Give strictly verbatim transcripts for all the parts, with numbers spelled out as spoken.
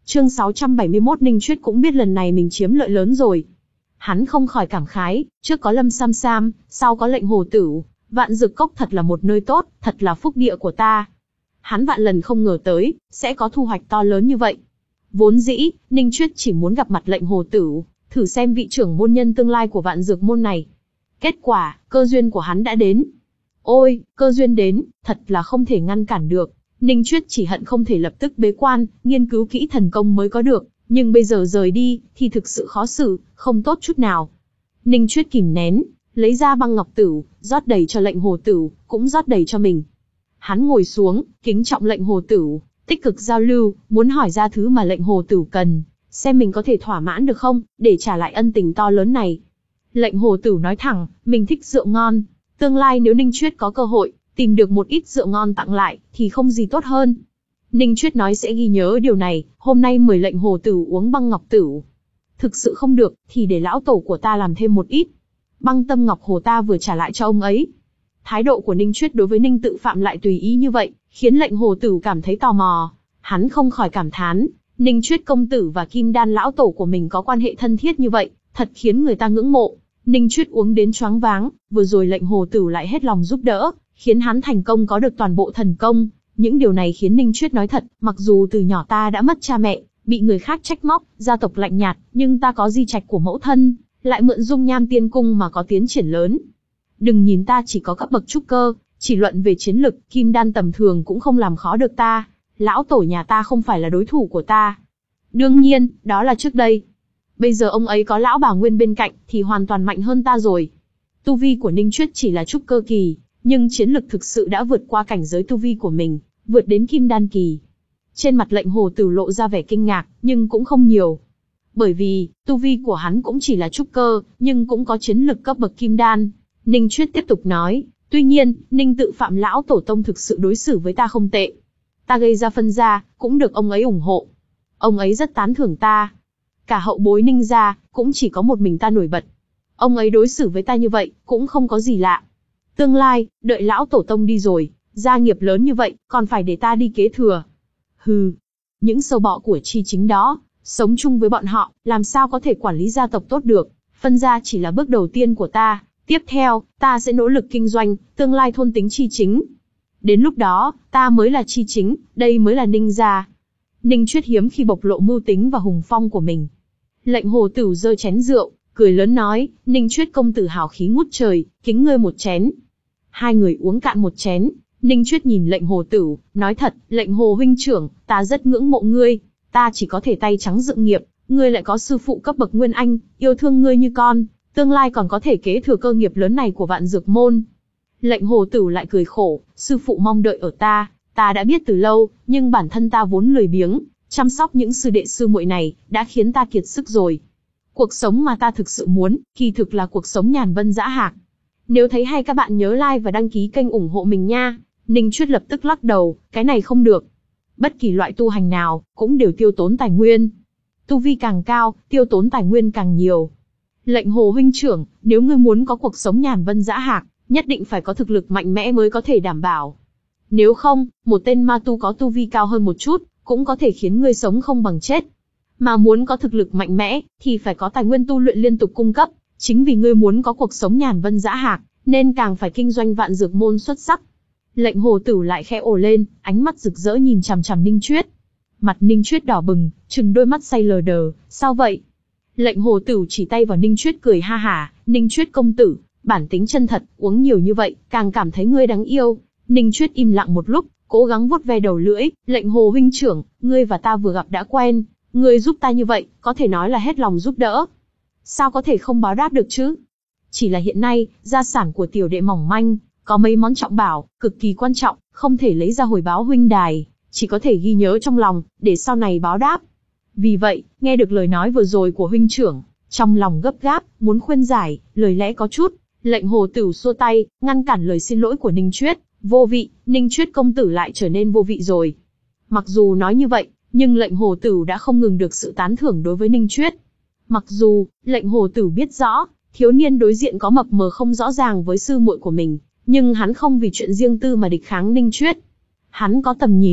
Chương sáu trăm bảy mươi mốt Ninh Chuyết cũng biết lần này mình chiếm lợi lớn rồi. Hắn không khỏi cảm khái, trước có Lâm Sam Sam, sau có lệnh Hồ Tửu, Vạn Dược Cốc thật là một nơi tốt, thật là phúc địa của ta. Hắn vạn lần không ngờ tới, sẽ có thu hoạch to lớn như vậy. Vốn dĩ, Ninh Chuyết chỉ muốn gặp mặt lệnh Hồ Tửu, thử xem vị trưởng môn nhân tương lai của Vạn Dược môn này. Kết quả, cơ duyên của hắn đã đến. Ôi, cơ duyên đến, thật là không thể ngăn cản được. Ninh Chuyết chỉ hận không thể lập tức bế quan, nghiên cứu kỹ thần công mới có được, nhưng bây giờ rời đi, thì thực sự khó xử, không tốt chút nào. Ninh Chuyết kìm nén, lấy ra băng ngọc tửu, rót đầy cho lệnh Hồ Tửu, cũng rót đầy cho mình. Hắn ngồi xuống, kính trọng lệnh Hồ Tửu, tích cực giao lưu, muốn hỏi ra thứ mà lệnh Hồ Tửu cần, xem mình có thể thỏa mãn được không, để trả lại ân tình to lớn này. Lệnh Hồ Tửu nói thẳng, mình thích rượu ngon, tương lai nếu Ninh Chuyết có cơ hội, tìm được một ít rượu ngon tặng lại, thì không gì tốt hơn. Ninh Chuyết nói sẽ ghi nhớ điều này, hôm nay mời lệnh Hồ Tửu uống băng ngọc tửu. Thực sự không được, thì để lão tổ của ta làm thêm một ít. Băng tâm ngọc hồ ta vừa trả lại cho ông ấy. Thái độ của Ninh Chuyết đối với Ninh Tự Phạm lại tùy ý như vậy, khiến lệnh Hồ Tửu cảm thấy tò mò. Hắn không khỏi cảm thán, Ninh Chuyết công tử và Kim Đan lão tổ của mình có quan hệ thân thiết như vậy, thật khiến người ta ngưỡng mộ. Ninh Chuyết uống đến choáng váng, vừa rồi lệnh Hồ Tửu lại hết lòng giúp đỡ, khiến hắn thành công có được toàn bộ thần công. Những điều này khiến Ninh Chuyết nói thật, mặc dù từ nhỏ ta đã mất cha mẹ, bị người khác trách móc, gia tộc lạnh nhạt, nhưng ta có di trạch của mẫu thân, lại mượn dung nham tiên cung mà có tiến triển lớn. Đừng nhìn ta chỉ có cấp bậc trúc cơ, chỉ luận về chiến lực, Kim Đan tầm thường cũng không làm khó được ta. Lão tổ nhà ta không phải là đối thủ của ta. Đương nhiên, đó là trước đây. Bây giờ ông ấy có lão bà Nguyên bên cạnh, thì hoàn toàn mạnh hơn ta rồi. Tu vi của Ninh Chuyết chỉ là trúc cơ kỳ, nhưng chiến lực thực sự đã vượt qua cảnh giới tu vi của mình, vượt đến Kim Đan kỳ. Trên mặt lệnh Hồ Tửu lộ ra vẻ kinh ngạc, nhưng cũng không nhiều. Bởi vì, tu vi của hắn cũng chỉ là trúc cơ, nhưng cũng có chiến lực cấp bậc Kim Đan. Ninh Chuyết tiếp tục nói, tuy nhiên, Ninh Tự Phạm lão tổ tông thực sự đối xử với ta không tệ. Ta gây ra phân gia, cũng được ông ấy ủng hộ. Ông ấy rất tán thưởng ta. Cả hậu bối Ninh gia, cũng chỉ có một mình ta nổi bật. Ông ấy đối xử với ta như vậy, cũng không có gì lạ. Tương lai, đợi lão tổ tông đi rồi, gia nghiệp lớn như vậy, còn phải để ta đi kế thừa. Hừ, những sâu bọ của Chi Chính đó, sống chung với bọn họ, làm sao có thể quản lý gia tộc tốt được. Phân gia chỉ là bước đầu tiên của ta, tiếp theo, ta sẽ nỗ lực kinh doanh, tương lai thôn tính Chi Chính. Đến lúc đó, ta mới là Chi Chính, đây mới là Ninh gia. Ninh Chuyết hiếm khi bộc lộ mưu tính và hùng phong của mình. Lệnh Hồ Tửu giơ chén rượu, cười lớn nói, Ninh Chuyết công tử hào khí ngút trời, kính ngươi một chén. Hai người uống cạn một chén, Ninh Chuyết nhìn lệnh Hồ Tửu, nói thật, lệnh Hồ huynh trưởng, ta rất ngưỡng mộ ngươi, ta chỉ có thể tay trắng dựng nghiệp, ngươi lại có sư phụ cấp bậc Nguyên Anh, yêu thương ngươi như con, tương lai còn có thể kế thừa cơ nghiệp lớn này của Vạn Dược môn. Lệnh Hồ Tửu lại cười khổ, sư phụ mong đợi ở ta, ta đã biết từ lâu, nhưng bản thân ta vốn lười biếng, chăm sóc những sư đệ sư muội này, đã khiến ta kiệt sức rồi. Cuộc sống mà ta thực sự muốn, kỳ thực là cuộc sống nhàn vân dã hạc. Nếu thấy hay các bạn nhớ like và đăng ký kênh ủng hộ mình nha. Ninh Chuyết lập tức lắc đầu, cái này không được. Bất kỳ loại tu hành nào, cũng đều tiêu tốn tài nguyên. Tu vi càng cao, tiêu tốn tài nguyên càng nhiều. Lệnh Hồ huynh trưởng, nếu ngươi muốn có cuộc sống nhàn vân dã hạc, nhất định phải có thực lực mạnh mẽ mới có thể đảm bảo. Nếu không, một tên ma tu có tu vi cao hơn một chút, cũng có thể khiến ngươi sống không bằng chết. Mà muốn có thực lực mạnh mẽ, thì phải có tài nguyên tu luyện liên tục cung cấp. Chính vì ngươi muốn có cuộc sống nhàn vân dã hạc, nên càng phải kinh doanh Vạn Dược môn xuất sắc. Lệnh Hồ Tửu lại khẽ ồ lên, ánh mắt rực rỡ nhìn chằm chằm Ninh Chuyết. Mặt Ninh Chuyết đỏ bừng, trừng đôi mắt say lờ đờ, sao vậy? Lệnh Hồ Tửu chỉ tay vào Ninh Chuyết cười ha hả, Ninh Chuyết công tử, bản tính chân thật, uống nhiều như vậy, càng cảm thấy ngươi đáng yêu. Ninh Chuyết im lặng một lúc, cố gắng vuốt ve đầu lưỡi, lệnh Hồ huynh trưởng, ngươi và ta vừa gặp đã quen, ngươi giúp ta như vậy, có thể nói là hết lòng giúp đỡ. Sao có thể không báo đáp được chứ? Chỉ là hiện nay, gia sản của tiểu đệ mỏng manh, có mấy món trọng bảo, cực kỳ quan trọng, không thể lấy ra hồi báo huynh đài, chỉ có thể ghi nhớ trong lòng, để sau này báo đáp. Vì vậy, nghe được lời nói vừa rồi của huynh trưởng, trong lòng gấp gáp, muốn khuyên giải, lời lẽ có chút, lệnh Hồ Tửu xua tay, ngăn cản lời xin lỗi của Ninh Chuyết, vô vị, Ninh Chuyết công tử lại trở nên vô vị rồi. Mặc dù nói như vậy, nhưng lệnh Hồ Tửu đã không ngừng được sự tán thưởng đối với Ninh Chuyết. Mặc dù, lệnh Hồ Tửu biết rõ, thiếu niên đối diện có mập mờ không rõ ràng với sư muội của mình, nhưng hắn không vì chuyện riêng tư mà địch kháng Ninh Chuyết. Hắn có tầm nhìn,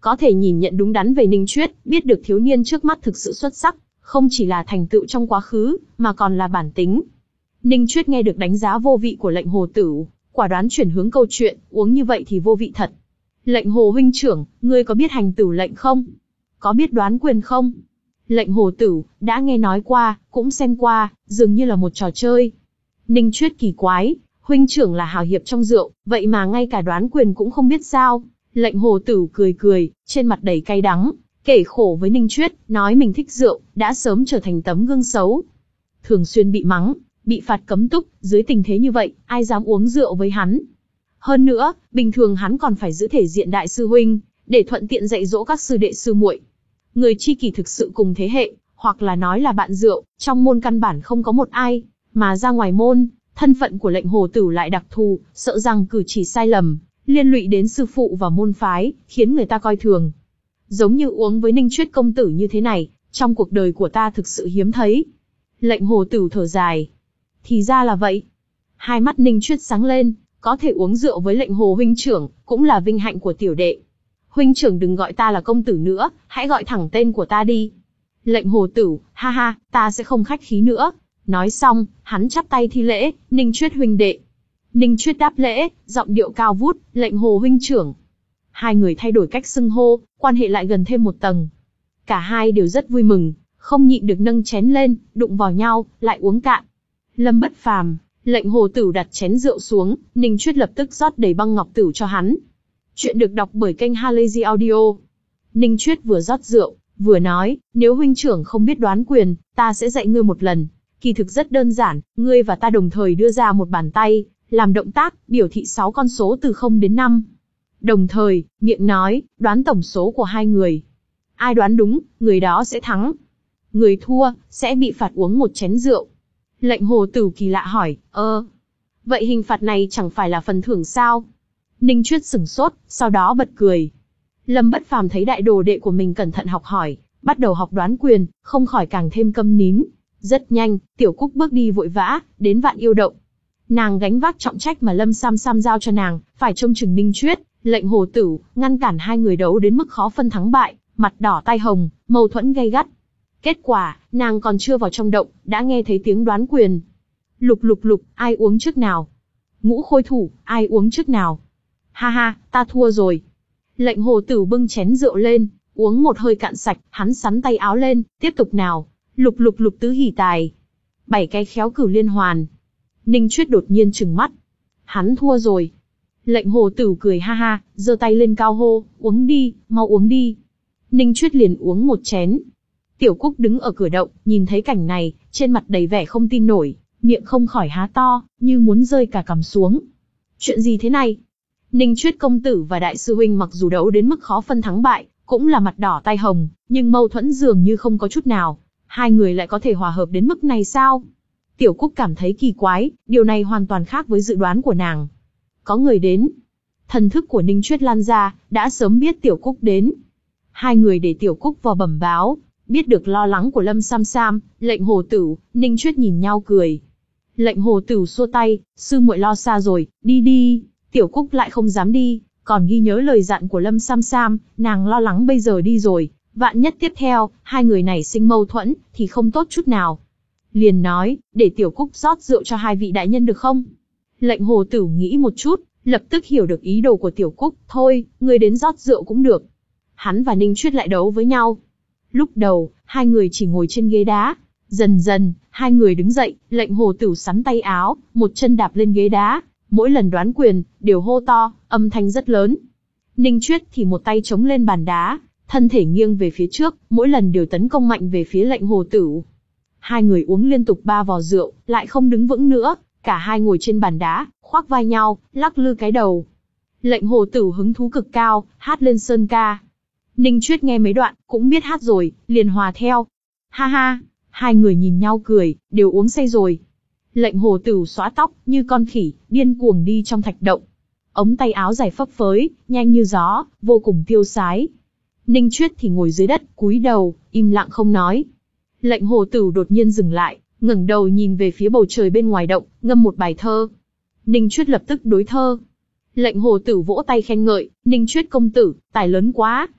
có thể nhìn nhận đúng đắn về Ninh Chuyết, biết được thiếu niên trước mắt thực sự xuất sắc, không chỉ là thành tựu trong quá khứ, mà còn là bản tính. Ninh Chuyết nghe được đánh giá vô vị của lệnh Hồ Tửu, quả đoán chuyển hướng câu chuyện, uống như vậy thì vô vị thật. Lệnh Hồ huynh trưởng, ngươi có biết hành tửu lệnh không? Có biết đoán quyền không? Lệnh Hồ Tửu, đã nghe nói qua, cũng xem qua, dường như là một trò chơi. Ninh Chuyết kỳ quái, huynh trưởng là hào hiệp trong rượu, vậy mà ngay cả đoán quyền cũng không biết sao? Lệnh Hồ Tửu cười cười, trên mặt đầy cay đắng, kể khổ với Ninh Chuyết, nói mình thích rượu, đã sớm trở thành tấm gương xấu. Thường xuyên bị mắng, bị phạt cấm túc, dưới tình thế như vậy, ai dám uống rượu với hắn? Hơn nữa, bình thường hắn còn phải giữ thể diện đại sư huynh, để thuận tiện dạy dỗ các sư đệ sư muội. Người chi kỷ thực sự cùng thế hệ, hoặc là nói là bạn rượu, trong môn căn bản không có một ai, mà ra ngoài môn, thân phận của lệnh Hồ Tửu lại đặc thù, sợ rằng cử chỉ sai lầm, liên lụy đến sư phụ và môn phái, khiến người ta coi thường. Giống như uống với Ninh Chuyết công tử như thế này, trong cuộc đời của ta thực sự hiếm thấy. Lệnh Hồ Tửu thở dài. Thì ra là vậy. Hai mắt Ninh Chuyết sáng lên, có thể uống rượu với lệnh Hồ huynh trưởng, cũng là vinh hạnh của tiểu đệ. Huynh trưởng đừng gọi ta là công tử nữa, hãy gọi thẳng tên của ta đi. Lệnh Hồ Tửu, ha ha, ta sẽ không khách khí nữa. Nói xong, hắn chắp tay thi lễ, Ninh Chuyết huynh đệ. Ninh Chuyết đáp lễ, giọng điệu cao vút, lệnh Hồ huynh trưởng. Hai người thay đổi cách xưng hô, quan hệ lại gần thêm một tầng. Cả hai đều rất vui mừng, không nhịn được nâng chén lên, đụng vào nhau, lại uống cạn. Lâm Bất Phàm, lệnh Hồ Tửu đặt chén rượu xuống, Ninh Chuyết lập tức rót đầy băng ngọc tửu cho hắn. Chuyện được đọc bởi kênh Halazy Audio. Ninh Chuyết vừa rót rượu, vừa nói, nếu huynh trưởng không biết đoán quyền, ta sẽ dạy ngươi một lần. Kỳ thực rất đơn giản, ngươi và ta đồng thời đưa ra một bàn tay, làm động tác, biểu thị sáu con số từ không đến năm. Đồng thời, miệng nói, đoán tổng số của hai người. Ai đoán đúng, người đó sẽ thắng. Người thua, sẽ bị phạt uống một chén rượu. Lệnh Hồ Tửu kỳ lạ hỏi, ơ, vậy hình phạt này chẳng phải là phần thưởng sao? Ninh Chuyết sửng sốt, sau đó bật cười. Lâm Bất Phàm thấy đại đồ đệ của mình cẩn thận học hỏi, bắt đầu học đoán quyền, không khỏi càng thêm câm nín. Rất nhanh, Tiểu Cúc bước đi vội vã, đến Vạn Yêu Động. Nàng gánh vác trọng trách mà Lâm Sam Sam giao cho nàng, phải trông chừng Ninh Chuyết, lệnh Hồ Tửu, ngăn cản hai người đấu đến mức khó phân thắng bại, mặt đỏ tai hồng, mâu thuẫn gay gắt. Kết quả, nàng còn chưa vào trong động, đã nghe thấy tiếng đoán quyền. Lục lục lục, ai uống trước nào? Ngũ Khôi Thủ, ai uống trước nào? Ha ha, ta thua rồi. Lệnh Hồ Tửu bưng chén rượu lên, uống một hơi cạn sạch, hắn sắn tay áo lên, tiếp tục nào. Lục lục lục tứ hỷ tài. Bảy cái khéo cửu liên hoàn. Ninh Chuyết đột nhiên trừng mắt. Hắn thua rồi. Lệnh Hồ Tửu cười ha ha, giơ tay lên cao hô, uống đi, mau uống đi. Ninh Chuyết liền uống một chén. Tiểu Cúc đứng ở cửa động, nhìn thấy cảnh này, trên mặt đầy vẻ không tin nổi, miệng không khỏi há to, như muốn rơi cả cằm xuống. Chuyện gì thế này? Ninh Chuyết công tử và đại sư huynh mặc dù đấu đến mức khó phân thắng bại, cũng là mặt đỏ tai hồng, nhưng mâu thuẫn dường như không có chút nào. Hai người lại có thể hòa hợp đến mức này sao? Tiểu Cúc cảm thấy kỳ quái, điều này hoàn toàn khác với dự đoán của nàng. Có người đến. Thần thức của Ninh Chuyết lan ra, đã sớm biết Tiểu Cúc đến. Hai người để Tiểu Cúc vào bẩm báo, biết được lo lắng của Lâm Sam Sam, lệnh Hồ Tửu, Ninh Chuyết nhìn nhau cười. Lệnh Hồ Tửu xua tay, sư muội lo xa rồi, đi đi. Tiểu Cúc lại không dám đi, còn ghi nhớ lời dặn của Lâm Sam Sam, nàng lo lắng bây giờ đi rồi, vạn nhất tiếp theo, hai người này sinh mâu thuẫn, thì không tốt chút nào. Liền nói, để Tiểu Cúc rót rượu cho hai vị đại nhân được không? Lệnh Hồ Tửu nghĩ một chút, lập tức hiểu được ý đồ của Tiểu Cúc, thôi, người đến rót rượu cũng được. Hắn và Ninh Chuyết lại đấu với nhau. Lúc đầu, hai người chỉ ngồi trên ghế đá. Dần dần, hai người đứng dậy, lệnh Hồ Tửu sắn tay áo, một chân đạp lên ghế đá. Mỗi lần đoán quyền, đều hô to, âm thanh rất lớn. Ninh Chuyết thì một tay chống lên bàn đá, thân thể nghiêng về phía trước, mỗi lần đều tấn công mạnh về phía lệnh Hồ Tửu. Hai người uống liên tục ba vò rượu, lại không đứng vững nữa, cả hai ngồi trên bàn đá, khoác vai nhau, lắc lư cái đầu. Lệnh Hồ Tửu hứng thú cực cao, hát lên sơn ca. Ninh Chuyết nghe mấy đoạn, cũng biết hát rồi, liền hòa theo. Ha ha, hai người nhìn nhau cười, đều uống say rồi. Lệnh Hồ Tửu xõa tóc, như con khỉ, điên cuồng đi trong thạch động. Ống tay áo dài phấp phới, nhanh như gió, vô cùng tiêu sái. Ninh Chuyết thì ngồi dưới đất, cúi đầu, im lặng không nói. Lệnh Hồ Tửu đột nhiên dừng lại, ngẩng đầu nhìn về phía bầu trời bên ngoài động, ngâm một bài thơ. Ninh Chuyết lập tức đối thơ. Lệnh Hồ Tửu vỗ tay khen ngợi, Ninh Chuyết công tử, tài lớn quá.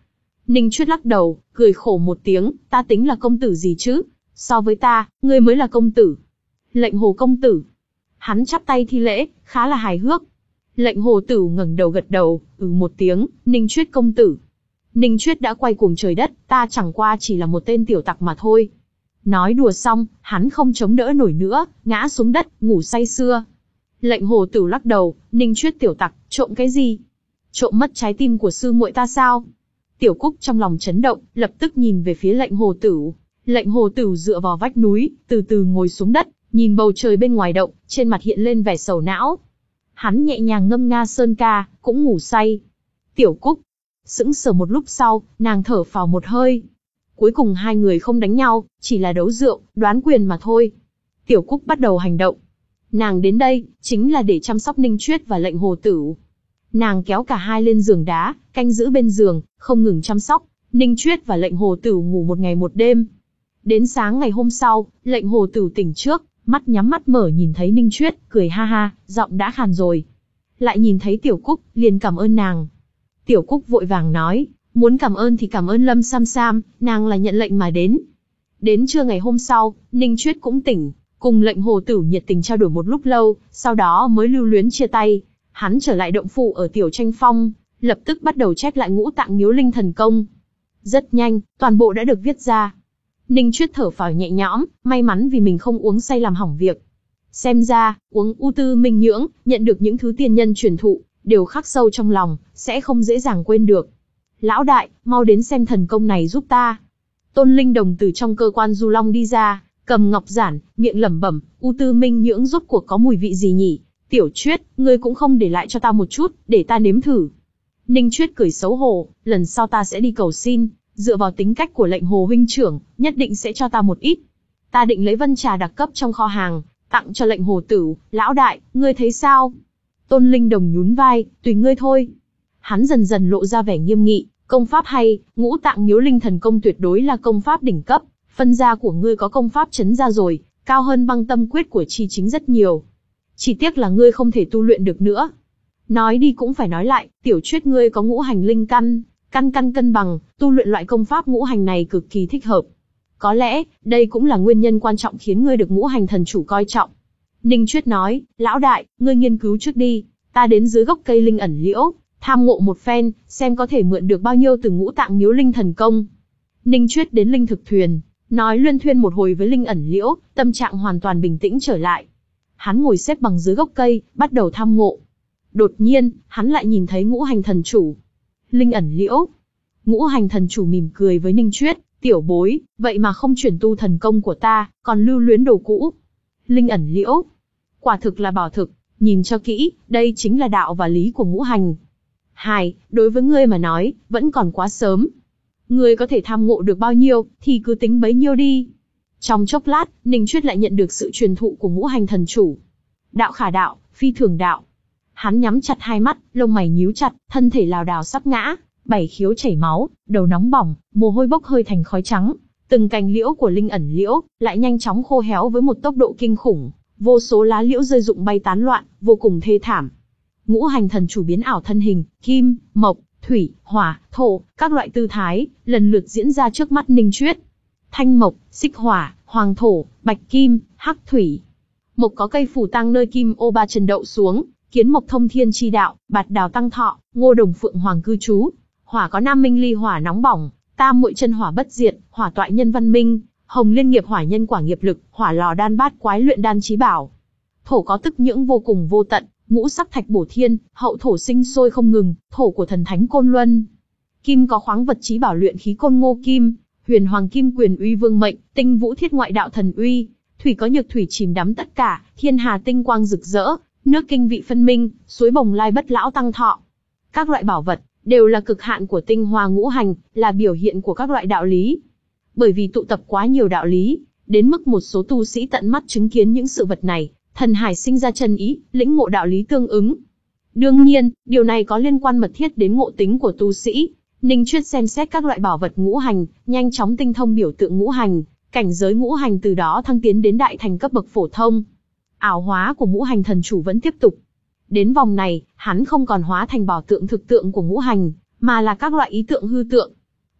Ninh Chuyết lắc đầu, cười khổ một tiếng, ta tính là công tử gì chứ? So với ta, ngươi mới là công tử. Lệnh Hồ công tử. Hắn chắp tay thi lễ, khá là hài hước. Lệnh Hồ tử ngẩng đầu gật đầu, ừ một tiếng, Ninh Chuyết công tử. Ninh Chuyết đã quay cuồng trời đất, ta chẳng qua chỉ là một tên tiểu tặc mà thôi. Nói đùa xong, hắn không chống đỡ nổi nữa, ngã xuống đất, ngủ say sưa. Lệnh Hồ tử lắc đầu, Ninh Chuyết tiểu tặc, trộm cái gì? Trộm mất trái tim của sư muội ta sao? Tiểu Cúc trong lòng chấn động, lập tức nhìn về phía lệnh Hồ tử. Lệnh Hồ tử dựa vào vách núi, từ từ ngồi xuống đất, nhìn bầu trời bên ngoài động, trên mặt hiện lên vẻ sầu não. Hắn nhẹ nhàng ngâm nga sơn ca, cũng ngủ say. Tiểu Cúc sững sờ một lúc sau, nàng thở phào một hơi. Cuối cùng hai người không đánh nhau, chỉ là đấu rượu, đoán quyền mà thôi. Tiểu Cúc bắt đầu hành động. Nàng đến đây, chính là để chăm sóc Ninh Chuyết và lệnh Hồ tử. Nàng kéo cả hai lên giường đá, canh giữ bên giường, không ngừng chăm sóc. Ninh Chuyết và lệnh Hồ tử ngủ một ngày một đêm. Đến sáng ngày hôm sau, lệnh Hồ tử tỉnh trước, mắt nhắm mắt mở nhìn thấy Ninh Chuyết, cười ha ha, giọng đã khàn rồi. Lại nhìn thấy Tiểu Cúc, liền cảm ơn nàng. Tiểu Cúc vội vàng nói, muốn cảm ơn thì cảm ơn Lâm Sam Sam, nàng là nhận lệnh mà đến. Đến trưa ngày hôm sau, Ninh Chuyết cũng tỉnh, cùng lệnh Hồ tử nhiệt tình trao đổi một lúc lâu, sau đó mới lưu luyến chia tay. Hắn trở lại động phủ ở Tiểu Tranh Phong, lập tức bắt đầu chép lại ngũ tạng miếu linh thần công. Rất nhanh, toàn bộ đã được viết ra. Ninh Chuyết thở phào nhẹ nhõm, may mắn vì mình không uống say làm hỏng việc. Xem ra, uống U Tư Minh Nhưỡng, nhận được những thứ tiên nhân truyền thụ, đều khắc sâu trong lòng, sẽ không dễ dàng quên được. Lão đại, mau đến xem thần công này giúp ta. Tôn Linh Đồng từ trong cơ quan Du Long đi ra, cầm ngọc giản, miệng lẩm bẩm, U Tư Minh Nhưỡng rốt cuộc có mùi vị gì nhỉ? Tiểu Chuyết, ngươi cũng không để lại cho ta một chút, để ta nếm thử. Ninh Chuyết cười xấu hổ, lần sau ta sẽ đi cầu xin, dựa vào tính cách của lệnh Hồ huynh trưởng, nhất định sẽ cho ta một ít. Ta định lấy vân trà đặc cấp trong kho hàng, tặng cho lệnh Hồ tử, lão đại, ngươi thấy sao? Tôn Linh Đồng nhún vai, tùy ngươi thôi. Hắn dần dần lộ ra vẻ nghiêm nghị, công pháp hay, ngũ tạng miếu linh thần công tuyệt đối là công pháp đỉnh cấp, phân gia của ngươi có công pháp chấn gia rồi, cao hơn băng tâm quyết của Chi Chính rất nhiều. Chỉ tiếc là ngươi không thể tu luyện được nữa. Nói đi cũng phải nói lại, Tiểu Chuyết ngươi có ngũ hành linh căn, căn căn cân bằng, tu luyện loại công pháp ngũ hành này cực kỳ thích hợp. Có lẽ, đây cũng là nguyên nhân quan trọng khiến ngươi được ngũ hành thần chủ coi trọng. Ninh Chuyết nói, lão đại, ngươi nghiên cứu trước đi, ta đến dưới gốc cây linh ẩn liễu, tham ngộ một phen, xem có thể mượn được bao nhiêu từ ngũ tạng miếu linh thần công. Ninh Chuyết đến linh thực thuyền, nói luyên thuyên một hồi với linh ẩn liễu, tâm trạng hoàn toàn bình tĩnh trở lại. Hắn ngồi xếp bằng dưới gốc cây, bắt đầu tham ngộ. Đột nhiên, hắn lại nhìn thấy ngũ hành thần chủ. Linh ẩn liễu. Ngũ hành thần chủ mỉm cười với Ninh Chuyết, tiểu bối, vậy mà không chuyển tu thần công của ta, còn lưu luyến đồ cũ. Linh ẩn liễu. Quả thực là bảo thực, nhìn cho kỹ, đây chính là đạo và lý của ngũ hành. Hai, đối với ngươi mà nói, vẫn còn quá sớm. Ngươi có thể tham ngộ được bao nhiêu, thì cứ tính bấy nhiêu đi. Trong chốc lát, Ninh Chuyết lại nhận được sự truyền thụ của ngũ hành thần chủ. Đạo khả đạo, phi thường đạo. Hắn nhắm chặt hai mắt, lông mày nhíu chặt, thân thể lảo đảo sắp ngã, bảy khiếu chảy máu, đầu nóng bỏng, mồ hôi bốc hơi thành khói trắng. Từng cành liễu của linh ẩn liễu lại nhanh chóng khô héo với một tốc độ kinh khủng, vô số lá liễu rơi rụng bay tán loạn, vô cùng thê thảm. Ngũ hành thần chủ biến ảo thân hình, kim, mộc, thủy, hỏa, thổ, các loại tư thái, lần lượt diễn ra trước mắt Ninh Chuyết. Thanh mộc, xích hỏa, hoàng thổ, bạch kim, hắc thủy. Mộc có cây phù tang nơi kim ô ba chân đậu xuống, kiến mộc thông thiên chi đạo, bạt đào tăng thọ, ngô đồng phượng hoàng cư trú. Hỏa có nam minh ly hỏa nóng bỏng, tam muội chân hỏa bất diệt, hỏa toại nhân văn minh, hồng liên nghiệp hỏa nhân quả nghiệp lực, hỏa lò đan bát quái luyện đan chí bảo. Thổ có tức nhưỡng vô cùng vô tận, ngũ sắc thạch bổ thiên, hậu thổ sinh sôi không ngừng, thổ của thần thánh côn luân. Kim có khoáng vật chí bảo luyện khí côn ngô kim, huyền hoàng kim quyền uy vương mệnh, tinh vũ thiết ngoại đạo thần uy. Thủy có nhược thủy chìm đắm tất cả, thiên hà tinh quang rực rỡ, nước kinh vị phân minh, suối bồng lai bất lão tăng thọ. Các loại bảo vật đều là cực hạn của tinh hoa ngũ hành, là biểu hiện của các loại đạo lý. Bởi vì tụ tập quá nhiều đạo lý, đến mức một số tu sĩ tận mắt chứng kiến những sự vật này, thần hải sinh ra chân ý, lĩnh ngộ đạo lý tương ứng. Đương nhiên, điều này có liên quan mật thiết đến ngộ tính của tu sĩ. Ninh Chuyết xem xét các loại bảo vật ngũ hành, nhanh chóng tinh thông biểu tượng ngũ hành, cảnh giới ngũ hành từ đó thăng tiến đến đại thành cấp bậc phổ thông. Ảo hóa của ngũ hành thần chủ vẫn tiếp tục. Đến vòng này, hắn không còn hóa thành bảo tượng thực tượng của ngũ hành, mà là các loại ý tượng hư tượng.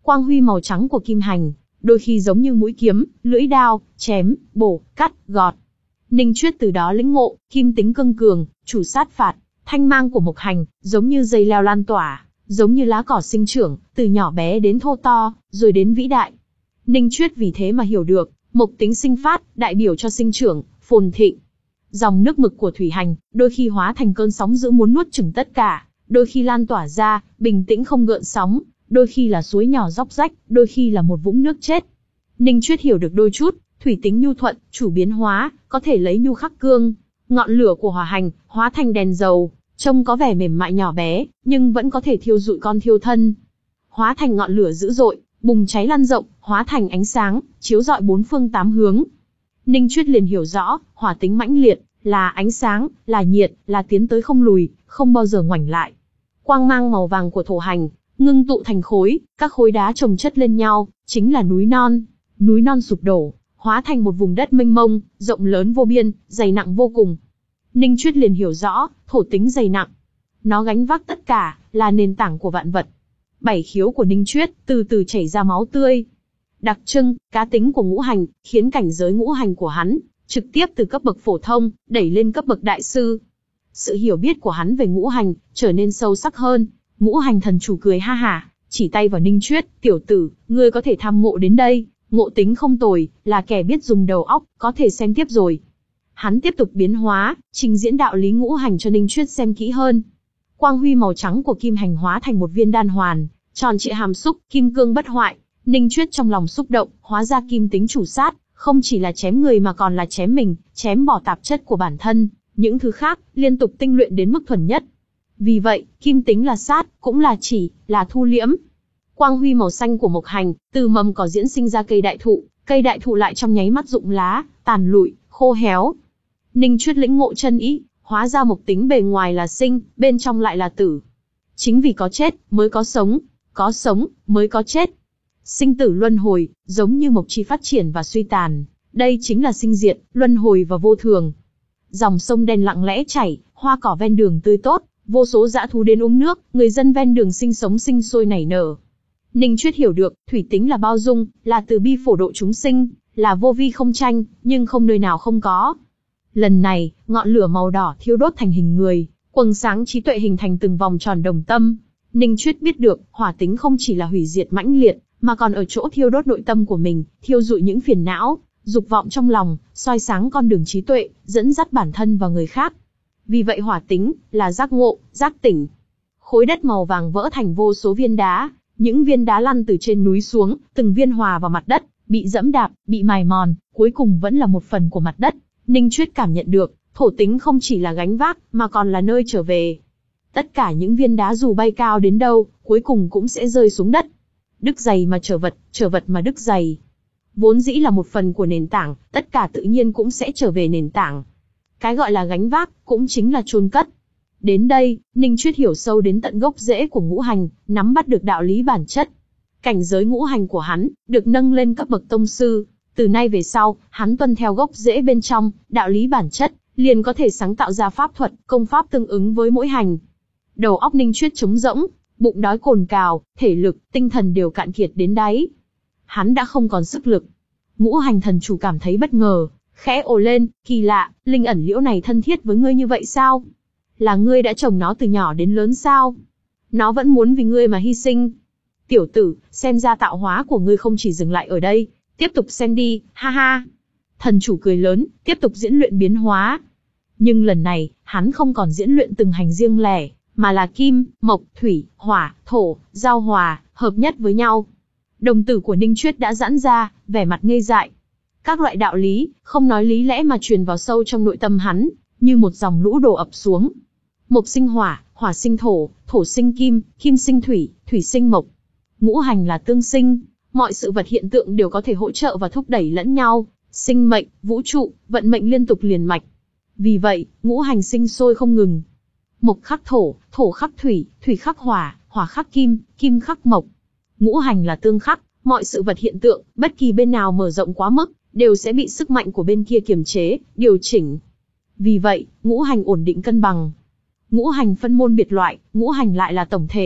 Quang huy màu trắng của kim hành, đôi khi giống như mũi kiếm, lưỡi đao, chém, bổ, cắt, gọt. Ninh Chuyết từ đó lĩnh ngộ, kim tính cương cường, chủ sát phạt. Thanh mang của mộc hành, giống như dây leo lan tỏa, giống như lá cỏ sinh trưởng, từ nhỏ bé đến thô to, rồi đến vĩ đại. Ninh Chuyết vì thế mà hiểu được, mộc tính sinh phát, đại biểu cho sinh trưởng, phồn thịnh. Dòng nước mực của thủy hành, đôi khi hóa thành cơn sóng dữ muốn nuốt chửng tất cả, đôi khi lan tỏa ra, bình tĩnh không gợn sóng, đôi khi là suối nhỏ róc rách, đôi khi là một vũng nước chết. Ninh Chuyết hiểu được đôi chút, thủy tính nhu thuận, chủ biến hóa, có thể lấy nhu khắc cương. Ngọn lửa của hỏa hành, hóa thành đèn dầu, trông có vẻ mềm mại nhỏ bé, nhưng vẫn có thể thiêu rụi con thiêu thân. Hóa thành ngọn lửa dữ dội, bùng cháy lan rộng, hóa thành ánh sáng, chiếu rọi bốn phương tám hướng. Ninh Chuyết liền hiểu rõ, hỏa tính mãnh liệt, là ánh sáng, là nhiệt, là tiến tới không lùi, không bao giờ ngoảnh lại. Quang mang màu vàng của thổ hành, ngưng tụ thành khối, các khối đá chồng chất lên nhau, chính là núi non. Núi non sụp đổ, hóa thành một vùng đất mênh mông, rộng lớn vô biên, dày nặng vô cùng. Ninh Chuyết liền hiểu rõ, thổ tính dày nặng. Nó gánh vác tất cả, là nền tảng của vạn vật. Bảy khiếu của Ninh Chuyết, từ từ chảy ra máu tươi. Đặc trưng, cá tính của ngũ hành, khiến cảnh giới ngũ hành của hắn, trực tiếp từ cấp bậc phổ thông, đẩy lên cấp bậc đại sư. Sự hiểu biết của hắn về ngũ hành, trở nên sâu sắc hơn. Ngũ hành thần chủ cười ha hả, chỉ tay vào Ninh Chuyết, tiểu tử, ngươi có thể tham ngộ đến đây, ngộ tính không tồi, là kẻ biết dùng đầu óc, có thể xem tiếp rồi. Hắn tiếp tục biến hóa, trình diễn đạo lý ngũ hành cho Ninh Chuyết xem kỹ hơn. Quang huy màu trắng của kim hành hóa thành một viên đan hoàn, tròn trịa hàm xúc, kim cương bất hoại. Ninh Chuyết trong lòng xúc động, hóa ra kim tính chủ sát, không chỉ là chém người mà còn là chém mình, chém bỏ tạp chất của bản thân, những thứ khác, liên tục tinh luyện đến mức thuần nhất. Vì vậy, kim tính là sát, cũng là chỉ, là thu liễm. Quang huy màu xanh của mộc hành, từ mầm cỏ diễn sinh ra cây đại thụ, cây đại thụ lại trong nháy mắt rụng lá, tàn lụi, khô héo. Ninh Chuyết lĩnh ngộ chân ý, hóa ra mộc tính bề ngoài là sinh, bên trong lại là tử. Chính vì có chết, mới có sống, có sống, mới có chết. Sinh tử luân hồi, giống như mộc chi phát triển và suy tàn, đây chính là sinh diệt, luân hồi và vô thường. Dòng sông đen lặng lẽ chảy, hoa cỏ ven đường tươi tốt, vô số dã thú đến uống nước, người dân ven đường sinh sống sinh sôi nảy nở. Ninh Chuyết hiểu được, thủy tính là bao dung, là từ bi phổ độ chúng sinh, là vô vi không tranh, nhưng không nơi nào không có. Lần này, ngọn lửa màu đỏ thiêu đốt thành hình người, quầng sáng trí tuệ hình thành từng vòng tròn đồng tâm. Ninh Chuyết biết được, hỏa tính không chỉ là hủy diệt mãnh liệt, mà còn ở chỗ thiêu đốt nội tâm của mình, thiêu rụi những phiền não, dục vọng trong lòng, soi sáng con đường trí tuệ, dẫn dắt bản thân và người khác. Vì vậy hỏa tính, là giác ngộ, giác tỉnh. Khối đất màu vàng vỡ thành vô số viên đá, những viên đá lăn từ trên núi xuống, từng viên hòa vào mặt đất, bị dẫm đạp, bị mài mòn, cuối cùng vẫn là một phần của mặt đất. Ninh Chuyết cảm nhận được, thổ tính không chỉ là gánh vác, mà còn là nơi trở về. Tất cả những viên đá dù bay cao đến đâu, cuối cùng cũng sẽ rơi xuống đất. Đức dày mà trở vật, trở vật mà đức dày. Vốn dĩ là một phần của nền tảng, tất cả tự nhiên cũng sẽ trở về nền tảng. Cái gọi là gánh vác, cũng chính là chôn cất. Đến đây, Ninh Chuyết hiểu sâu đến tận gốc rễ của ngũ hành, nắm bắt được đạo lý bản chất. Cảnh giới ngũ hành của hắn, được nâng lên cấp bậc tông sư. Từ nay về sau, hắn tuân theo gốc rễ bên trong, đạo lý bản chất, liền có thể sáng tạo ra pháp thuật, công pháp tương ứng với mỗi hành. Đầu óc Ninh Chuyết trống rỗng, bụng đói cồn cào, thể lực, tinh thần đều cạn kiệt đến đáy. Hắn đã không còn sức lực. Ngũ hành thần chủ cảm thấy bất ngờ, khẽ ồ lên, kỳ lạ, linh ẩn liễu này thân thiết với ngươi như vậy sao? Là ngươi đã trồng nó từ nhỏ đến lớn sao? Nó vẫn muốn vì ngươi mà hy sinh. Tiểu tử, xem ra tạo hóa của ngươi không chỉ dừng lại ở đây, tiếp tục xem đi, ha ha. Thần chủ cười lớn, tiếp tục diễn luyện biến hóa. Nhưng lần này, hắn không còn diễn luyện từng hành riêng lẻ, mà là kim, mộc, thủy, hỏa, thổ, giao hòa, hợp nhất với nhau. Đồng tử của Ninh Chuyết đã giãn ra, vẻ mặt ngây dại. Các loại đạo lý, không nói lý lẽ mà truyền vào sâu trong nội tâm hắn, như một dòng lũ đổ ập xuống. Mộc sinh hỏa, hỏa sinh thổ, thổ sinh kim, kim sinh thủy, thủy sinh mộc. Ngũ hành là tương sinh, mọi sự vật hiện tượng đều có thể hỗ trợ và thúc đẩy lẫn nhau, sinh mệnh, vũ trụ, vận mệnh liên tục liền mạch. Vì vậy, ngũ hành sinh sôi không ngừng. Mộc khắc thổ, thổ khắc thủy, thủy khắc hỏa, hỏa khắc kim, kim khắc mộc. Ngũ hành là tương khắc, mọi sự vật hiện tượng, bất kỳ bên nào mở rộng quá mức, đều sẽ bị sức mạnh của bên kia kiềm chế, điều chỉnh. Vì vậy, ngũ hành ổn định cân bằng. Ngũ hành phân môn biệt loại, ngũ hành lại là tổng thể.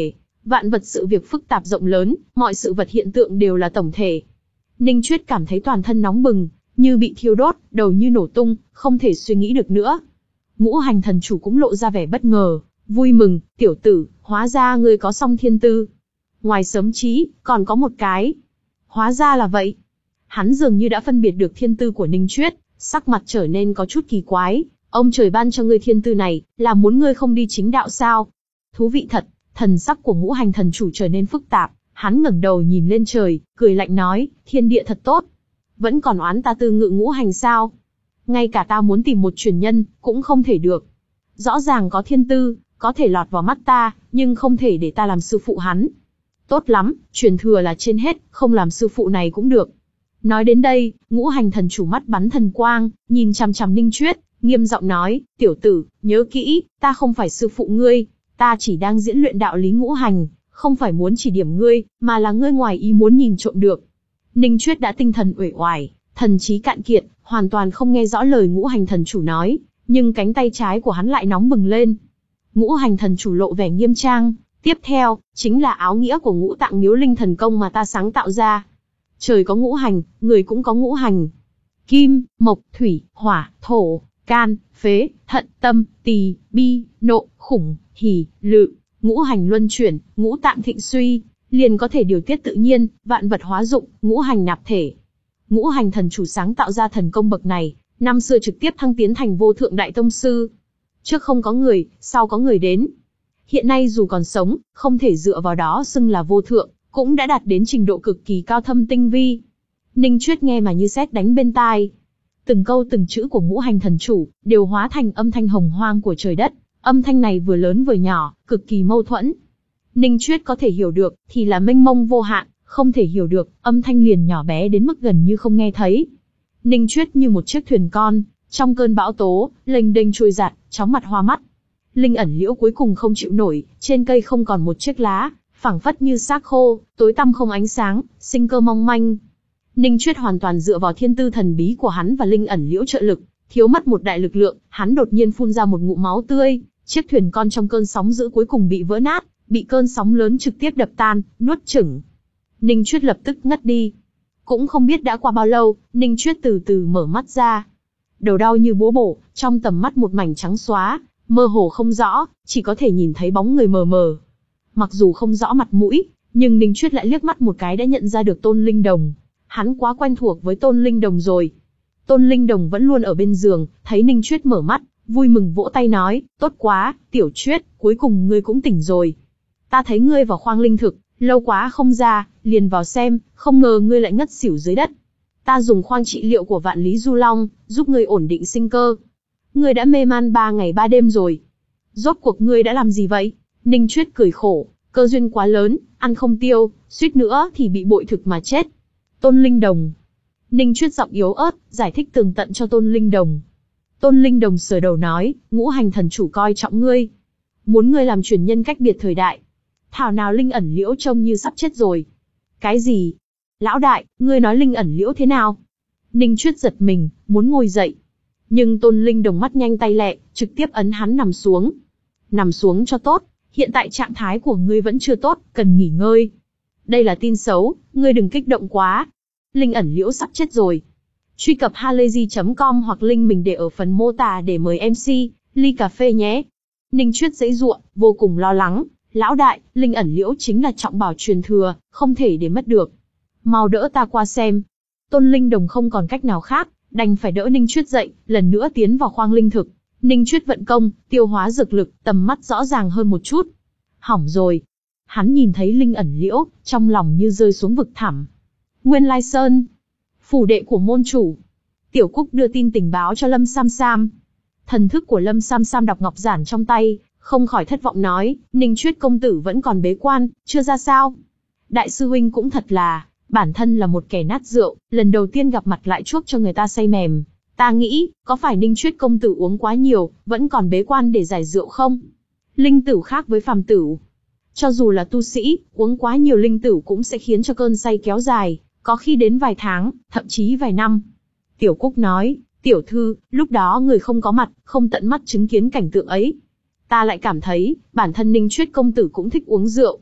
Vạn vật sự việc phức tạp rộng lớn, mọi sự vật hiện tượng đều là tổng thể. Ninh Chuyết cảm thấy toàn thân nóng bừng, như bị thiêu đốt, đầu như nổ tung, không thể suy nghĩ được nữa. Ngũ hành thần chủ cũng lộ ra vẻ bất ngờ, vui mừng, tiểu tử, hóa ra ngươi có song thiên tư. Ngoài sớm trí, còn có một cái. Hóa ra là vậy. Hắn dường như đã phân biệt được thiên tư của Ninh Chuyết, sắc mặt trở nên có chút kỳ quái. Ông trời ban cho ngươi thiên tư này, là muốn ngươi không đi chính đạo sao? Thú vị thật. Thần sắc của ngũ hành thần chủ trở nên phức tạp, hắn ngẩng đầu nhìn lên trời, cười lạnh nói, thiên địa thật tốt. Vẫn còn oán ta tư ngự ngũ hành sao? Ngay cả ta muốn tìm một truyền nhân, cũng không thể được. Rõ ràng có thiên tư, có thể lọt vào mắt ta, nhưng không thể để ta làm sư phụ hắn. Tốt lắm, truyền thừa là trên hết, không làm sư phụ này cũng được. Nói đến đây, ngũ hành thần chủ mắt bắn thần quang, nhìn chằm chằm Ninh Chuyết, nghiêm giọng nói, tiểu tử, nhớ kỹ, ta không phải sư phụ ngươi. Ta chỉ đang diễn luyện đạo lý ngũ hành, không phải muốn chỉ điểm ngươi, mà là ngươi ngoài ý muốn nhìn trộm được. Ninh Chuyết đã tinh thần uể oải, thần trí cạn kiệt, hoàn toàn không nghe rõ lời ngũ hành thần chủ nói, nhưng cánh tay trái của hắn lại nóng bừng lên. Ngũ hành thần chủ lộ vẻ nghiêm trang, tiếp theo, chính là áo nghĩa của ngũ tạng miếu linh thần công mà ta sáng tạo ra. Trời có ngũ hành, người cũng có ngũ hành. Kim, mộc, thủy, hỏa, thổ, can, phế, thận, tâm, tỳ, bi, nộ, khủng, hỉ, lự, ngũ hành luân chuyển, ngũ tạng thịnh suy, liền có thể điều tiết tự nhiên, vạn vật hóa dụng, ngũ hành nạp thể. Ngũ hành thần chủ sáng tạo ra thần công bậc này, năm xưa trực tiếp thăng tiến thành vô thượng đại tông sư. Trước không có người, sau có người đến. Hiện nay dù còn sống, không thể dựa vào đó xưng là vô thượng, cũng đã đạt đến trình độ cực kỳ cao thâm tinh vi. Ninh Chuyết nghe mà như sét đánh bên tai. Từng câu từng chữ của ngũ hành thần chủ, đều hóa thành âm thanh hồng hoang của trời đất. Âm thanh này vừa lớn vừa nhỏ, cực kỳ mâu thuẫn. Ninh Chuyết có thể hiểu được, thì là mênh mông vô hạn, không thể hiểu được, âm thanh liền nhỏ bé đến mức gần như không nghe thấy. Ninh Chuyết như một chiếc thuyền con, trong cơn bão tố, lênh đênh trôi giạt, chóng mặt hoa mắt. Linh ẩn liễu cuối cùng không chịu nổi, trên cây không còn một chiếc lá, phảng phất như xác khô, tối tăm không ánh sáng, sinh cơ mong manh. Ninh Chuyết hoàn toàn dựa vào thiên tư thần bí của hắn và linh ẩn liễu trợ lực, thiếu mất một đại lực lượng, hắn đột nhiên phun ra một ngụm máu tươi, chiếc thuyền con trong cơn sóng dữ cuối cùng bị vỡ nát, bị cơn sóng lớn trực tiếp đập tan, nuốt chửng. Ninh Chuyết lập tức ngất đi. Cũng không biết đã qua bao lâu, Ninh Chuyết từ từ mở mắt ra. Đầu đau như búa bổ, trong tầm mắt một mảnh trắng xóa, mơ hồ không rõ, chỉ có thể nhìn thấy bóng người mờ mờ. Mặc dù không rõ mặt mũi, nhưng Ninh Chuyết lại liếc mắt một cái đã nhận ra được Tôn Linh Đồng. Hắn quá quen thuộc với Tôn Linh Đồng rồi. Tôn Linh Đồng vẫn luôn ở bên giường, thấy Ninh Chuyết mở mắt, vui mừng vỗ tay nói, tốt quá, tiểu Chuyết, cuối cùng ngươi cũng tỉnh rồi. Ta thấy ngươi vào khoang linh thực, lâu quá không ra, liền vào xem, không ngờ ngươi lại ngất xỉu dưới đất. Ta dùng khoang trị liệu của Vạn Lý Du Long, giúp ngươi ổn định sinh cơ. Ngươi đã mê man ba ngày ba đêm rồi. Rốt cuộc ngươi đã làm gì vậy? Ninh Chuyết cười khổ, cơ duyên quá lớn, ăn không tiêu, suýt nữa thì bị bội thực mà chết. Tôn Linh Đồng. Ninh Chuyết giọng yếu ớt, giải thích tường tận cho Tôn Linh Đồng. Tôn Linh Đồng sờ đầu nói, ngũ hành thần chủ coi trọng ngươi. Muốn ngươi làm truyền nhân cách biệt thời đại. Thảo nào linh ẩn liễu trông như sắp chết rồi. Cái gì? Lão đại, ngươi nói linh ẩn liễu thế nào? Ninh Chuyết giật mình, muốn ngồi dậy. Nhưng Tôn Linh Đồng mắt nhanh tay lẹ, trực tiếp ấn hắn nằm xuống. Nằm xuống cho tốt, hiện tại trạng thái của ngươi vẫn chưa tốt, cần nghỉ ngơi. Đây là tin xấu, ngươi đừng kích động quá. Linh ẩn liễu sắp chết rồi. Truy cập halayzi chấm com hoặc link mình để ở phần mô tả để mời em xê, ly cà phê nhé. Ninh Chuyết giãy giụa, vô cùng lo lắng. Lão đại, linh ẩn liễu chính là trọng bảo truyền thừa, không thể để mất được. Mau đỡ ta qua xem. Tôn Linh Đồng không còn cách nào khác, đành phải đỡ Ninh Chuyết dậy, lần nữa tiến vào khoang linh thực. Ninh Chuyết vận công, tiêu hóa dược lực, tầm mắt rõ ràng hơn một chút. Hỏng rồi. Hắn nhìn thấy linh ẩn liễu, trong lòng như rơi xuống vực thẳm. Nguyên Lai Sơn, phủ đệ của môn chủ. Tiểu Cúc đưa tin tình báo cho Lâm Sam Sam. Thần thức của Lâm Sam Sam đọc ngọc giản trong tay, không khỏi thất vọng nói, Ninh Chuyết công tử vẫn còn bế quan, chưa ra sao. Đại sư huynh cũng thật là, bản thân là một kẻ nát rượu, lần đầu tiên gặp mặt lại chuốc cho người ta say mềm. Ta nghĩ, có phải Ninh Chuyết công tử uống quá nhiều, vẫn còn bế quan để giải rượu không? Linh tửu khác với phàm tửu. Cho dù là tu sĩ, uống quá nhiều linh tửu cũng sẽ khiến cho cơn say kéo dài, có khi đến vài tháng, thậm chí vài năm. Tiểu Cúc nói, tiểu thư, lúc đó người không có mặt, không tận mắt chứng kiến cảnh tượng ấy. Ta lại cảm thấy, bản thân Ninh Chuyết công tử cũng thích uống rượu.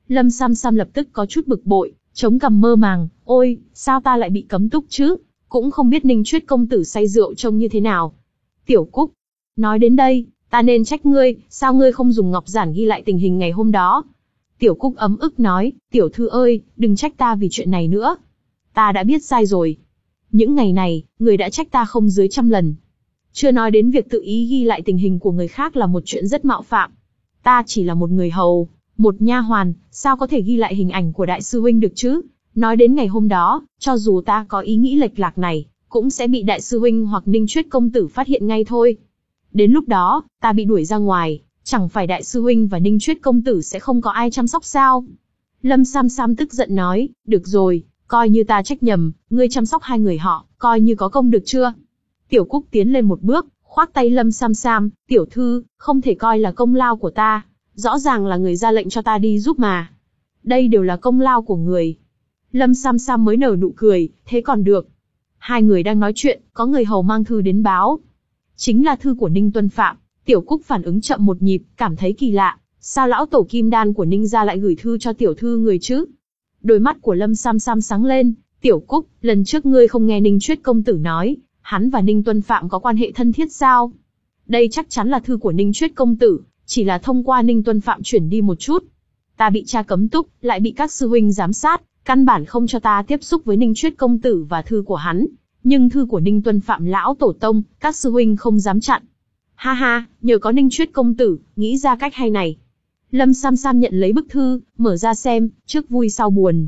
Lâm Sam Sam lập tức có chút bực bội, chống cằm mơ màng, ôi, sao ta lại bị cấm túc chứ? Cũng không biết Ninh Chuyết công tử say rượu trông như thế nào. Tiểu Cúc, nói đến đây, ta nên trách ngươi, sao ngươi không dùng ngọc giản ghi lại tình hình ngày hôm đó? Tiểu Cúc ấm ức nói, tiểu thư ơi, đừng trách ta vì chuyện này nữa. Ta đã biết sai rồi. Những ngày này, người đã trách ta không dưới trăm lần. Chưa nói đến việc tự ý ghi lại tình hình của người khác là một chuyện rất mạo phạm. Ta chỉ là một người hầu, một nha hoàn, sao có thể ghi lại hình ảnh của đại sư huynh được chứ? Nói đến ngày hôm đó, cho dù ta có ý nghĩ lệch lạc này, cũng sẽ bị đại sư huynh hoặc Ninh Chuyết công tử phát hiện ngay thôi. Đến lúc đó, ta bị đuổi ra ngoài, chẳng phải đại sư huynh và Ninh Chuyết công tử sẽ không có ai chăm sóc sao? Lâm Sam Sam tức giận nói, được rồi, coi như ta trách nhầm, ngươi chăm sóc hai người họ, coi như có công được chưa? Tiểu Cúc tiến lên một bước, khoác tay Lâm Sam Sam, tiểu thư, không thể coi là công lao của ta, rõ ràng là người ra lệnh cho ta đi giúp mà. Đây đều là công lao của người. Lâm Sam Sam mới nở nụ cười, thế còn được. Hai người đang nói chuyện, có người hầu mang thư đến báo. Chính là thư của Ninh Tuân Phạm. Tiểu Cúc phản ứng chậm một nhịp, cảm thấy kỳ lạ. Sao lão tổ kim đan của Ninh gia lại gửi thư cho tiểu thư người chứ? Đôi mắt của Lâm Sam Sam sáng lên. Tiểu Cúc, lần trước ngươi không nghe Ninh Chuyết công tử nói, hắn và Ninh Tuân Phạm có quan hệ thân thiết sao? Đây chắc chắn là thư của Ninh Chuyết công tử, chỉ là thông qua Ninh Tuân Phạm chuyển đi một chút. Ta bị cha cấm túc, lại bị các sư huynh giám sát, căn bản không cho ta tiếp xúc với Ninh Chuyết công tử và thư của hắn. Nhưng thư của Ninh Tuân Phạm lão tổ tông, các sư huynh không dám chặn. Ha ha, nhờ có Ninh Chuyết công tử, nghĩ ra cách hay này. Lâm Sam Sam nhận lấy bức thư, mở ra xem, trước vui sau buồn.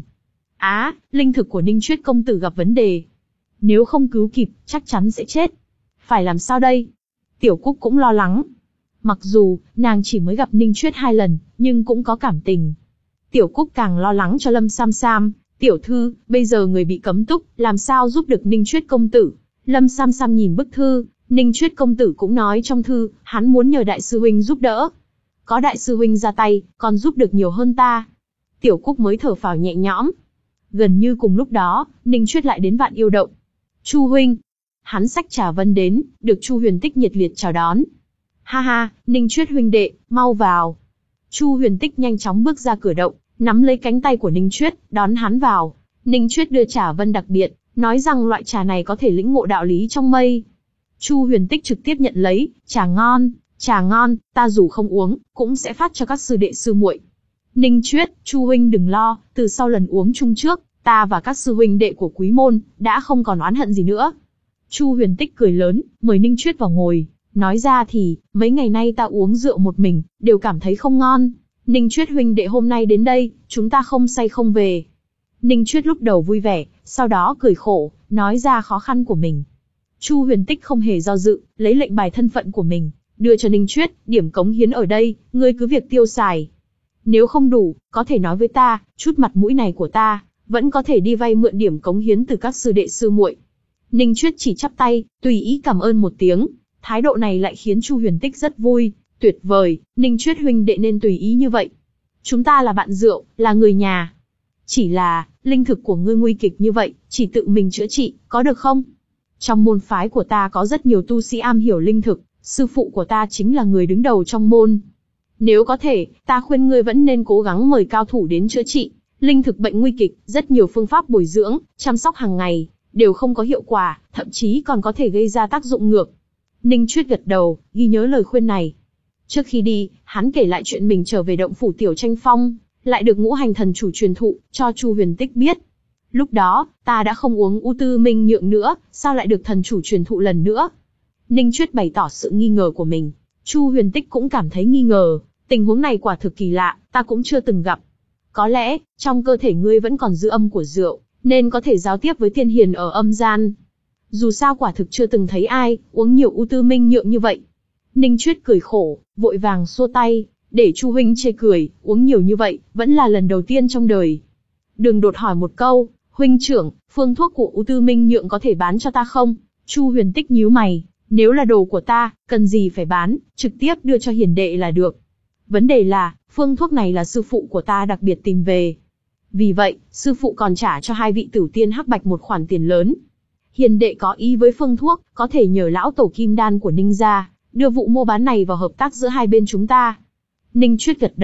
Á, linh thực của Ninh Chuyết công tử gặp vấn đề. Nếu không cứu kịp, chắc chắn sẽ chết. Phải làm sao đây? Tiểu Cúc cũng lo lắng. Mặc dù, nàng chỉ mới gặp Ninh Chuyết hai lần, nhưng cũng có cảm tình. Tiểu Cúc càng lo lắng cho Lâm Sam Sam. Tiểu thư, bây giờ người bị cấm túc, làm sao giúp được Ninh Chuyết công tử? Lâm Sam Sam nhìn bức thư, Ninh Chuyết công tử cũng nói trong thư, hắn muốn nhờ đại sư huynh giúp đỡ. Có đại sư huynh ra tay, còn giúp được nhiều hơn ta. Tiểu Cúc mới thở phào nhẹ nhõm. Gần như cùng lúc đó, Ninh Chuyết lại đến Vạn Yêu Động. Chu huynh. Hắn xách trà vân đến, được Chu Huyền Tích nhiệt liệt chào đón. Ha ha, Ninh Chuyết huynh đệ, mau vào. Chu Huyền Tích nhanh chóng bước ra cửa động, nắm lấy cánh tay của Ninh Chuyết, đón hắn vào. Ninh Chuyết đưa trà vân đặc biệt, nói rằng loại trà này có thể lĩnh ngộ đạo lý trong mây. Chu Huyền Tích trực tiếp nhận lấy, trà ngon, trà ngon, ta dù không uống, cũng sẽ phát cho các sư đệ sư muội. Ninh Chuyết, Chu huynh đừng lo, từ sau lần uống chung trước, ta và các sư huynh đệ của quý môn, đã không còn oán hận gì nữa. Chu Huyền Tích cười lớn, mời Ninh Chuyết vào ngồi, nói ra thì, mấy ngày nay ta uống rượu một mình, đều cảm thấy không ngon. Ninh Chuyết huynh đệ hôm nay đến đây, chúng ta không say không về. Ninh Chuyết lúc đầu vui vẻ, sau đó cười khổ, nói ra khó khăn của mình. Chu Huyền Tích không hề do dự, lấy lệnh bài thân phận của mình, đưa cho Ninh Chuyết, điểm cống hiến ở đây, ngươi cứ việc tiêu xài. Nếu không đủ, có thể nói với ta, chút mặt mũi này của ta, vẫn có thể đi vay mượn điểm cống hiến từ các sư đệ sư muội. Ninh Chuyết chỉ chắp tay, tùy ý cảm ơn một tiếng, thái độ này lại khiến Chu Huyền Tích rất vui, tuyệt vời, Ninh Chuyết huynh đệ nên tùy ý như vậy. Chúng ta là bạn rượu, là người nhà. Chỉ là, linh thực của ngươi nguy kịch như vậy, chỉ tự mình chữa trị, có được không? Trong môn phái của ta có rất nhiều tu sĩ am hiểu linh thực, sư phụ của ta chính là người đứng đầu trong môn. Nếu có thể, ta khuyên ngươi vẫn nên cố gắng mời cao thủ đến chữa trị. Linh thực bệnh nguy kịch, rất nhiều phương pháp bồi dưỡng, chăm sóc hàng ngày, đều không có hiệu quả, thậm chí còn có thể gây ra tác dụng ngược. Ninh Chuyết gật đầu, ghi nhớ lời khuyên này. Trước khi đi, hắn kể lại chuyện mình trở về động phủ Tiểu Tranh Phong, lại được ngũ hành thần chủ truyền thụ, cho Chu Huyền Tích biết. Lúc đó, ta đã không uống U Tư Minh Nhượng nữa, sao lại được thần chủ truyền thụ lần nữa? Ninh Chuyết bày tỏ sự nghi ngờ của mình. Chu Huyền Tích cũng cảm thấy nghi ngờ, tình huống này quả thực kỳ lạ, ta cũng chưa từng gặp. Có lẽ, trong cơ thể ngươi vẫn còn dư âm của rượu, nên có thể giao tiếp với tiên hiền ở âm gian. Dù sao quả thực chưa từng thấy ai uống nhiều U Tư Minh Nhượng như vậy. Ninh Chuyết cười khổ, vội vàng xua tay, để Chu huynh chê cười, uống nhiều như vậy, vẫn là lần đầu tiên trong đời. Đường Đột hỏi một câu, huynh trưởng, phương thuốc của U Tư Minh Nhượng có thể bán cho ta không? Chu Huyền Tích nhíu mày, nếu là đồ của ta, cần gì phải bán, trực tiếp đưa cho hiền đệ là được. Vấn đề là, phương thuốc này là sư phụ của ta đặc biệt tìm về. Vì vậy, sư phụ còn trả cho hai vị tử tiên hắc bạch một khoản tiền lớn. Hiền đệ có ý với phương thuốc, có thể nhờ lão tổ kim đan của Ninh gia, đưa vụ mua bán này vào hợp tác giữa hai bên chúng ta. Ninh Chuyết gật đầu,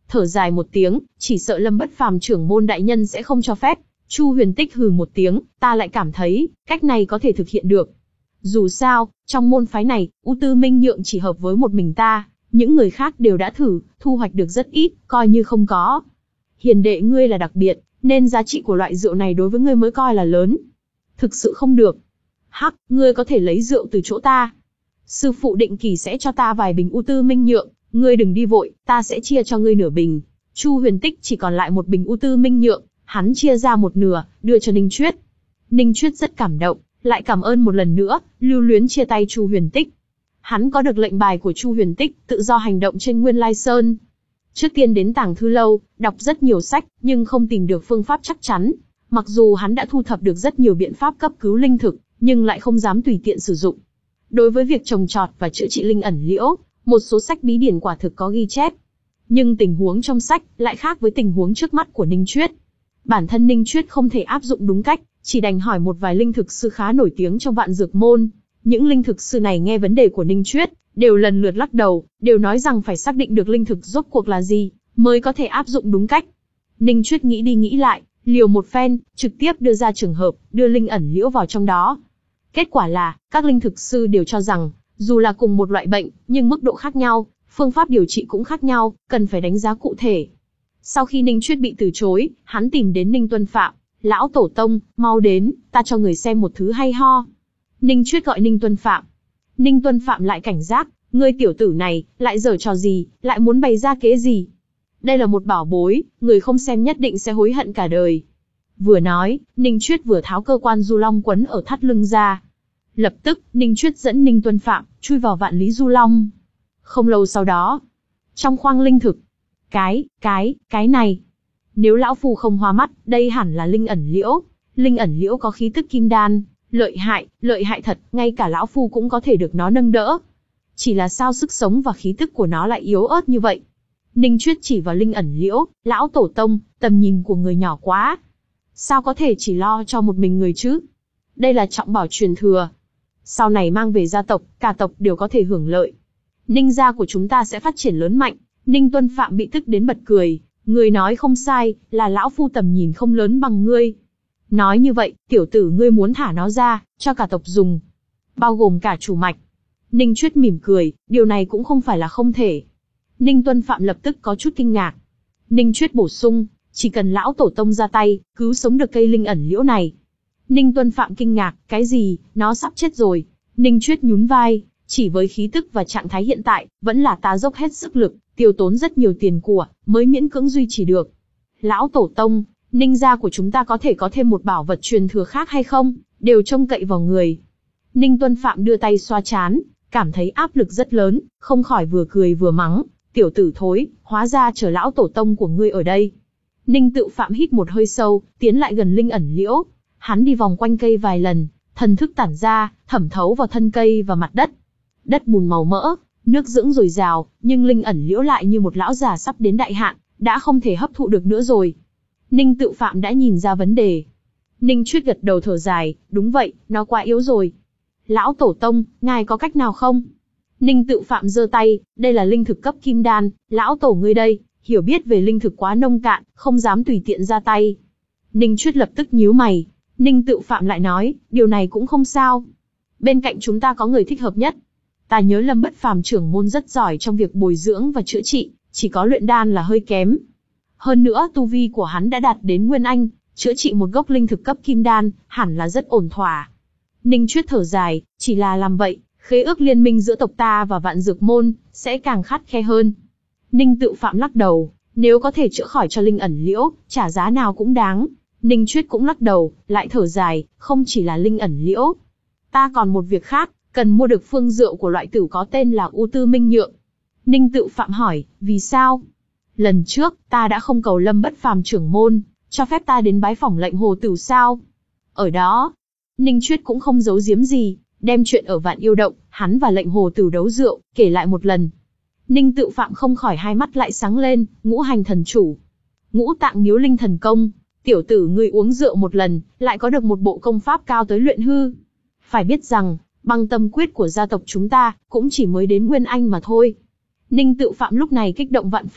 thở dài một tiếng, chỉ sợ Lâm Bất Phàm trưởng môn đại nhân sẽ không cho phép. Chu Huyền Tích hừ một tiếng, ta lại cảm thấy, cách này có thể thực hiện được. Dù sao, trong môn phái này, U Tư Minh Nhượng chỉ hợp với một mình ta, những người khác đều đã thử, thu hoạch được rất ít, coi như không có. Hiền đệ ngươi là đặc biệt, nên giá trị của loại rượu này đối với ngươi mới coi là lớn. Thực sự không được. Hắc, ngươi có thể lấy rượu từ chỗ ta. Sư phụ định kỳ sẽ cho ta vài bình U Tư Minh Nhượng, ngươi đừng đi vội, ta sẽ chia cho ngươi nửa bình. Chu Huyền Tích chỉ còn lại một bình U Tư Minh Nhượng, hắn chia ra một nửa, đưa cho Ninh Chuyết. Ninh Chuyết rất cảm động, lại cảm ơn một lần nữa, lưu luyến chia tay Chu Huyền Tích. Hắn có được lệnh bài của Chu Huyền Tích, tự do hành động trên Nguyên Lai Sơn. Trước tiên đến Tàng Thư Lâu, đọc rất nhiều sách, nhưng không tìm được phương pháp chắc chắn. Mặc dù hắn đã thu thập được rất nhiều biện pháp cấp cứu linh thực, nhưng lại không dám tùy tiện sử dụng. Đối với việc trồng trọt và chữa trị linh ẩn liễu, một số sách bí điển quả thực có ghi chép. Nhưng tình huống trong sách lại khác với tình huống trước mắt của Ninh Chuyết. Bản thân Ninh Chuyết không thể áp dụng đúng cách, chỉ đành hỏi một vài linh thực sư khá nổi tiếng trong vạn dược môn. Những linh thực sư này nghe vấn đề của Ninh Chuyết, đều lần lượt lắc đầu, đều nói rằng phải xác định được linh thực rốt cuộc là gì, mới có thể áp dụng đúng cách. Ninh Chuyết nghĩ đi nghĩ lại, liều một phen, trực tiếp đưa ra trường hợp, đưa linh ẩn liễu vào trong đó. Kết quả là, các linh thực sư đều cho rằng, dù là cùng một loại bệnh, nhưng mức độ khác nhau, phương pháp điều trị cũng khác nhau, cần phải đánh giá cụ thể. Sau khi Ninh Chuyết bị từ chối, hắn tìm đến Ninh Tuân Phạm, lão tổ tông, mau đến, ta cho người xem một thứ hay ho. Ninh Chuyết gọi Ninh Tuân Phạm. Ninh Tuân Phạm lại cảnh giác, ngươi tiểu tử này, lại giở trò gì, lại muốn bày ra kế gì. Đây là một bảo bối, người không xem nhất định sẽ hối hận cả đời. Vừa nói, Ninh Chuyết vừa tháo cơ quan du long quấn ở thắt lưng ra. Lập tức, Ninh Chuyết dẫn Ninh Tuân Phạm, chui vào vạn lý du long. Không lâu sau đó, trong khoang linh thực, cái, cái, cái này. Nếu lão phu không hoa mắt, đây hẳn là linh ẩn liễu. Linh ẩn liễu có khí tức kim đan, lợi hại, lợi hại thật, ngay cả lão phu cũng có thể được nó nâng đỡ. Chỉ là sao sức sống và khí tức của nó lại yếu ớt như vậy? Ninh Chuyết chỉ vào linh ẩn liễu, lão tổ tông, tầm nhìn của người nhỏ quá. Sao có thể chỉ lo cho một mình người chứ? Đây là trọng bảo truyền thừa. Sau này mang về gia tộc, cả tộc đều có thể hưởng lợi. Ninh gia của chúng ta sẽ phát triển lớn mạnh. Ninh Tuân Phạm bị tức đến bật cười. Người nói không sai, là lão phu tầm nhìn không lớn bằng ngươi. Nói như vậy, tiểu tử ngươi muốn thả nó ra, cho cả tộc dùng. Bao gồm cả chủ mạch. Ninh Chuyết mỉm cười, điều này cũng không phải là không thể. Ninh Tuân Phạm lập tức có chút kinh ngạc. Ninh Chuyết bổ sung, chỉ cần lão tổ tông ra tay, cứu sống được cây linh ẩn liễu này. Ninh Tuân Phạm kinh ngạc, cái gì, nó sắp chết rồi. Ninh Chuyết nhún vai, chỉ với khí tức và trạng thái hiện tại, vẫn là ta dốc hết sức lực, tiêu tốn rất nhiều tiền của, mới miễn cưỡng duy trì được. Lão tổ tông, Ninh gia của chúng ta có thể có thêm một bảo vật truyền thừa khác hay không, đều trông cậy vào người. Ninh Tuân Phạm đưa tay xoa trán, cảm thấy áp lực rất lớn, không khỏi vừa cười vừa mắng, tiểu tử thối, hóa ra chờ lão tổ tông của ngươi ở đây. Ninh Tự Phạm hít một hơi sâu, tiến lại gần linh ẩn liễu, hắn đi vòng quanh cây vài lần, thần thức tản ra, thẩm thấu vào thân cây và mặt đất. Đất bùn màu mỡ, nước dưỡng dồi dào, nhưng linh ẩn liễu lại như một lão già sắp đến đại hạn, đã không thể hấp thụ được nữa rồi. Ninh Tự Phạm đã nhìn ra vấn đề. Ninh Chuyết gật đầu thở dài, đúng vậy, nó quá yếu rồi. Lão tổ tông, ngài có cách nào không? Ninh Tự Phạm giơ tay, đây là linh thực cấp kim đan, lão tổ ngươi đây, hiểu biết về linh thực quá nông cạn, không dám tùy tiện ra tay. Ninh Chuyết lập tức nhíu mày. Ninh Tự Phạm lại nói, điều này cũng không sao. Bên cạnh chúng ta có người thích hợp nhất. Ta nhớ Lâm Bất Phàm trưởng môn rất giỏi trong việc bồi dưỡng và chữa trị, chỉ có luyện đan là hơi kém. Hơn nữa tu vi của hắn đã đạt đến Nguyên Anh, chữa trị một gốc linh thực cấp kim đan, hẳn là rất ổn thỏa. Ninh Chuyết thở dài, chỉ là làm vậy, khế ước liên minh giữa tộc ta và vạn dược môn, sẽ càng khắt khe hơn. Ninh Tự Phạm lắc đầu, nếu có thể chữa khỏi cho linh ẩn liễu, trả giá nào cũng đáng. Ninh Chuyết cũng lắc đầu, lại thở dài, không chỉ là linh ẩn liễu. Ta còn một việc khác, cần mua được phương rượu của loại tử có tên là U Tư Minh Nhượng. Ninh Tự Phạm hỏi, vì sao? Lần trước, ta đã không cầu Lâm Bất Phàm trưởng môn, cho phép ta đến bái phỏng lệnh hồ tử sao? Ở đó, Ninh Chuyết cũng không giấu giếm gì, đem chuyện ở Vạn Yêu Động, hắn và lệnh hồ tử đấu rượu, kể lại một lần. Ninh Tự Phạm không khỏi hai mắt lại sáng lên, ngũ hành thần chủ. Ngũ tạng miếu linh thần công, tiểu tử ngươi uống rượu một lần, lại có được một bộ công pháp cao tới luyện hư. Phải biết rằng, băng tâm quyết của gia tộc chúng ta, cũng chỉ mới đến Nguyên Anh mà thôi. Ninh Tự Phạm lúc này kích động vạn phần,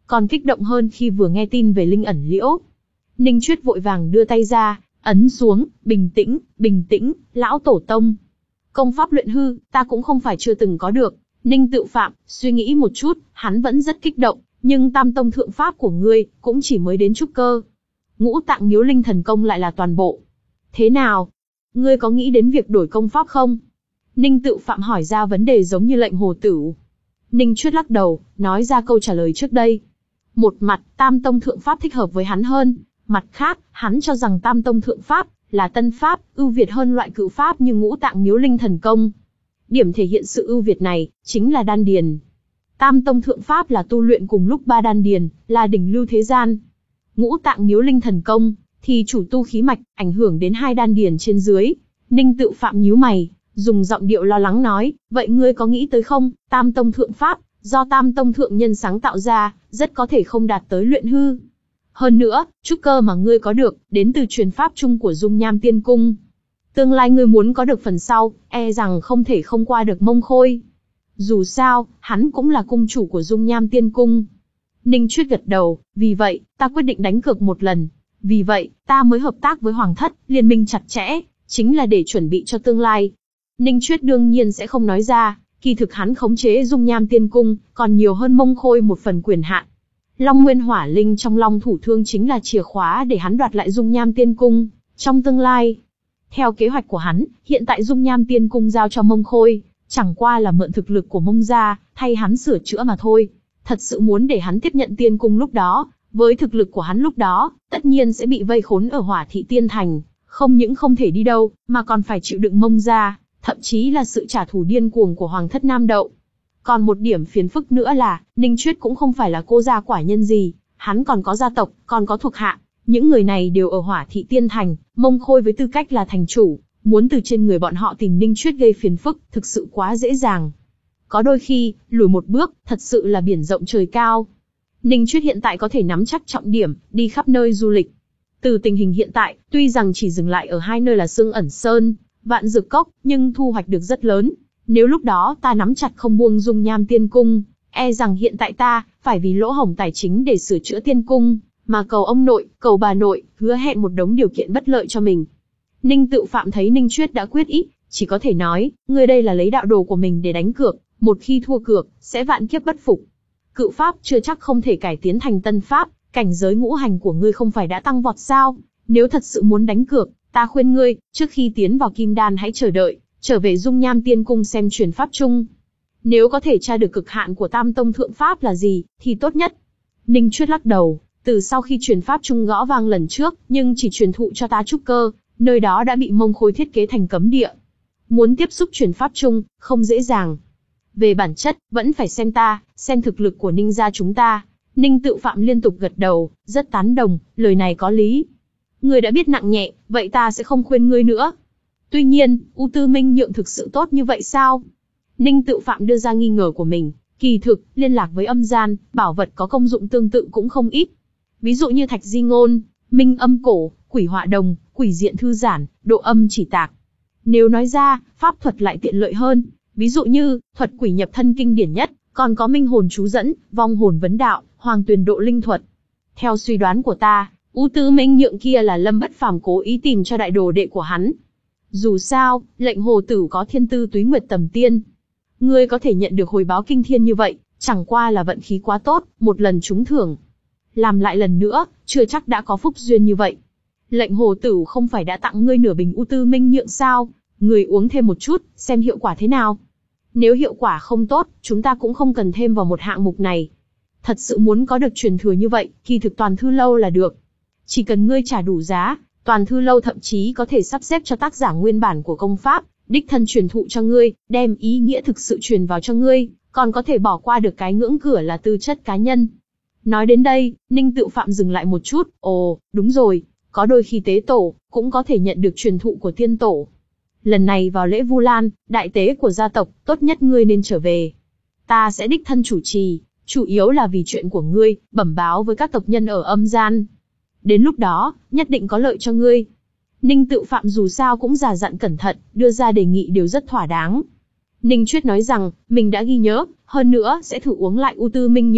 còn kích động hơn khi vừa nghe tin về Linh ẩn liễu. Ninh Chuyết vội vàng đưa tay ra, ấn xuống, bình tĩnh, bình tĩnh, lão tổ tông. Công pháp luyện hư, ta cũng không phải chưa từng có được. Ninh Tự Phạm, suy nghĩ một chút, hắn vẫn rất kích động, nhưng tam tông thượng pháp của ngươi, cũng chỉ mới đến trúc cơ. Ngũ tạng miếu linh thần công lại là toàn bộ. Thế nào? Ngươi có nghĩ đến việc đổi công pháp không? Ninh Tự Phạm hỏi ra vấn đề giống như lệnh hồ tửu. Ninh Chuyết lắc đầu, nói ra câu trả lời trước đây. Một mặt, tam tông thượng pháp thích hợp với hắn hơn. Mặt khác, hắn cho rằng tam tông thượng pháp là tân pháp, ưu việt hơn loại cựu pháp như ngũ tạng miếu linh thần công. Điểm thể hiện sự ưu việt này, chính là đan điền. Tam tông thượng pháp là tu luyện cùng lúc ba đan điền, là đỉnh lưu thế gian. Ngũ tạng miếu linh thần công, thì chủ tu khí mạch, ảnh hưởng đến hai đan điền trên dưới. Ninh Tự Phạm nhíu mày, dùng giọng điệu lo lắng nói, vậy ngươi có nghĩ tới không, tam tông thượng pháp, do tam tông thượng nhân sáng tạo ra, rất có thể không đạt tới luyện hư. Hơn nữa, trúc cơ mà ngươi có được, đến từ truyền pháp chung của Dung Nham Tiên Cung. Tương lai ngươi muốn có được phần sau, e rằng không thể không qua được Mông Khôi. Dù sao, hắn cũng là cung chủ của Dung Nham Tiên Cung. Ninh Chuyết gật đầu, vì vậy, ta quyết định đánh cược một lần. Vì vậy, ta mới hợp tác với Hoàng thất, liên minh chặt chẽ, chính là để chuẩn bị cho tương lai. Ninh Chuyết đương nhiên sẽ không nói ra, kỳ thực hắn khống chế Dung Nham Tiên Cung, còn nhiều hơn Mông Khôi một phần quyền hạn. Long Nguyên Hỏa Linh trong Long Thủ Thương chính là chìa khóa để hắn đoạt lại Dung Nham Tiên Cung, trong tương lai. Theo kế hoạch của hắn, hiện tại Dung Nham Tiên Cung giao cho Mông Khôi, chẳng qua là mượn thực lực của Mông gia, thay hắn sửa chữa mà thôi. Thật sự muốn để hắn tiếp nhận Tiên Cung lúc đó, với thực lực của hắn lúc đó, tất nhiên sẽ bị vây khốn ở Hỏa Thị Tiên Thành, không những không thể đi đâu, mà còn phải chịu đựng Mông gia, thậm chí là sự trả thù điên cuồng của Hoàng thất Nam Đậu. Còn một điểm phiền phức nữa là, Ninh Chuyết cũng không phải là cô gia quả nhân gì, hắn còn có gia tộc, còn có thuộc hạ. Những người này đều ở Hỏa Thị Tiên Thành, Mông Khôi với tư cách là thành chủ, muốn từ trên người bọn họ tìm Ninh Chuyết gây phiền phức, thực sự quá dễ dàng. Có đôi khi, lùi một bước, thật sự là biển rộng trời cao. Ninh Chuyết hiện tại có thể nắm chắc trọng điểm, đi khắp nơi du lịch. Từ tình hình hiện tại, tuy rằng chỉ dừng lại ở hai nơi là Xương Ẩn Sơn, Vạn Dược Cốc, nhưng thu hoạch được rất lớn. Nếu lúc đó ta nắm chặt không buông Dung Nham Tiên Cung, e rằng hiện tại ta, phải vì lỗ hổng tài chính để sửa chữa Tiên Cung, mà cầu ông nội, cầu bà nội, hứa hẹn một đống điều kiện bất lợi cho mình. Ninh Tự Phạm thấy Ninh Chuyết đã quyết ý, chỉ có thể nói, ngươi đây là lấy đạo đồ của mình để đánh cược, một khi thua cược, sẽ vạn kiếp bất phục. Cựu pháp chưa chắc không thể cải tiến thành tân pháp, cảnh giới ngũ hành của ngươi không phải đã tăng vọt sao? Nếu thật sự muốn đánh cược, ta khuyên ngươi, trước khi tiến vào Kim Đan hãy chờ đợi, trở về Dung Nham Tiên Cung xem truyền pháp chung. Nếu có thể tra được cực hạn của Tam Tông Thượng Pháp là gì, thì tốt nhất. Ninh Chuyết lắc đầu, từ sau khi truyền pháp chung gõ vang lần trước, nhưng chỉ truyền thụ cho ta trúc cơ, nơi đó đã bị Mông Khôi thiết kế thành cấm địa. Muốn tiếp xúc truyền pháp chung, không dễ dàng. Về bản chất, vẫn phải xem ta, xem thực lực của Ninh gia chúng ta. Ninh Tự Phạm liên tục gật đầu, rất tán đồng, lời này có lý. Ngươi đã biết nặng nhẹ, vậy ta sẽ không khuyên ngươi nữa. Tuy nhiên, U Tư Minh Nhượng thực sự tốt như vậy sao? Ninh Tự Phạm đưa ra nghi ngờ của mình, kỳ thực, liên lạc với âm gian, bảo vật có công dụng tương tự cũng không ít. Ví dụ như Thạch Di Ngôn, Minh Âm Cổ, Quỷ Họa Đồng, Quỷ Diện Thư Giản, Độ Âm Chỉ Tạc. Nếu nói ra, pháp thuật lại tiện lợi hơn, ví dụ như, thuật quỷ nhập thân kinh điển nhất, còn có Minh Hồn Chú Dẫn, Vong Hồn Vấn Đạo, Hoàng Tuyền Độ Linh Thuật. Theo suy đoán của ta, U Tư Minh Nhượng kia là Lâm Bất Phàm cố ý tìm cho đại đồ đệ của hắn. Dù sao, lệnh hồ tử có thiên tư túy nguyệt tầm tiên. Ngươi có thể nhận được hồi báo kinh thiên như vậy, chẳng qua là vận khí quá tốt, một lần trúng thưởng. Làm lại lần nữa, chưa chắc đã có phúc duyên như vậy. Lệnh hồ tử không phải đã tặng ngươi nửa bình U Tư Minh Nhượng sao? Ngươi uống thêm một chút, xem hiệu quả thế nào. Nếu hiệu quả không tốt, chúng ta cũng không cần thêm vào một hạng mục này. Thật sự muốn có được truyền thừa như vậy, kỳ thực Toàn Thư Lâu là được. Chỉ cần ngươi trả đủ giá, Toàn Thư Lâu thậm chí có thể sắp xếp cho tác giả nguyên bản của công pháp, đích thân truyền thụ cho ngươi, đem ý nghĩa thực sự truyền vào cho ngươi, còn có thể bỏ qua được cái ngưỡng cửa là tư chất cá nhân. Nói đến đây, Ninh Tự Phạm dừng lại một chút, ồ, đúng rồi, có đôi khi tế tổ, cũng có thể nhận được truyền thụ của tiên tổ. Lần này vào lễ Vu Lan, đại tế của gia tộc, tốt nhất ngươi nên trở về. Ta sẽ đích thân chủ trì, chủ yếu là vì chuyện của ngươi, bẩm báo với các tộc nhân ở âm gian. Đến lúc đó, nhất định có lợi cho ngươi. Ninh Tự Phạm dù sao cũng già dặn cẩn thận, đưa ra đề nghị đều rất thỏa đáng. Ninh Chuyết nói rằng, mình đã ghi nhớ, hơn nữa sẽ thử uống lại U Tư Minh Nhượng,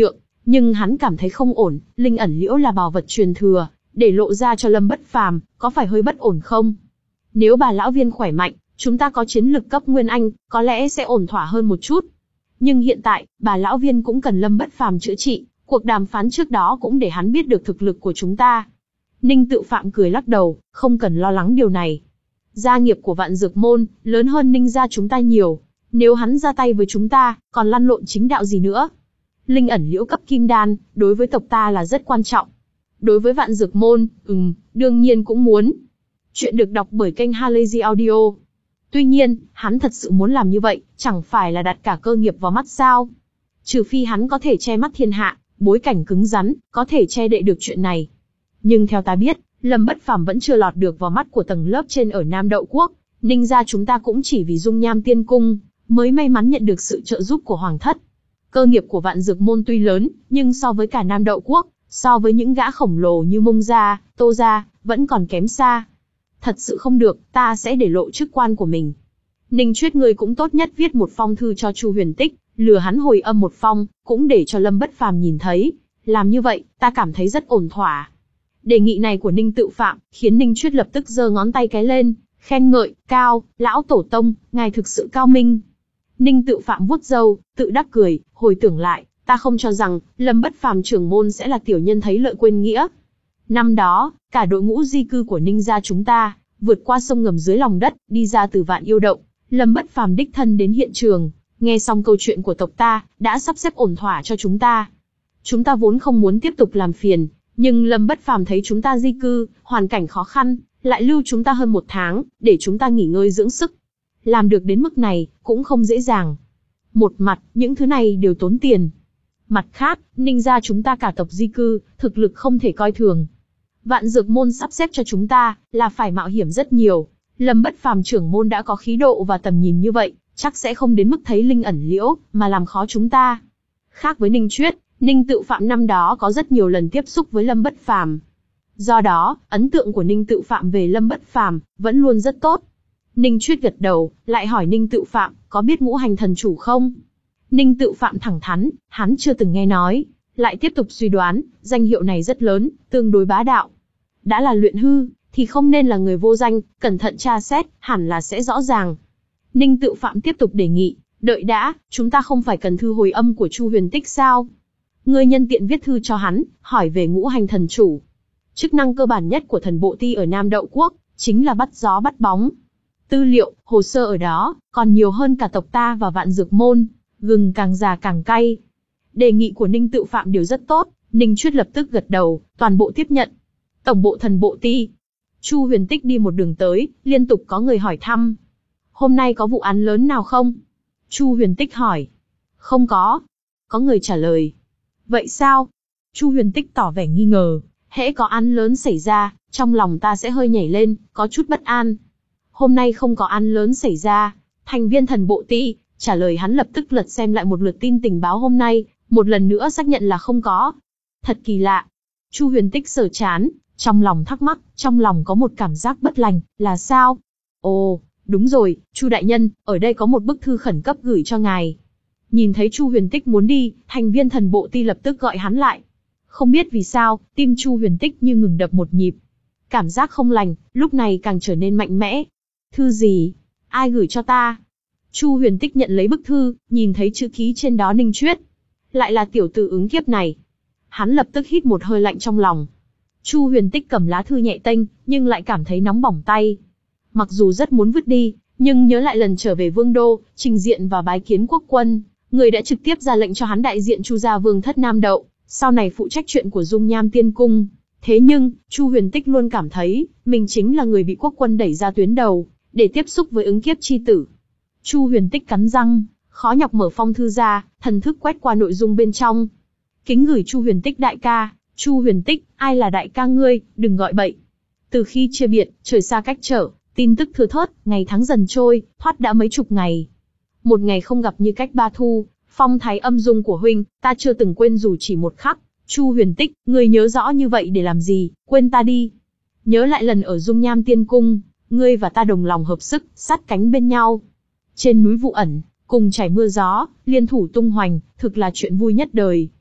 Nhưng hắn cảm thấy không ổn, linh ẩn liễu là bảo vật truyền thừa, để lộ ra cho Lâm Bất Phàm, có phải hơi bất ổn không? Nếu bà lão viên khỏe mạnh, chúng ta có chiến lực cấp Nguyên Anh, có lẽ sẽ ổn thỏa hơn một chút. Nhưng hiện tại, bà lão viên cũng cần Lâm Bất Phàm chữa trị, cuộc đàm phán trước đó cũng để hắn biết được thực lực của chúng ta. Ninh Tự Phạm cười lắc đầu, không cần lo lắng điều này. Gia nghiệp của Vạn Dược Môn, lớn hơn Ninh gia chúng ta nhiều. Nếu hắn ra tay với chúng ta, còn lăn lộn chính đạo gì nữa? Linh ẩn liễu cấp kim đan, đối với tộc ta là rất quan trọng. Đối với Vạn Dược Môn, ừm, đương nhiên cũng muốn. Chuyện được đọc bởi kênh Halazy Audio. Tuy nhiên, hắn thật sự muốn làm như vậy, chẳng phải là đặt cả cơ nghiệp vào mắt sao? Trừ phi hắn có thể che mắt thiên hạ, bối cảnh cứng rắn, có thể che đậy được chuyện này. Nhưng theo ta biết, Lâm Bất Phàm vẫn chưa lọt được vào mắt của tầng lớp trên ở Nam Đậu Quốc. Ninh gia chúng ta cũng chỉ vì dung nham tiên cung, mới may mắn nhận được sự trợ giúp của Hoàng thất. Cơ nghiệp của Vạn Dược Môn tuy lớn, nhưng so với cả Nam Đậu Quốc, so với những gã khổng lồ như Mông gia, Tô gia, vẫn còn kém xa. Thật sự không được, ta sẽ để lộ chức quan của mình. Ninh Chuyết ngươi cũng tốt nhất viết một phong thư cho Chu Huyền Tích, lừa hắn hồi âm một phong, cũng để cho Lâm Bất Phàm nhìn thấy. Làm như vậy, ta cảm thấy rất ổn thỏa. Đề nghị này của Ninh Tự Phạm, khiến Ninh Chuyết lập tức giơ ngón tay cái lên, khen ngợi, cao, lão tổ tông, ngài thực sự cao minh. Ninh Tự Phạm vuốt râu, tự đắc cười, hồi tưởng lại, ta không cho rằng, Lâm Bất Phàm trưởng môn sẽ là tiểu nhân thấy lợi quên nghĩa. Năm đó, cả đội ngũ di cư của Ninh gia chúng ta, vượt qua sông ngầm dưới lòng đất, đi ra từ Vạn Yêu Động, Lâm Bất Phàm đích thân đến hiện trường, nghe xong câu chuyện của tộc ta, đã sắp xếp ổn thỏa cho chúng ta. Chúng ta vốn không muốn tiếp tục làm phiền, nhưng Lâm Bất Phàm thấy chúng ta di cư, hoàn cảnh khó khăn, lại lưu chúng ta hơn một tháng, để chúng ta nghỉ ngơi dưỡng sức. Làm được đến mức này, cũng không dễ dàng. Một mặt, những thứ này đều tốn tiền. Mặt khác, Ninh gia chúng ta cả tộc di cư, thực lực không thể coi thường. Vạn Dược Môn sắp xếp cho chúng ta, là phải mạo hiểm rất nhiều. Lâm Bất Phàm trưởng môn đã có khí độ và tầm nhìn như vậy, chắc sẽ không đến mức thấy linh ẩn liễu, mà làm khó chúng ta. Khác với Ninh Chuyết, Ninh Tự Phạm năm đó có rất nhiều lần tiếp xúc với Lâm Bất Phàm. Do đó, ấn tượng của Ninh Tự Phạm về Lâm Bất Phàm vẫn luôn rất tốt. Ninh Chuyết gật đầu, lại hỏi Ninh Tự Phạm, có biết Ngũ Hành Thần Chủ không? Ninh Tự Phạm thẳng thắn, hắn chưa từng nghe nói, lại tiếp tục suy đoán, danh hiệu này rất lớn, tương đối bá đạo. Đã là luyện hư, thì không nên là người vô danh, cẩn thận tra xét, hẳn là sẽ rõ ràng. Ninh Tự Phạm tiếp tục đề nghị, đợi đã, chúng ta không phải cần thư hồi âm của Chu Huyền Tích sao? Ngươi nhân tiện viết thư cho hắn, hỏi về Ngũ Hành Thần Chủ. Chức năng cơ bản nhất của thần bộ ti ở Nam Đậu Quốc, chính là bắt gió bắt bóng. Tư liệu, hồ sơ ở đó, còn nhiều hơn cả tộc ta và Vạn Dược Môn, gừng càng già càng cay. Đề nghị của Ninh Tự Phạm đều rất tốt, Ninh Chuyết lập tức gật đầu, toàn bộ tiếp nhận. Tổng bộ thần bộ ti. Chu Huyền Tích đi một đường tới, liên tục có người hỏi thăm. Hôm nay có vụ án lớn nào không? Chu Huyền Tích hỏi. Không có. Có người trả lời. Vậy sao? Chu Huyền Tích tỏ vẻ nghi ngờ. Hễ có án lớn xảy ra, trong lòng ta sẽ hơi nhảy lên, có chút bất an. Hôm nay không có án lớn xảy ra. Thành viên thần bộ ti, trả lời hắn lập tức lật xem lại một lượt tin tình báo hôm nay, một lần nữa xác nhận là không có. Thật kỳ lạ. Chu Huyền Tích sờ chán, trong lòng thắc mắc, trong lòng có một cảm giác bất lành, là sao? Ồ, đúng rồi, Chu đại nhân, ở đây có một bức thư khẩn cấp gửi cho ngài. Nhìn thấy Chu Huyền Tích muốn đi, thành viên thần bộ ti lập tức gọi hắn lại. Không biết vì sao, tim Chu Huyền Tích như ngừng đập một nhịp. Cảm giác không lành, lúc này càng trở nên mạnh mẽ. Thư gì? Ai gửi cho ta? Chu Huyền Tích nhận lấy bức thư, nhìn thấy chữ ký trên đó Ninh Chuyết. Lại là tiểu tử ứng kiếp này. Hắn lập tức hít một hơi lạnh trong lòng. Chu Huyền Tích cầm lá thư nhẹ tênh, nhưng lại cảm thấy nóng bỏng tay. Mặc dù rất muốn vứt đi, nhưng nhớ lại lần trở về Vương Đô, trình diện và bái kiến quốc quân, người đã trực tiếp ra lệnh cho hắn đại diện Chu gia Vương thất Nam Đậu, sau này phụ trách chuyện của Dung Nham Tiên Cung. Thế nhưng, Chu Huyền Tích luôn cảm thấy, mình chính là người bị quốc quân đẩy ra tuyến đầu, để tiếp xúc với ứng kiếp chi tử. Chu Huyền Tích cắn răng, khó nhọc mở phong thư ra, thần thức quét qua nội dung bên trong. Kính gửi Chu Huyền Tích đại ca. Chu Huyền Tích, ai là đại ca ngươi, đừng gọi bậy. Từ khi chia biệt, trời xa cách trở, tin tức thưa thớt, ngày tháng dần trôi, thoát đã mấy chục ngày. Một ngày không gặp như cách ba thu, phong thái âm dung của huynh, ta chưa từng quên dù chỉ một khắc. Chu Huyền Tích, ngươi nhớ rõ như vậy để làm gì, quên ta đi. Nhớ lại lần ở Dung Nham Tiên Cung, ngươi và ta đồng lòng hợp sức, sát cánh bên nhau. Trên núi Vụ Ẩn, cùng trải mưa gió, liên thủ tung hoành, thực là chuyện vui nhất đời.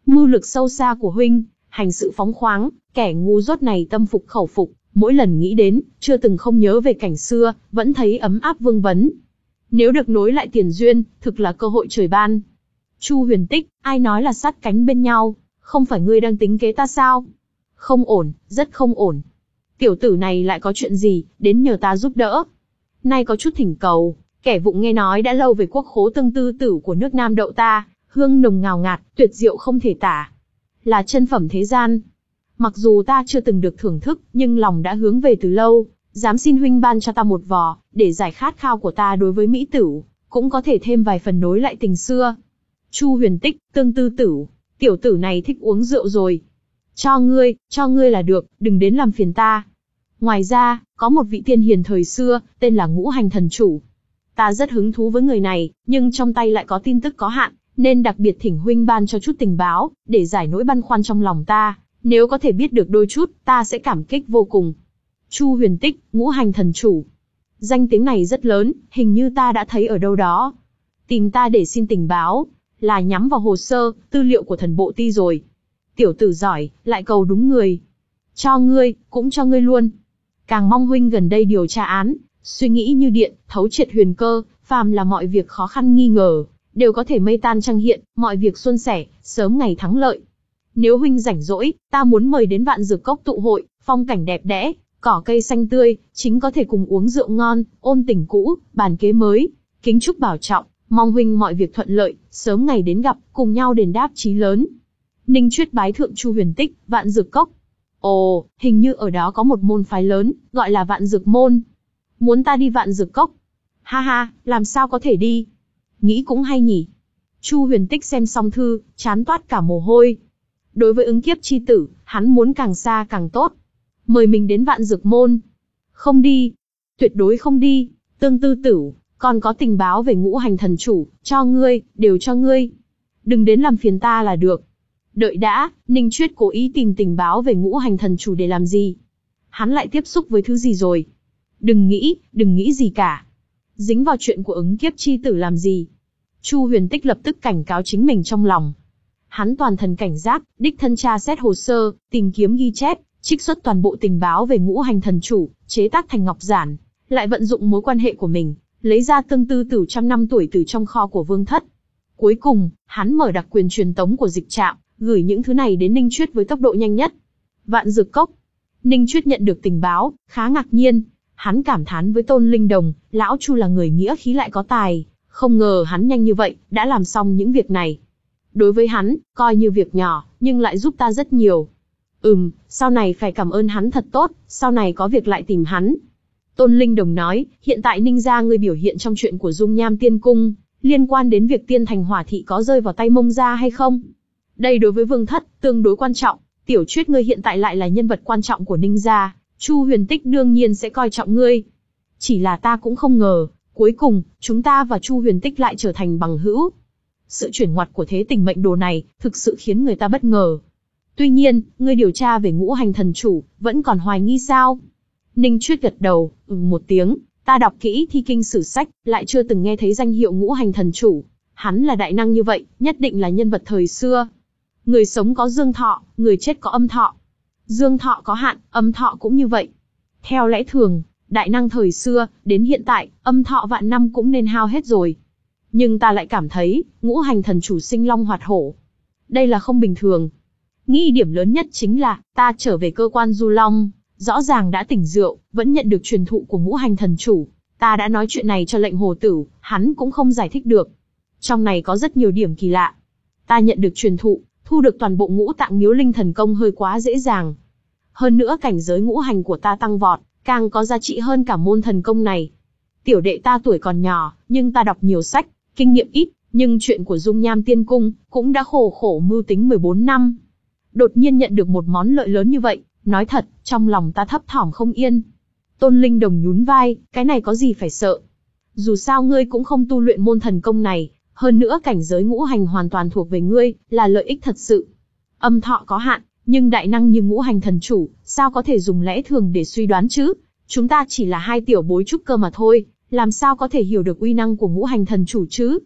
Mưu lực sâu xa của huynh, hành sự phóng khoáng, kẻ ngu dốt này tâm phục khẩu phục, mỗi lần nghĩ đến, chưa từng không nhớ về cảnh xưa, vẫn thấy ấm áp vương vấn. Nếu được nối lại tiền duyên, thực là cơ hội trời ban. Chu Huyền Tích, ai nói là sát cánh bên nhau, không phải ngươi đang tính kế ta sao? Không ổn, rất không ổn. Tiểu tử này lại có chuyện gì, đến nhờ ta giúp đỡ. Nay có chút thỉnh cầu, kẻ vụng nghe nói đã lâu về quốc khố tương tư tử của nước Nam đậu ta, hương nồng ngào ngạt, tuyệt diệu không thể tả. Là chân phẩm thế gian. Mặc dù ta chưa từng được thưởng thức, nhưng lòng đã hướng về từ lâu, dám xin huynh ban cho ta một vò, để giải khát khao của ta đối với mỹ tửu, cũng có thể thêm vài phần nối lại tình xưa. Chu Huyền Tích, tương tư tửu, tiểu tử này thích uống rượu rồi. Cho ngươi, cho ngươi là được, đừng đến làm phiền ta. Ngoài ra, có một vị tiên hiền thời xưa, tên là Ngũ Hành Thần Chủ. Ta rất hứng thú với người này, nhưng trong tay lại có tin tức có hạn, nên đặc biệt thỉnh huynh ban cho chút tình báo, để giải nỗi băn khoăn trong lòng ta. Nếu có thể biết được đôi chút, ta sẽ cảm kích vô cùng. Chu Huyền Tích, Ngũ Hành Thần Chủ. Danh tiếng này rất lớn, hình như ta đã thấy ở đâu đó. Tìm ta để xin tình báo, là nhắm vào hồ sơ, tư liệu của thần bộ ti rồi. Tiểu tử giỏi, lại cầu đúng người. Cho ngươi, cũng cho ngươi luôn. Càng mong huynh gần đây điều tra án, suy nghĩ như điện, thấu triệt huyền cơ, phàm là mọi việc khó khăn nghi ngờ, đều có thể mây tan trăng hiện, mọi việc suôn sẻ, sớm ngày thắng lợi. Nếu huynh rảnh rỗi, ta muốn mời đến Vạn Dược Cốc tụ hội, phong cảnh đẹp đẽ, cỏ cây xanh tươi, chính có thể cùng uống rượu ngon, ôn tình cũ, bàn kế mới. Kính chúc bảo trọng, mong huynh mọi việc thuận lợi, sớm ngày đến gặp, cùng nhau đền đáp chí lớn. Ninh Chuyết bái thượng Chu Huyền Tích, Vạn Dược Cốc. Ồ, hình như ở đó có một môn phái lớn, gọi là Vạn Dược Môn. Muốn ta đi Vạn Dược Cốc? Ha ha, làm sao có thể đi? Nghĩ cũng hay nhỉ. Chu Huyền Tích xem xong thư, chán toát cả mồ hôi. Đối với ứng kiếp chi tử, hắn muốn càng xa càng tốt. Mời mình đến Vạn Dược Môn. Không đi. Tuyệt đối không đi. Tương tư tử, còn có tình báo về Ngũ Hành Thần Chủ, cho ngươi, đều cho ngươi. Đừng đến làm phiền ta là được. Đợi đã, Ninh Chuyết cố ý tìm tình báo về Ngũ Hành Thần Chủ để làm gì? Hắn lại tiếp xúc với thứ gì rồi? Đừng nghĩ, đừng nghĩ gì cả. Dính vào chuyện của ứng kiếp chi tử làm gì? Chu Huyền Tích lập tức cảnh cáo chính mình trong lòng. Hắn toàn thần cảnh giác, đích thân tra xét hồ sơ, tìm kiếm ghi chép, trích xuất toàn bộ tình báo về Ngũ Hành Thần Chủ, chế tác thành ngọc giản, lại vận dụng mối quan hệ của mình, lấy ra tương tư tử trăm năm tuổi từ trong kho của Vương Thất. Cuối cùng, hắn mở đặc quyền truyền tống của dịch trạm, gửi những thứ này đến Ninh Chuyết với tốc độ nhanh nhất. Vạn Dược Cốc. Ninh Chuyết nhận được tình báo, khá ngạc nhiên. Hắn cảm thán với Tôn Linh Đồng, lão Chu là người nghĩa khí lại có tài, không ngờ hắn nhanh như vậy, đã làm xong những việc này. Đối với hắn, coi như việc nhỏ, nhưng lại giúp ta rất nhiều. Ừm, sau này phải cảm ơn hắn thật tốt, sau này có việc lại tìm hắn. Tôn Linh Đồng nói, hiện tại Ninh gia ngươi biểu hiện trong chuyện của Dung Nham Tiên Cung, liên quan đến việc Tiên Thành Hỏa Thị có rơi vào tay Mông gia hay không? Đây đối với Vương Thất, tương đối quan trọng, Tiểu Chuyết ngươi hiện tại lại là nhân vật quan trọng của Ninh gia, Chu Huyền Tích đương nhiên sẽ coi trọng ngươi. Chỉ là ta cũng không ngờ, cuối cùng, chúng ta và Chu Huyền Tích lại trở thành bằng hữu. Sự chuyển ngoặt của thế tình mệnh đồ này, thực sự khiến người ta bất ngờ. Tuy nhiên, ngươi điều tra về Ngũ Hành Thần Chủ, vẫn còn hoài nghi sao? Ninh Chuyết gật đầu, ừm một tiếng, ta đọc kỹ thi kinh sử sách, lại chưa từng nghe thấy danh hiệu Ngũ Hành Thần Chủ. Hắn là đại năng như vậy, nhất định là nhân vật thời xưa. Người sống có dương thọ, người chết có âm thọ. Dương thọ có hạn, âm thọ cũng như vậy. Theo lẽ thường, đại năng thời xưa, đến hiện tại, âm thọ vạn năm cũng nên hao hết rồi. Nhưng ta lại cảm thấy, Ngũ Hành Thần Chủ sinh long hoạt hổ. Đây là không bình thường. Nghĩ điểm lớn nhất chính là, ta trở về cơ quan Du Long, rõ ràng đã tỉnh rượu, vẫn nhận được truyền thụ của Ngũ Hành Thần Chủ. Ta đã nói chuyện này cho lệnh hồ tử, hắn cũng không giải thích được. Trong này có rất nhiều điểm kỳ lạ. Ta nhận được truyền thụ, thu được toàn bộ ngũ tạng miếu linh thần công hơi quá dễ dàng. Hơn nữa cảnh giới ngũ hành của ta tăng vọt, càng có giá trị hơn cả môn thần công này. Tiểu đệ ta tuổi còn nhỏ, nhưng ta đọc nhiều sách, kinh nghiệm ít, nhưng chuyện của Dung Nham Tiên Cung cũng đã khổ khổ mưu tính mười bốn năm. Đột nhiên nhận được một món lợi lớn như vậy, nói thật, trong lòng ta thấp thỏm không yên. Tôn Linh Đồng nhún vai, cái này có gì phải sợ. Dù sao ngươi cũng không tu luyện môn thần công này, hơn nữa cảnh giới ngũ hành hoàn toàn thuộc về ngươi, là lợi ích thật sự. Âm thọ có hạn, nhưng đại năng như Ngũ Hành Thần Chủ, sao có thể dùng lẽ thường để suy đoán chứ? Chúng ta chỉ là hai tiểu bối trúc cơ mà thôi, làm sao có thể hiểu được uy năng của Ngũ Hành Thần Chủ chứ?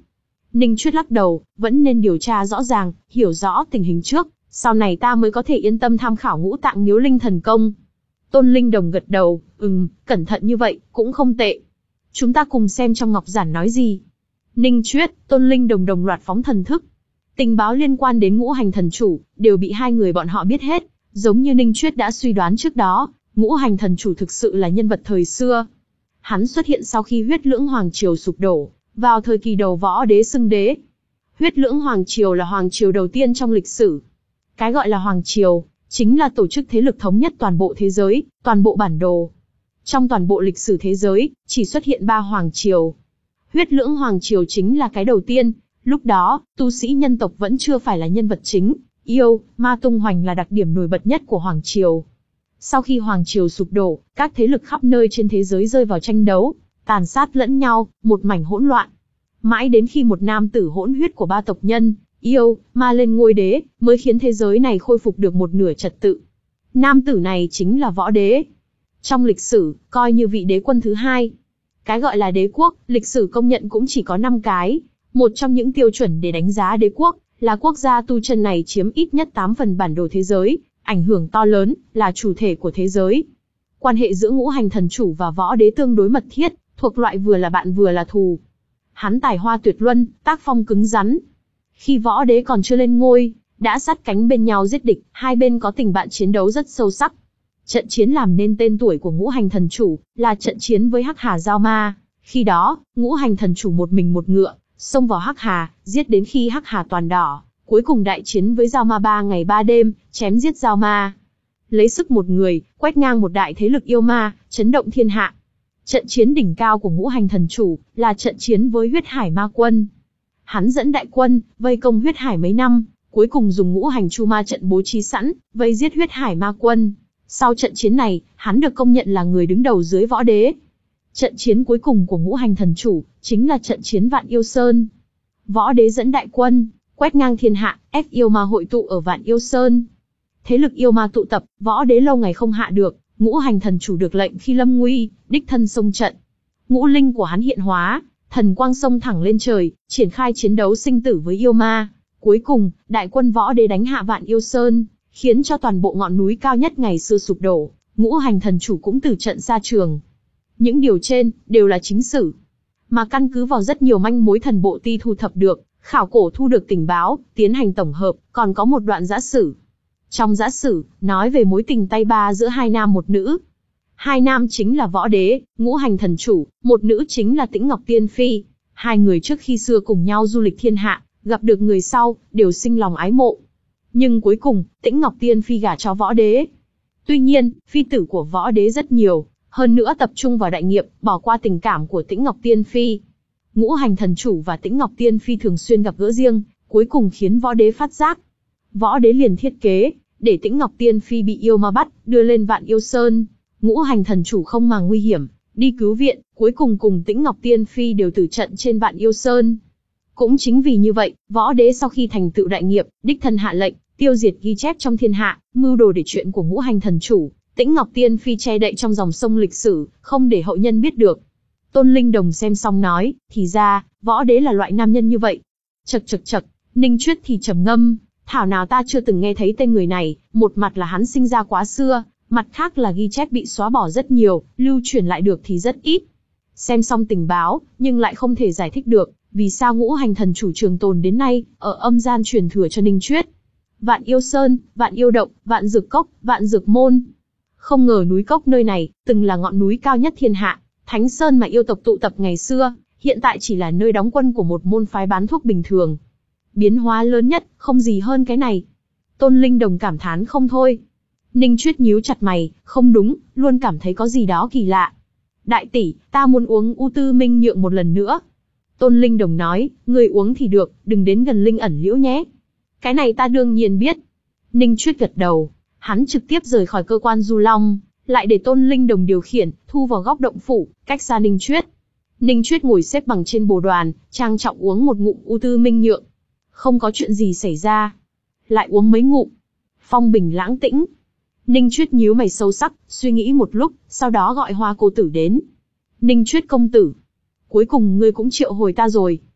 Ninh Chuyết lắc đầu, vẫn nên điều tra rõ ràng, hiểu rõ tình hình trước, sau này ta mới có thể yên tâm tham khảo ngũ tạng miếu linh thần công. Tôn Linh Đồng gật đầu, ừm, cẩn thận như vậy, cũng không tệ. Chúng ta cùng xem trong ngọc giản nói gì. Ninh Chuyết, Tôn Linh Đồng đồng loạt phóng thần thức. Tình báo liên quan đến ngũ hành thần chủ, đều bị hai người bọn họ biết hết, giống như Ninh Chuyết đã suy đoán trước đó, ngũ hành thần chủ thực sự là nhân vật thời xưa. Hắn xuất hiện sau khi huyết lưỡng hoàng triều sụp đổ, vào thời kỳ đầu võ đế xưng đế. Huyết lưỡng hoàng triều là hoàng triều đầu tiên trong lịch sử. Cái gọi là hoàng triều, chính là tổ chức thế lực thống nhất toàn bộ thế giới, toàn bộ bản đồ. Trong toàn bộ lịch sử thế giới, chỉ xuất hiện ba hoàng triều. Huyết lưỡng hoàng triều chính là cái đầu tiên, lúc đó, tu sĩ nhân tộc vẫn chưa phải là nhân vật chính, yêu, ma tung hoành là đặc điểm nổi bật nhất của hoàng triều. Sau khi hoàng triều sụp đổ, các thế lực khắp nơi trên thế giới rơi vào tranh đấu, tàn sát lẫn nhau, một mảnh hỗn loạn. Mãi đến khi một nam tử hỗn huyết của ba tộc nhân, yêu, ma lên ngôi đế, mới khiến thế giới này khôi phục được một nửa trật tự. Nam tử này chính là võ đế. Trong lịch sử, coi như vị đế quân thứ hai. Cái gọi là đế quốc, lịch sử công nhận cũng chỉ có năm cái. Một trong những tiêu chuẩn để đánh giá đế quốc, là quốc gia tu chân này chiếm ít nhất tám phần bản đồ thế giới, ảnh hưởng to lớn, là chủ thể của thế giới. Quan hệ giữa ngũ hành thần chủ và võ đế tương đối mật thiết, thuộc loại vừa là bạn vừa là thù. Hắn tài hoa tuyệt luân, tác phong cứng rắn. Khi võ đế còn chưa lên ngôi, đã sát cánh bên nhau giết địch, hai bên có tình bạn chiến đấu rất sâu sắc. Trận chiến làm nên tên tuổi của ngũ hành thần chủ, là trận chiến với Hắc Hà Giao Ma. Khi đó, ngũ hành thần chủ một mình một ngựa, xông vào Hắc Hà, giết đến khi Hắc Hà toàn đỏ, cuối cùng đại chiến với Giao Ma ba ngày ba đêm, chém giết Giao Ma. Lấy sức một người, quét ngang một đại thế lực yêu ma, chấn động thiên hạ. Trận chiến đỉnh cao của ngũ hành thần chủ, là trận chiến với huyết hải ma quân. Hắn dẫn đại quân, vây công huyết hải mấy năm, cuối cùng dùng ngũ hành chu ma trận bố trí sẵn, vây giết huyết hải ma quân. Sau trận chiến này, hắn được công nhận là người đứng đầu dưới võ đế. Trận chiến cuối cùng của ngũ hành thần chủ, chính là trận chiến Vạn Yêu Sơn. Võ đế dẫn đại quân, quét ngang thiên hạ, ép yêu ma hội tụ ở Vạn Yêu Sơn. Thế lực yêu ma tụ tập, võ đế lâu ngày không hạ được, ngũ hành thần chủ được lệnh khi lâm nguy, đích thân xông trận. Ngũ linh của hắn hiện hóa, thần quang xông thẳng lên trời, triển khai chiến đấu sinh tử với yêu ma. Cuối cùng, đại quân võ đế đánh hạ Vạn Yêu Sơn, khiến cho toàn bộ ngọn núi cao nhất ngày xưa sụp đổ, ngũ hành thần chủ cũng từ trận ra trường. Những điều trên, đều là chính sử. Mà căn cứ vào rất nhiều manh mối thần bộ ti thu thập được, khảo cổ thu được tình báo, tiến hành tổng hợp, còn có một đoạn giã sử. Trong giã sử, nói về mối tình tay ba giữa hai nam một nữ. Hai nam chính là võ đế, ngũ hành thần chủ, một nữ chính là Tĩnh Ngọc Tiên Phi. Hai người trước khi xưa cùng nhau du lịch thiên hạ, gặp được người sau, đều sinh lòng ái mộ. Nhưng cuối cùng, Tĩnh Ngọc Tiên Phi gả cho võ đế. Tuy nhiên, phi tử của võ đế rất nhiều, hơn nữa tập trung vào đại nghiệp, bỏ qua tình cảm của Tĩnh Ngọc Tiên Phi. Ngũ hành thần chủ và Tĩnh Ngọc Tiên Phi thường xuyên gặp gỡ riêng, cuối cùng khiến võ đế phát giác. Võ đế liền thiết kế, để Tĩnh Ngọc Tiên Phi bị yêu ma bắt, đưa lên Vạn Yêu Sơn. Ngũ hành thần chủ không màng nguy hiểm, đi cứu viện, cuối cùng cùng Tĩnh Ngọc Tiên Phi đều tử trận trên Vạn Yêu Sơn. Cũng chính vì như vậy, võ đế sau khi thành tựu đại nghiệp, đích thân hạ lệnh, tiêu diệt ghi chép trong thiên hạ, mưu đồ để chuyện của ngũ hành thần chủ, Tĩnh Ngọc Tiên Phi che đậy trong dòng sông lịch sử, không để hậu nhân biết được. Tôn Linh Đồng xem xong nói, thì ra, võ đế là loại nam nhân như vậy. Chật chật chật, Ninh Chuyết thì trầm ngâm, thảo nào ta chưa từng nghe thấy tên người này, một mặt là hắn sinh ra quá xưa, mặt khác là ghi chép bị xóa bỏ rất nhiều, lưu truyền lại được thì rất ít. Xem xong tình báo, nhưng lại không thể giải thích được, vì sao ngũ hành thần chủ trường tồn đến nay, ở âm gian truyền thừa cho Ninh Chuyết. Vạn Yêu Sơn, Vạn Yêu Động, Vạn Dược Cốc, Vạn Dược Môn. Không ngờ núi cốc nơi này, từng là ngọn núi cao nhất thiên hạ, Thánh Sơn mà yêu tộc tụ tập ngày xưa, hiện tại chỉ là nơi đóng quân của một môn phái bán thuốc bình thường. Biến hóa lớn nhất, không gì hơn cái này. Tôn Linh Đồng cảm thán không thôi. Ninh Chuyết nhíu chặt mày, không đúng, luôn cảm thấy có gì đó kỳ lạ. Đại tỷ, ta muốn uống U Tư Minh Nhượng một lần nữa. Tôn Linh Đồng nói, người uống thì được, đừng đến gần Linh ẩn liễu nhé. Cái này ta đương nhiên biết. Ninh Chuyết gật đầu, hắn trực tiếp rời khỏi cơ quan Du Long, lại để Tôn Linh Đồng điều khiển, thu vào góc động phủ, cách xa Ninh Chuyết. Ninh Chuyết ngồi xếp bằng trên bồ đoàn, trang trọng uống một ngụm U Tư Minh Nhượng. Không có chuyện gì xảy ra. Lại uống mấy ngụm. Phong bình lãng tĩnh. Ninh Chuyết nhíu mày sâu sắc, suy nghĩ một lúc, sau đó gọi Hoa Cô Tử đến. Ninh Chuyết công tử. Cuối cùng ngươi cũng triệu hồi ta rồi.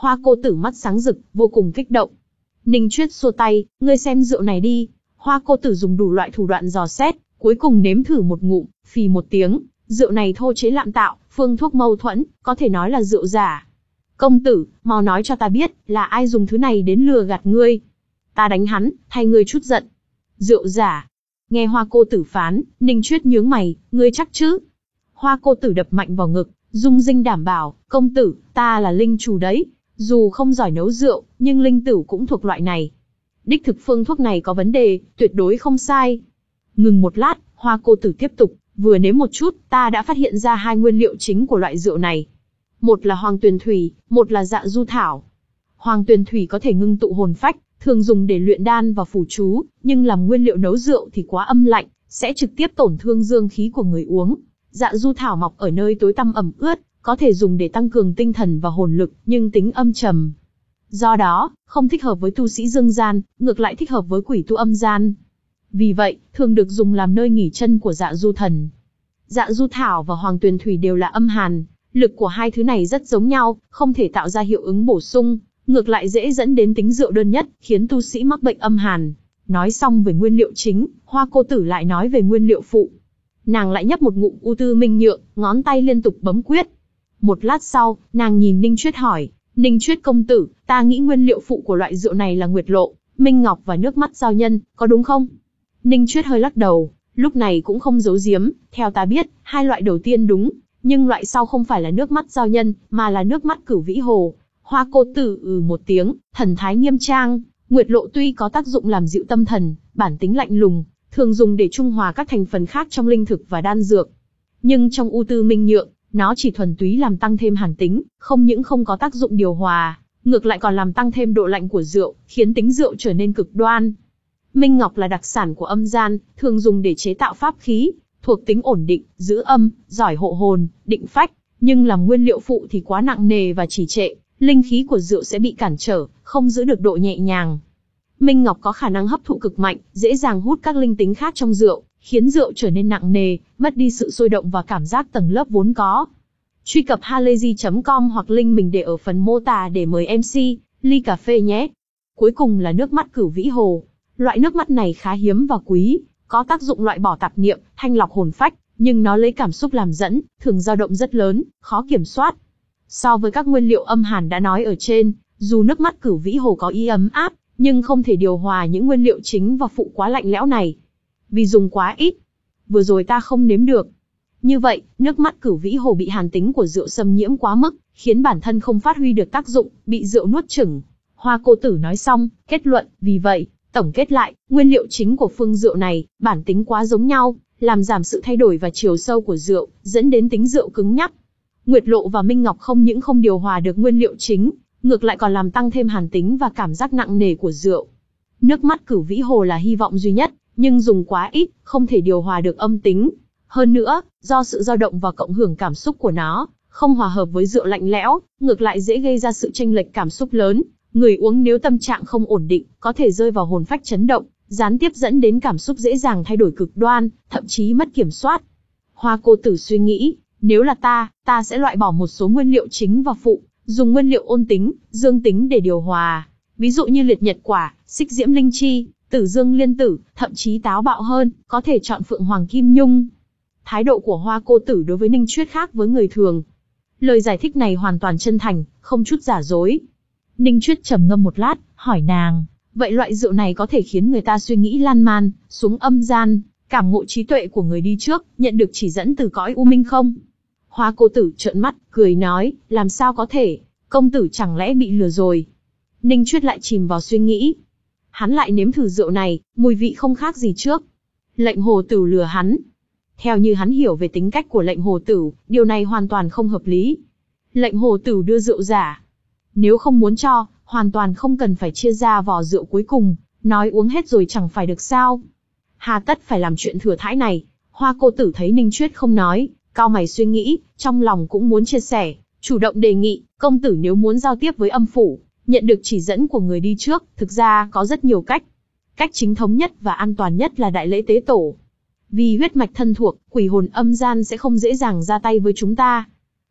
Hoa cô tử mắt sáng rực, vô cùng kích động. Ninh Chuyết xua tay, ngươi xem rượu này đi. Hoa cô tử dùng đủ loại thủ đoạn dò xét, cuối cùng nếm thử một ngụm, phì một tiếng, rượu này thô chế lạm tạo, phương thuốc mâu thuẫn, có thể nói là rượu giả. Công tử, mau nói cho ta biết, là ai dùng thứ này đến lừa gạt ngươi? Ta đánh hắn, thay ngươi chút giận. Rượu giả. Nghe Hoa cô tử phán, Ninh Chuyết nhướng mày, ngươi chắc chứ? Hoa cô tử đập mạnh vào ngực, dung dinh đảm bảo, công tử, ta là linh chủ đấy. Dù không giỏi nấu rượu, nhưng linh tử cũng thuộc loại này. Đích thực phương thuốc này có vấn đề, tuyệt đối không sai. Ngừng một lát, Hoa cô tử tiếp tục, vừa nếm một chút, ta đã phát hiện ra hai nguyên liệu chính của loại rượu này. Một là hoàng tuyền thủy, một là dạ du thảo. Hoàng tuyền thủy có thể ngưng tụ hồn phách, thường dùng để luyện đan và phù chú, nhưng làm nguyên liệu nấu rượu thì quá âm lạnh, sẽ trực tiếp tổn thương dương khí của người uống. Dạ du thảo mọc ở nơi tối tăm ẩm ướt, có thể dùng để tăng cường tinh thần và hồn lực, nhưng tính âm trầm. Do đó, không thích hợp với tu sĩ dương gian, ngược lại thích hợp với quỷ tu âm gian. Vì vậy, thường được dùng làm nơi nghỉ chân của dạ du thần. Dạ du thảo và hoàng tuyền thủy đều là âm hàn, lực của hai thứ này rất giống nhau, không thể tạo ra hiệu ứng bổ sung, ngược lại dễ dẫn đến tính rượu đơn nhất, khiến tu sĩ mắc bệnh âm hàn. Nói xong về nguyên liệu chính, Hoa cô tử lại nói về nguyên liệu phụ. Nàng lại nhấp một ngụm u tư minh nhượng, ngón tay liên tục bấm quyết. Một lát sau, nàng nhìn Ninh Chuyết hỏi, Ninh Chuyết công tử, ta nghĩ nguyên liệu phụ của loại rượu này là nguyệt lộ, minh ngọc và nước mắt giao nhân, có đúng không? Ninh Chuyết hơi lắc đầu, lúc này cũng không giấu giếm, theo ta biết, hai loại đầu tiên đúng, nhưng loại sau không phải là nước mắt giao nhân, mà là nước mắt cửu vĩ hồ. Hoa cô tử ừ một tiếng, thần thái nghiêm trang, nguyệt lộ tuy có tác dụng làm dịu tâm thần, bản tính lạnh lùng, thường dùng để trung hòa các thành phần khác trong linh thực và đan dược. Nhưng trong u tư minh nhượng, nó chỉ thuần túy làm tăng thêm hàn tính, không những không có tác dụng điều hòa, ngược lại còn làm tăng thêm độ lạnh của rượu, khiến tính rượu trở nên cực đoan. Minh ngọc là đặc sản của âm gian, thường dùng để chế tạo pháp khí, thuộc tính ổn định, giữ âm, giỏi hộ hồn, định phách, nhưng làm nguyên liệu phụ thì quá nặng nề và trì trệ, linh khí của rượu sẽ bị cản trở, không giữ được độ nhẹ nhàng. Minh ngọc có khả năng hấp thụ cực mạnh, dễ dàng hút các linh tính khác trong rượu, khiến rượu trở nên nặng nề, mất đi sự sôi động và cảm giác tầng lớp vốn có. Truy cập halayzi chấm com hoặc link mình để ở phần mô tả để mời em xê, ly cà phê nhé. Cuối cùng là nước mắt cửu vĩ hồ. Loại nước mắt này khá hiếm và quý, có tác dụng loại bỏ tạp niệm, thanh lọc hồn phách, nhưng nó lấy cảm xúc làm dẫn, thường dao động rất lớn, khó kiểm soát. So với các nguyên liệu âm hàn đã nói ở trên, dù nước mắt cửu vĩ hồ có ý ấm áp, nhưng không thể điều hòa những nguyên liệu chính và phụ quá lạnh lẽo này. Vì dùng quá ít. Vừa rồi ta không nếm được. Như vậy, nước mắt cửu vĩ hồ bị hàn tính của rượu xâm nhiễm quá mức, khiến bản thân không phát huy được tác dụng, bị rượu nuốt chửng. Hoa cô tử nói xong, kết luận, vì vậy, tổng kết lại, nguyên liệu chính của phương rượu này, bản tính quá giống nhau, làm giảm sự thay đổi và chiều sâu của rượu, dẫn đến tính rượu cứng nhắc. Nguyệt lộ và minh ngọc không những không điều hòa được nguyên liệu chính, ngược lại còn làm tăng thêm hàn tính và cảm giác nặng nề của rượu. Nước mắt cửu vĩ hồ là hy vọng duy nhất, nhưng dùng quá ít, không thể điều hòa được âm tính. Hơn nữa, do sự dao động và cộng hưởng cảm xúc của nó, không hòa hợp với rượu lạnh lẽo, ngược lại dễ gây ra sự chênh lệch cảm xúc lớn. Người uống nếu tâm trạng không ổn định, có thể rơi vào hồn phách chấn động, gián tiếp dẫn đến cảm xúc dễ dàng thay đổi cực đoan, thậm chí mất kiểm soát. Hoa cô tử suy nghĩ, nếu là ta, ta sẽ loại bỏ một số nguyên liệu chính và phụ, dùng nguyên liệu ôn tính, dương tính để điều hòa. Ví dụ như liệt nhật quả, xích diễm linh chi, tử dương liên tử, thậm chí táo bạo hơn, có thể chọn phượng hoàng kim nhung. Thái độ của Hoa cô tử đối với Ninh Chuyết khác với người thường. Lời giải thích này hoàn toàn chân thành, không chút giả dối. Ninh Chuyết trầm ngâm một lát, hỏi nàng, vậy loại rượu này có thể khiến người ta suy nghĩ lan man, xuống âm gian, cảm ngộ trí tuệ của người đi trước, nhận được chỉ dẫn từ cõi u minh không? Hoa cô tử trợn mắt, cười nói, làm sao có thể, công tử chẳng lẽ bị lừa rồi? Ninh Chuyết lại chìm vào suy nghĩ. Hắn lại nếm thử rượu này, mùi vị không khác gì trước. Lệnh hồ tử lừa hắn. Theo như hắn hiểu về tính cách của lệnh hồ tử, điều này hoàn toàn không hợp lý. Lệnh hồ tử đưa rượu giả. Nếu không muốn cho, hoàn toàn không cần phải chia ra vò rượu cuối cùng, nói uống hết rồi chẳng phải được sao. Hà tất phải làm chuyện thừa thãi này. Hoa cô tử thấy Ninh Chuyết không nói, cau mày suy nghĩ, trong lòng cũng muốn chia sẻ, chủ động đề nghị, công tử nếu muốn giao tiếp với âm phủ, nhận được chỉ dẫn của người đi trước, thực ra có rất nhiều cách. Cách chính thống nhất và an toàn nhất là đại lễ tế tổ. Vì huyết mạch thân thuộc, quỷ hồn âm gian sẽ không dễ dàng ra tay với chúng ta.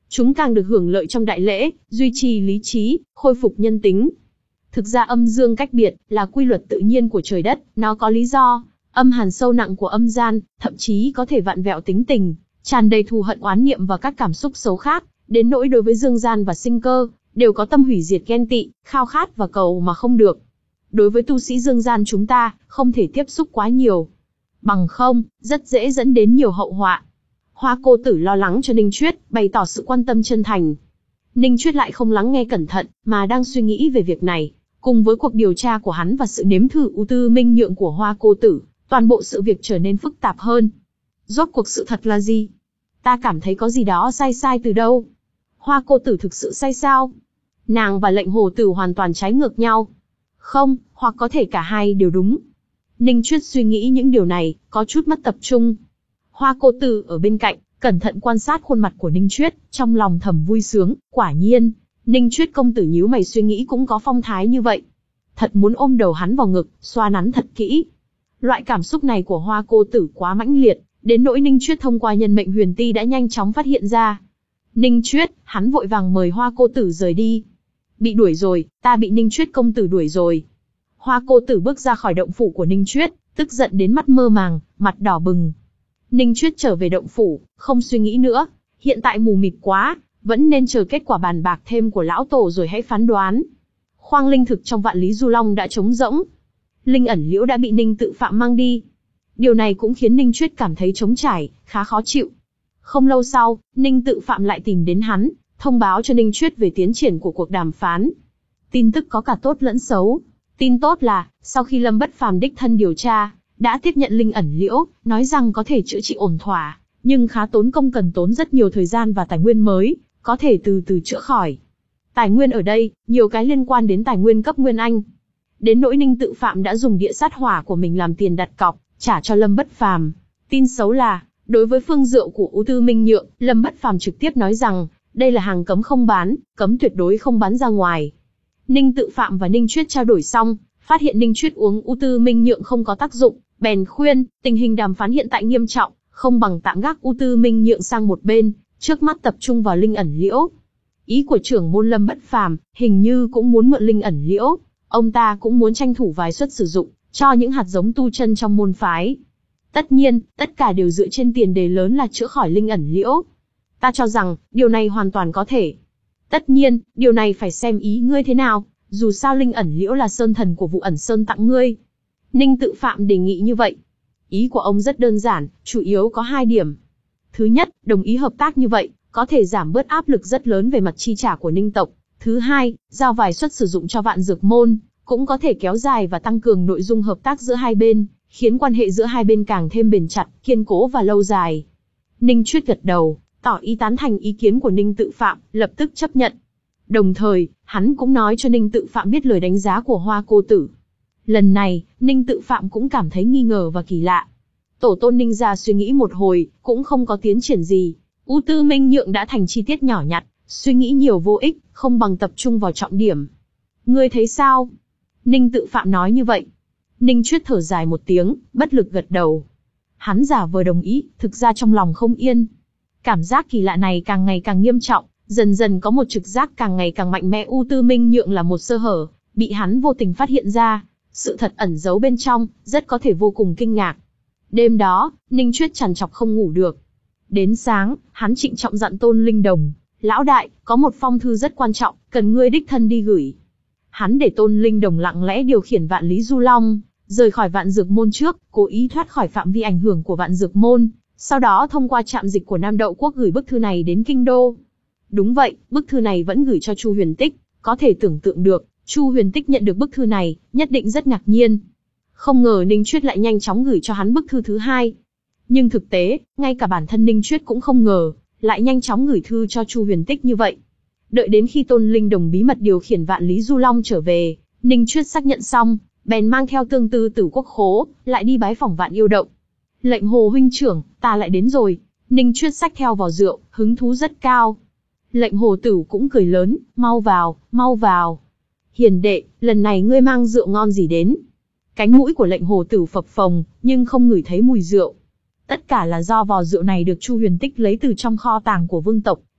chúng càng được hưởng lợi trong đại lễ, duy trì lý trí, khôi phục nhân tính. Thực ra âm dương cách biệt là quy luật tự nhiên của trời đất, nó có lý do. Âm hàn sâu nặng của âm gian, thậm chí có thể vặn vẹo tính tình, tràn đầy thù hận oán niệm và các cảm xúc xấu khác, đến nỗi đối với dương gian và sinh cơ, đều có tâm hủy diệt ghen tị, khao khát và cầu mà không được. Đối với tu sĩ dương gian chúng ta, không thể tiếp xúc quá nhiều. Bằng không, rất dễ dẫn đến nhiều hậu họa. Hoa cô tử lo lắng cho Ninh Chuyết, bày tỏ sự quan tâm chân thành. Ninh Chuyết lại không lắng nghe cẩn thận, mà đang suy nghĩ về việc này. Cùng với cuộc điều tra của hắn và sự nếm thử ưu tư minh nhượng của hoa cô tử, toàn bộ sự việc trở nên phức tạp hơn. Rốt cuộc sự thật là gì? Ta cảm thấy có gì đó sai sai từ đâu. Hoa cô tử thực sự sai sao? Nàng và lệnh hồ tử hoàn toàn trái ngược nhau. Không, hoặc có thể cả hai đều đúng. Ninh Chuyết suy nghĩ những điều này, có chút mất tập trung. Hoa cô tử ở bên cạnh, cẩn thận quan sát khuôn mặt của Ninh Chuyết, trong lòng thầm vui sướng, quả nhiên. Ninh Chuyết công tử nhíu mày suy nghĩ cũng có phong thái như vậy. Thật muốn ôm đầu hắn vào ngực, xoa nắn thật kỹ. Loại cảm xúc này của hoa cô tử quá mãnh liệt, đến nỗi Ninh Chuyết thông qua nhân mệnh huyền ti đã nhanh chóng phát hiện ra. Ninh Chuyết, hắn vội vàng mời hoa cô tử rời đi. Bị đuổi rồi, ta bị Ninh Chuyết công tử đuổi rồi. Hoa cô tử bước ra khỏi động phủ của Ninh Chuyết, tức giận đến mắt mơ màng, mặt đỏ bừng. Ninh Chuyết trở về động phủ, không suy nghĩ nữa, hiện tại mù mịt quá, vẫn nên chờ kết quả bàn bạc thêm của lão tổ rồi hãy phán đoán. Khoang linh thực trong Vạn Lý Du Long đã trống rỗng. Linh ẩn liễu đã bị Ninh Tự Phạm mang đi. Điều này cũng khiến Ninh Chuyết cảm thấy trống trải, khá khó chịu. Không lâu sau, Ninh Tự Phạm lại tìm đến hắn, thông báo cho Ninh Chuyết về tiến triển của cuộc đàm phán. Tin tức có cả tốt lẫn xấu. Tin tốt là, sau khi Lâm Bất Phàm đích thân điều tra, đã tiếp nhận linh ẩn liễu, nói rằng có thể chữa trị ổn thỏa, nhưng khá tốn công, cần tốn rất nhiều thời gian và tài nguyên mới, có thể từ từ chữa khỏi. Tài nguyên ở đây, nhiều cái liên quan đến tài nguyên cấp Nguyên Anh. Đến nỗi Ninh Tự Phạm đã dùng địa sát hỏa của mình làm tiền đặt cọc, trả cho Lâm Bất Phàm. Tin xấu là, đối với phương rượu của ưu tư minh nhượng, Lâm Bất Phàm trực tiếp nói rằng, đây là hàng cấm không bán, cấm tuyệt đối không bán ra ngoài. Ninh Tự Phạm và Ninh Chuyết trao đổi xong, phát hiện Ninh Chuyết uống ưu tư minh nhượng không có tác dụng, bèn khuyên, tình hình đàm phán hiện tại nghiêm trọng, không bằng tạm gác ưu tư minh nhượng sang một bên, trước mắt tập trung vào linh ẩn liễu. Ý của trưởng môn Lâm Bất Phàm hình như cũng muốn mượn linh ẩn liễu, ông ta cũng muốn tranh thủ vài suất sử dụng, cho những hạt giống tu chân trong môn phái. Tất nhiên, tất cả đều dựa trên tiền đề lớn là chữa khỏi linh ẩn liễu. Ta cho rằng, điều này hoàn toàn có thể. Tất nhiên, điều này phải xem ý ngươi thế nào, dù sao linh ẩn liễu là sơn thần của Vụ Ẩn Sơn tặng ngươi. Ninh Tự Phạm đề nghị như vậy. Ý của ông rất đơn giản, chủ yếu có hai điểm. Thứ nhất, đồng ý hợp tác như vậy, có thể giảm bớt áp lực rất lớn về mặt chi trả của Ninh tộc. Thứ hai, giao vài suất sử dụng cho Vạn Dược Môn, cũng có thể kéo dài và tăng cường nội dung hợp tác giữa hai bên, khiến quan hệ giữa hai bên càng thêm bền chặt, kiên cố và lâu dài. Ninh Chuyết gật đầu, tỏ ý tán thành ý kiến của Ninh Tự Phạm, lập tức chấp nhận. Đồng thời, hắn cũng nói cho Ninh Tự Phạm biết lời đánh giá của Hoa cô tử. Lần này, Ninh Tự Phạm cũng cảm thấy nghi ngờ và kỳ lạ. Tổ tôn Ninh gia suy nghĩ một hồi, cũng không có tiến triển gì. ưu tư minh nhượng đã thành chi tiết nhỏ nhặt, suy nghĩ nhiều vô ích, không bằng tập trung vào trọng điểm. Ngươi thấy sao? Ninh Tự Phạm nói như vậy. Ninh Chuyết thở dài một tiếng, bất lực gật đầu. Hắn giả vờ đồng ý, thực ra trong lòng không yên. Cảm giác kỳ lạ này càng ngày càng nghiêm trọng, dần dần có một trực giác càng ngày càng mạnh mẽ. ưu tư minh nhượng là một sơ hở, bị hắn vô tình phát hiện ra. Sự thật ẩn giấu bên trong, rất có thể vô cùng kinh ngạc. Đêm đó, Ninh Chuyết trằn trọc không ngủ được. Đến sáng, hắn trịnh trọng dặn Tôn Linh Đồng, lão đại, có một phong thư rất quan trọng, cần ngươi đích thân đi gửi. Hắn để Tôn Linh Đồng lặng lẽ điều khiển Vạn Lý Du Long, rời khỏi Vạn Dược Môn trước, cố ý thoát khỏi phạm vi ảnh hưởng của Vạn Dược Môn, sau đó thông qua trạm dịch của Nam Đậu Quốc gửi bức thư này đến Kinh Đô. Đúng vậy, bức thư này vẫn gửi cho Chu Huyền Tích, có thể tưởng tượng được, Chu Huyền Tích nhận được bức thư này, nhất định rất ngạc nhiên. Không ngờ Ninh Chuyết lại nhanh chóng gửi cho hắn bức thư thứ hai. Nhưng thực tế, ngay cả bản thân Ninh Chuyết cũng không ngờ, lại nhanh chóng gửi thư cho Chu Huyền Tích như vậy. Đợi đến khi Tôn Linh Đồng bí mật điều khiển Vạn Lý Du Long trở về, Ninh Chuyết xác nhận xong, bèn mang theo tương tư Tử Quốc Khố, lại đi bái phỏng Vạn Yêu Động. Lệnh Hồ huynh trưởng, ta lại đến rồi. Ninh Chuyết xách theo vò rượu, hứng thú rất cao. Lệnh Hồ Tử cũng cười lớn, mau vào, mau vào. Hiền đệ, lần này ngươi mang rượu ngon gì đến? Cánh mũi của Lệnh Hồ Tử phập phồng, nhưng không ngửi thấy mùi rượu. Tất cả là do vò rượu này được Chu Huyền Tích lấy từ trong kho tàng của vương tộc,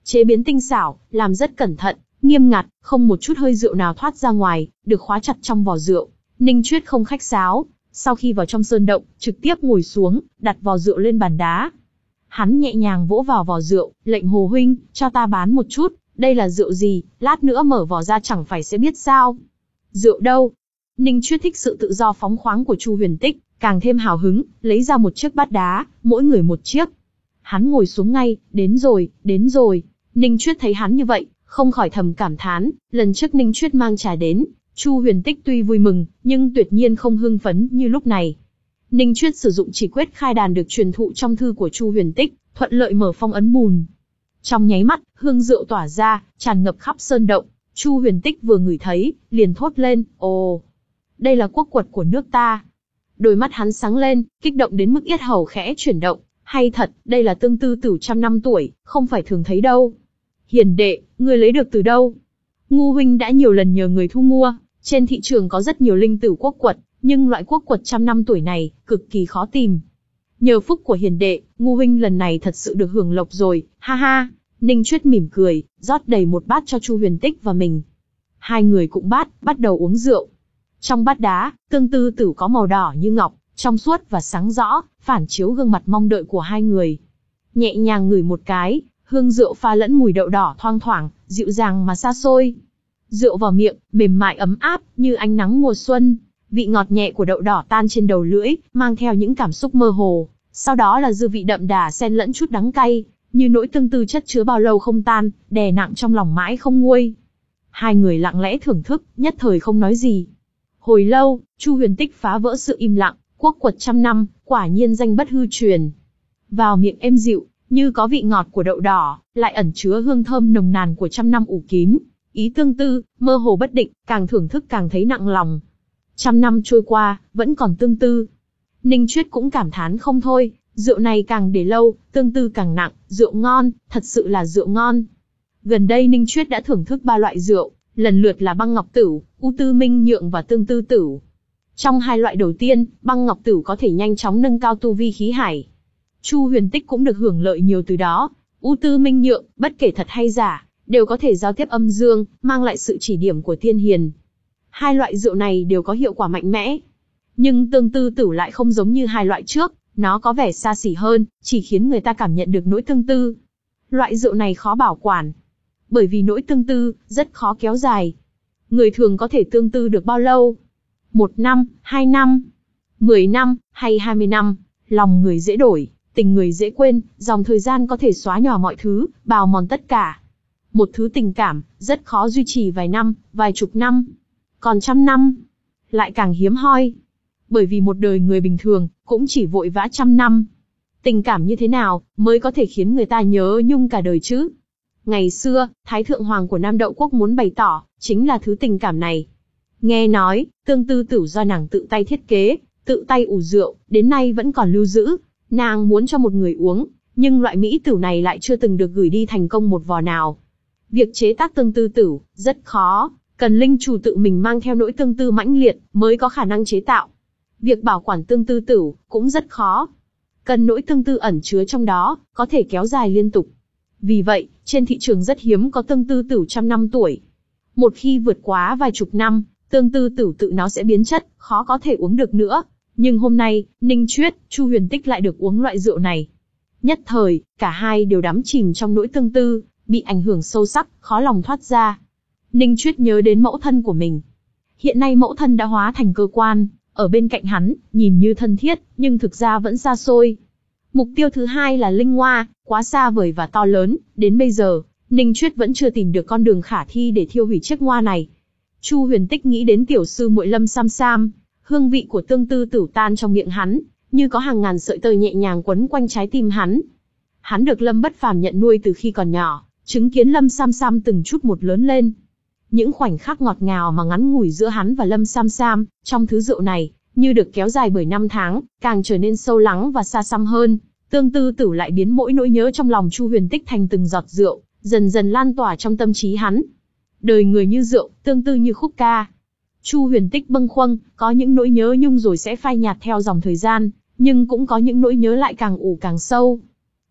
Chế biến tinh xảo, làm rất cẩn thận, nghiêm ngặt, không một chút hơi rượu nào thoát ra ngoài, được khóa chặt trong vò rượu. Ninh Chuyết không khách sáo, sau khi vào trong sơn động, trực tiếp ngồi xuống, đặt vò rượu lên bàn đá. Hắn nhẹ nhàng vỗ vào vò rượu, lệnh Hồ huynh, cho ta bán một chút, đây là rượu gì, lát nữa mở vò ra chẳng phải sẽ biết sao. Rượu đâu? Ninh Chuyết thích sự tự do phóng khoáng của Chu Huyền Tích, càng thêm hào hứng, lấy ra một chiếc bát đá, mỗi người một chiếc. Hắn ngồi xuống ngay, đến rồi, đến rồi. Ninh Chuyết thấy hắn như vậy, không khỏi thầm cảm thán, lần trước Ninh Chuyết mang trà đến, Chu Huyền Tích tuy vui mừng, nhưng tuyệt nhiên không hưng phấn như lúc này. Ninh Chuyết sử dụng chỉ quyết khai đàn được truyền thụ trong thư của Chu Huyền Tích, thuận lợi mở phong ấn mùn. Trong nháy mắt, hương rượu tỏa ra, tràn ngập khắp sơn động. Chu Huyền Tích vừa ngửi thấy, liền thốt lên, ồ, đây là quốc quật của nước ta. Đôi mắt hắn sáng lên, kích động đến mức yết hầu khẽ chuyển động. Hay thật, đây là tương tư tử trăm năm tuổi, không phải thường thấy đâu. Hiền đệ, ngươi lấy được từ đâu? Ngu huynh đã nhiều lần nhờ người thu mua, trên thị trường có rất nhiều linh tử quốc quật, nhưng loại quốc quật trăm năm tuổi này, cực kỳ khó tìm. Nhờ phúc của hiền đệ, Ngu huynh lần này thật sự được hưởng lộc rồi, ha ha. Ninh Chuyết mỉm cười, rót đầy một bát cho Chu Huyền Tích và mình. Hai người cũng bát, bắt đầu uống rượu. Trong bát đá, tương tư tử có màu đỏ như ngọc, trong suốt và sáng rõ, phản chiếu gương mặt mong đợi của hai người. Nhẹ nhàng ngửi một cái, hương rượu pha lẫn mùi đậu đỏ thoang thoảng, dịu dàng mà xa xôi. Rượu vào miệng, mềm mại ấm áp, như ánh nắng mùa xuân. Vị ngọt nhẹ của đậu đỏ tan trên đầu lưỡi, mang theo những cảm xúc mơ hồ. Sau đó là dư vị đậm đà xen lẫn chút đắng cay, như nỗi tương tư chất chứa bao lâu không tan, đè nặng trong lòng mãi không nguôi. Hai người lặng lẽ thưởng thức, nhất thời không nói gì. Hồi lâu, Chu Huyền Tích phá vỡ sự im lặng, quốc quật trăm năm, quả nhiên danh bất hư truyền. Vào miệng êm dịu, như có vị ngọt của đậu đỏ, lại ẩn chứa hương thơm nồng nàn của trăm năm ủ kín. Ý tương tư, mơ hồ bất định, càng thưởng thức càng thấy nặng lòng. Trăm năm trôi qua, vẫn còn tương tư. Ninh Chuyết cũng cảm thán không thôi, rượu này càng để lâu, tương tư càng nặng, rượu ngon, thật sự là rượu ngon. Gần đây Ninh Chuyết đã thưởng thức ba loại rượu, lần lượt là băng ngọc tửu, U Tư Minh Nhượng và tương tư tửu. Trong hai loại đầu tiên, băng ngọc tửu có thể nhanh chóng nâng cao tu vi khí hải. Chu Huyền Tích cũng được hưởng lợi nhiều từ đó. U Tư Minh Nhượng, bất kể thật hay giả, đều có thể giao tiếp âm dương, mang lại sự chỉ điểm của tiên hiền. Hai loại rượu này đều có hiệu quả mạnh mẽ. Nhưng tương tư tửu lại không giống như hai loại trước, nó có vẻ xa xỉ hơn, chỉ khiến người ta cảm nhận được nỗi tương tư. Loại rượu này khó bảo quản, bởi vì nỗi tương tư rất khó kéo dài. Người thường có thể tương tư được bao lâu? Một năm, hai năm, mười năm, hay hai mươi năm? Lòng người dễ đổi, tình người dễ quên, dòng thời gian có thể xóa nhòa mọi thứ, bào mòn tất cả. Một thứ tình cảm, rất khó duy trì vài năm, vài chục năm. Còn trăm năm, lại càng hiếm hoi. Bởi vì một đời người bình thường, cũng chỉ vội vã trăm năm. Tình cảm như thế nào, mới có thể khiến người ta nhớ nhung cả đời chứ? Ngày xưa, Thái Thượng Hoàng của Nam Đậu Quốc muốn bày tỏ, chính là thứ tình cảm này. Nghe nói, tương tư tửu do nàng tự tay thiết kế, tự tay ủ rượu, đến nay vẫn còn lưu giữ. Nàng muốn cho một người uống, nhưng loại mỹ tửu này lại chưa từng được gửi đi thành công một vò nào. Việc chế tác tương tư tửu, rất khó, cần linh chủ tự mình mang theo nỗi tương tư mãnh liệt, mới có khả năng chế tạo. Việc bảo quản tương tư tửu, cũng rất khó. Cần nỗi tương tư ẩn chứa trong đó, có thể kéo dài liên tục. Vì vậy, trên thị trường rất hiếm có tương tư tửu trăm năm tuổi. Một khi vượt quá vài chục năm, tương tư tửu tự nó sẽ biến chất, khó có thể uống được nữa. Nhưng hôm nay, Ninh Chuyết, Chu Huyền Tích lại được uống loại rượu này. Nhất thời, cả hai đều đắm chìm trong nỗi tương tư, bị ảnh hưởng sâu sắc, khó lòng thoát ra. Ninh Chuyết nhớ đến mẫu thân của mình. Hiện nay mẫu thân đã hóa thành cơ quan, ở bên cạnh hắn, nhìn như thân thiết, nhưng thực ra vẫn xa xôi. Mục tiêu thứ hai là Linh Hoa, quá xa vời và to lớn, đến bây giờ, Ninh Chuyết vẫn chưa tìm được con đường khả thi để thiêu hủy chiếc hoa này. Chu Huyền Tích nghĩ đến tiểu sư muội Lâm Sam Sam, hương vị của tương tư tửu tan trong miệng hắn, như có hàng ngàn sợi tơ nhẹ nhàng quấn quanh trái tim hắn. Hắn được Lâm Bất Phàm nhận nuôi từ khi còn nhỏ, chứng kiến Lâm Sam Sam từng chút một lớn lên. Những khoảnh khắc ngọt ngào mà ngắn ngủi giữa hắn và Lâm Sam Sam, trong thứ rượu này, như được kéo dài bởi năm tháng, càng trở nên sâu lắng và xa xăm hơn. Tương tư tửu lại biến mỗi nỗi nhớ trong lòng Chu Huyền Tích thành từng giọt rượu, dần dần lan tỏa trong tâm trí hắn. Đời người như rượu, tương tư như khúc ca. Chu Huyền Tích bâng khuâng, có những nỗi nhớ nhung rồi sẽ phai nhạt theo dòng thời gian, nhưng cũng có những nỗi nhớ lại càng ủ càng sâu.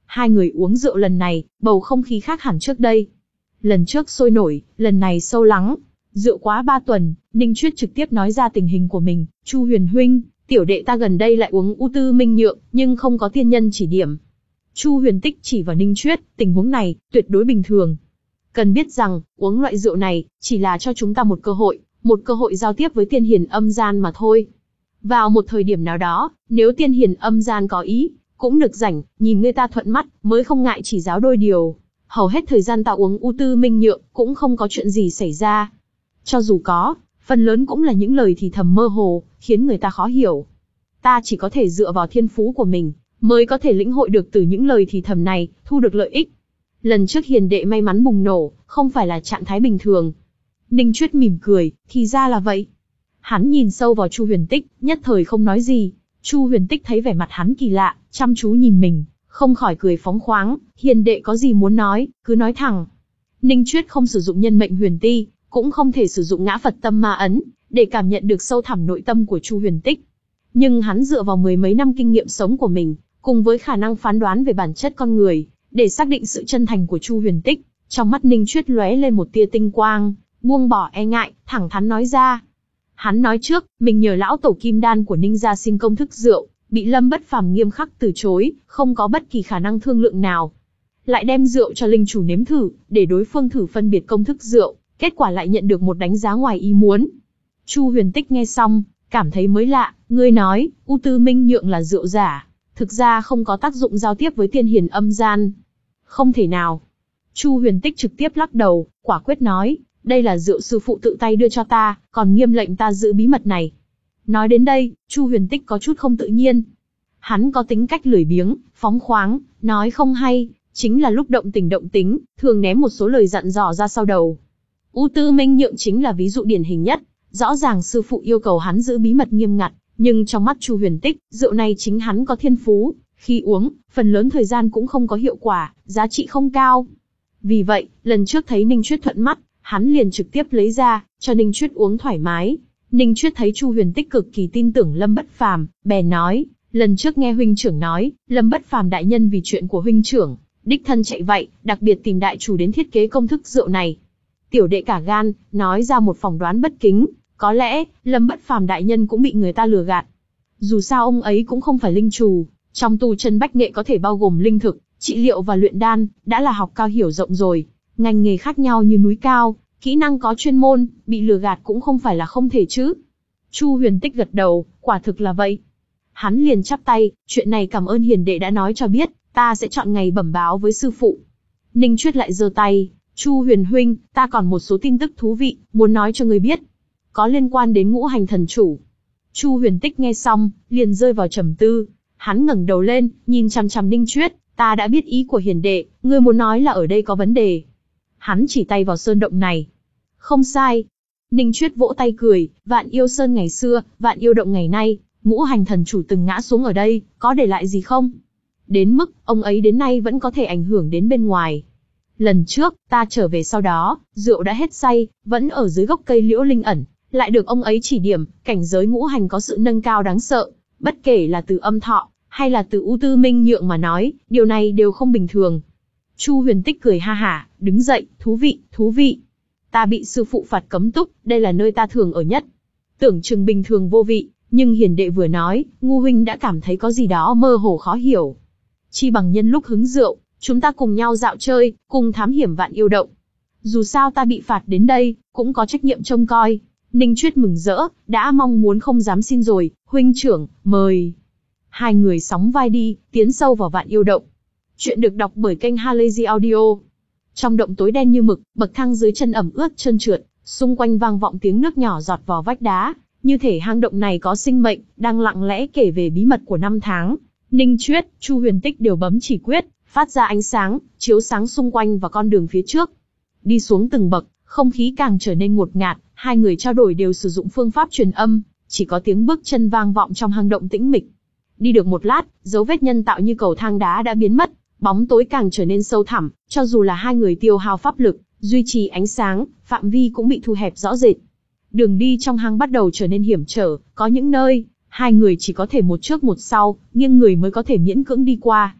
Hai người uống rượu lần này, bầu không khí khác hẳn trước đây. Lần trước sôi nổi, lần này sâu lắng. Rượu quá ba tuần, Ninh Chuyết trực tiếp nói ra tình hình của mình. Chu Huyền huynh, tiểu đệ ta gần đây lại uống U Tư Minh Nhượng, nhưng không có tiên nhân chỉ điểm. Chu Huyền Tích chỉ vào Ninh Chuyết, tình huống này, tuyệt đối bình thường. Cần biết rằng, uống loại rượu này, chỉ là cho chúng ta một cơ hội, một cơ hội giao tiếp với tiên hiền âm gian mà thôi. Vào một thời điểm nào đó, nếu tiên hiền âm gian có ý, cũng được rảnh, nhìn người ta thuận mắt, mới không ngại chỉ giáo đôi điều. Hầu hết thời gian ta uống U Tư Minh Nhượng, cũng không có chuyện gì xảy ra. Cho dù có, phần lớn cũng là những lời thì thầm mơ hồ, khiến người ta khó hiểu. Ta chỉ có thể dựa vào thiên phú của mình, mới có thể lĩnh hội được từ những lời thì thầm này, thu được lợi ích. Lần trước hiền đệ may mắn bùng nổ, không phải là trạng thái bình thường. Ninh Chuyết mỉm cười, thì ra là vậy. Hắn nhìn sâu vào Chu Huyền Tích, nhất thời không nói gì. Chu Huyền Tích thấy vẻ mặt hắn kỳ lạ, chăm chú nhìn mình, không khỏi cười phóng khoáng, hiền đệ có gì muốn nói, cứ nói thẳng. Ninh Chuyết không sử dụng nhân mệnh huyền ti, cũng không thể sử dụng ngã Phật tâm ma ấn, để cảm nhận được sâu thẳm nội tâm của Chu Huyền Tích. Nhưng hắn dựa vào mười mấy năm kinh nghiệm sống của mình, cùng với khả năng phán đoán về bản chất con người, để xác định sự chân thành của Chu Huyền Tích. Trong mắt Ninh Chuyết lóe lên một tia tinh quang, buông bỏ e ngại, thẳng thắn nói ra. Hắn nói trước, mình nhờ lão tổ kim đan của Ninh gia xin công thức rượu, bị Lâm Bất Phàm nghiêm khắc từ chối, không có bất kỳ khả năng thương lượng nào. Lại đem rượu cho linh chủ nếm thử, để đối phương thử phân biệt công thức rượu, kết quả lại nhận được một đánh giá ngoài ý muốn. Chu Huyền Tích nghe xong, cảm thấy mới lạ, ngươi nói, U Tư Minh Nhượng là rượu giả, thực ra không có tác dụng giao tiếp với tiên hiền âm gian. Không thể nào. Chu Huyền Tích trực tiếp lắc đầu, quả quyết nói, đây là rượu sư phụ tự tay đưa cho ta, còn nghiêm lệnh ta giữ bí mật này. Nói đến đây, Chu Huyền Tích có chút không tự nhiên. Hắn có tính cách lười biếng, phóng khoáng, nói không hay, chính là lúc động tình động tính, thường ném một số lời dặn dò ra sau đầu. U Tư Minh Nhượng chính là ví dụ điển hình nhất, rõ ràng sư phụ yêu cầu hắn giữ bí mật nghiêm ngặt, nhưng trong mắt Chu Huyền Tích, rượu này chính hắn có thiên phú, khi uống, phần lớn thời gian cũng không có hiệu quả, giá trị không cao. Vì vậy, lần trước thấy Ninh Chuyết thuận mắt, hắn liền trực tiếp lấy ra, cho Ninh Chuyết uống thoải mái. Ninh Chuyết thấy Chu Huyền Tích cực kỳ tin tưởng Lâm Bất Phàm, bèn nói, lần trước nghe huynh trưởng nói, Lâm Bất Phàm đại nhân vì chuyện của huynh trưởng, đích thân chạy vậy, đặc biệt tìm đại chủ đến thiết kế công thức rượu này. Tiểu đệ cả gan, nói ra một phỏng đoán bất kính, có lẽ, Lâm Bất Phàm đại nhân cũng bị người ta lừa gạt. Dù sao ông ấy cũng không phải linh chủ, trong tu chân bách nghệ có thể bao gồm linh thực, trị liệu và luyện đan, đã là học cao hiểu rộng rồi. Ngành nghề khác nhau như núi cao, kỹ năng có chuyên môn, bị lừa gạt cũng không phải là không thể chứ. Chu Huyền Tích gật đầu, quả thực là vậy. Hắn liền chắp tay, chuyện này cảm ơn hiền đệ đã nói cho biết, ta sẽ chọn ngày bẩm báo với sư phụ. Ninh Chuyết lại giơ tay, Chu Huyền huynh, ta còn một số tin tức thú vị, muốn nói cho ngươi biết. Có liên quan đến ngũ hành thần chủ. Chu Huyền Tích nghe xong, liền rơi vào trầm tư. Hắn ngẩng đầu lên, nhìn chằm chằm Ninh Chuyết, ta đã biết ý của hiền đệ, ngươi muốn nói là ở đây có vấn đề. Hắn chỉ tay vào sơn động này. Không sai. Ninh Chuyết vỗ tay cười, Vạn Yêu Sơn ngày xưa, Vạn Yêu Động ngày nay, ngũ hành thần chủ từng ngã xuống ở đây, có để lại gì không? Đến mức, ông ấy đến nay vẫn có thể ảnh hưởng đến bên ngoài. Lần trước, ta trở về sau đó, rượu đã hết say, vẫn ở dưới gốc cây liễu linh ẩn, lại được ông ấy chỉ điểm, cảnh giới ngũ hành có sự nâng cao đáng sợ, bất kể là từ âm thọ, hay là từ U Tư Minh Nhượng mà nói, điều này đều không bình thường. Chu Huyền Tích cười ha hả, đứng dậy, thú vị, thú vị. Ta bị sư phụ phạt cấm túc, đây là nơi ta thường ở nhất. Tưởng chừng bình thường vô vị, nhưng hiền đệ vừa nói, ngu huynh đã cảm thấy có gì đó mơ hồ khó hiểu. Chi bằng nhân lúc hứng rượu, chúng ta cùng nhau dạo chơi, cùng thám hiểm Vạn Yêu Động. Dù sao ta bị phạt đến đây, cũng có trách nhiệm trông coi. Ninh Chuyết mừng rỡ, đã mong muốn không dám xin rồi, huynh trưởng, mời. Hai người sóng vai đi, tiến sâu vào Vạn Yêu Động. Chuyện được đọc bởi kênh Halazy Audio. Trong động tối đen như mực, bậc thang dưới chân ẩm ướt trơn trượt, xung quanh vang vọng tiếng nước nhỏ giọt vào vách đá, như thể hang động này có sinh mệnh, đang lặng lẽ kể về bí mật của năm tháng. Ninh Chuyết, Chu Huyền Tích đều bấm chỉ quyết, phát ra ánh sáng, chiếu sáng xung quanh và con đường phía trước. Đi xuống từng bậc, không khí càng trở nên ngột ngạt, hai người trao đổi đều sử dụng phương pháp truyền âm, chỉ có tiếng bước chân vang vọng trong hang động tĩnh mịch. Đi được một lát, dấu vết nhân tạo như cầu thang đá đã biến mất, bóng tối càng trở nên sâu thẳm, cho dù là hai người tiêu hao pháp lực, duy trì ánh sáng, phạm vi cũng bị thu hẹp rõ rệt. Đường đi trong hang bắt đầu trở nên hiểm trở, có những nơi, hai người chỉ có thể một trước một sau, nghiêng người mới có thể miễn cưỡng đi qua.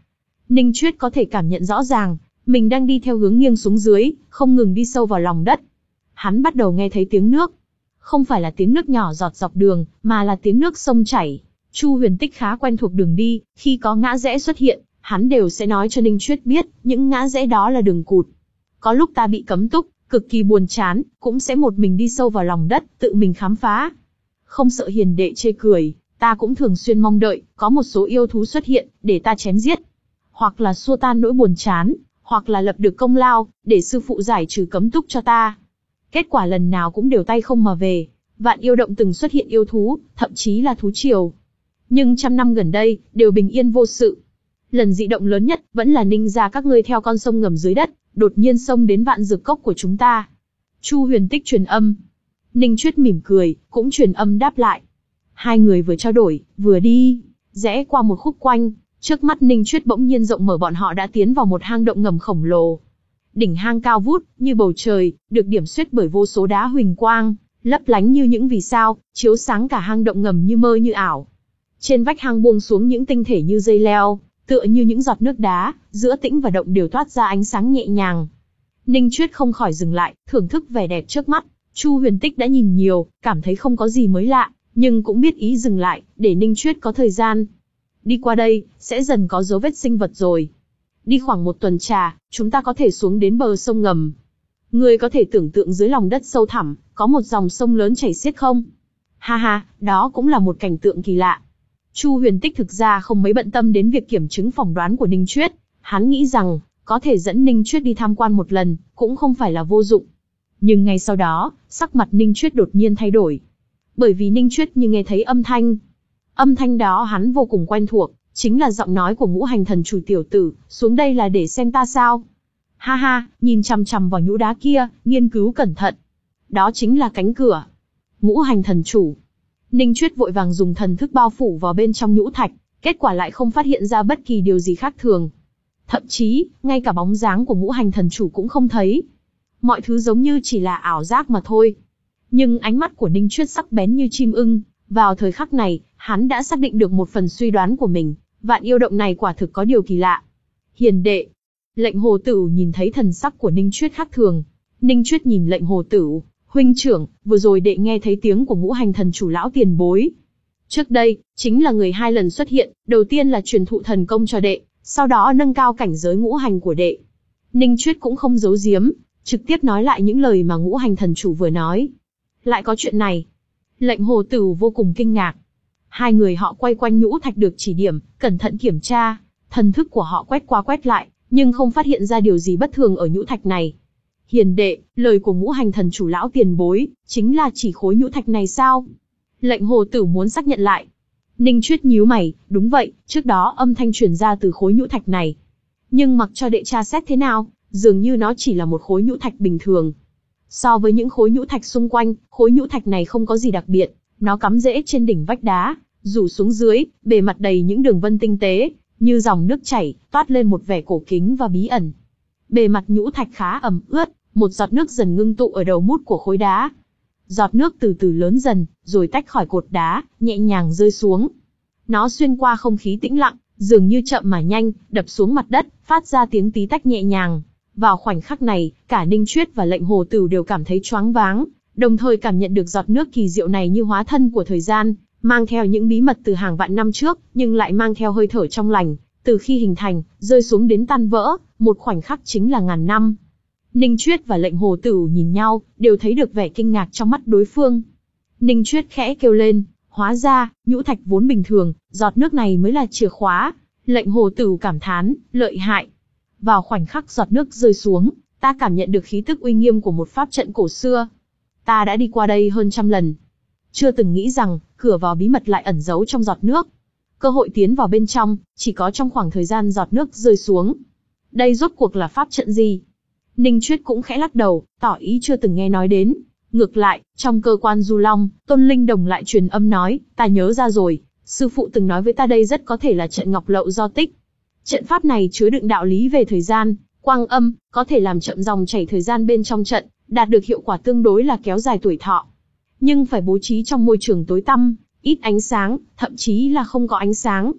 Ninh Chuyết có thể cảm nhận rõ ràng, mình đang đi theo hướng nghiêng xuống dưới, không ngừng đi sâu vào lòng đất. Hắn bắt đầu nghe thấy tiếng nước. Không phải là tiếng nước nhỏ giọt dọc đường, mà là tiếng nước sông chảy. Chu Huyền Tích khá quen thuộc đường đi, khi có ngã rẽ xuất hiện, hắn đều sẽ nói cho Ninh Chuyết biết, những ngã rẽ đó là đường cụt. Có lúc ta bị cấm túc, cực kỳ buồn chán, cũng sẽ một mình đi sâu vào lòng đất, tự mình khám phá. Không sợ hiền đệ chê cười, ta cũng thường xuyên mong đợi, có một số yêu thú xuất hiện, để ta chém giết. Hoặc là xua tan nỗi buồn chán, hoặc là lập được công lao, để sư phụ giải trừ cấm túc cho ta. Kết quả lần nào cũng đều tay không mà về. Vạn Yêu Động từng xuất hiện yêu thú, thậm chí là thú triều. Nhưng trăm năm gần đây, đều bình yên vô sự. Lần dị động lớn nhất, vẫn là Ninh gia các ngươi theo con sông ngầm dưới đất, đột nhiên xông đến Vạn Dược Cốc của chúng ta. Chu Huyền Tích truyền âm. Ninh Chuyết mỉm cười, cũng truyền âm đáp lại. Hai người vừa trao đổi, vừa đi, rẽ qua một khúc quanh. Trước mắt Ninh Chuyết bỗng nhiên rộng mở, bọn họ đã tiến vào một hang động ngầm khổng lồ. Đỉnh hang cao vút, như bầu trời, được điểm xuyết bởi vô số đá huỳnh quang, lấp lánh như những vì sao, chiếu sáng cả hang động ngầm như mơ như ảo. Trên vách hang buông xuống những tinh thể như dây leo, tựa như những giọt nước đá, giữa tĩnh và động đều toát ra ánh sáng nhẹ nhàng. Ninh Chuyết không khỏi dừng lại, thưởng thức vẻ đẹp trước mắt. Chu Huyền Tích đã nhìn nhiều, cảm thấy không có gì mới lạ, nhưng cũng biết ý dừng lại, để Ninh Chuyết có thời gian. Đi qua đây, sẽ dần có dấu vết sinh vật rồi. Đi khoảng một tuần trà, chúng ta có thể xuống đến bờ sông ngầm. Ngươi có thể tưởng tượng dưới lòng đất sâu thẳm, có một dòng sông lớn chảy xiết không? Ha ha, đó cũng là một cảnh tượng kỳ lạ. Chu Huyền Tích thực ra không mấy bận tâm đến việc kiểm chứng phỏng đoán của Ninh Chuyết. Hắn nghĩ rằng, có thể dẫn Ninh Chuyết đi tham quan một lần, cũng không phải là vô dụng. Nhưng ngay sau đó, sắc mặt Ninh Chuyết đột nhiên thay đổi. Bởi vì Ninh Chuyết như nghe thấy âm thanh. Âm thanh đó hắn vô cùng quen thuộc, chính là giọng nói của Ngũ Hành Thần Chủ tiểu tử, xuống đây là để xem ta sao? Ha ha, nhìn chằm chằm vào nhũ đá kia, nghiên cứu cẩn thận. Đó chính là cánh cửa. Ngũ Hành Thần Chủ. Ninh Chuyết vội vàng dùng thần thức bao phủ vào bên trong nhũ thạch, kết quả lại không phát hiện ra bất kỳ điều gì khác thường. Thậm chí, ngay cả bóng dáng của Ngũ Hành Thần Chủ cũng không thấy. Mọi thứ giống như chỉ là ảo giác mà thôi. Nhưng ánh mắt của Ninh Chuyết sắc bén như chim ưng. Vào thời khắc này, hắn đã xác định được một phần suy đoán của mình. Vạn Yêu Động này quả thực có điều kỳ lạ. Hiền đệ. Lệnh Hồ Tửu nhìn thấy thần sắc của Ninh Chuyết khác thường. Ninh Chuyết nhìn Lệnh Hồ Tửu. Huynh trưởng, vừa rồi đệ nghe thấy tiếng của Ngũ Hành Thần Chủ lão tiền bối. Trước đây, chính là người hai lần xuất hiện. Đầu tiên là truyền thụ thần công cho đệ, sau đó nâng cao cảnh giới ngũ hành của đệ. Ninh Chuyết cũng không giấu giếm, trực tiếp nói lại những lời mà Ngũ Hành Thần Chủ vừa nói. Lại có chuyện này. Lệnh Hồ Tửu vô cùng kinh ngạc. Hai người họ quay quanh nhũ thạch được chỉ điểm, cẩn thận kiểm tra. Thần thức của họ quét qua quét lại, nhưng không phát hiện ra điều gì bất thường ở nhũ thạch này. Hiền đệ, lời của Ngũ Hành Thần Chủ lão tiền bối, chính là chỉ khối nhũ thạch này sao? Lệnh Hồ Tửu muốn xác nhận lại. Ninh Chuyết nhíu mày, đúng vậy, trước đó âm thanh truyền ra từ khối nhũ thạch này. Nhưng mặc cho đệ tra xét thế nào, dường như nó chỉ là một khối nhũ thạch bình thường. So với những khối nhũ thạch xung quanh, khối nhũ thạch này không có gì đặc biệt, nó cắm rễ trên đỉnh vách đá, rủ xuống dưới, bề mặt đầy những đường vân tinh tế, như dòng nước chảy, toát lên một vẻ cổ kính và bí ẩn. Bề mặt nhũ thạch khá ẩm ướt, một giọt nước dần ngưng tụ ở đầu mút của khối đá. Giọt nước từ từ lớn dần, rồi tách khỏi cột đá, nhẹ nhàng rơi xuống. Nó xuyên qua không khí tĩnh lặng, dường như chậm mà nhanh, đập xuống mặt đất, phát ra tiếng tí tách nhẹ nhàng. Vào khoảnh khắc này, cả Ninh Chuyết và Lệnh Hồ Tửu đều cảm thấy choáng váng, đồng thời cảm nhận được giọt nước kỳ diệu này như hóa thân của thời gian, mang theo những bí mật từ hàng vạn năm trước, nhưng lại mang theo hơi thở trong lành, từ khi hình thành, rơi xuống đến tan vỡ, một khoảnh khắc chính là ngàn năm. Ninh Chuyết và Lệnh Hồ Tửu nhìn nhau, đều thấy được vẻ kinh ngạc trong mắt đối phương. Ninh Chuyết khẽ kêu lên, hóa ra, nhũ thạch vốn bình thường, giọt nước này mới là chìa khóa. Lệnh Hồ Tửu cảm thán, lợi hại. Vào khoảnh khắc giọt nước rơi xuống, ta cảm nhận được khí tức uy nghiêm của một pháp trận cổ xưa. Ta đã đi qua đây hơn trăm lần. Chưa từng nghĩ rằng, cửa vào bí mật lại ẩn giấu trong giọt nước. Cơ hội tiến vào bên trong, chỉ có trong khoảng thời gian giọt nước rơi xuống. Đây rốt cuộc là pháp trận gì? Ninh Chuyết cũng khẽ lắc đầu, tỏ ý chưa từng nghe nói đến. Ngược lại, trong cơ quan Du Long, Tôn Linh Đồng lại truyền âm nói, ta nhớ ra rồi, sư phụ từng nói với ta đây rất có thể là trận ngọc lậu do tích. Trận pháp này chứa đựng đạo lý về thời gian, quang âm, có thể làm chậm dòng chảy thời gian bên trong trận, đạt được hiệu quả tương đối là kéo dài tuổi thọ. Nhưng phải bố trí trong môi trường tối tăm, ít ánh sáng, thậm chí là không có ánh sáng.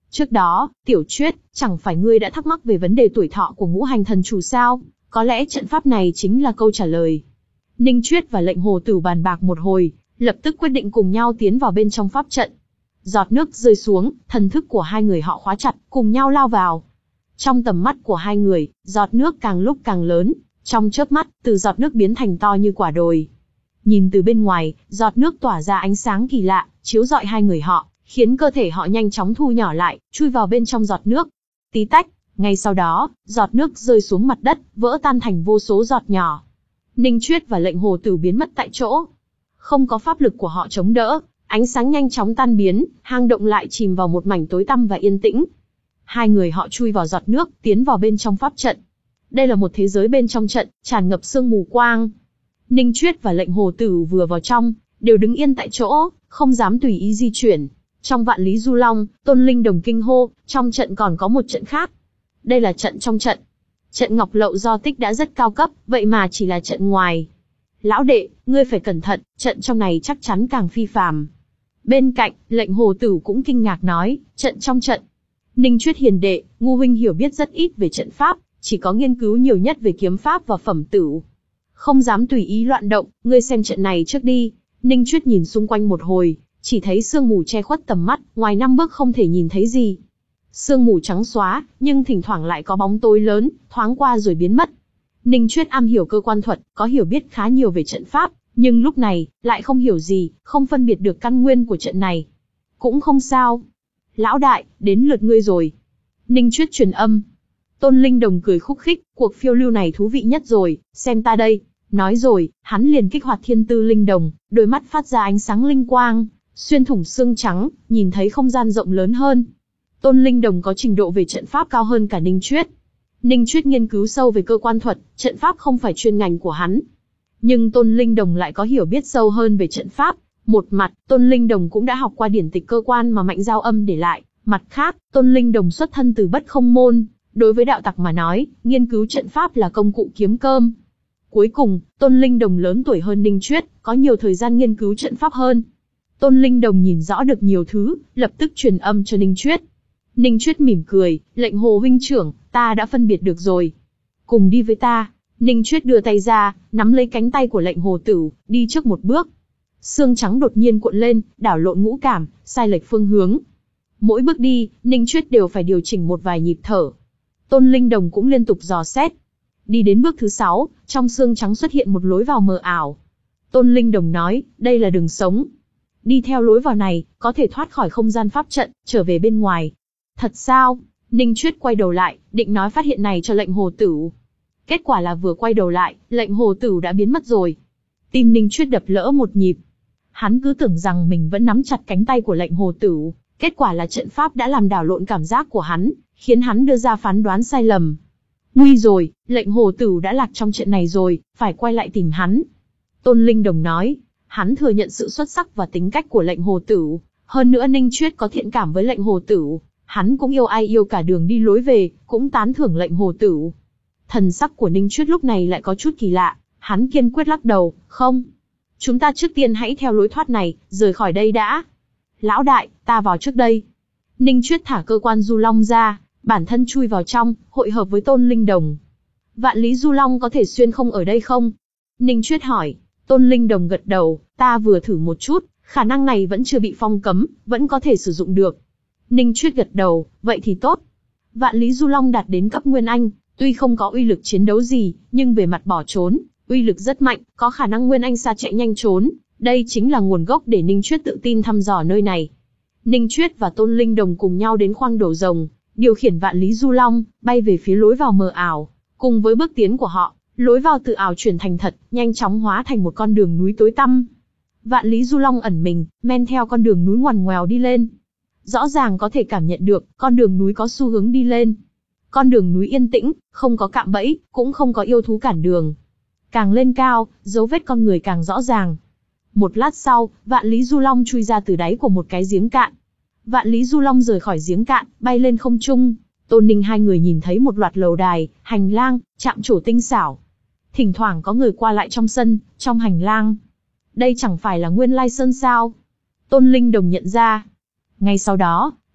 Trước đó, Tiểu Chuyết, chẳng phải ngươi đã thắc mắc về vấn đề tuổi thọ của ngũ hành thần chủ sao? Có lẽ trận pháp này chính là câu trả lời. Ninh Chuyết và lệnh hồ tử bàn bạc một hồi, lập tức quyết định cùng nhau tiến vào bên trong pháp trận. Giọt nước rơi xuống, thần thức của hai người họ khóa chặt, cùng nhau lao vào. Trong tầm mắt của hai người, giọt nước càng lúc càng lớn, trong chớp mắt, từ giọt nước biến thành to như quả đồi. Nhìn từ bên ngoài, giọt nước tỏa ra ánh sáng kỳ lạ, chiếu rọi hai người họ, khiến cơ thể họ nhanh chóng thu nhỏ lại, chui vào bên trong giọt nước. Tí tách, ngay sau đó, giọt nước rơi xuống mặt đất, vỡ tan thành vô số giọt nhỏ. Ninh Chuyết và lệnh hồ tử biến mất tại chỗ. Không có pháp lực của họ chống đỡ, ánh sáng nhanh chóng tan biến, hang động lại chìm vào một mảnh tối tăm và yên tĩnh. Hai người họ chui vào giọt nước, tiến vào bên trong pháp trận. Đây là một thế giới bên trong trận, tràn ngập sương mù quang. Ninh Chuyết và lệnh hồ tử vừa vào trong, đều đứng yên tại chỗ, không dám tùy ý di chuyển. Trong vạn lý du long, Tôn Linh Đồng kinh hô, trong trận còn có một trận khác. Đây là trận trong trận. Trận Ngọc Lậu do tích đã rất cao cấp, vậy mà chỉ là trận ngoài. Lão đệ, ngươi phải cẩn thận, trận trong này chắc chắn càng phi phàm. Bên cạnh, lệnh hồ tử cũng kinh ngạc nói, trận trong trận. Ninh Chuyết hiền đệ, ngu huynh hiểu biết rất ít về trận pháp, chỉ có nghiên cứu nhiều nhất về kiếm pháp và phẩm tửu. Không dám tùy ý loạn động, ngươi xem trận này trước đi. Ninh Chuyết nhìn xung quanh một hồi, chỉ thấy sương mù che khuất tầm mắt, ngoài năm bước không thể nhìn thấy gì. Sương mù trắng xóa, nhưng thỉnh thoảng lại có bóng tối lớn, thoáng qua rồi biến mất. Ninh Chuyết am hiểu cơ quan thuật, có hiểu biết khá nhiều về trận pháp, nhưng lúc này, lại không hiểu gì, không phân biệt được căn nguyên của trận này. Cũng không sao. Lão đại, đến lượt ngươi rồi. Ninh Chuyết truyền âm. Tôn Linh Đồng cười khúc khích, cuộc phiêu lưu này thú vị nhất rồi, xem ta đây. Nói rồi, hắn liền kích hoạt thiên tư linh đồng, đôi mắt phát ra ánh sáng linh quang, xuyên thủng xương trắng, nhìn thấy không gian rộng lớn hơn. Tôn Linh Đồng có trình độ về trận pháp cao hơn cả Ninh Chuyết. Ninh Chuyết nghiên cứu sâu về cơ quan thuật, trận pháp không phải chuyên ngành của hắn. Nhưng Tôn Linh Đồng lại có hiểu biết sâu hơn về trận pháp. Một mặt, Tôn Linh Đồng cũng đã học qua điển tịch cơ quan mà Mạnh Giao Âm để lại. Mặt khác, Tôn Linh Đồng xuất thân từ Bất Không Môn. Đối với đạo tặc mà nói, nghiên cứu trận pháp là công cụ kiếm cơm. Cuối cùng, Tôn Linh Đồng lớn tuổi hơn Ninh Chuyết, có nhiều thời gian nghiên cứu trận pháp hơn. Tôn Linh Đồng nhìn rõ được nhiều thứ, lập tức truyền âm cho Ninh Chuyết. Ninh Chuyết mỉm cười, lệnh hồ huynh trưởng, ta đã phân biệt được rồi. Cùng đi với ta. Ninh Chuyết đưa tay ra, nắm lấy cánh tay của lệnh hồ tử, đi trước một bước. Sương trắng đột nhiên cuộn lên, đảo lộn ngũ cảm, sai lệch phương hướng. Mỗi bước đi, Ninh Chuyết đều phải điều chỉnh một vài nhịp thở. Tôn Linh Đồng cũng liên tục dò xét. Đi đến bước thứ sáu, trong sương trắng xuất hiện một lối vào mờ ảo. Tôn Linh Đồng nói, đây là đường sống. Đi theo lối vào này, có thể thoát khỏi không gian pháp trận, trở về bên ngoài. Thật sao? Ninh Chuyết quay đầu lại, định nói phát hiện này cho lệnh hồ tử. Kết quả là vừa quay đầu lại, lệnh hồ tử đã biến mất rồi. Tim Ninh Chuyết đập lỡ một nhịp. Hắn cứ tưởng rằng mình vẫn nắm chặt cánh tay của lệnh hồ tử. Kết quả là trận pháp đã làm đảo lộn cảm giác của hắn, khiến hắn đưa ra phán đoán sai lầm. Nguy rồi, lệnh hồ tử đã lạc trong trận này rồi, phải quay lại tìm hắn. Tôn Linh Đồng nói, hắn thừa nhận sự xuất sắc và tính cách của lệnh hồ tử. Hơn nữa Ninh Chuyết có thiện cảm với lệnh hồ tử. Hắn cũng yêu ai yêu cả đường đi lối về, cũng tán thưởng lệnh hồ tử. Thần sắc của Ninh Chuyết lúc này lại có chút kỳ lạ, hắn kiên quyết lắc đầu, không. Chúng ta trước tiên hãy theo lối thoát này, rời khỏi đây đã. Lão đại, ta vào trước đây. Ninh Chuyết thả cơ quan du long ra, bản thân chui vào trong, hội hợp với Tôn Linh Đồng. Vạn lý du long có thể xuyên không ở đây không? Ninh Chuyết hỏi. Tôn Linh Đồng gật đầu, ta vừa thử một chút, khả năng này vẫn chưa bị phong cấm, vẫn có thể sử dụng được. Ninh Chuyết gật đầu, vậy thì tốt. Vạn lý du long đạt đến cấp Nguyên Anh, tuy không có uy lực chiến đấu gì, nhưng về mặt bỏ trốn, uy lực rất mạnh, có khả năng Nguyên Anh xa chạy nhanh trốn. Đây chính là nguồn gốc để Ninh Chuyết tự tin thăm dò nơi này. Ninh Chuyết và Tôn Linh Đồng cùng nhau đến khoang đổ rồng, điều khiển vạn lý du long, bay về phía lối vào mờ ảo. Cùng với bước tiến của họ, lối vào tự ảo chuyển thành thật, nhanh chóng hóa thành một con đường núi tối tăm. Vạn lý du long ẩn mình, men theo con đường núi ngoằn ngoèo đi lên. Rõ ràng có thể cảm nhận được, con đường núi có xu hướng đi lên. Con đường núi yên tĩnh, không có cạm bẫy, cũng không có yêu thú cản đường. Càng lên cao, dấu vết con người càng rõ ràng. Một lát sau, Vạn Lý Du Long chui ra từ đáy của một cái giếng cạn. Vạn Lý Du Long rời khỏi giếng cạn, bay lên không trung. Tôn Ninh hai người nhìn thấy một loạt lầu đài, hành lang, chạm trổ tinh xảo. Thỉnh thoảng có người qua lại trong sân, trong hành lang. Đây chẳng phải là Nguyên Lai Sơn sao? Tôn Linh Đồng nhận ra. Ngay sau đó,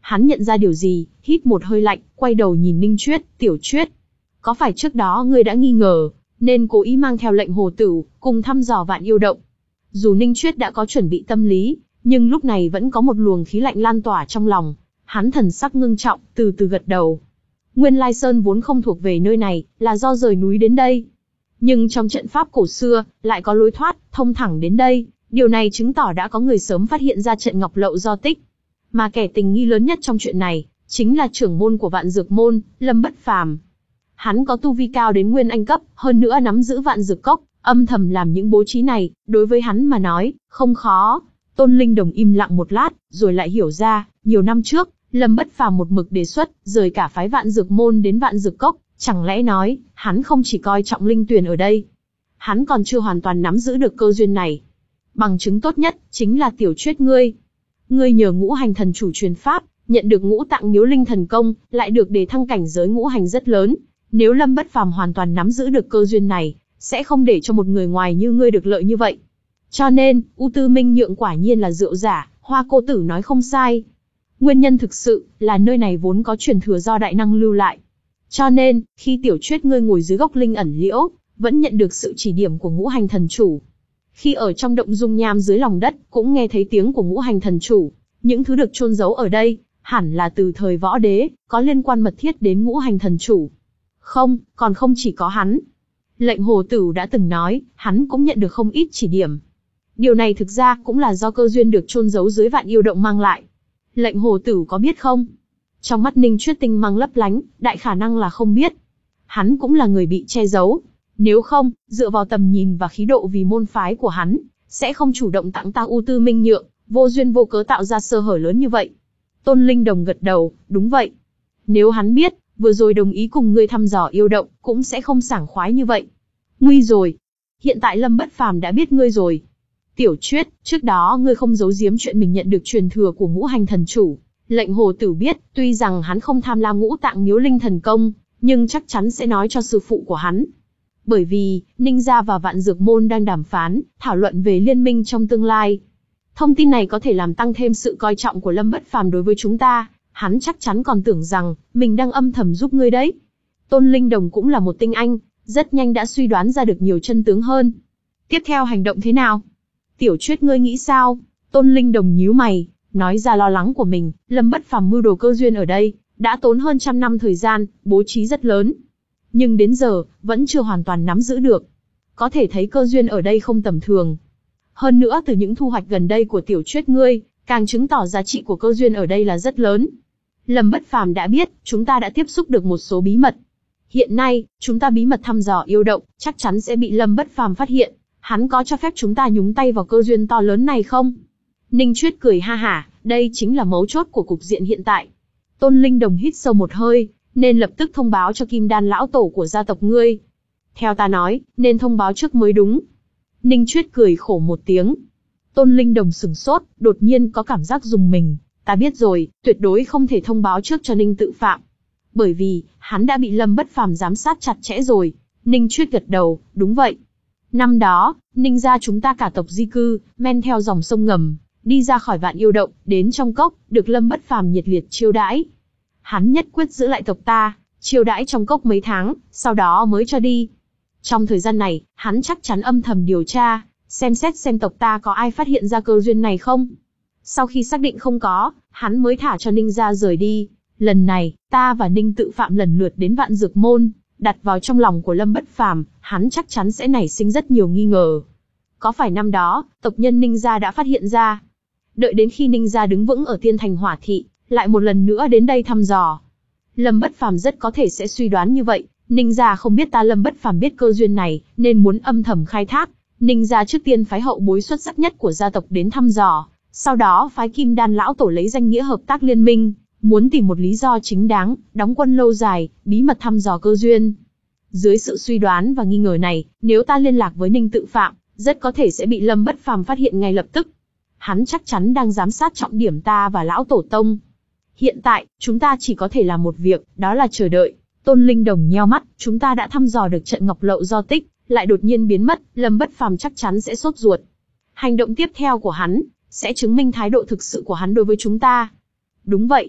Hắn nhận ra điều gì, hít một hơi lạnh, quay đầu nhìn Ninh Chuyết, Tiểu Chuyết. Có phải trước đó ngươi đã nghi ngờ, nên cố ý mang theo lệnh hồ tửu, cùng thăm dò Vạn Yêu Động? Dù Ninh Chuyết đã có chuẩn bị tâm lý, nhưng lúc này vẫn có một luồng khí lạnh lan tỏa trong lòng. Hắn thần sắc ngưng trọng, từ từ gật đầu. Nguyên Lai Sơn vốn không thuộc về nơi này, là do rời núi đến đây. Nhưng trong trận pháp cổ xưa, lại có lối thoát, thông thẳng đến đây. Điều này chứng tỏ đã có người sớm phát hiện ra trận ngọc lậu do tích. Mà kẻ tình nghi lớn nhất trong chuyện này, chính là trưởng môn của Vạn Dược Môn, Lâm Bất Phàm. Hắn có tu vi cao đến Nguyên Anh cấp, hơn nữa nắm giữ Vạn Dược Cốc, âm thầm làm những bố trí này, đối với hắn mà nói, không khó. Tôn Linh Đồng im lặng một lát, rồi lại hiểu ra, nhiều năm trước, Lâm Bất Phàm một mực đề xuất, rời cả phái Vạn Dược Môn đến Vạn Dược Cốc, chẳng lẽ nói, hắn không chỉ coi trọng linh tuyển ở đây. Hắn còn chưa hoàn toàn nắm giữ được cơ duyên này. Bằng chứng tốt nhất, chính là Tiểu Chuyết ngươi. Ngươi nhờ ngũ hành thần chủ truyền pháp, nhận được ngũ tạng miếu linh thần công, lại được đề thăng cảnh giới ngũ hành rất lớn. Nếu Lâm Bất Phàm hoàn toàn nắm giữ được cơ duyên này, sẽ không để cho một người ngoài như ngươi được lợi như vậy. Cho nên, U Tư Minh Nhượng quả nhiên là rượu giả, Hoa Cô Tử nói không sai. Nguyên nhân thực sự là nơi này vốn có truyền thừa do đại năng lưu lại. Cho nên, khi Tiểu Chuyết ngươi ngồi dưới gốc linh ẩn liễu, vẫn nhận được sự chỉ điểm của ngũ hành thần chủ. Khi ở trong động dung nham dưới lòng đất, cũng nghe thấy tiếng của ngũ hành thần chủ. Những thứ được chôn giấu ở đây, hẳn là từ thời võ đế, có liên quan mật thiết đến ngũ hành thần chủ. Không, còn không chỉ có hắn. Lệnh hồ tửu đã từng nói, hắn cũng nhận được không ít chỉ điểm. Điều này thực ra cũng là do cơ duyên được chôn giấu dưới Vạn Yêu Động mang lại. Lệnh hồ tửu có biết không? Trong mắt Ninh Chuyết tinh mang lấp lánh, đại khả năng là không biết. Hắn cũng là người bị che giấu. Nếu không, dựa vào tầm nhìn và khí độ vì môn phái của hắn, sẽ không chủ động tặng ta U Tư Minh Nhượng, vô duyên vô cớ tạo ra sơ hở lớn như vậy. Tôn Linh Đồng gật đầu, đúng vậy. Nếu hắn biết, vừa rồi đồng ý cùng ngươi thăm dò yêu động, cũng sẽ không sảng khoái như vậy. Nguy rồi. Hiện tại Lâm Bất Phàm đã biết ngươi rồi. Tiểu Chuyết, trước đó ngươi không giấu giếm chuyện mình nhận được truyền thừa của ngũ hành thần chủ. Lệnh hồ tử biết, tuy rằng hắn không tham lam ngũ tạng miếu linh thần công, nhưng chắc chắn sẽ nói cho sư phụ của hắn. Bởi vì, Ninh gia và Vạn Dược Môn đang đàm phán, thảo luận về liên minh trong tương lai. Thông tin này có thể làm tăng thêm sự coi trọng của Lâm Bất Phàm đối với chúng ta, hắn chắc chắn còn tưởng rằng, mình đang âm thầm giúp ngươi đấy. Tôn Linh Đồng cũng là một tinh anh, rất nhanh đã suy đoán ra được nhiều chân tướng hơn. Tiếp theo hành động thế nào? Tiểu Chuyết ngươi nghĩ sao? Tôn Linh Đồng nhíu mày, nói ra lo lắng của mình, Lâm Bất Phàm mưu đồ cơ duyên ở đây, đã tốn hơn trăm năm thời gian, bố trí rất lớn. Nhưng đến giờ, vẫn chưa hoàn toàn nắm giữ được. Có thể thấy cơ duyên ở đây không tầm thường. Hơn nữa từ những thu hoạch gần đây của Tiểu Chuyết ngươi, càng chứng tỏ giá trị của cơ duyên ở đây là rất lớn. Lâm Bất Phàm đã biết, chúng ta đã tiếp xúc được một số bí mật. Hiện nay, chúng ta bí mật thăm dò yêu động, chắc chắn sẽ bị Lâm Bất Phàm phát hiện. Hắn có cho phép chúng ta nhúng tay vào cơ duyên to lớn này không? Ninh Chuyết cười ha hả, đây chính là mấu chốt của cục diện hiện tại. Tôn Linh Đồng hít sâu một hơi, nên lập tức thông báo cho Kim Đan lão tổ của gia tộc ngươi. Theo ta nói, nên thông báo trước mới đúng. Ninh Chuyết cười khổ một tiếng. Tôn Linh Đồng sửng sốt, đột nhiên có cảm giác rùng mình. Ta biết rồi, tuyệt đối không thể thông báo trước cho Ninh Tự Phạm. Bởi vì, hắn đã bị Lâm Bất Phàm giám sát chặt chẽ rồi. Ninh Chuyết gật đầu, đúng vậy. Năm đó, Ninh gia chúng ta cả tộc di cư, men theo dòng sông ngầm, đi ra khỏi Vạn Yêu Động, đến trong cốc, được Lâm Bất Phàm nhiệt liệt chiêu đãi. Hắn nhất quyết giữ lại tộc ta, chiêu đãi trong cốc mấy tháng, sau đó mới cho đi. Trong thời gian này, hắn chắc chắn âm thầm điều tra, xem xét xem tộc ta có ai phát hiện ra cơ duyên này không. Sau khi xác định không có, hắn mới thả cho Ninh gia rời đi. Lần này, ta và Ninh Tự Phạm lần lượt đến Vạn Dược Môn, đặt vào trong lòng của Lâm Bất Phàm, hắn chắc chắn sẽ nảy sinh rất nhiều nghi ngờ. Có phải năm đó, tộc nhân Ninh gia đã phát hiện ra? Đợi đến khi Ninh gia đứng vững ở Tiên Thành Hỏa Thị, lại một lần nữa đến đây thăm dò. Lâm Bất Phàm rất có thể sẽ suy đoán như vậy, Ninh gia không biết ta Lâm Bất Phàm biết cơ duyên này, nên muốn âm thầm khai thác. Ninh gia trước tiên phái hậu bối xuất sắc nhất của gia tộc đến thăm dò, sau đó phái Kim Đan lão tổ lấy danh nghĩa hợp tác liên minh, muốn tìm một lý do chính đáng, đóng quân lâu dài, bí mật thăm dò cơ duyên. Dưới sự suy đoán và nghi ngờ này, nếu ta liên lạc với Ninh Tự Phạm, rất có thể sẽ bị Lâm Bất Phàm phát hiện ngay lập tức. Hắn chắc chắn đang giám sát trọng điểm ta và lão tổ tông. Hiện tại, chúng ta chỉ có thể làm một việc, đó là chờ đợi. Tôn Linh Đồng nheo mắt, chúng ta đã thăm dò được trận ngọc lậu do tích, lại đột nhiên biến mất, Lâm Bất Phàm chắc chắn sẽ sốt ruột. Hành động tiếp theo của hắn, sẽ chứng minh thái độ thực sự của hắn đối với chúng ta. Đúng vậy.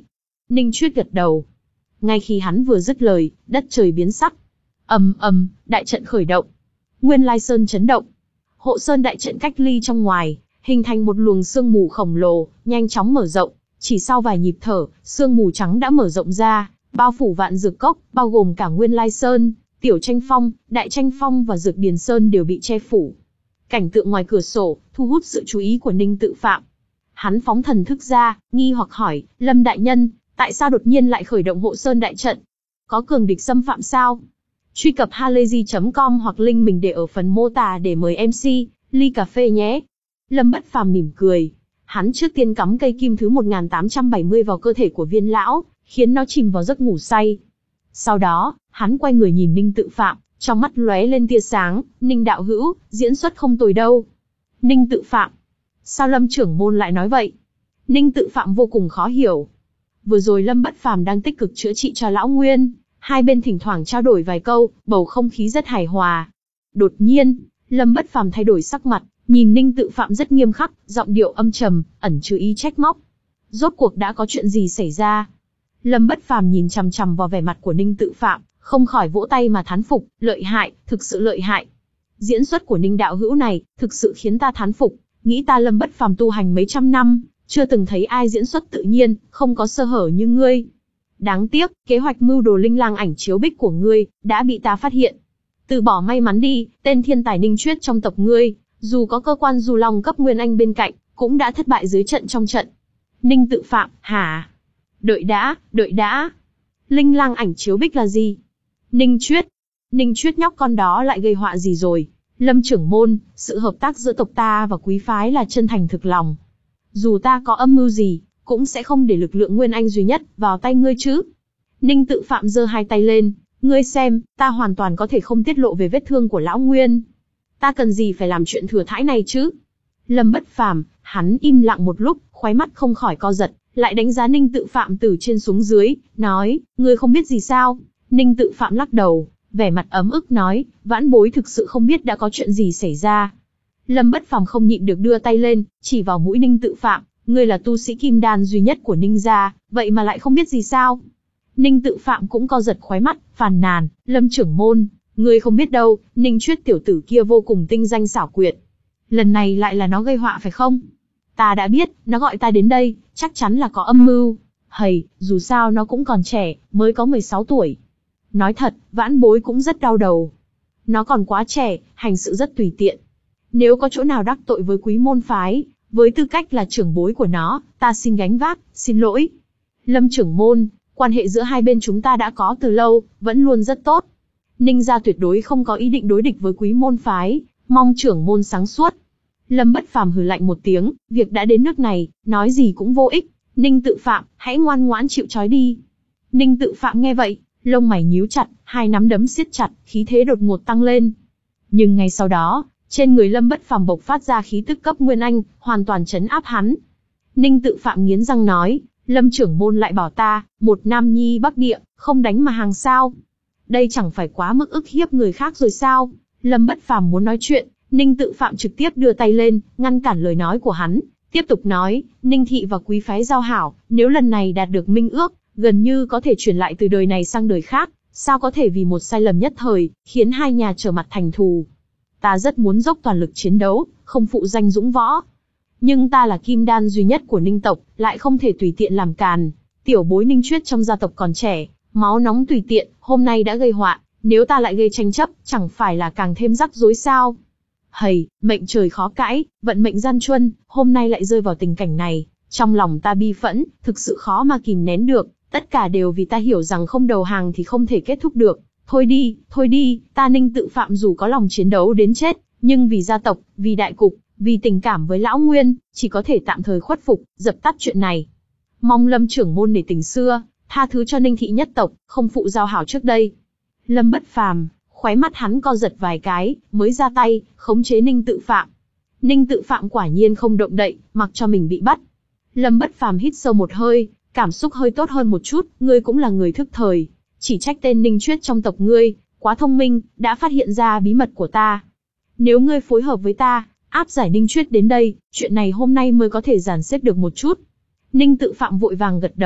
Ninh Chuyết gật đầu. Ngay khi hắn vừa dứt lời, đất trời biến sắc. Ầm ầm, đại trận khởi động. Nguyên Lai Sơn chấn động. Hộ Sơn đại trận cách ly trong ngoài, hình thành một luồng sương mù khổng lồ, nhanh chóng mở rộng. Chỉ sau vài nhịp thở, sương mù trắng đã mở rộng ra, bao phủ Vạn Dược Cốc, bao gồm cả Nguyên Lai Sơn, Tiểu Tranh Phong, Đại Tranh Phong và Dược Điền Sơn đều bị che phủ. Cảnh tượng ngoài cửa sổ thu hút sự chú ý của Ninh Tự Phạm. Hắn phóng thần thức ra, nghi hoặc hỏi, Lâm đại nhân, tại sao đột nhiên lại khởi động Hộ Sơn đại trận? Có cường địch xâm phạm sao? Truy cập halayzi chấm com hoặc link mình để ở phần mô tả để mời em xê, ly cà phê nhé. Lâm Bất Phàm mỉm cười. Hắn trước tiên cắm cây kim thứ một nghìn tám trăm bảy mươi vào cơ thể của Viên lão, khiến nó chìm vào giấc ngủ say. Sau đó, hắn quay người nhìn Ninh Tự Phạm, trong mắt lóe lên tia sáng, Ninh đạo hữu, diễn xuất không tồi đâu. Ninh Tự Phạm. Sao Lâm trưởng môn lại nói vậy? Ninh Tự Phạm vô cùng khó hiểu. Vừa rồi Lâm Bất Phàm đang tích cực chữa trị cho lão Nguyên, hai bên thỉnh thoảng trao đổi vài câu, bầu không khí rất hài hòa. Đột nhiên, Lâm Bất Phàm thay đổi sắc mặt, nhìn Ninh Tự Phạm rất nghiêm khắc, giọng điệu âm trầm, ẩn chứa ý trách móc. Rốt cuộc đã có chuyện gì xảy ra? Lâm Bất Phàm nhìn chằm chằm vào vẻ mặt của Ninh Tự Phạm, không khỏi vỗ tay mà thán phục, lợi hại, thực sự lợi hại. Diễn xuất của Ninh đạo hữu này, thực sự khiến ta thán phục, nghĩ ta Lâm Bất Phàm tu hành mấy trăm năm, chưa từng thấy ai diễn xuất tự nhiên, không có sơ hở như ngươi. Đáng tiếc, kế hoạch mưu đồ linh lang ảnh chiếu bích của ngươi, đã bị ta phát hiện. Từ bỏ may mắn đi, tên thiên tài Ninh Chuyết trong tộc ngươi, dù có cơ quan Du Long cấp Nguyên Anh bên cạnh, cũng đã thất bại dưới trận trong trận. Ninh Tự Phạm, hả? Đợi đã, đợi đã. Linh lang ảnh chiếu bích là gì? Ninh Chuyết. Ninh Chuyết nhóc con đó lại gây họa gì rồi? Lâm trưởng môn, sự hợp tác giữa tộc ta và quý phái là chân thành thực lòng. Dù ta có âm mưu gì, cũng sẽ không để lực lượng Nguyên Anh duy nhất vào tay ngươi chứ. Ninh Tự Phạm giơ hai tay lên, ngươi xem, ta hoàn toàn có thể không tiết lộ về vết thương của lão Nguyên. Ta cần gì phải làm chuyện thừa thãi này chứ? Lâm Bất Phàm, hắn im lặng một lúc, khóe mắt không khỏi co giật, lại đánh giá Ninh Tự Phạm từ trên xuống dưới, nói, ngươi không biết gì sao? Ninh Tự Phạm lắc đầu, vẻ mặt ấm ức nói, vãn bối thực sự không biết đã có chuyện gì xảy ra. Lâm Bất Phàm không nhịn được đưa tay lên, chỉ vào mũi Ninh Tự Phạm, ngươi là tu sĩ kim đan duy nhất của Ninh gia, vậy mà lại không biết gì sao? Ninh Tự Phạm cũng co giật khóe mắt, phàn nàn, Lâm trưởng môn, ngươi không biết đâu, Ninh Chuyết tiểu tử kia vô cùng tinh danh xảo quyệt. Lần này lại là nó gây họa phải không? Ta đã biết, nó gọi ta đến đây, chắc chắn là có âm mưu. Hầy, dù sao nó cũng còn trẻ, mới có mười sáu tuổi. Nói thật, vãn bối cũng rất đau đầu. Nó còn quá trẻ, hành sự rất tùy tiện. Nếu có chỗ nào đắc tội với quý môn phái, với tư cách là trưởng bối của nó, ta xin gánh vác, xin lỗi. Lâm trưởng môn, quan hệ giữa hai bên chúng ta đã có từ lâu, vẫn luôn rất tốt. Ninh gia tuyệt đối không có ý định đối địch với quý môn phái, mong trưởng môn sáng suốt. Lâm Bất Phàm hừ lạnh một tiếng, việc đã đến nước này, nói gì cũng vô ích. Ninh Tự Phạm, hãy ngoan ngoãn chịu trói đi. Ninh Tự Phạm nghe vậy, lông mày nhíu chặt, hai nắm đấm siết chặt, khí thế đột ngột tăng lên. Nhưng ngay sau đó, trên người Lâm Bất Phàm bộc phát ra khí tức cấp Nguyên Anh, hoàn toàn trấn áp hắn. Ninh Tự Phạm nghiến răng nói, Lâm trưởng môn lại bảo ta, một nam nhi Bắc Địa, không đánh mà hàng sao? Đây chẳng phải quá mức ức hiếp người khác rồi sao? Lâm Bất Phàm muốn nói chuyện, Ninh Tự Phạm trực tiếp đưa tay lên, ngăn cản lời nói của hắn, tiếp tục nói, Ninh thị và quý phái giao hảo, nếu lần này đạt được minh ước, gần như có thể chuyển lại từ đời này sang đời khác, sao có thể vì một sai lầm nhất thời, khiến hai nhà trở mặt thành thù. Ta rất muốn dốc toàn lực chiến đấu, không phụ danh dũng võ. Nhưng ta là kim đan duy nhất của Ninh tộc, lại không thể tùy tiện làm càn. Tiểu bối Ninh Chuyết trong gia tộc còn trẻ, máu nóng tùy tiện, hôm nay đã gây họa, nếu ta lại gây tranh chấp, chẳng phải là càng thêm rắc rối sao? Hầy, mệnh trời khó cãi, vận mệnh gian truân, hôm nay lại rơi vào tình cảnh này, trong lòng ta bi phẫn, thực sự khó mà kìm nén được, tất cả đều vì ta hiểu rằng không đầu hàng thì không thể kết thúc được. Thôi đi, thôi đi, ta Ninh Tự Phạm dù có lòng chiến đấu đến chết, nhưng vì gia tộc, vì đại cục, vì tình cảm với lão Nguyên, chỉ có thể tạm thời khuất phục, dập tắt chuyện này. Mong Lâm trưởng môn nể tình xưa, tha thứ cho Ninh thị nhất tộc, không phụ giao hảo trước đây. Lâm Bất Phàm, khóe mắt hắn co giật vài cái, mới ra tay, khống chế Ninh Tự Phạm. Ninh Tự Phạm quả nhiên không động đậy, mặc cho mình bị bắt. Lâm Bất Phàm hít sâu một hơi, cảm xúc hơi tốt hơn một chút, ngươi cũng là người thức thời. Chỉ trách tên Ninh Chuyết trong tộc ngươi, quá thông minh, đã phát hiện ra bí mật của ta. Nếu ngươi phối hợp với ta, áp giải Ninh Chuyết đến đây, chuyện này hôm nay mới có thể dàn xếp được một chút. Ninh Tự Phạm vội vàng gật đầu,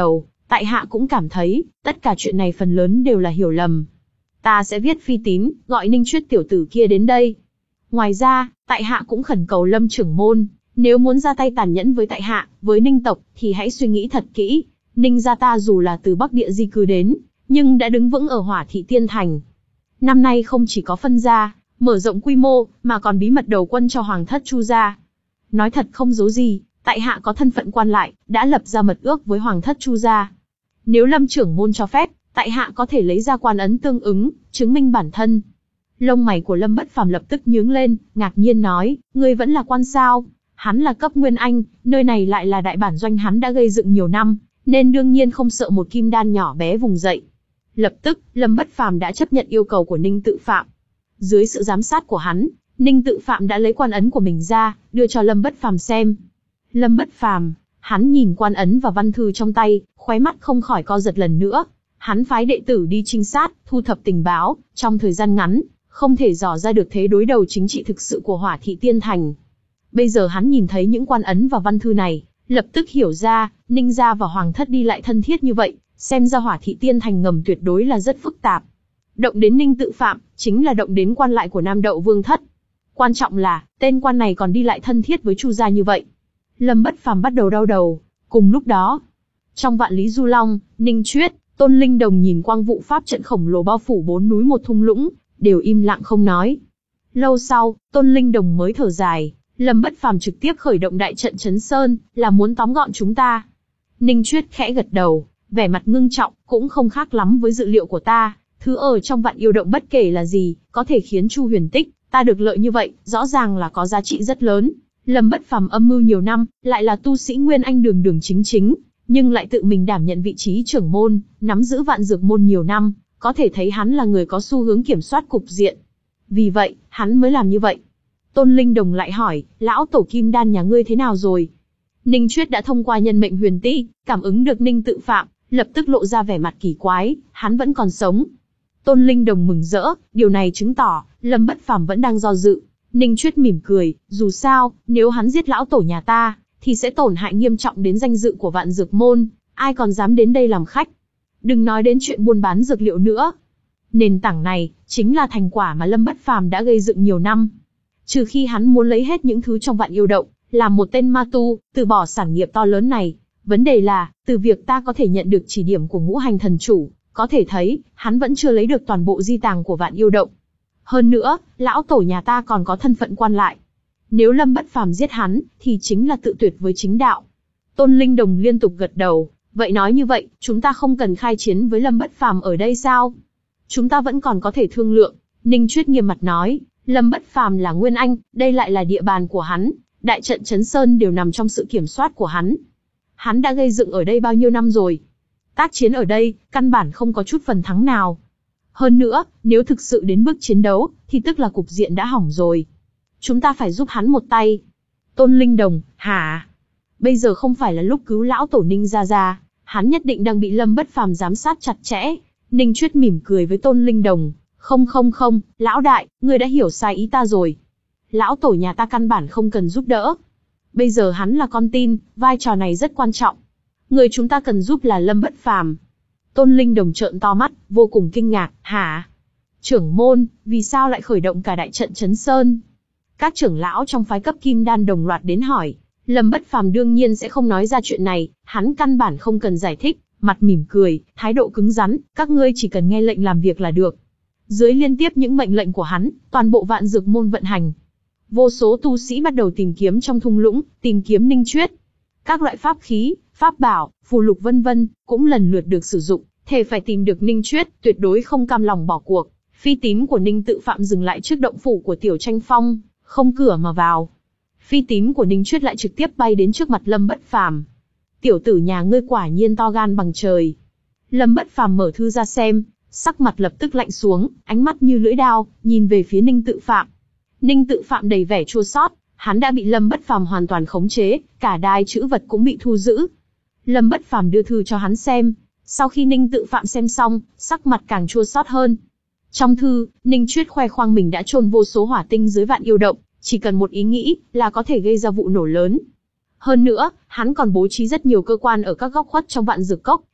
Tại hạ cũng cảm thấy, tất cả chuyện này phần lớn đều là hiểu lầm. Ta sẽ viết phi tín, gọi Ninh Chuyết tiểu tử kia đến đây. Ngoài ra, tại hạ cũng khẩn cầu Lâm trưởng môn, nếu muốn ra tay tàn nhẫn với tại hạ, với Ninh tộc, thì hãy suy nghĩ thật kỹ. Ninh gia ta dù là từ Bắc Địa di cư đến, nhưng đã đứng vững ở Hỏa Thị Tiên Thành. Năm nay không chỉ có phân gia, mở rộng quy mô, mà còn bí mật đầu quân cho Hoàng thất Chu gia. Nói thật không giấu gì, tại hạ có thân phận quan lại, đã lập ra mật ước với Hoàng thất Chu gia. Nếu Lâm trưởng môn cho phép, tại hạ có thể lấy ra quan ấn tương ứng, chứng minh bản thân. Lông mày của Lâm Bất Phàm lập tức nhướng lên, ngạc nhiên nói, ngươi vẫn là quan sao? Hắn là cấp Nguyên Anh, nơi này lại là đại bản doanh hắn đã gây dựng nhiều năm, nên đương nhiên không sợ một kim đan nhỏ bé vùng dậy. Lập tức, Lâm Bất Phàm đã chấp nhận yêu cầu của Ninh Tự Phạm. Dưới sự giám sát của hắn, Ninh Tự Phạm đã lấy quan ấn của mình ra, đưa cho Lâm Bất Phàm xem. Lâm Bất Phàm, hắn nhìn quan ấn và văn thư trong tay, khóe mắt không khỏi co giật lần nữa. Hắn phái đệ tử đi trinh sát, thu thập tình báo, trong thời gian ngắn, không thể dò ra được thế đối đầu chính trị thực sự của Hỏa Thị Tiên Thành. Bây giờ hắn nhìn thấy những quan ấn và văn thư này, lập tức hiểu ra, Ninh gia và Hoàng thất đi lại thân thiết như vậy, xem ra Hỏa Thị Tiên Thành ngầm tuyệt đối là rất phức tạp. Động đến Ninh Tự Phạm, chính là động đến quan lại của Nam Đậu Vương thất. Quan trọng là, tên quan này còn đi lại thân thiết với Chu gia như vậy. Lâm Bất Phàm bắt đầu đau đầu. Cùng lúc đó, trong Vạn Lý Du Long, Ninh Chuyết, Tôn Linh Đồng nhìn quang vụ pháp trận khổng lồ bao phủ bốn núi một thung lũng, đều im lặng không nói. Lâu sau, Tôn Linh Đồng mới thở dài, Lâm Bất Phàm trực tiếp khởi động đại trận Chấn Sơn, là muốn tóm gọn chúng ta. Ninh Chuyết khẽ gật đầu, vẻ mặt ngưng trọng, cũng không khác lắm với dự liệu của ta. Thứ ở trong Vạn Yêu Động bất kể là gì, có thể khiến Chu Huyền Tích, ta được lợi như vậy, rõ ràng là có giá trị rất lớn. Lâm Bất Phàm âm mưu nhiều năm, lại là tu sĩ Nguyên Anh đường đường chính chính, nhưng lại tự mình đảm nhận vị trí trưởng môn, nắm giữ Vạn Dược môn nhiều năm, có thể thấy hắn là người có xu hướng kiểm soát cục diện. Vì vậy, hắn mới làm như vậy. Tôn Linh Đồng lại hỏi, lão tổ kim đan nhà ngươi thế nào rồi? Ninh Chuyết đã thông qua nhân mệnh huyền ti, cảm ứng được Ninh Tự Phạm, lập tức lộ ra vẻ mặt kỳ quái, hắn vẫn còn sống. Tôn Linh Đồng mừng rỡ, điều này chứng tỏ, Lâm Bất Phàm vẫn đang do dự. Ninh Chuyết mỉm cười, dù sao, nếu hắn giết lão tổ nhà ta, thì sẽ tổn hại nghiêm trọng đến danh dự của Vạn Dược môn, ai còn dám đến đây làm khách. Đừng nói đến chuyện buôn bán dược liệu nữa. Nền tảng này, chính là thành quả mà Lâm Bất Phàm đã gây dựng nhiều năm. Trừ khi hắn muốn lấy hết những thứ trong Vạn Yêu Động, làm một tên ma tu, từ bỏ sản nghiệp to lớn này. Vấn đề là, từ việc ta có thể nhận được chỉ điểm của Ngũ Hành Thần Chủ, có thể thấy, hắn vẫn chưa lấy được toàn bộ di tàng của Vạn Yêu Động. Hơn nữa, lão tổ nhà ta còn có thân phận quan lại. Nếu Lâm Bất Phàm giết hắn, thì chính là tự tuyệt với chính đạo. Tôn Linh Đồng liên tục gật đầu, vậy nói như vậy, chúng ta không cần khai chiến với Lâm Bất Phàm ở đây sao? Chúng ta vẫn còn có thể thương lượng. Ninh Chuyết nghiêm mặt nói, Lâm Bất Phàm là Nguyên Anh, đây lại là địa bàn của hắn, đại trận Chấn Sơn đều nằm trong sự kiểm soát của hắn. Hắn đã gây dựng ở đây bao nhiêu năm rồi? Tác chiến ở đây, căn bản không có chút phần thắng nào. Hơn nữa, nếu thực sự đến bước chiến đấu, thì tức là cục diện đã hỏng rồi. Chúng ta phải giúp hắn một tay. Tôn Linh Đồng, hả? Bây giờ không phải là lúc cứu lão tổ Ninh gia gia, hắn nhất định đang bị Lâm Bất Phàm giám sát chặt chẽ. Ninh Chuyết mỉm cười với Tôn Linh Đồng, không không không, lão đại, ngươi đã hiểu sai ý ta rồi. Lão tổ nhà ta căn bản không cần giúp đỡ. Bây giờ hắn là con tin, vai trò này rất quan trọng. Người chúng ta cần giúp là Lâm Bất Phàm. Tôn Linh Đồng trợn to mắt, vô cùng kinh ngạc, hả? Trưởng môn, vì sao lại khởi động cả đại trận Chấn Sơn? Các trưởng lão trong phái cấp kim đan đồng loạt đến hỏi. Lâm Bất Phàm đương nhiên sẽ không nói ra chuyện này, hắn căn bản không cần giải thích, mặt mỉm cười, thái độ cứng rắn, các ngươi chỉ cần nghe lệnh làm việc là được. Dưới liên tiếp những mệnh lệnh của hắn, toàn bộ Vạn Dược môn vận hành. Vô số tu sĩ bắt đầu tìm kiếm trong thung lũng, tìm kiếm Ninh Chuyết. Các loại pháp khí, pháp bảo, phù lục vân vân, cũng lần lượt được sử dụng, thề phải tìm được Ninh Chuyết, tuyệt đối không cam lòng bỏ cuộc. Phi tín của Ninh Tự Phạm dừng lại trước động phủ của Tiểu Tranh Phong, không cửa mà vào. Phi tín của Ninh Chuyết lại trực tiếp bay đến trước mặt Lâm Bất Phàm. Tiểu tử nhà ngươi quả nhiên to gan bằng trời. Lâm Bất Phàm mở thư ra xem, sắc mặt lập tức lạnh xuống, ánh mắt như lưỡi dao, nhìn về phía Ninh Tự Phạm. Ninh Tự Phạm đầy vẻ chua xót, hắn đã bị Lâm Bất Phàm hoàn toàn khống chế, cả đai chữ vật cũng bị thu giữ. Lâm Bất Phàm đưa thư cho hắn xem, sau khi Ninh Tự Phạm xem xong, sắc mặt càng chua xót hơn. Trong thư, Ninh Chuyết khoe khoang mình đã chôn vô số hỏa tinh dưới Vạn Yêu Động, chỉ cần một ý nghĩ là có thể gây ra vụ nổ lớn. Hơn nữa, hắn còn bố trí rất nhiều cơ quan ở các góc khuất trong Vạn Dược Cốc,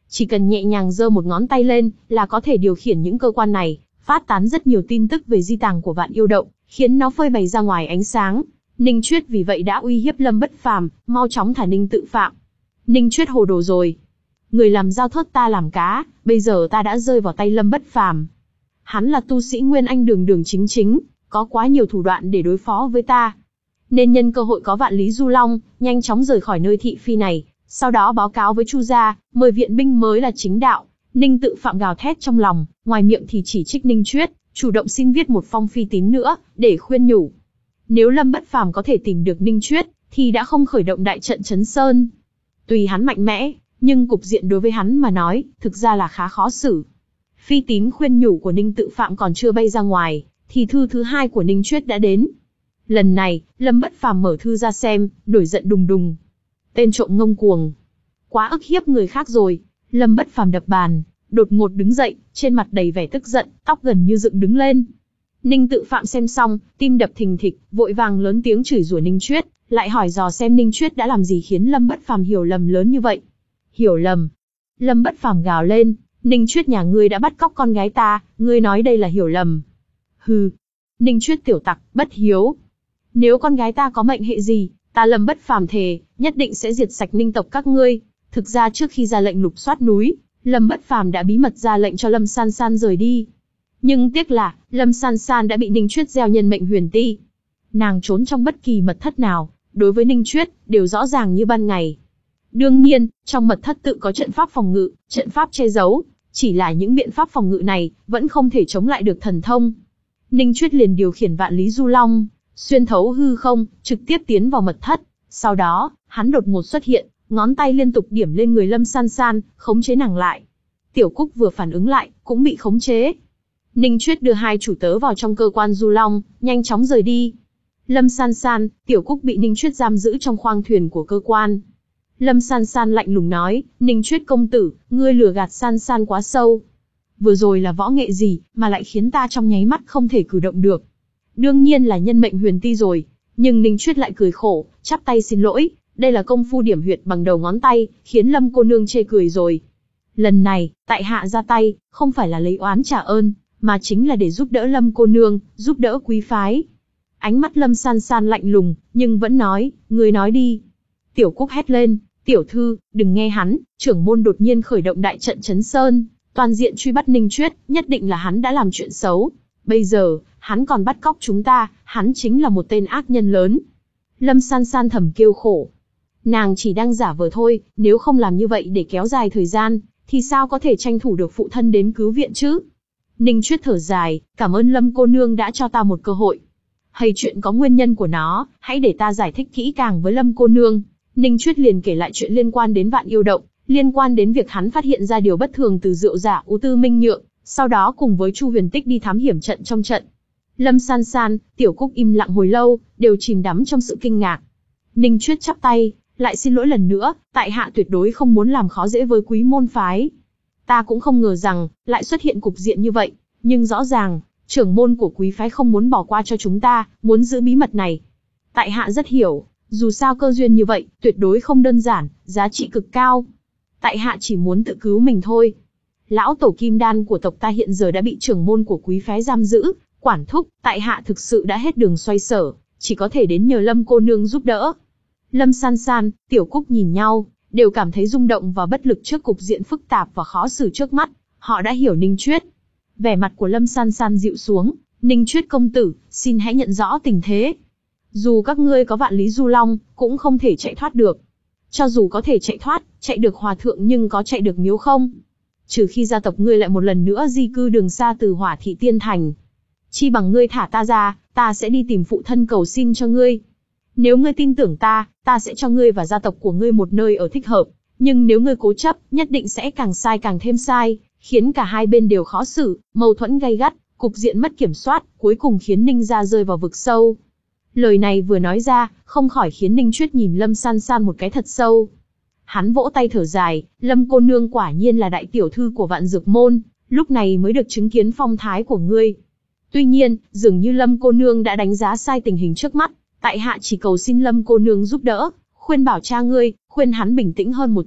Chỉ cần nhẹ nhàng giơ một ngón tay lên, là có thể điều khiển những cơ quan này, phát tán rất nhiều tin tức về di tàng của Vạn Yêu Động, khiến nó phơi bày ra ngoài ánh sáng. Ninh Chuyết vì vậy đã uy hiếp Lâm Bất Phàm, mau chóng thả Ninh Tự Phạm. Ninh Chuyết hồ đồ rồi. Người làm dao thớt ta làm cá, bây giờ ta đã rơi vào tay Lâm Bất Phàm. Hắn là tu sĩ Nguyên Anh đường đường chính chính, có quá nhiều thủ đoạn để đối phó với ta. Nên nhân cơ hội có Vạn Lý Du Long, nhanh chóng rời khỏi nơi thị phi này, sau đó báo cáo với Chu gia, mời viện binh mới là chính đạo. Ninh Tự Phạm gào thét trong lòng, ngoài miệng thì chỉ trích Ninh Chuyết, chủ động xin viết một phong phi tín nữa, để khuyên nhủ. Nếu Lâm Bất Phàm có thể tìm được Ninh Chuyết, thì đã không khởi động đại trận Chấn Sơn. Tùy hắn mạnh mẽ, nhưng cục diện đối với hắn mà nói, thực ra là khá khó xử. Phi tín khuyên nhủ của Ninh Tự Phạm còn chưa bay ra ngoài, thì thư thứ hai của Ninh Chuyết đã đến. Lần này, Lâm Bất Phàm mở thư ra xem, nổi giận đùng đùng. Tên trộm ngông cuồng, quá ức hiếp người khác rồi. Lâm Bất Phàm đập bàn, đột ngột đứng dậy, trên mặt đầy vẻ tức giận, tóc gần như dựng đứng lên. Ninh Tự Phạm xem xong, tim đập thình thịch, vội vàng lớn tiếng chửi rủa Ninh Chuyết, lại hỏi dò xem Ninh Chuyết đã làm gì khiến Lâm Bất Phàm hiểu lầm lớn như vậy. Hiểu lầm? Lâm Bất Phàm gào lên, Ninh Chuyết nhà ngươi đã bắt cóc con gái ta, ngươi nói đây là hiểu lầm? Hừ, Ninh Chuyết tiểu tặc, bất hiếu. Nếu con gái ta có mệnh hệ gì, ta Lâm Bất Phàm thề, nhất định sẽ diệt sạch Ninh tộc các ngươi. Thực ra trước khi ra lệnh lục soát núi, Lâm Bất Phàm đã bí mật ra lệnh cho Lâm San San rời đi. Nhưng tiếc là, Lâm San San đã bị Ninh Chuyết gieo nhân mệnh huyền ti. Nàng trốn trong bất kỳ mật thất nào, đối với Ninh Chuyết, đều rõ ràng như ban ngày. Đương nhiên, trong mật thất tự có trận pháp phòng ngự, trận pháp che giấu, chỉ là những biện pháp phòng ngự này, vẫn không thể chống lại được thần thông. Ninh Chuyết liền điều khiển Vạn Lý Du Long, xuyên thấu hư không, trực tiếp tiến vào mật thất. Sau đó, hắn đột ngột xuất hiện, ngón tay liên tục điểm lên người Lâm San San, khống chế nàng lại. Tiểu Cúc vừa phản ứng lại, cũng bị khống chế. Ninh Chuyết đưa hai chủ tớ vào trong cơ quan Du Long, nhanh chóng rời đi. Lâm San San, Tiểu Cúc bị Ninh Chuyết giam giữ trong khoang thuyền của cơ quan. Lâm San San lạnh lùng nói, Ninh Chuyết công tử, ngươi lừa gạt San San quá sâu. Vừa rồi là võ nghệ gì, mà lại khiến ta trong nháy mắt không thể cử động được. Đương nhiên là nhân mệnh huyền ti rồi. Nhưng Ninh Chuyết lại cười khổ, chắp tay xin lỗi, đây là công phu điểm huyệt bằng đầu ngón tay, khiến Lâm cô nương chê cười rồi. Lần này, tại hạ ra tay, không phải là lấy oán trả ơn, mà chính là để giúp đỡ Lâm cô nương, giúp đỡ quý phái. Ánh mắt Lâm San San lạnh lùng, nhưng vẫn nói, ngươi nói đi. Tiểu Cúc hét lên, tiểu thư, đừng nghe hắn, trưởng môn đột nhiên khởi động đại trận Chấn Sơn, toàn diện truy bắt Ninh Chuyết, nhất định là hắn đã làm chuyện xấu. Bây giờ, hắn còn bắt cóc chúng ta, hắn chính là một tên ác nhân lớn. Lâm San San thầm kêu khổ. Nàng chỉ đang giả vờ thôi, nếu không làm như vậy để kéo dài thời gian, thì sao có thể tranh thủ được phụ thân đến cứu viện chứ? Ninh Chuyết thở dài, cảm ơn Lâm cô nương đã cho ta một cơ hội. Hay chuyện có nguyên nhân của nó, hãy để ta giải thích kỹ càng với Lâm cô nương. Ninh Chuyết liền kể lại chuyện liên quan đến Vạn Yêu Động, liên quan đến việc hắn phát hiện ra điều bất thường từ rượu giả U Tư Minh Nhượng, sau đó cùng với Chu Huyền Tích đi thám hiểm trận trong trận. Lâm San San, Tiểu Cúc im lặng hồi lâu, đều chìm đắm trong sự kinh ngạc. Ninh Chuyết chắp tay, lại xin lỗi lần nữa, tại hạ tuyệt đối không muốn làm khó dễ với quý môn phái. Ta cũng không ngờ rằng, lại xuất hiện cục diện như vậy, nhưng rõ ràng, trưởng môn của quý phái không muốn bỏ qua cho chúng ta, muốn giữ bí mật này. Tại hạ rất hiểu, dù sao cơ duyên như vậy, tuyệt đối không đơn giản, giá trị cực cao. Tại hạ chỉ muốn tự cứu mình thôi. Lão tổ kim đan của tộc ta hiện giờ đã bị trưởng môn của quý phái giam giữ, quản thúc, tại hạ thực sự đã hết đường xoay sở, chỉ có thể đến nhờ Lâm cô nương giúp đỡ. Lâm San San, Tiểu Cúc nhìn nhau, đều cảm thấy rung động và bất lực trước cục diện phức tạp và khó xử trước mắt, họ đã hiểu Ninh Chuyết. Vẻ mặt của Lâm San San dịu xuống, Ninh Chuyết công tử, xin hãy nhận rõ tình thế. Dù các ngươi có Vạn Lý Du Long, cũng không thể chạy thoát được. Cho dù có thể chạy thoát, chạy được hòa thượng nhưng có chạy được miếu không? Trừ khi gia tộc ngươi lại một lần nữa di cư đường xa từ Hỏa Thị Tiên Thành. Chi bằng ngươi thả ta ra, ta sẽ đi tìm phụ thân cầu xin cho ngươi. Nếu ngươi tin tưởng ta, ta sẽ cho ngươi và gia tộc của ngươi một nơi ở thích hợp. Nhưng nếu ngươi cố chấp, nhất định sẽ càng sai càng thêm sai, khiến cả hai bên đều khó xử, mâu thuẫn gay gắt, cục diện mất kiểm soát, cuối cùng khiến Ninh gia rơi vào vực sâu. Lời này vừa nói ra, không khỏi khiến Ninh Chuyết nhìn Lâm San San một cái thật sâu. Hắn vỗ tay thở dài, Lâm cô nương quả nhiên là đại tiểu thư của Vạn Dược môn, lúc này mới được chứng kiến phong thái của ngươi. Tuy nhiên, dường như Lâm cô nương đã đánh giá sai tình hình trước mắt, tại hạ chỉ cầu xin Lâm cô nương giúp đỡ, khuyên bảo cha ngươi, khuyên hắn bình tĩnh hơn một chút,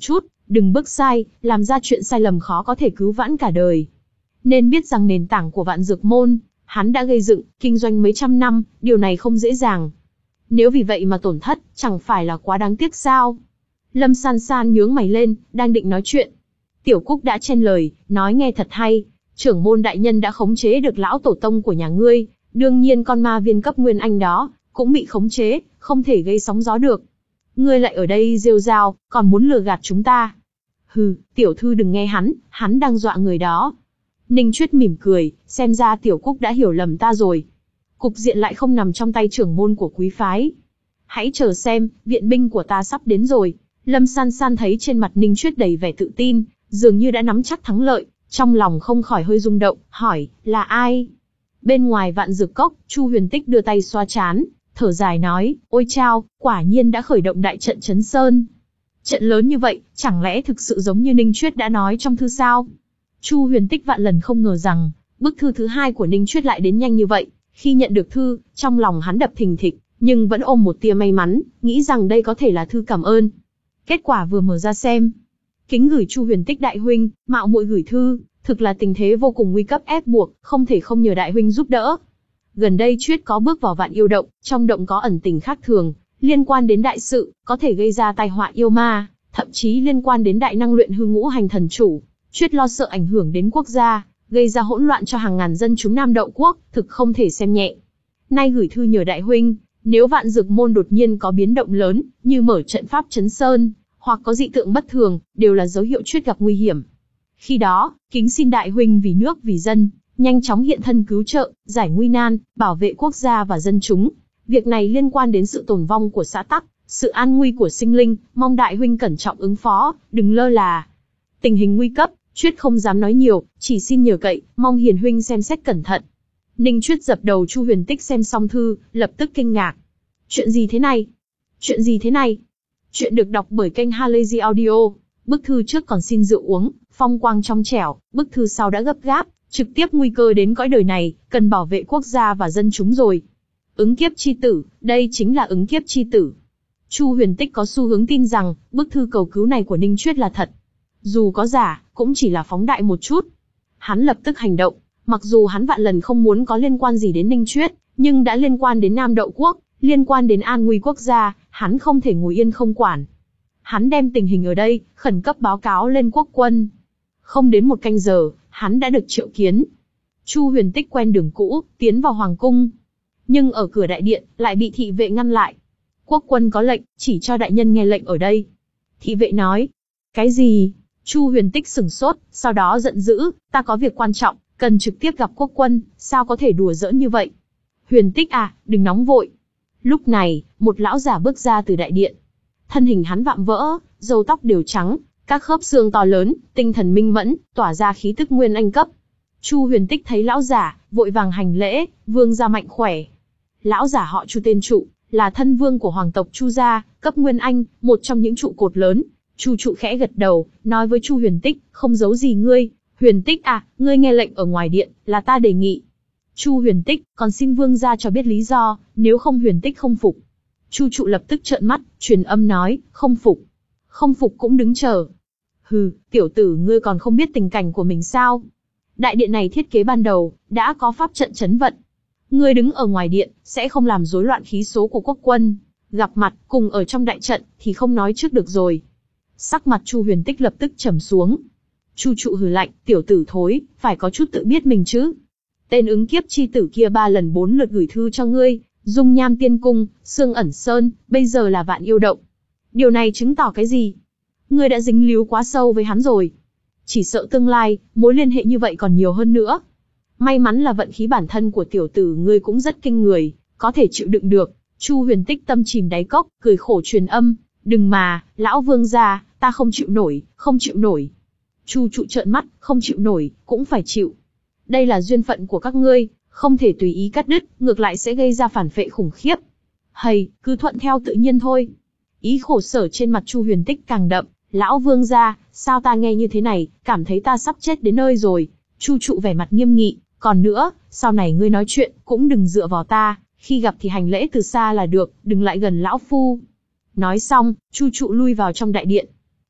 Đừng bước sai, làm ra chuyện sai lầm khó có thể cứu vãn cả đời. Nên biết rằng nền tảng của Vạn Dược Môn, hắn đã gây dựng, kinh doanh mấy trăm năm, điều này không dễ dàng. Nếu vì vậy mà tổn thất, chẳng phải là quá đáng tiếc sao? Lâm San San nhướng mày lên, đang định nói chuyện. Tiểu Cúc đã chen lời, nói nghe thật hay, trưởng môn đại nhân đã khống chế được lão tổ tông của nhà ngươi, đương nhiên con ma viên cấp nguyên anh đó, cũng bị khống chế, không thể gây sóng gió được. Ngươi lại ở đây rêu rao, còn muốn lừa gạt chúng ta. Hừ, tiểu thư đừng nghe hắn, hắn đang dọa người đó. Ninh Chuyết mỉm cười, xem ra Tiểu Cúc đã hiểu lầm ta rồi. Cục diện lại không nằm trong tay trưởng môn của quý phái. Hãy chờ xem, viện binh của ta sắp đến rồi. Lâm San San thấy trên mặt Ninh Chuyết đầy vẻ tự tin, dường như đã nắm chắc thắng lợi, trong lòng không khỏi hơi rung động, hỏi, là ai? Bên ngoài Vạn Dược Cốc, Chu Huyền Tích đưa tay xoa trán, thở dài nói, ôi chao, quả nhiên đã khởi động đại trận Chấn Sơn. Trận lớn như vậy, chẳng lẽ thực sự giống như Ninh Chuyết đã nói trong thư sao? Chu Huyền Tích vạn lần không ngờ rằng, bức thư thứ hai của Ninh Chuyết lại đến nhanh như vậy. Khi nhận được thư, trong lòng hắn đập thình thịch, nhưng vẫn ôm một tia may mắn, nghĩ rằng đây có thể là thư cảm ơn. Kết quả vừa mở ra xem, kính gửi Chu Huyền Tích đại huynh, mạo muội gửi thư, thực là tình thế vô cùng nguy cấp ép buộc, không thể không nhờ đại huynh giúp đỡ. Gần đây Chuyết có bước vào Vạn Yêu Động, trong động có ẩn tình khác thường, liên quan đến đại sự, có thể gây ra tai họa yêu ma, thậm chí liên quan đến đại năng luyện hư ngũ hành thần chủ. Chuyết lo sợ ảnh hưởng đến quốc gia, gây ra hỗn loạn cho hàng ngàn dân chúng Nam Đậu Quốc, thực không thể xem nhẹ. Nay gửi thư nhờ đại huynh, nếu Vạn Dược Môn đột nhiên có biến động lớn, như mở trận pháp Chấn Sơn, hoặc có dị tượng bất thường, đều là dấu hiệu Chuyết gặp nguy hiểm. Khi đó, kính xin đại huynh vì nước vì dân, nhanh chóng hiện thân cứu trợ, giải nguy nan, bảo vệ quốc gia và dân chúng. Việc này liên quan đến sự tồn vong của xã tắc, sự an nguy của sinh linh, mong đại huynh cẩn trọng ứng phó, đừng lơ là. Tình hình nguy cấp, Chuyết không dám nói nhiều, chỉ xin nhờ cậy, mong hiền huynh xem xét cẩn thận. Ninh Chuyết dập đầu Chu Huyền Tích xem xong thư, lập tức kinh ngạc. Chuyện gì thế này? Chuyện gì thế này? Chuyện được đọc bởi kênh Halazy Audio. Bức thư trước còn xin rượu uống, phong quang trong trẻo, bức thư sau đã gấp gáp, trực tiếp nguy cơ đến cõi đời này, cần bảo vệ quốc gia và dân chúng rồi. Ứng kiếp chi tử, đây chính là ứng kiếp chi tử. Chu Huyền Tích có xu hướng tin rằng, bức thư cầu cứu này của Ninh Chuyết là thật. Dù có giả, cũng chỉ là phóng đại một chút. Hắn lập tức hành động, mặc dù hắn vạn lần không muốn có liên quan gì đến Ninh Chuyết, nhưng đã liên quan đến Nam Đậu Quốc, liên quan đến an nguy quốc gia, hắn không thể ngồi yên không quản. Hắn đem tình hình ở đây, khẩn cấp báo cáo lên quốc quân. Không đến một canh giờ, hắn đã được triệu kiến. Chu Huyền Tích quen đường cũ, tiến vào hoàng cung. Nhưng ở cửa đại điện, lại bị thị vệ ngăn lại. Quốc quân có lệnh, chỉ cho đại nhân nghe lệnh ở đây. Thị vệ nói, cái gì? Chu Huyền Tích sửng sốt, sau đó giận dữ, ta có việc quan trọng, cần trực tiếp gặp quốc quân, sao có thể đùa giỡn như vậy? Huyền Tích à, đừng nóng vội. Lúc này, một lão giả bước ra từ đại điện. Thân hình hắn vạm vỡ, râu tóc đều trắng, các khớp xương to lớn, tinh thần minh mẫn, tỏa ra khí tức nguyên anh cấp. Chu Huyền Tích thấy lão giả, vội vàng hành lễ, vương gia mạnh khỏe. Lão giả họ Chu tên Trụ, là thân vương của hoàng tộc Chu gia, cấp nguyên anh, một trong những trụ cột lớn. Chu Trụ khẽ gật đầu, nói với Chu Huyền Tích, không giấu gì ngươi. Huyền Tích à, ngươi nghe lệnh ở ngoài điện, là ta đề nghị. Chu Huyền Tích, còn xin vương gia cho biết lý do, nếu không Huyền Tích không phục. Chu Trụ lập tức trợn mắt, truyền âm nói, không phục. Không phục cũng đứng chờ. Hừ, tiểu tử ngươi còn không biết tình cảnh của mình sao? Đại điện này thiết kế ban đầu, đã có pháp trận chấn vận. Ngươi đứng ở ngoài điện, sẽ không làm rối loạn khí số của quốc quân. Gặp mặt, cùng ở trong đại trận, thì không nói trước được rồi. Sắc mặt Chu Huyền Tích lập tức trầm xuống. Chu Trụ hừ lạnh, tiểu tử thối, phải có chút tự biết mình chứ. Tên ứng kiếp chi tử kia ba lần bốn lượt gửi thư cho ngươi, Dung Nham Tiên Cung, Sương Ẩn Sơn, bây giờ là Vạn Yêu Động. Điều này chứng tỏ cái gì? Ngươi đã dính líu quá sâu với hắn rồi. Chỉ sợ tương lai, mối liên hệ như vậy còn nhiều hơn nữa. May mắn là vận khí bản thân của tiểu tử ngươi cũng rất kinh người, có thể chịu đựng được. Chu Huyền Tích tâm chìm đáy cốc, cười khổ truyền âm, đừng mà, lão vương gia, ta không chịu nổi, không chịu nổi. Chu Trụ trợn mắt, không chịu nổi, cũng phải chịu. Đây là duyên phận của các ngươi, không thể tùy ý cắt đứt, ngược lại sẽ gây ra phản phệ khủng khiếp. Hầy, cứ thuận theo tự nhiên thôi. Ý khổ sở trên mặt Chu Huyền Tích càng đậm, lão vương gia, sao ta nghe như thế này, cảm thấy ta sắp chết đến nơi rồi. Chu Trụ vẻ mặt nghiêm nghị, còn nữa, sau này ngươi nói chuyện, cũng đừng dựa vào ta, khi gặp thì hành lễ từ xa là được, đừng lại gần lão phu. Nói xong, Chu Trụ lui vào trong đại điện.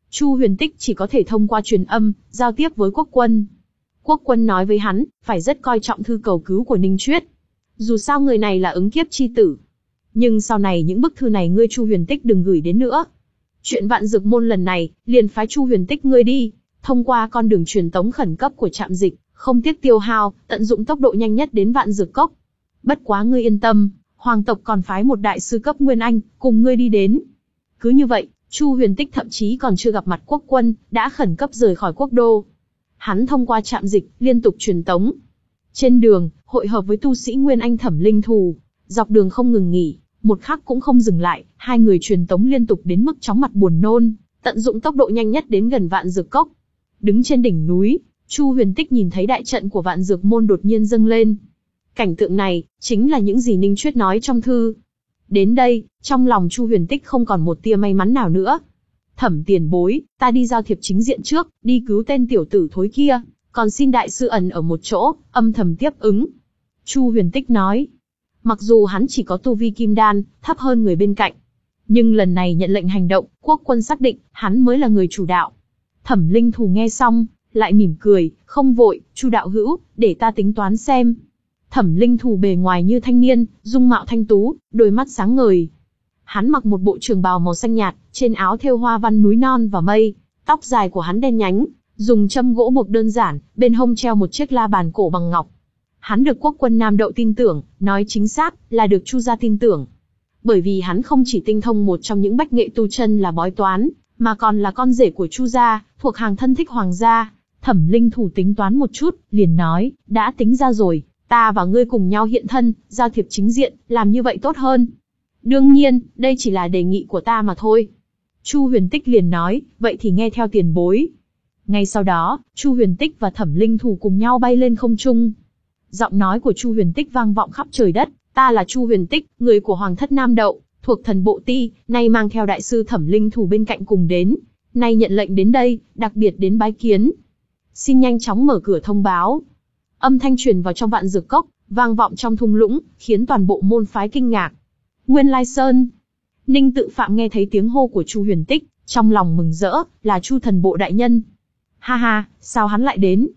Chu Huyền Tích chỉ có thể thông qua truyền âm, giao tiếp với quốc quân. Quốc quân nói với hắn, phải rất coi trọng thư cầu cứu của Ninh Chuyết. Dù sao người này là ứng kiếp chi tử. Nhưng sau này những bức thư này ngươi Chu Huyền Tích đừng gửi đến nữa. Chuyện Vạn Dược Môn lần này, liền phái Chu Huyền Tích ngươi đi, thông qua con đường truyền tống khẩn cấp của trạm dịch, không tiếc tiêu hao, tận dụng tốc độ nhanh nhất đến Vạn Dược Cốc. Bất quá ngươi yên tâm, hoàng tộc còn phái một đại sư cấp Nguyên Anh, cùng ngươi đi đến. Cứ như vậy, Chu Huyền Tích thậm chí còn chưa gặp mặt quốc quân, đã khẩn cấp rời khỏi quốc đô. Hắn thông qua trạm dịch, liên tục truyền tống. Trên đường, hội hợp với tu sĩ Nguyên Anh Thẩm Linh Thù, dọc đường không ngừng nghỉ, một khắc cũng không dừng lại, hai người truyền tống liên tục đến mức chóng mặt buồn nôn, tận dụng tốc độ nhanh nhất đến gần Vạn Dược Cốc. Đứng trên đỉnh núi, Chu Huyền Tích nhìn thấy đại trận của Vạn Dược Môn đột nhiên dâng lên. Cảnh tượng này, chính là những gì Ninh Chuyết nói trong thư. Đến đây, trong lòng Chu Huyền Tích không còn một tia may mắn nào nữa. Thẩm tiền bối, ta đi giao thiệp chính diện trước, đi cứu tên tiểu tử thối kia, còn xin đại sư ẩn ở một chỗ, âm thầm tiếp ứng. Chu Huyền Tích nói. Mặc dù hắn chỉ có tu vi kim đan, thấp hơn người bên cạnh. Nhưng lần này nhận lệnh hành động, quốc quân xác định, hắn mới là người chủ đạo. Thẩm Linh Thù nghe xong, lại mỉm cười, không vội, Chu đạo hữu, để ta tính toán xem. Thẩm Linh Thù bề ngoài như thanh niên, dung mạo thanh tú, đôi mắt sáng ngời. Hắn mặc một bộ trường bào màu xanh nhạt, trên áo thêu hoa văn núi non và mây, tóc dài của hắn đen nhánh, dùng châm gỗ buộc đơn giản, bên hông treo một chiếc la bàn cổ bằng ngọc. Hắn được quốc quân Nam Đậu tin tưởng, nói chính xác là được Chu gia tin tưởng. Bởi vì hắn không chỉ tinh thông một trong những bách nghệ tu chân là bói toán, mà còn là con rể của Chu gia, thuộc hàng thân thích hoàng gia. Thẩm Linh Thù tính toán một chút, liền nói, đã tính ra rồi, ta và ngươi cùng nhau hiện thân, giao thiệp chính diện, làm như vậy tốt hơn. Đương nhiên, đây chỉ là đề nghị của ta mà thôi. Chu Huyền Tích liền nói, vậy thì nghe theo tiền bối. Ngay sau đó, Chu Huyền Tích và Thẩm Linh Thù cùng nhau bay lên không trung. Giọng nói của Chu Huyền Tích vang vọng khắp trời đất, ta là Chu Huyền Tích, người của Hoàng thất Nam Đậu, thuộc thần bộ ti, nay mang theo đại sư Thẩm Linh Thù bên cạnh cùng đến. Nay nhận lệnh đến đây, đặc biệt đến bái kiến. Xin nhanh chóng mở cửa thông báo. Âm thanh truyền vào trong Vạn Dược Cốc, vang vọng trong thung lũng, khiến toàn bộ môn phái kinh ngạc. Nguyên Lai Sơn. Ninh Tự Phạm nghe thấy tiếng hô của Chu Huyền Tích, trong lòng mừng rỡ, là Chu thần bộ đại nhân. Ha ha, sao hắn lại đến?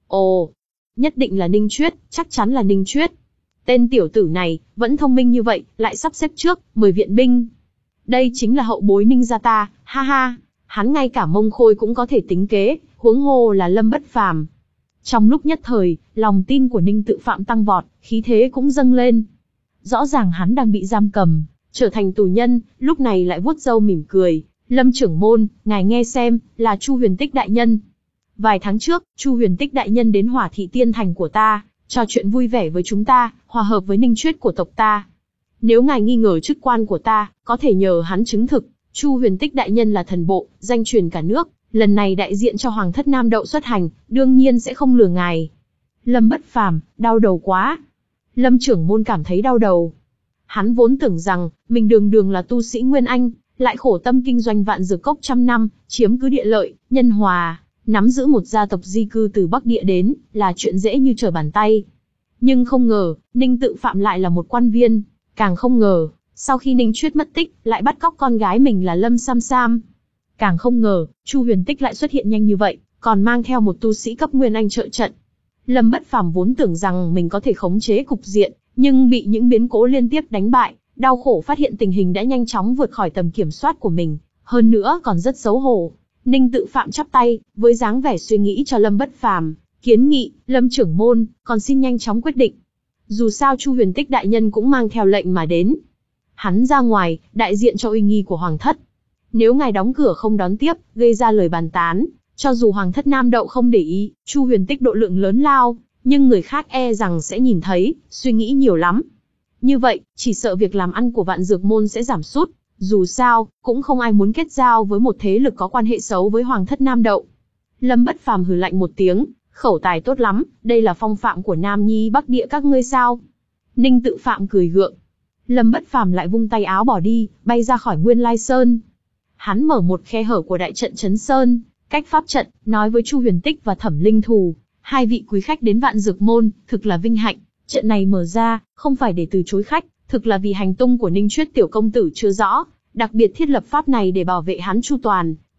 Ồ, nhất định là Ninh Chuyết, chắc chắn là Ninh Chuyết. Tên tiểu tử này, vẫn thông minh như vậy, lại sắp xếp trước, mời viện binh. Đây chính là hậu bối Ninh gia ta, ha ha, hắn ngay cả Mông Khôi cũng có thể tính kế, huống hồ là Lâm Bất Phàm. Trong lúc nhất thời, lòng tin của Ninh Tự Phạm tăng vọt, khí thế cũng dâng lên. Rõ ràng hắn đang bị giam cầm, trở thành tù nhân, lúc này lại vuốt râu mỉm cười. Lâm trưởng môn, ngài nghe xem, là Chu Huyền Tích đại nhân. Vài tháng trước, Chu Huyền Tích đại nhân đến Hỏa Thị Tiên Thành của ta, trò chuyện vui vẻ với chúng ta, hòa hợp với Ninh Chuyết của tộc ta. Nếu ngài nghi ngờ chức quan của ta, có thể nhờ hắn chứng thực. Chu Huyền Tích đại nhân là thần bộ, danh truyền cả nước, lần này đại diện cho Hoàng thất Nam Đậu xuất hành, đương nhiên sẽ không lừa ngài. Lâm Bất Phàm, đau đầu quá. Lâm trưởng môn cảm thấy đau đầu. Hắn vốn tưởng rằng, mình đường đường là tu sĩ Nguyên Anh, lại khổ tâm kinh doanh Vạn Dược Cốc trăm năm, chiếm cứ địa lợi, nhân hòa, nắm giữ một gia tộc di cư từ Bắc Địa đến, là chuyện dễ như trở bàn tay. Nhưng không ngờ, Ninh Tự Phạm lại là một quan viên, càng không ngờ, sau khi Ninh Chuyết mất tích, lại bắt cóc con gái mình là Lâm Sam Sam. Càng không ngờ, Chu Huyền Tích lại xuất hiện nhanh như vậy, còn mang theo một tu sĩ cấp Nguyên Anh trợ trận. Lâm Bất Phàm vốn tưởng rằng mình có thể khống chế cục diện, nhưng bị những biến cố liên tiếp đánh bại, đau khổ phát hiện tình hình đã nhanh chóng vượt khỏi tầm kiểm soát của mình, hơn nữa còn rất xấu hổ. Ninh Tự Phạm chắp tay, với dáng vẻ suy nghĩ cho Lâm Bất Phàm, kiến nghị, Lâm trưởng môn, còn xin nhanh chóng quyết định. Dù sao Chu Huyền Tích đại nhân cũng mang theo lệnh mà đến. Hắn ra ngoài, đại diện cho uy nghi của Hoàng thất. Nếu ngài đóng cửa không đón tiếp, gây ra lời bàn tán, cho dù Hoàng thất Nam Đậu không để ý, Chu Huyền Tích độ lượng lớn lao, nhưng người khác e rằng sẽ nhìn thấy, suy nghĩ nhiều lắm. Như vậy, chỉ sợ việc làm ăn của Vạn Dược môn sẽ giảm sút. Dù sao, cũng không ai muốn kết giao với một thế lực có quan hệ xấu với Hoàng thất Nam Đậu. Lâm Bất Phàm hừ lạnh một tiếng, khẩu tài tốt lắm, đây là phong phạm của Nam Nhi Bắc Địa các ngươi sao? Ninh Tự Phạm cười gượng. Lâm Bất Phàm lại vung tay áo bỏ đi, bay ra khỏi Nguyên Lai Sơn. Hắn mở một khe hở của đại trận Chấn Sơn, cách pháp trận, nói với Chu Huyền Tích và Thẩm Linh Thù, hai vị quý khách đến Vạn Dược môn, thực là vinh hạnh. Trận này mở ra, không phải để từ chối khách, thực là vì hành tung của Ninh Chuyết tiểu công tử chưa rõ, đặc biệt thiết lập pháp này để bảo vệ hắn chu toàn,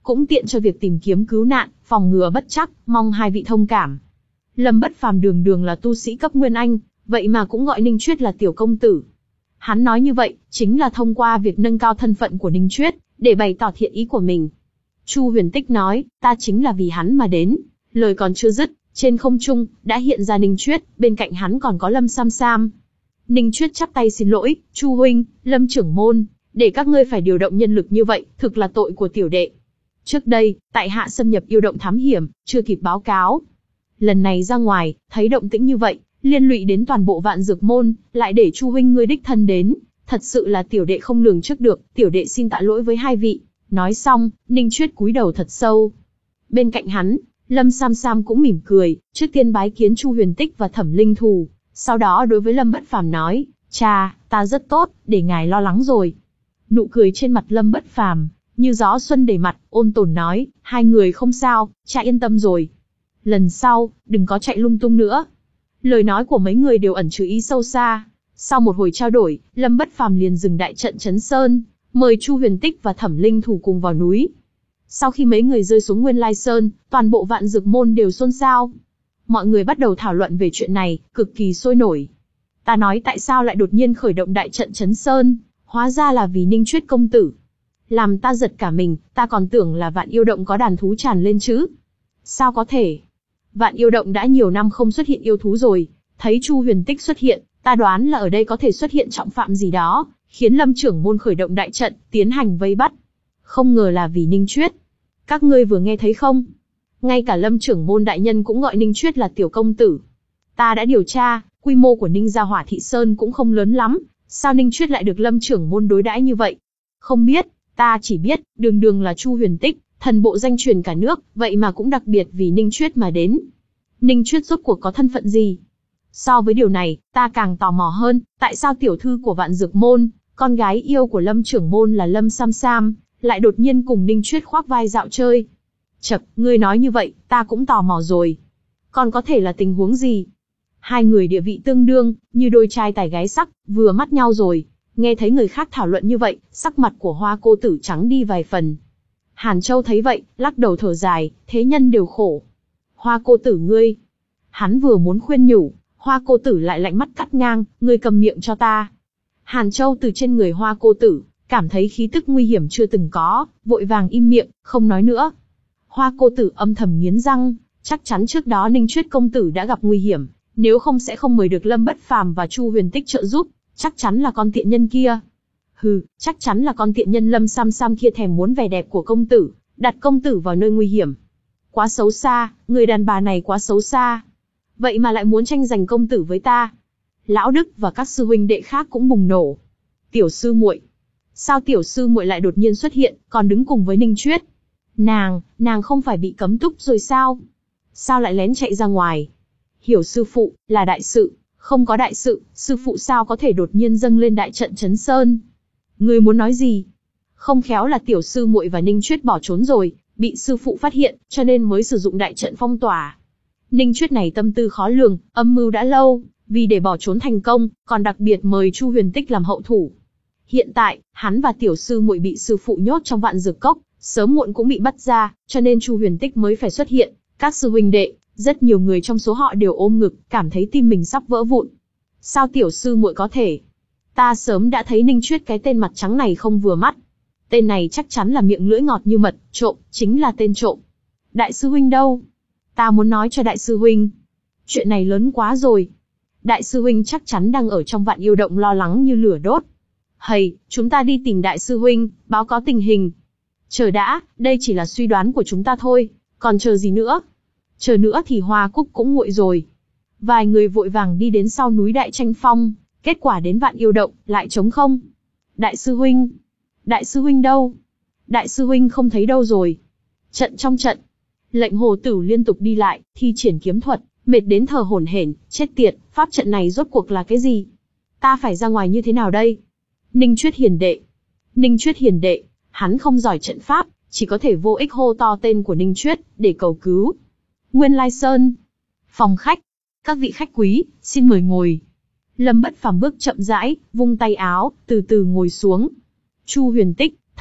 cũng tiện cho việc tìm kiếm cứu nạn, phòng ngừa bất trắc, mong hai vị thông cảm. Lâm Bất Phàm đường đường là tu sĩ cấp Nguyên Anh, vậy mà cũng gọi Ninh Chuyết là tiểu công tử. Hắn nói như vậy, chính là thông qua việc nâng cao thân phận của Ninh Chuyết, để bày tỏ thiện ý của mình. Chu Huyền Tích nói, ta chính là vì hắn mà đến. Lời còn chưa dứt, trên không trung, đã hiện ra Ninh Chuyết, bên cạnh hắn còn có Lâm Sam Sam. Ninh Chuyết chắp tay xin lỗi, Chu huynh, Lâm trưởng môn, để các ngươi phải điều động nhân lực như vậy, thực là tội của tiểu đệ. Trước đây, tại hạ xâm nhập yêu động thám hiểm, chưa kịp báo cáo. Lần này ra ngoài, thấy động tĩnh như vậy, liên lụy đến toàn bộ Vạn Dược môn, lại để Chu huynh ngươi đích thân đến, thật sự là tiểu đệ không lường trước được, tiểu đệ xin tạ lỗi với hai vị. Nói xong, Ninh Chuyết cúi đầu thật sâu. Bên cạnh hắn, Lâm Sam Sam cũng mỉm cười, trước tiên bái kiến Chu Huyền Tích và Thẩm Linh Thù, sau đó đối với Lâm Bất Phàm nói, cha, ta rất tốt, để ngài lo lắng rồi. Nụ cười trên mặt Lâm Bất Phàm như gió xuân đầy mặt, ôn tồn nói, hai người không sao, cha yên tâm rồi. Lần sau, đừng có chạy lung tung nữa. Lời nói của mấy người đều ẩn chứa ý sâu xa. Sau một hồi trao đổi, Lâm Bất Phàm liền dừng đại trận Chấn Sơn, mời Chu Huyền Tích và Thẩm Linh Thù cùng vào núi. Sau khi mấy người rơi xuống Nguyên Lai Sơn, toàn bộ Vạn Dược môn đều xôn xao. Mọi người bắt đầu thảo luận về chuyện này, cực kỳ sôi nổi. Ta nói tại sao lại đột nhiên khởi động đại trận Chấn Sơn, hóa ra là vì Ninh Chuyết công tử. Làm ta giật cả mình, ta còn tưởng là Vạn Yêu Động có đàn thú tràn lên chứ. Sao có thể? Vạn Yêu Động đã nhiều năm không xuất hiện yêu thú rồi, thấy Chu Huyền Tích xuất hiện, ta đoán là ở đây có thể xuất hiện trọng phạm gì đó, khiến Lâm trưởng môn khởi động đại trận, tiến hành vây bắt. Không ngờ là vì Ninh Chuyết. Các ngươi vừa nghe thấy không? Ngay cả Lâm trưởng môn đại nhân cũng gọi Ninh Chuyết là tiểu công tử. Ta đã điều tra, quy mô của Ninh gia Hỏa Thị Sơn cũng không lớn lắm, sao Ninh Chuyết lại được Lâm trưởng môn đối đãi như vậy? Không biết, ta chỉ biết, đường đường là Chu Huyền Tích, thần bộ danh truyền cả nước, vậy mà cũng đặc biệt vì Ninh Chuyết mà đến. Ninh Chuyết rốt cuộc có thân phận gì? So với điều này, ta càng tò mò hơn, tại sao tiểu thư của Vạn Dược môn, con gái yêu của Lâm trưởng môn là Lâm Sam Sam, lại đột nhiên cùng Ninh Chuyết khoác vai dạo chơi? Chậc, ngươi nói như vậy, ta cũng tò mò rồi. Còn có thể là tình huống gì? Hai người địa vị tương đương, như đôi trai tài gái sắc, vừa mắt nhau rồi. Nghe thấy người khác thảo luận như vậy, sắc mặt của Hoa cô tử trắng đi vài phần. Hàn Châu thấy vậy, lắc đầu thở dài, thế nhân đều khổ. Hoa cô tử ngươi. Hắn vừa muốn khuyên nhủ, Hoa cô tử lại lạnh mắt cắt ngang, ngươi cầm miệng cho ta. Hàn Châu từ trên người Hoa cô tử, cảm thấy khí tức nguy hiểm chưa từng có, vội vàng im miệng, không nói nữa. Hoa cô tử âm thầm nghiến răng, chắc chắn trước đó Ninh Chuyết công tử đã gặp nguy hiểm, nếu không sẽ không mời được Lâm Bất Phàm và Chu Huyền Tích trợ giúp, chắc chắn là con tiện nhân kia. Hừ, chắc chắn là con tiện nhân Lâm Sam Sam kia thèm muốn vẻ đẹp của công tử, đặt công tử vào nơi nguy hiểm. Quá xấu xa, người đàn bà này quá xấu xa. Vậy mà lại muốn tranh giành công tử với ta. Lão Đức và các sư huynh đệ khác cũng bùng nổ. Tiểu sư muội, sao tiểu sư muội lại đột nhiên xuất hiện, còn đứng cùng với Ninh Chuyết? Nàng, nàng không phải bị cấm túc rồi sao? Sao lại lén chạy ra ngoài? Hiểu sư phụ, là đại sự, không có đại sự, sư phụ sao có thể đột nhiên dâng lên đại trận Chấn Sơn? Ngươi muốn nói gì? Không khéo là tiểu sư muội và Ninh Chuyết bỏ trốn rồi, bị sư phụ phát hiện, cho nên mới sử dụng đại trận phong tỏa. Ninh Chuyết này tâm tư khó lường, âm mưu đã lâu, vì để bỏ trốn thành công, còn đặc biệt mời Chu Huyền Tích làm hậu thủ. Hiện tại, hắn và tiểu sư muội bị sư phụ nhốt trong Vạn Dược Cốc, sớm muộn cũng bị bắt ra, cho nên Chu Huyền Tích mới phải xuất hiện. Các sư huynh đệ, rất nhiều người trong số họ đều ôm ngực, cảm thấy tim mình sắp vỡ vụn. Sao tiểu sư muội có thể? Ta sớm đã thấy Ninh Chuyết cái tên mặt trắng này không vừa mắt. Tên này chắc chắn là miệng lưỡi ngọt như mật, trộm, chính là tên trộm. Đại sư huynh đâu? Ta muốn nói cho đại sư huynh. Chuyện này lớn quá rồi. Đại sư huynh chắc chắn đang ở trong Vạn Yêu Động lo lắng như lửa đốt. Hầy, chúng ta đi tìm đại sư huynh, báo cáo tình hình. Chờ đã, đây chỉ là suy đoán của chúng ta thôi, còn chờ gì nữa? Chờ nữa thì Hoa Cúc cũng nguội rồi. Vài người vội vàng đi đến sau núi Đại Tranh Phong, kết quả đến Vạn Yêu Động, lại trống không. Đại sư huynh, đại sư huynh đâu? Đại sư huynh không thấy đâu rồi. Trận trong trận, Lệnh Hồ Tử liên tục đi lại, thi triển kiếm thuật, mệt đến thở hổn hển, chết tiệt, pháp trận này rốt cuộc là cái gì? Ta phải ra ngoài như thế nào đây? Ninh Chuyết hiền đệ, Ninh Chuyết hiền đệ, hắn không giỏi trận pháp, chỉ có thể vô ích hô to tên của Ninh Chuyết để cầu cứu. Nguyên Lai Sơn, phòng khách, các vị khách quý, xin mời ngồi. Lâm Bất Phàm bước chậm rãi, vung tay áo, từ từ ngồi xuống. Chu Huyền Tích,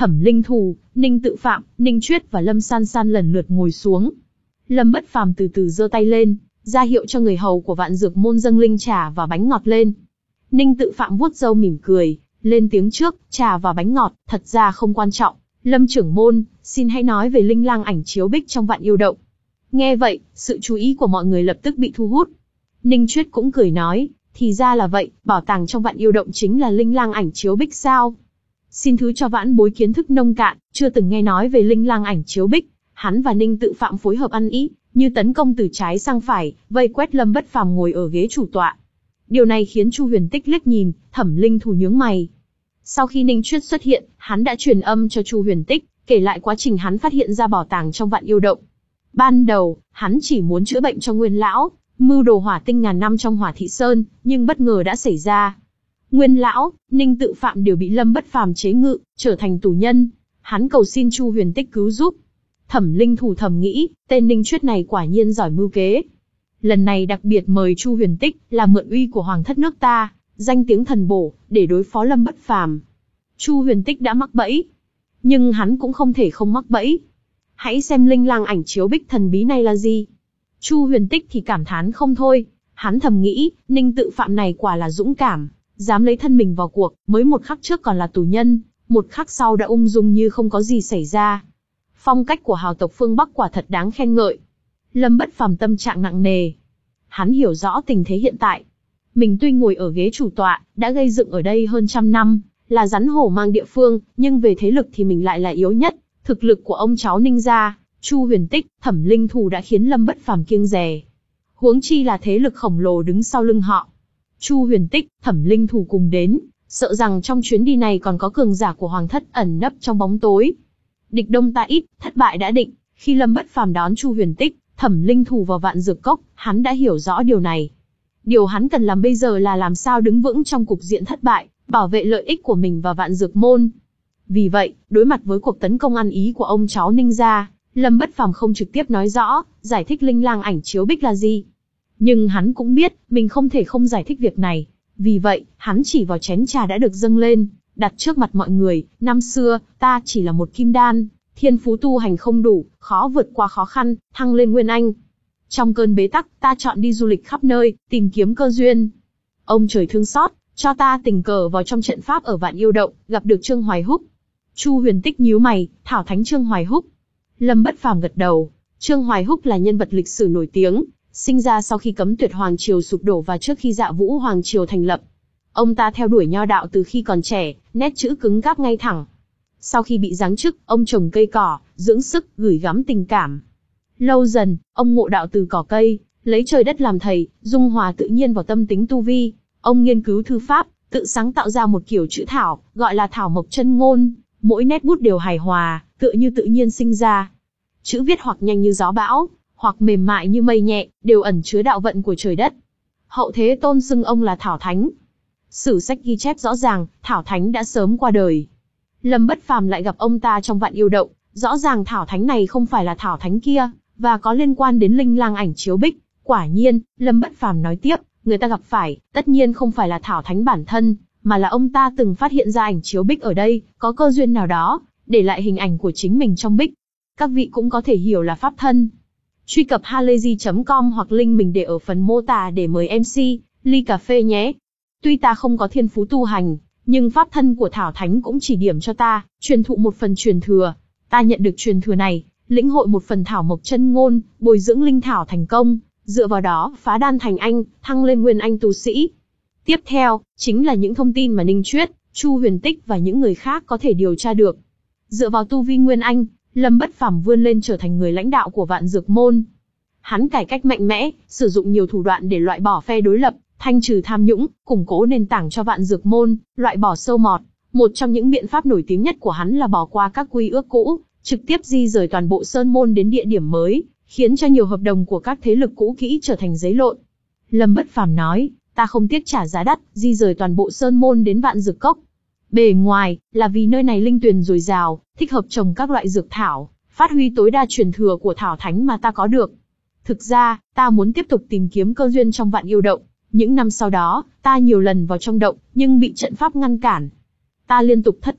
Thẩm Linh Thù, Ninh Tự Phạm, Ninh Chuyết và Lâm San San lần lượt ngồi xuống. Lâm Bất Phàm từ từ giơ tay lên, ra hiệu cho người hầu của Vạn Dược môn dâng linh trà và bánh ngọt lên. Ninh Tự Phạm vuốt râu mỉm cười, lên tiếng trước, trà và bánh ngọt, thật ra không quan trọng. Lâm trưởng môn, xin hãy nói về linh lang ảnh chiếu bích trong Vạn Yêu Động. Nghe vậy, sự chú ý của mọi người lập tức bị thu hút. Ninh Chuyết cũng cười nói, thì ra là vậy, bảo tàng trong Vạn Yêu Động chính là linh lang ảnh chiếu bích sao? Xin thứ cho vãn bối kiến thức nông cạn, chưa từng nghe nói về linh lang ảnh chiếu bích. Hắn và Ninh Tự Phạm phối hợp ăn ý, như tấn công từ trái sang phải, vây quét Lâm Bất Phàm ngồi ở ghế chủ tọa. Điều này khiến Chu Huyền Tích liếc nhìn, Thẩm Linh Thù nhướng mày. Sau khi Ninh Chuyết xuất hiện, hắn đã truyền âm cho Chu Huyền Tích, kể lại quá trình hắn phát hiện ra bảo tàng trong Vạn Yêu Động. Ban đầu, hắn chỉ muốn chữa bệnh cho Nguyên lão, mưu đồ hỏa tinh ngàn năm trong Hỏa Thị Sơn, nhưng bất ngờ đã xảy ra. Nguyên lão, Ninh Tự Phạm đều bị Lâm Bất Phàm chế ngự, trở thành tù nhân. Hắn cầu xin Chu Huyền Tích cứu giúp. Thẩm Linh Thù thầm nghĩ, tên Ninh Chuyết này quả nhiên giỏi mưu kế. Lần này đặc biệt mời Chu Huyền Tích, là mượn uy của hoàng thất nước ta, danh tiếng thần bổ, để đối phó Lâm Bất Phàm. Chu Huyền Tích đã mắc bẫy, nhưng hắn cũng không thể không mắc bẫy. Hãy xem linh lang ảnh chiếu bích thần bí này là gì. Chu Huyền Tích thì cảm thán không thôi, hắn thầm nghĩ, Ninh Tự Phạm này quả là dũng cảm, dám lấy thân mình vào cuộc, mới một khắc trước còn là tù nhân, một khắc sau đã ung dung như không có gì xảy ra. Phong cách của hào tộc phương Bắc quả thật đáng khen ngợi. Lâm Bất Phàm tâm trạng nặng nề. Hắn hiểu rõ tình thế hiện tại. Mình tuy ngồi ở ghế chủ tọa, đã gây dựng ở đây hơn trăm năm, là rắn hổ mang địa phương, nhưng về thế lực thì mình lại là yếu nhất. Thực lực của ông cháu Ninh gia, Chu Huyền Tích, Thẩm Linh Thù đã khiến Lâm Bất Phàm kiêng dè. Huống chi là thế lực khổng lồ đứng sau lưng họ. Chu Huyền Tích, Thẩm Linh Thù cùng đến, sợ rằng trong chuyến đi này còn có cường giả của hoàng thất ẩn nấp trong bóng tối. Địch đông ta ít, thất bại đã định. Khi Lâm Bất Phàm đón Chu Huyền Tích, Thẩm Linh Thù vào Vạn Dược Cốc, hắn đã hiểu rõ điều này. Điều hắn cần làm bây giờ là làm sao đứng vững trong cục diện thất bại, bảo vệ lợi ích của mình và Vạn Dược môn. Vì vậy, đối mặt với cuộc tấn công ăn ý của ông cháu Ninh gia, Lâm Bất Phàm không trực tiếp nói rõ, giải thích linh lang ảnh chiếu bích là gì. Nhưng hắn cũng biết, mình không thể không giải thích việc này. Vì vậy, hắn chỉ vào chén trà đã được dâng lên, đặt trước mặt mọi người, năm xưa, ta chỉ là một kim đan, thiên phú tu hành không đủ, khó vượt qua khó khăn, thăng lên Nguyên Anh. Trong cơn bế tắc, ta chọn đi du lịch khắp nơi, tìm kiếm cơ duyên. Ông trời thương xót, cho ta tình cờ vào trong trận pháp ở Vạn Yêu Động, gặp được Trương Hoài Húc. Chu Huyền Tích nhíu mày, thảo thánh Trương Hoài Húc. Lâm Bất Phàm gật đầu. Trương Hoài Húc là nhân vật lịch sử nổi tiếng, sinh ra sau khi Cấm Tuyệt Hoàng triều sụp đổ và trước khi Dạ Vũ Hoàng triều thành lập. Ông ta theo đuổi nho đạo từ khi còn trẻ, nét chữ cứng cáp ngay thẳng. Sau khi bị giáng chức, ông trồng cây cỏ, dưỡng sức, gửi gắm tình cảm. Lâu dần, ông ngộ đạo từ cỏ cây, lấy trời đất làm thầy, dung hòa tự nhiên vào tâm tính tu vi. Ông nghiên cứu thư pháp, tự sáng tạo ra một kiểu chữ thảo, gọi là thảo mộc chân ngôn. Mỗi nét bút đều hài hòa, tựa như tự nhiên sinh ra. Chữ viết hoặc nhanh như gió bão, hoặc mềm mại như mây nhẹ, đều ẩn chứa đạo vận của trời đất. Hậu thế tôn xưng ông là Thảo Thánh. Sử sách ghi chép rõ ràng, Thảo Thánh đã sớm qua đời. Lâm Bất Phàm lại gặp ông ta trong Vạn Yêu Động, rõ ràng Thảo Thánh này không phải là Thảo Thánh kia, và có liên quan đến linh lang ảnh chiếu bích. Quả nhiên, Lâm Bất Phàm nói tiếp, người ta gặp phải, tất nhiên không phải là Thảo Thánh bản thân, mà là ông ta từng phát hiện ra ảnh chiếu bích ở đây, có cơ duyên nào đó, để lại hình ảnh của chính mình trong bích. Các vị cũng có thể hiểu là pháp thân. Truy cập halayzi chấm com hoặc link mình để ở phần mô tả để mời em xê, ly cà phê nhé. Tuy ta không có thiên phú tu hành, nhưng pháp thân của Thảo Thánh cũng chỉ điểm cho ta, truyền thụ một phần truyền thừa. Ta nhận được truyền thừa này, lĩnh hội một phần thảo mộc chân ngôn, bồi dưỡng linh thảo thành công, dựa vào đó phá đan thành anh, thăng lên Nguyên Anh tu sĩ. Tiếp theo, chính là những thông tin mà Ninh Chuyết, Chu Huyền Tích và những người khác có thể điều tra được. Dựa vào tu vi Nguyên Anh, Lâm Bất Phàm vươn lên trở thành người lãnh đạo của Vạn Dược môn. Hắn cải cách mạnh mẽ, sử dụng nhiều thủ đoạn để loại bỏ phe đối lập, thanh trừ tham nhũng, củng cố nền tảng cho Vạn Dược môn, loại bỏ sâu mọt. Một trong những biện pháp nổi tiếng nhất của hắn là bỏ qua các quy ước cũ, trực tiếp di rời toàn bộ sơn môn đến địa điểm mới, khiến cho nhiều hợp đồng của các thế lực cũ kỹ trở thành giấy lộn. Lâm Bất Phàm nói, ta không tiếc trả giá đắt, di rời toàn bộ sơn môn đến Vạn Dược Cốc. Bề ngoài, là vì nơi này linh tuyền dồi dào, thích hợp trồng các loại dược thảo, phát huy tối đa truyền thừa của Thảo Thánh mà ta có được. Thực ra, ta muốn tiếp tục tìm kiếm cơ duyên trong Vạn Yêu Động. Những năm sau đó, ta nhiều lần vào trong động, nhưng bị trận pháp ngăn cản. Ta liên tục thất bại,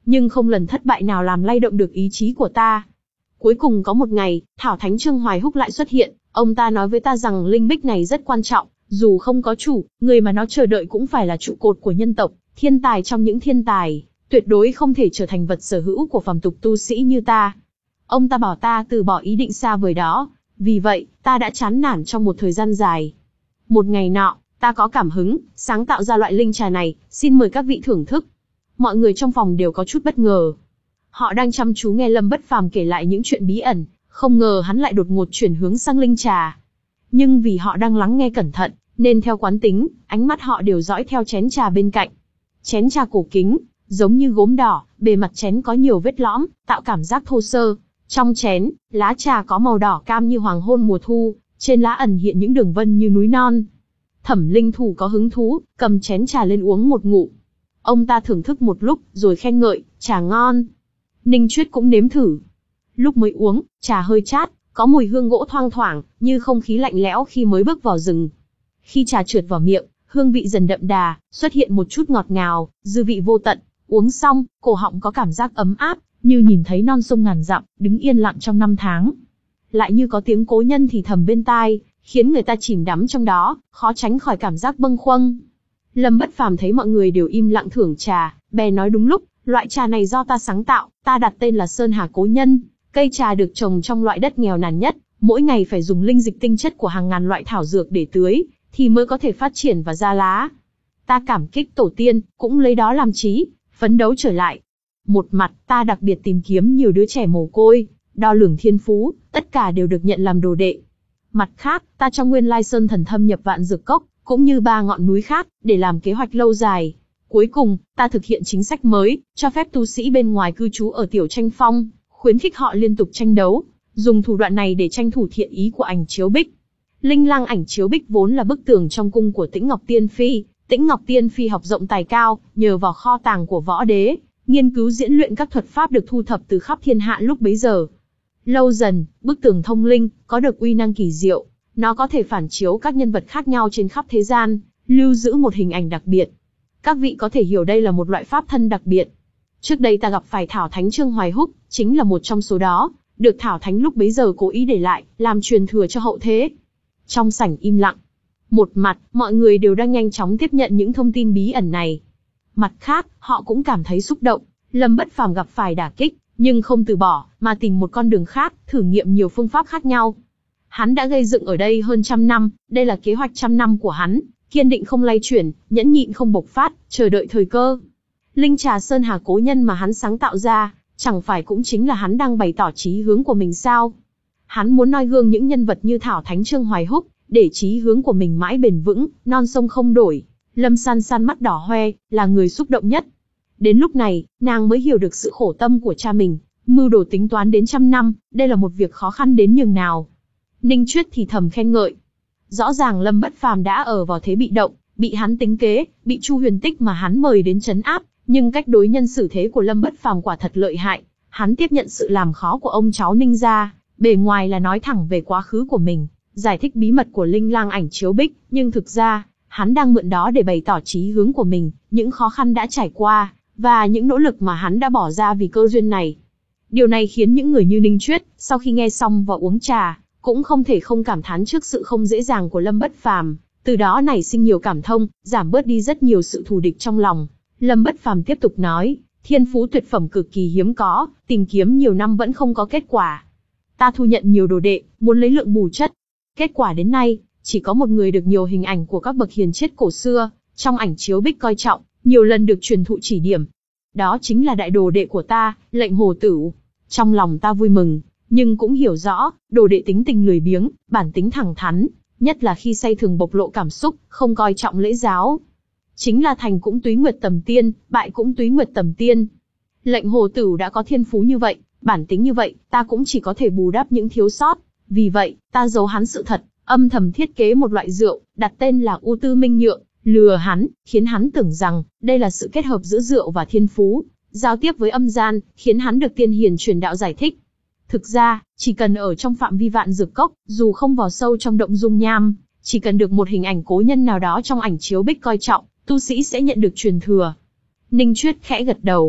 nhưng không lần thất bại nào làm lay động được ý chí của ta. Cuối cùng có một ngày, Thảo Thánh Trương Hoài Húc lại xuất hiện, ông ta nói với ta rằng linh bích này rất quan trọng, dù không có chủ, người mà nó chờ đợi cũng phải là trụ cột của nhân tộc, thiên tài trong những thiên tài, tuyệt đối không thể trở thành vật sở hữu của phàm tục tu sĩ như ta. Ông ta bảo ta từ bỏ ý định xa vời đó, vì vậy, ta đã chán nản trong một thời gian dài. Một ngày nọ, ta có cảm hứng, sáng tạo ra loại linh trà này, xin mời các vị thưởng thức. Mọi người trong phòng đều có chút bất ngờ. Họ đang chăm chú nghe Lâm Bất Phàm kể lại những chuyện bí ẩn, không ngờ hắn lại đột ngột chuyển hướng sang linh trà. Nhưng vì họ đang lắng nghe cẩn thận, nên theo quán tính, ánh mắt họ đều dõi theo chén trà bên cạnh. Chén trà cổ kính, giống như gốm đỏ, bề mặt chén có nhiều vết lõm, tạo cảm giác thô sơ. Trong chén, lá trà có màu đỏ cam như hoàng hôn mùa thu, trên lá ẩn hiện những đường vân như núi non. Thẩm Linh Thủ có hứng thú, cầm chén trà lên uống một ngụm. Ông ta thưởng thức một lúc, rồi khen ngợi, trà ngon. Ninh Chuyết cũng nếm thử. Lúc mới uống, trà hơi chát, có mùi hương gỗ thoang thoảng, như không khí lạnh lẽo khi mới bước vào rừng. Khi trà trượt vào miệng, hương vị dần đậm đà, xuất hiện một chút ngọt ngào, dư vị vô tận. Uống xong, cổ họng có cảm giác ấm áp, như nhìn thấy non sông ngàn dặm, đứng yên lặng trong năm tháng. Lại như có tiếng cố nhân thì thầm bên tai, khiến người ta chìm đắm trong đó, khó tránh khỏi cảm giác bâng khuâng. Lâm Bất Phàm thấy mọi người đều im lặng thưởng trà, bè nói đúng lúc, loại trà này do ta sáng tạo, ta đặt tên là Sơn Hà Cố Nhân. Cây trà được trồng trong loại đất nghèo nàn nhất, mỗi ngày phải dùng linh dịch tinh chất của hàng ngàn loại thảo dược để tưới, thì mới có thể phát triển và ra lá. Ta cảm kích tổ tiên, cũng lấy đó làm chí, phấn đấu trở lại. Một mặt, ta đặc biệt tìm kiếm nhiều đứa trẻ mồ côi, đo lường thiên phú, tất cả đều được nhận làm đồ đệ. Mặt khác, ta cho Nguyên Lai Sơn thần thâm nhập Vạn Dược Cốc, cũng như ba ngọn núi khác, để làm kế hoạch lâu dài. Cuối cùng, ta thực hiện chính sách mới, cho phép tu sĩ bên ngoài cư trú ở Tiểu Tranh Phong, khuyến khích họ liên tục tranh đấu, dùng thủ đoạn này để tranh thủ thiện ý của Ảnh Chiếu Bích. Linh Lang Ảnh Chiếu Bích vốn là bức tường trong cung của Tĩnh Ngọc Tiên Phi, Tĩnh Ngọc Tiên Phi học rộng tài cao, nhờ vào kho tàng của võ đế, nghiên cứu diễn luyện các thuật pháp được thu thập từ khắp thiên hạ lúc bấy giờ. Lâu dần, bức tường thông linh, có được uy năng kỳ diệu, nó có thể phản chiếu các nhân vật khác nhau trên khắp thế gian, lưu giữ một hình ảnh đặc biệt. Các vị có thể hiểu đây là một loại pháp thân đặc biệt. Trước đây ta gặp phải Thảo Thánh Trương Hoài Húc, chính là một trong số đó, được Thảo Thánh lúc bấy giờ cố ý để lại, làm truyền thừa cho hậu thế. Trong sảnh im lặng. Một mặt, mọi người đều đang nhanh chóng tiếp nhận những thông tin bí ẩn này. Mặt khác, họ cũng cảm thấy xúc động. Lâm Bất Phàm gặp phải đả kích, nhưng không từ bỏ, mà tìm một con đường khác, thử nghiệm nhiều phương pháp khác nhau. Hắn đã gây dựng ở đây hơn trăm năm, đây là kế hoạch trăm năm của hắn, kiên định không lay chuyển, nhẫn nhịn không bộc phát, chờ đợi thời cơ. Linh trà Sơn Hà Cố Nhân mà hắn sáng tạo ra, chẳng phải cũng chính là hắn đang bày tỏ chí hướng của mình sao? Hắn muốn noi gương những nhân vật như Thảo Thánh Trương Hoài Húc, để chí hướng của mình mãi bền vững, non sông không đổi. Lâm San San mắt đỏ hoe, là người xúc động nhất. Đến lúc này, nàng mới hiểu được sự khổ tâm của cha mình, mưu đồ tính toán đến trăm năm, đây là một việc khó khăn đến nhường nào. Ninh Chuyết thì thầm khen ngợi. Rõ ràng Lâm Bất Phàm đã ở vào thế bị động, bị hắn tính kế, bị Chu Huyền Tích mà hắn mời đến trấn áp, nhưng cách đối nhân xử thế của Lâm Bất Phàm quả thật lợi hại. Hắn tiếp nhận sự làm khó của ông cháu Ninh gia, bề ngoài là nói thẳng về quá khứ của mình, giải thích bí mật của Linh Lang Ảnh Chiếu Bích, nhưng thực ra, hắn đang mượn đó để bày tỏ chí hướng của mình, những khó khăn đã trải qua, và những nỗ lực mà hắn đã bỏ ra vì cơ duyên này. Điều này khiến những người như Ninh Chuyết, sau khi nghe xong và uống trà, cũng không thể không cảm thán trước sự không dễ dàng của Lâm Bất Phàm, từ đó nảy sinh nhiều cảm thông, giảm bớt đi rất nhiều sự thù địch trong lòng. Lâm Bất Phàm tiếp tục nói, thiên phú tuyệt phẩm cực kỳ hiếm có, tìm kiếm nhiều năm vẫn không có kết quả. Ta thu nhận nhiều đồ đệ, muốn lấy lượng bù chất. Kết quả đến nay, chỉ có một người được nhiều hình ảnh của các bậc hiền triết cổ xưa, trong Ảnh Chiếu Bích coi trọng, nhiều lần được truyền thụ chỉ điểm. Đó chính là đại đồ đệ của ta, Lệnh Hồ Tửu. Trong lòng ta vui mừng, nhưng cũng hiểu rõ, đồ đệ tính tình lười biếng, bản tính thẳng thắn, nhất là khi say thường bộc lộ cảm xúc, không coi trọng lễ giáo. Chính là thành cũng túy nguyệt tầm tiên, bại cũng túy nguyệt tầm tiên. Lệnh Hồ Tửu đã có thiên phú như vậy, bản tính như vậy, ta cũng chỉ có thể bù đắp những thiếu sót. Vì vậy, ta giấu hắn sự thật, âm thầm thiết kế một loại rượu, đặt tên là U Tư Minh Nhượng, lừa hắn, khiến hắn tưởng rằng đây là sự kết hợp giữa rượu và thiên phú, giao tiếp với âm gian, khiến hắn được tiên hiền truyền đạo giải thích. Thực ra, chỉ cần ở trong phạm vi Vạn Dược Cốc, dù không vào sâu trong động dung nham, chỉ cần được một hình ảnh cố nhân nào đó trong Ảnh Chiếu Bích coi trọng, tu sĩ sẽ nhận được truyền thừa. Ninh Chuyết khẽ gật đầu.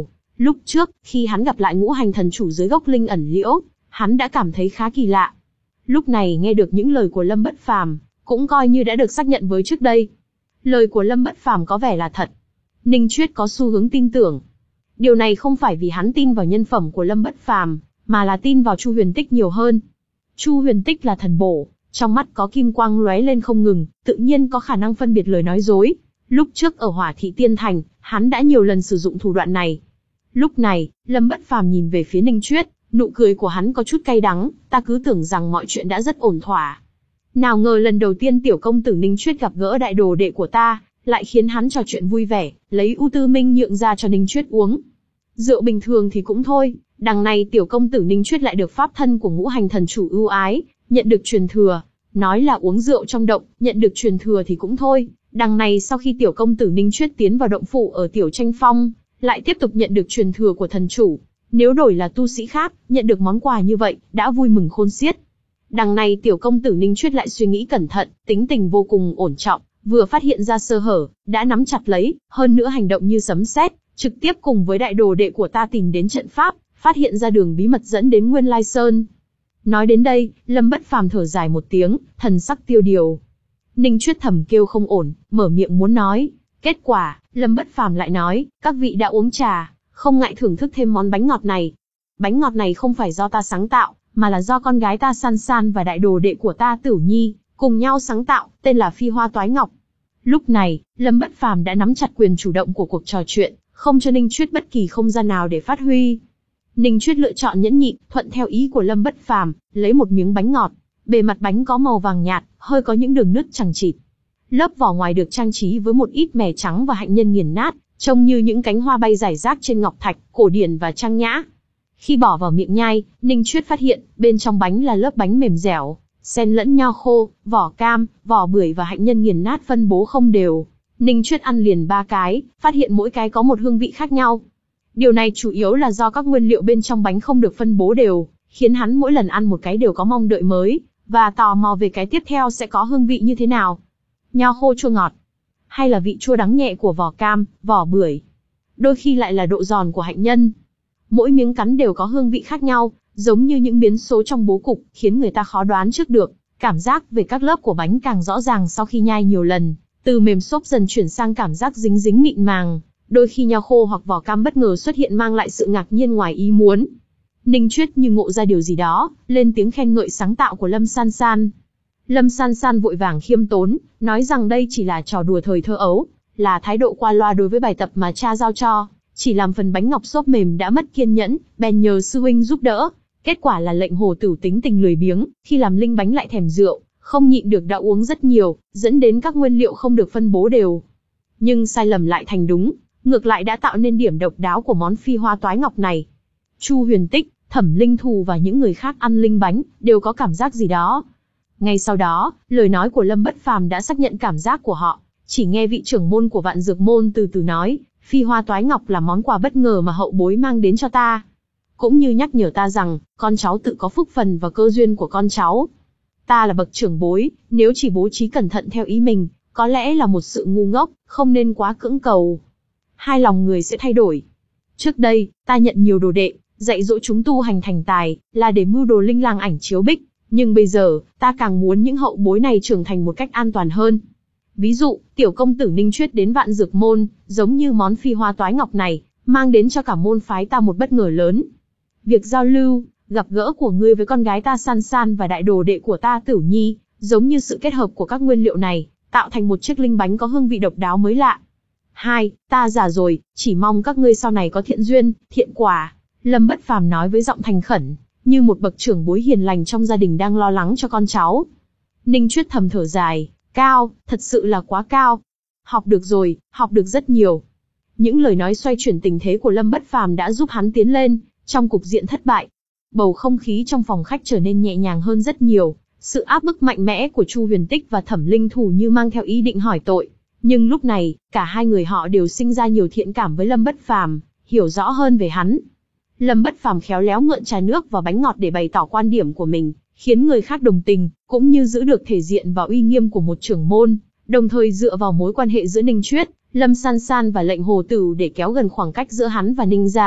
Lúc trước, khi hắn gặp lại ngũ hành thần chủ dưới gốc linh ẩn liễu, hắn đã cảm thấy khá kỳ lạ. Lúc này nghe được những lời của Lâm Bất Phàm, cũng coi như đã được xác nhận với trước đây. Lời của Lâm Bất Phàm có vẻ là thật. Ninh Chuyết có xu hướng tin tưởng. Điều này không phải vì hắn tin vào nhân phẩm của Lâm Bất Phàm, mà là tin vào Chu Huyền Tích nhiều hơn. Chu Huyền Tích là thần bổ, trong mắt có kim quang lóe lên không ngừng, tự nhiên có khả năng phân biệt lời nói dối. Lúc trước ở Hỏa Thị Tiên Thành, hắn đã nhiều lần sử dụng thủ đoạn này. Lúc này, Lâm Bất Phàm nhìn về phía Ninh Chuyết, nụ cười của hắn có chút cay đắng, ta cứ tưởng rằng mọi chuyện đã rất ổn thỏa. Nào ngờ lần đầu tiên tiểu công tử Ninh Chuyết gặp gỡ đại đồ đệ của ta, lại khiến hắn trò chuyện vui vẻ, lấy ưu tư minh nhượng ra cho Ninh Chuyết uống. Rượu bình thường thì cũng thôi, đằng này tiểu công tử Ninh Chuyết lại được pháp thân của ngũ hành thần chủ ưu ái, nhận được truyền thừa. Nói là uống rượu trong động, nhận được truyền thừa thì cũng thôi, đằng này sau khi tiểu công tử Ninh Chuyết tiến vào động phủ ở Tiểu Tranh Phong, lại tiếp tục nhận được truyền thừa của thần chủ. Nếu đổi là tu sĩ khác, nhận được món quà như vậy, đã vui mừng khôn xiết. Đằng này tiểu công tử Ninh Chuyết lại suy nghĩ cẩn thận, tính tình vô cùng ổn trọng, vừa phát hiện ra sơ hở, đã nắm chặt lấy, hơn nữa hành động như sấm sét, trực tiếp cùng với đại đồ đệ của ta tìm đến trận pháp, phát hiện ra đường bí mật dẫn đến Nguyên Lai Sơn. Nói đến đây, Lâm Bất Phàm thở dài một tiếng, thần sắc tiêu điều. Ninh Chuyết thầm kêu không ổn, mở miệng muốn nói. Kết quả, Lâm Bất Phàm lại nói, các vị đã uống trà, không ngại thưởng thức thêm món bánh ngọt này. Bánh ngọt này không phải do ta sáng tạo, mà là do con gái ta San San và đại đồ đệ của ta Tửu Nhi, cùng nhau sáng tạo, tên là Phi Hoa Toái Ngọc. Lúc này, Lâm Bất Phàm đã nắm chặt quyền chủ động của cuộc trò chuyện, không cho Ninh Chuyết bất kỳ không gian nào để phát huy. Ninh Chuyết lựa chọn nhẫn nhịn, thuận theo ý của Lâm Bất Phàm, lấy một miếng bánh ngọt. Bề mặt bánh có màu vàng nhạt, hơi có những đường nứt chằng chịt. Lớp vỏ ngoài được trang trí với một ít mè trắng và hạnh nhân nghiền nát, trông như những cánh hoa bay rải rác trên ngọc thạch, cổ điển và trang nhã. Khi bỏ vào miệng nhai, Ninh Chuyết phát hiện, bên trong bánh là lớp bánh mềm dẻo, xen lẫn nho khô, vỏ cam, vỏ bưởi và hạnh nhân nghiền nát phân bố không đều. Ninh Chuyết ăn liền ba cái, phát hiện mỗi cái có một hương vị khác nhau. Điều này chủ yếu là do các nguyên liệu bên trong bánh không được phân bố đều, khiến hắn mỗi lần ăn một cái đều có mong đợi mới, và tò mò về cái tiếp theo sẽ có hương vị như thế nào. Nho khô chua ngọt, hay là vị chua đắng nhẹ của vỏ cam, vỏ bưởi. Đôi khi lại là độ giòn của hạnh nhân. Mỗi miếng cắn đều có hương vị khác nhau, giống như những biến số trong bố cục, khiến người ta khó đoán trước được. Cảm giác về các lớp của bánh càng rõ ràng sau khi nhai nhiều lần, từ mềm xốp dần chuyển sang cảm giác dính dính mịn màng. Đôi khi nho khô hoặc vỏ cam bất ngờ xuất hiện mang lại sự ngạc nhiên ngoài ý muốn. Ninh Chuyết như ngộ ra điều gì đó, lên tiếng khen ngợi sáng tạo của Lâm San San. Lâm San San vội vàng khiêm tốn, nói rằng đây chỉ là trò đùa thời thơ ấu, là thái độ qua loa đối với bài tập mà cha giao cho, chỉ làm phần bánh ngọc xốp mềm đã mất kiên nhẫn, bèn nhờ sư huynh giúp đỡ. Kết quả là lệnh hồ tửu tính tình lười biếng, khi làm linh bánh lại thèm rượu, không nhịn được đã uống rất nhiều, dẫn đến các nguyên liệu không được phân bố đều. Nhưng sai lầm lại thành đúng, ngược lại đã tạo nên điểm độc đáo của món Phi Hoa Toái Ngọc này. Chu Huyền Tích, Thẩm Linh Thù và những người khác ăn linh bánh, đều có cảm giác gì đó. Ngay sau đó, lời nói của Lâm Bất Phàm đã xác nhận cảm giác của họ. Chỉ nghe vị trưởng môn của Vạn Dược Môn từ từ nói, Phi Hoa Toái Ngọc là món quà bất ngờ mà hậu bối mang đến cho ta. Cũng như nhắc nhở ta rằng, con cháu tự có phúc phần và cơ duyên của con cháu. Ta là bậc trưởng bối, nếu chỉ bố trí cẩn thận theo ý mình, có lẽ là một sự ngu ngốc, không nên quá cưỡng cầu. Hai lòng người sẽ thay đổi. Trước đây, ta nhận nhiều đồ đệ, dạy dỗ chúng tu hành thành tài, là để mưu đồ linh lang ảnh chiếu bích. Nhưng bây giờ, ta càng muốn những hậu bối này trưởng thành một cách an toàn hơn. Ví dụ, tiểu công tử Ninh Chuyết đến Vạn Dược Môn, giống như món Phi Hoa Toái Ngọc này, mang đến cho cả môn phái ta một bất ngờ lớn. Việc giao lưu, gặp gỡ của ngươi với con gái ta San San và đại đồ đệ của ta Tửu Nhi, giống như sự kết hợp của các nguyên liệu này, tạo thành một chiếc linh bánh có hương vị độc đáo mới lạ. Hai, ta già rồi, chỉ mong các ngươi sau này có thiện duyên, thiện quả. Lâm Bất Phàm nói với giọng thành khẩn, như một bậc trưởng bối hiền lành trong gia đình đang lo lắng cho con cháu. Ninh Chuyết thầm thở dài, cao, thật sự là quá cao. Học được rồi, học được rất nhiều. Những lời nói xoay chuyển tình thế của Lâm Bất Phàm đã giúp hắn tiến lên, trong cục diện thất bại. Bầu không khí trong phòng khách trở nên nhẹ nhàng hơn rất nhiều, sự áp bức mạnh mẽ của Chu Huyền Tích và Thẩm Linh Thù như mang theo ý định hỏi tội. Nhưng lúc này, cả hai người họ đều sinh ra nhiều thiện cảm với Lâm Bất Phàm, hiểu rõ hơn về hắn. Lâm Bất Phàm khéo léo ngượn trà nước và bánh ngọt để bày tỏ quan điểm của mình, khiến người khác đồng tình, cũng như giữ được thể diện và uy nghiêm của một trưởng môn, đồng thời dựa vào mối quan hệ giữa Ninh Chuyết, Lâm San San và lệnh hồ tửu để kéo gần khoảng cách giữa hắn và Ninh gia,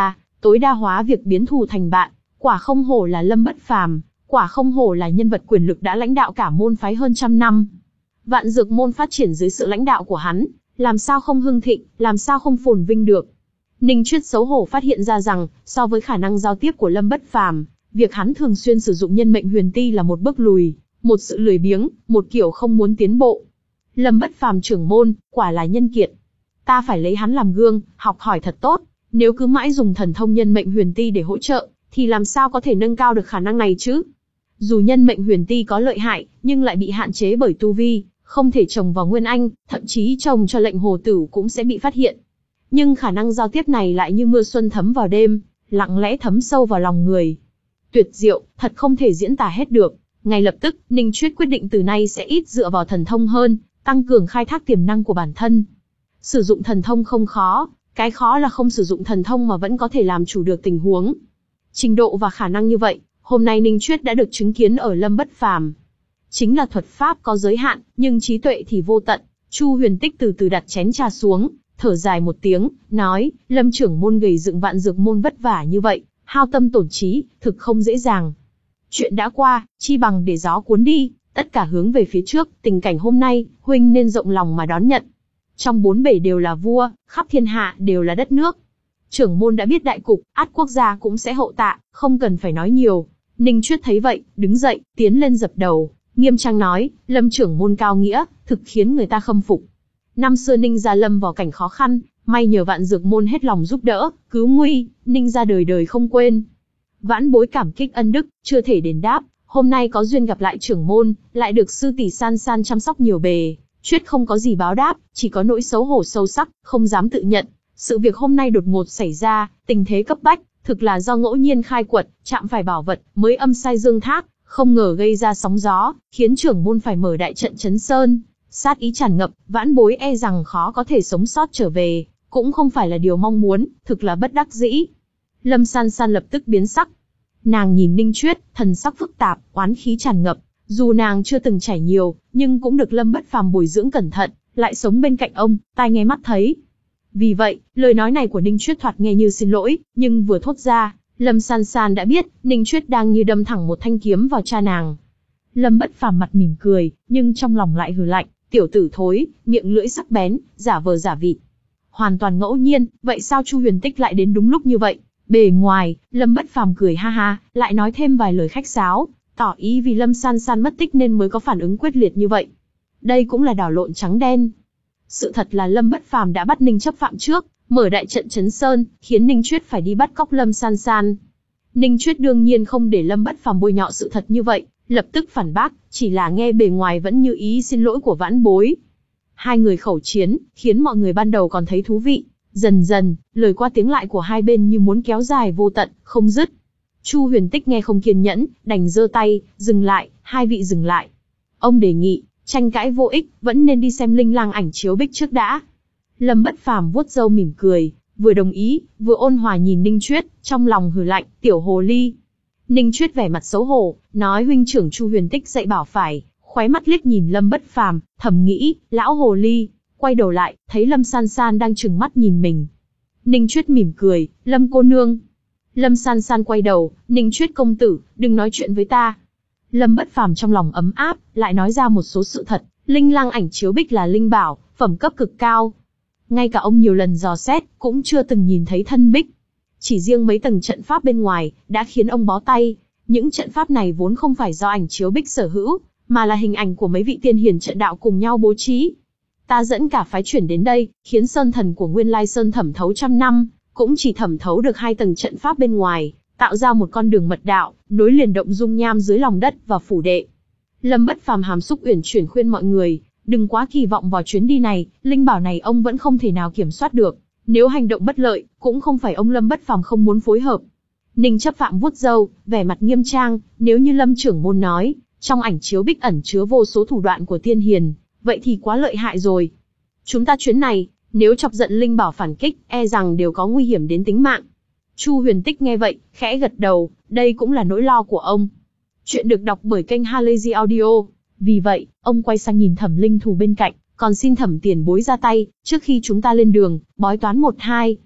tối đa hóa việc biến thù thành bạn. Quả không hổ là Lâm Bất Phàm, quả không hổ là nhân vật quyền lực đã lãnh đạo cả môn phái hơn trăm năm. Vạn Dược môn phát triển dưới sự lãnh đạo của hắn, làm sao không hưng thịnh, làm sao không phồn vinh được. Ninh Chuyết xấu hổ phát hiện ra rằng, so với khả năng giao tiếp của Lâm Bất Phàm, việc hắn thường xuyên sử dụng nhân mệnh huyền ti là một bước lùi, một sự lười biếng, một kiểu không muốn tiến bộ. Lâm Bất Phàm trưởng môn, quả là nhân kiệt. Ta phải lấy hắn làm gương, học hỏi thật tốt. Nếu cứ mãi dùng thần thông nhân mệnh huyền ti để hỗ trợ, thì làm sao có thể nâng cao được khả năng này chứ? Dù nhân mệnh huyền ti có lợi hại, nhưng lại bị hạn chế bởi tu vi, không thể trồng vào nguyên anh, thậm chí trồng cho lệnh hồ tử cũng sẽ bị phát hiện. Nhưng khả năng giao tiếp này lại như mưa xuân thấm vào đêm, lặng lẽ thấm sâu vào lòng người. Tuyệt diệu, thật không thể diễn tả hết được. Ngay lập tức, Ninh Chuyết quyết định từ nay sẽ ít dựa vào thần thông hơn, tăng cường khai thác tiềm năng của bản thân. Sử dụng thần thông không khó, cái khó là không sử dụng thần thông mà vẫn có thể làm chủ được tình huống. Trình độ và khả năng như vậy, hôm nay Ninh Chuyết đã được chứng kiến ở Lâm Bất Phàm. Chính là thuật pháp có giới hạn, nhưng trí tuệ thì vô tận. Chu Huyền Tích từ từ đặt chén trà xuống, thở dài một tiếng, nói, Lâm trưởng môn gầy dựng Vạn Dược môn vất vả như vậy, hao tâm tổn trí, thực không dễ dàng. Chuyện đã qua, chi bằng để gió cuốn đi, tất cả hướng về phía trước, tình cảnh hôm nay, huynh nên rộng lòng mà đón nhận. Trong bốn bể đều là vua, khắp thiên hạ đều là đất nước. Trưởng môn đã biết đại cục, ắt quốc gia cũng sẽ hậu tạ, không cần phải nói nhiều. Ninh Chuyết thấy vậy, đứng dậy, tiến lên dập đầu, nghiêm trang nói, Lâm trưởng môn cao nghĩa, thực khiến người ta khâm phục. Năm xưa Ninh gia lâm vào cảnh khó khăn, may nhờ Vạn Dược môn hết lòng giúp đỡ, cứu nguy, Ninh gia đời đời không quên. Vãn bối cảm kích ân đức, chưa thể đền đáp, hôm nay có duyên gặp lại trưởng môn, lại được sư tỷ san san chăm sóc nhiều bề, Chuyết không có gì báo đáp, chỉ có nỗi xấu hổ sâu sắc, không dám tự nhận. Sự việc hôm nay đột ngột xảy ra, tình thế cấp bách, thực là do ngẫu nhiên khai quật, chạm phải bảo vật, mới âm sai dương thác, không ngờ gây ra sóng gió, khiến trưởng môn phải mở đại trận chấn sơn. Sát ý tràn ngập, vãn bối e rằng khó có thể sống sót trở về, cũng không phải là điều mong muốn, thực là bất đắc dĩ. Lâm San San lập tức biến sắc. Nàng nhìn Ninh Chuyết, thần sắc phức tạp, oán khí tràn ngập. Dù nàng chưa từng trải nhiều, nhưng cũng được Lâm Bất Phàm bồi dưỡng cẩn thận, lại sống bên cạnh ông, tai nghe mắt thấy. Vì vậy, lời nói này của Ninh Chuyết thoạt nghe như xin lỗi, nhưng vừa thốt ra, Lâm San San đã biết, Ninh Chuyết đang như đâm thẳng một thanh kiếm vào cha nàng. Lâm Bất Phàm mặt mỉm cười, nhưng trong lòng lại hừ lạnh, tiểu tử thối, miệng lưỡi sắc bén, giả vờ giả vịt. Hoàn toàn ngẫu nhiên, vậy sao Chu Huyền Tích lại đến đúng lúc như vậy? Bề ngoài, Lâm Bất Phàm cười ha ha, lại nói thêm vài lời khách sáo, tỏ ý vì Lâm San San mất tích nên mới có phản ứng quyết liệt như vậy. Đây cũng là đảo lộn trắng đen. Sự thật là Lâm Bất Phàm đã bắt Ninh chấp phạm trước, mở đại trận chấn sơn, khiến Ninh Chuyết phải đi bắt cóc Lâm San San. Ninh Chuyết đương nhiên không để Lâm Bất Phàm bôi nhọ sự thật như vậy, lập tức phản bác, chỉ là nghe bề ngoài vẫn như ý xin lỗi của vãn bối. Hai người khẩu chiến, khiến mọi người ban đầu còn thấy thú vị. Dần dần, lời qua tiếng lại của hai bên như muốn kéo dài vô tận, không dứt. Chu Huyền Tích nghe không kiên nhẫn, đành giơ tay, dừng lại, hai vị dừng lại. Ông đề nghị, tranh cãi vô ích, vẫn nên đi xem Linh Lang ảnh chiếu bích trước đã. Lâm Bất Phàm vuốt râu mỉm cười, vừa đồng ý, vừa ôn hòa nhìn Ninh Chuyết, trong lòng hừ lạnh, tiểu hồ ly. Ninh Chuyết vẻ mặt xấu hổ, nói huynh trưởng Chu Huyền Tích dạy bảo phải, khóe mắt liếc nhìn Lâm Bất Phàm, thầm nghĩ, lão hồ ly. Quay đầu lại, thấy Lâm San San đang trừng mắt nhìn mình. Ninh Chuyết mỉm cười, Lâm cô nương. Lâm San San quay đầu, Ninh Chuyết công tử, đừng nói chuyện với ta. Lâm Bất Phàm trong lòng ấm áp, lại nói ra một số sự thật. Linh Lang ảnh chiếu bích là linh bảo, phẩm cấp cực cao. Ngay cả ông nhiều lần dò xét, cũng chưa từng nhìn thấy thân bích. Chỉ riêng mấy tầng trận pháp bên ngoài, đã khiến ông bó tay. Những trận pháp này vốn không phải do ảnh chiếu bích sở hữu, mà là hình ảnh của mấy vị tiên hiền trận đạo cùng nhau bố trí. Ta dẫn cả phái chuyển đến đây, khiến sơn thần của Nguyên Lai Sơn thẩm thấu trăm năm, cũng chỉ thẩm thấu được hai tầng trận pháp bên ngoài, tạo ra một con đường mật đạo, nối liền động dung nham dưới lòng đất và phủ đệ. Lâm Bất Phàm hàm xúc uyển chuyển khuyên mọi người, đừng quá kỳ vọng vào chuyến đi này, linh bảo này ông vẫn không thể nào kiểm soát được, nếu hành động bất lợi, cũng không phải ông Lâm Bất Phàm không muốn phối hợp. Ninh chấp phạm vuốt râu, vẻ mặt nghiêm trang, nếu như Lâm trưởng môn nói, trong ảnh chiếu bích ẩn chứa vô số thủ đoạn của tiên hiền, vậy thì quá lợi hại rồi. Chúng ta chuyến này, nếu chọc giận linh bảo phản kích, e rằng đều có nguy hiểm đến tính mạng. Chu Huyền Tích nghe vậy, khẽ gật đầu, đây cũng là nỗi lo của ông. Chuyện được đọc bởi kênh Halazy Audio. Vì vậy, ông quay sang nhìn Thẩm Linh Thù bên cạnh, còn xin Thẩm tiền bối ra tay, trước khi chúng ta lên đường, bói toán một hai.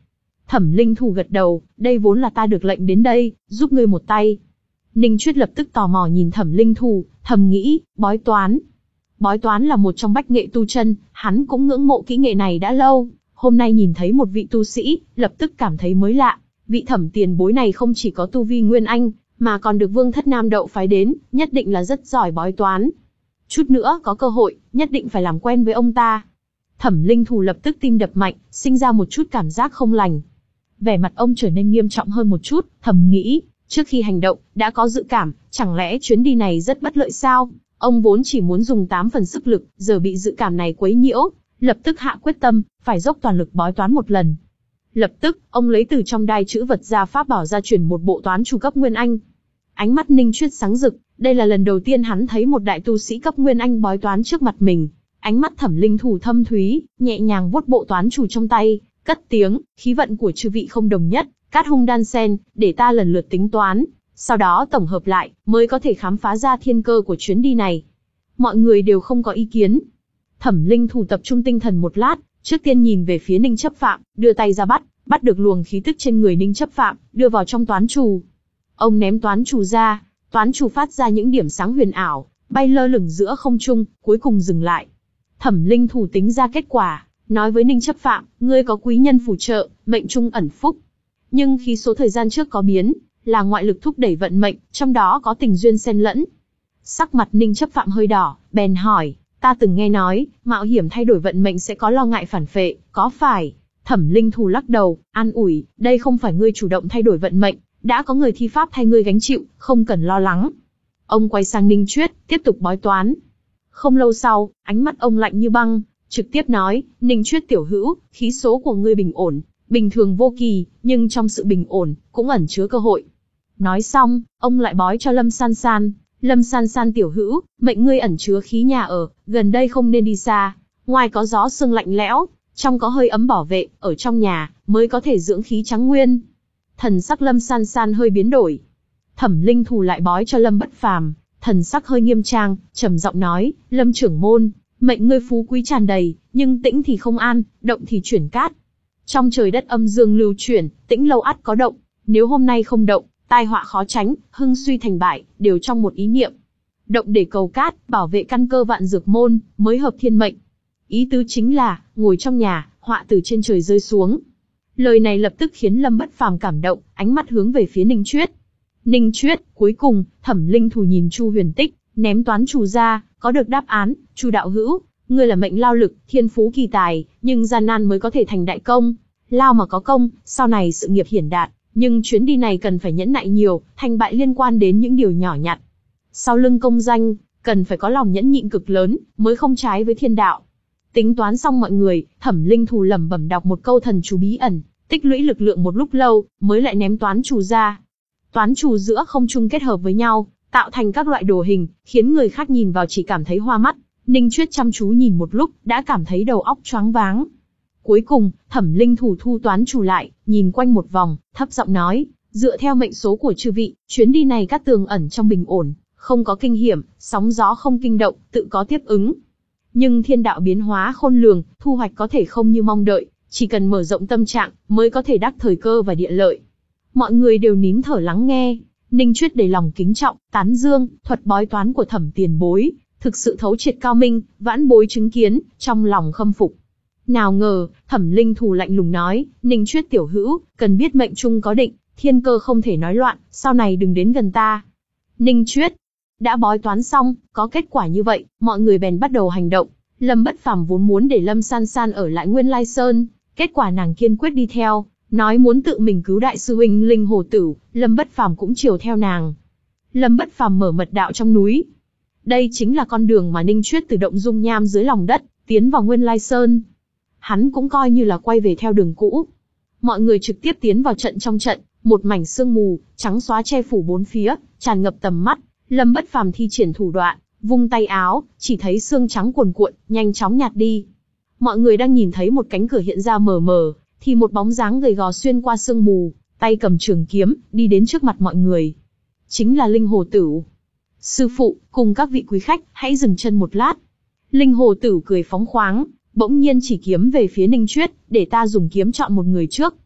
Thẩm Linh Thù gật đầu, đây vốn là ta được lệnh đến đây, giúp ngươi một tay. Ninh Chuyết lập tức tò mò nhìn Thẩm Linh Thù, thầm nghĩ, bói toán. Bói toán là một trong bách nghệ tu chân, hắn cũng ngưỡng mộ kỹ nghệ này đã lâu. Hôm nay nhìn thấy một vị tu sĩ, lập tức cảm thấy mới lạ. Vị Thẩm tiền bối này không chỉ có tu vi nguyên anh, mà còn được Vương Thất Nam Đậu phái đến, nhất định là rất giỏi bói toán. Chút nữa có cơ hội, nhất định phải làm quen với ông ta. Thẩm Linh Thù lập tức tim đập mạnh, sinh ra một chút cảm giác không lành. Vẻ mặt ông trở nên nghiêm trọng hơn một chút, thầm nghĩ, trước khi hành động, đã có dự cảm, chẳng lẽ chuyến đi này rất bất lợi sao? Ông vốn chỉ muốn dùng tám phần sức lực, giờ bị dự cảm này quấy nhiễu, lập tức hạ quyết tâm, phải dốc toàn lực bói toán một lần. Lập tức, ông lấy từ trong đai chữ vật ra pháp bảo ra truyền một bộ toán chu cấp Nguyên Anh. Ánh mắt Ninh Chuyết sáng rực, đây là lần đầu tiên hắn thấy một đại tu sĩ cấp Nguyên Anh bói toán trước mặt mình. Ánh mắt Thẩm Linh Thù thâm thúy, nhẹ nhàng vuốt bộ toán chù trong tay, cất tiếng, khí vận của chư vị không đồng nhất, cát hung đan sen, để ta lần lượt tính toán, sau đó tổng hợp lại, mới có thể khám phá ra thiên cơ của chuyến đi này. Mọi người đều không có ý kiến. Thẩm Linh Thù tập trung tinh thần một lát, trước tiên nhìn về phía Ninh Chấp Phạm, đưa tay ra bắt, bắt được luồng khí tức trên người Ninh Chấp Phạm, đưa vào trong toán chù. Ông ném toán chù ra, toán chù phát ra những điểm sáng huyền ảo, bay lơ lửng giữa không trung, cuối cùng dừng lại. Thẩm Linh Thù tính ra kết quả, nói với Ninh Chấp Phạm, ngươi có quý nhân phù trợ, mệnh trung ẩn phúc. Nhưng khi số thời gian trước có biến, là ngoại lực thúc đẩy vận mệnh, trong đó có tình duyên xen lẫn. Sắc mặt Ninh Chấp Phạm hơi đỏ, bèn hỏi, ta từng nghe nói, mạo hiểm thay đổi vận mệnh sẽ có lo ngại phản phệ, có phải? Thẩm Linh Thù lắc đầu, an ủi, đây không phải ngươi chủ động thay đổi vận mệnh, đã có người thi pháp thay ngươi gánh chịu, không cần lo lắng. Ông quay sang Ninh Chuyết, tiếp tục bói toán. Không lâu sau, ánh mắt ông lạnh như băng, trực tiếp nói, Ninh Chuyết tiểu hữu, khí số của ngươi bình ổn, bình thường vô kỳ, nhưng trong sự bình ổn, cũng ẩn chứa cơ hội. Nói xong, ông lại bói cho Lâm San San, Lâm San San tiểu hữu, mệnh ngươi ẩn chứa khí nhà ở, gần đây không nên đi xa, ngoài có gió sương lạnh lẽo, trong có hơi ấm bảo vệ, ở trong nhà, mới có thể dưỡng khí trắng nguyên. Thần sắc Lâm San San hơi biến đổi. Thẩm Linh Thù lại bói cho Lâm Bất Phàm, thần sắc hơi nghiêm trang, trầm giọng nói, Lâm trưởng môn, mệnh ngươi phú quý tràn đầy, nhưng tĩnh thì không an, động thì chuyển cát. Trong trời đất âm dương lưu chuyển, tĩnh lâu ắt có động, nếu hôm nay không động, tai họa khó tránh, hưng suy thành bại, đều trong một ý niệm. Động để cầu cát, bảo vệ căn cơ vạn dược môn, mới hợp thiên mệnh. Ý tứ chính là, ngồi trong nhà, họa từ trên trời rơi xuống. Lời này lập tức khiến Lâm Bất Phàm cảm động, ánh mắt hướng về phía Ninh Chuyết. Ninh Chuyết, cuối cùng, Thẩm Linh Thù nhìn Chu Huyền Tích, ném toán chù ra, có được đáp án, Chu đạo hữu, ngươi là mệnh lao lực, thiên phú kỳ tài, nhưng gian nan mới có thể thành đại công. Lao mà có công, sau này sự nghiệp hiển đạt, nhưng chuyến đi này cần phải nhẫn nại nhiều, thành bại liên quan đến những điều nhỏ nhặt. Sau lưng công danh, cần phải có lòng nhẫn nhịn cực lớn, mới không trái với thiên đạo. Tính toán xong mọi người, Thẩm Linh Thù lẩm bẩm đọc một câu thần chú bí ẩn, tích lũy lực lượng một lúc lâu, mới lại ném toán chù ra. Toán chù giữa không trung kết hợp với nhau, tạo thành các loại đồ hình, khiến người khác nhìn vào chỉ cảm thấy hoa mắt. Ninh Chuyết chăm chú nhìn một lúc, đã cảm thấy đầu óc choáng váng. Cuối cùng, Thẩm Linh Thù thu toán chù lại, nhìn quanh một vòng, thấp giọng nói, dựa theo mệnh số của chư vị, chuyến đi này các tường ẩn trong bình ổn, không có kinh hiểm, sóng gió không kinh động, tự có tiếp ứng. Nhưng thiên đạo biến hóa khôn lường, thu hoạch có thể không như mong đợi, chỉ cần mở rộng tâm trạng, mới có thể đắc thời cơ và địa lợi. Mọi người đều nín thở lắng nghe. Ninh Chuyết đầy lòng kính trọng, tán dương, thuật bói toán của Thẩm tiền bối, thực sự thấu triệt cao minh, vãn bối chứng kiến, trong lòng khâm phục. Nào ngờ, Thẩm Linh Thù lạnh lùng nói, Ninh Chuyết tiểu hữu, cần biết mệnh trung có định, thiên cơ không thể nói loạn, sau này đừng đến gần ta. Ninh Chuyết đã bói toán xong, có kết quả như vậy, mọi người bèn bắt đầu hành động. Lâm Bất Phàm vốn muốn để Lâm San San ở lại Nguyên Lai Sơn, kết quả nàng kiên quyết đi theo, nói muốn tự mình cứu đại sư huynh Linh Hồ Tử, Lâm Bất Phàm cũng chiều theo nàng. Lâm Bất Phàm mở mật đạo trong núi. Đây chính là con đường mà Ninh Chuyết từ động dung nham dưới lòng đất, tiến vào Nguyên Lai Sơn. Hắn cũng coi như là quay về theo đường cũ. Mọi người trực tiếp tiến vào trận trong trận, một mảnh sương mù, trắng xóa che phủ bốn phía, tràn ngập tầm mắt. Lâm Bất Phàm thi triển thủ đoạn, vung tay áo, chỉ thấy sương trắng cuồn cuộn, nhanh chóng nhạt đi. Mọi người đang nhìn thấy một cánh cửa hiện ra mờ mờ, thì một bóng dáng gầy gò xuyên qua sương mù, tay cầm trường kiếm, đi đến trước mặt mọi người. Chính là Linh Hồ Tử. Sư phụ, cùng các vị quý khách, hãy dừng chân một lát. Linh Hồ Tử cười phóng khoáng, bỗng nhiên chỉ kiếm về phía Ninh Chuyết, để ta dùng kiếm chọn một người trước.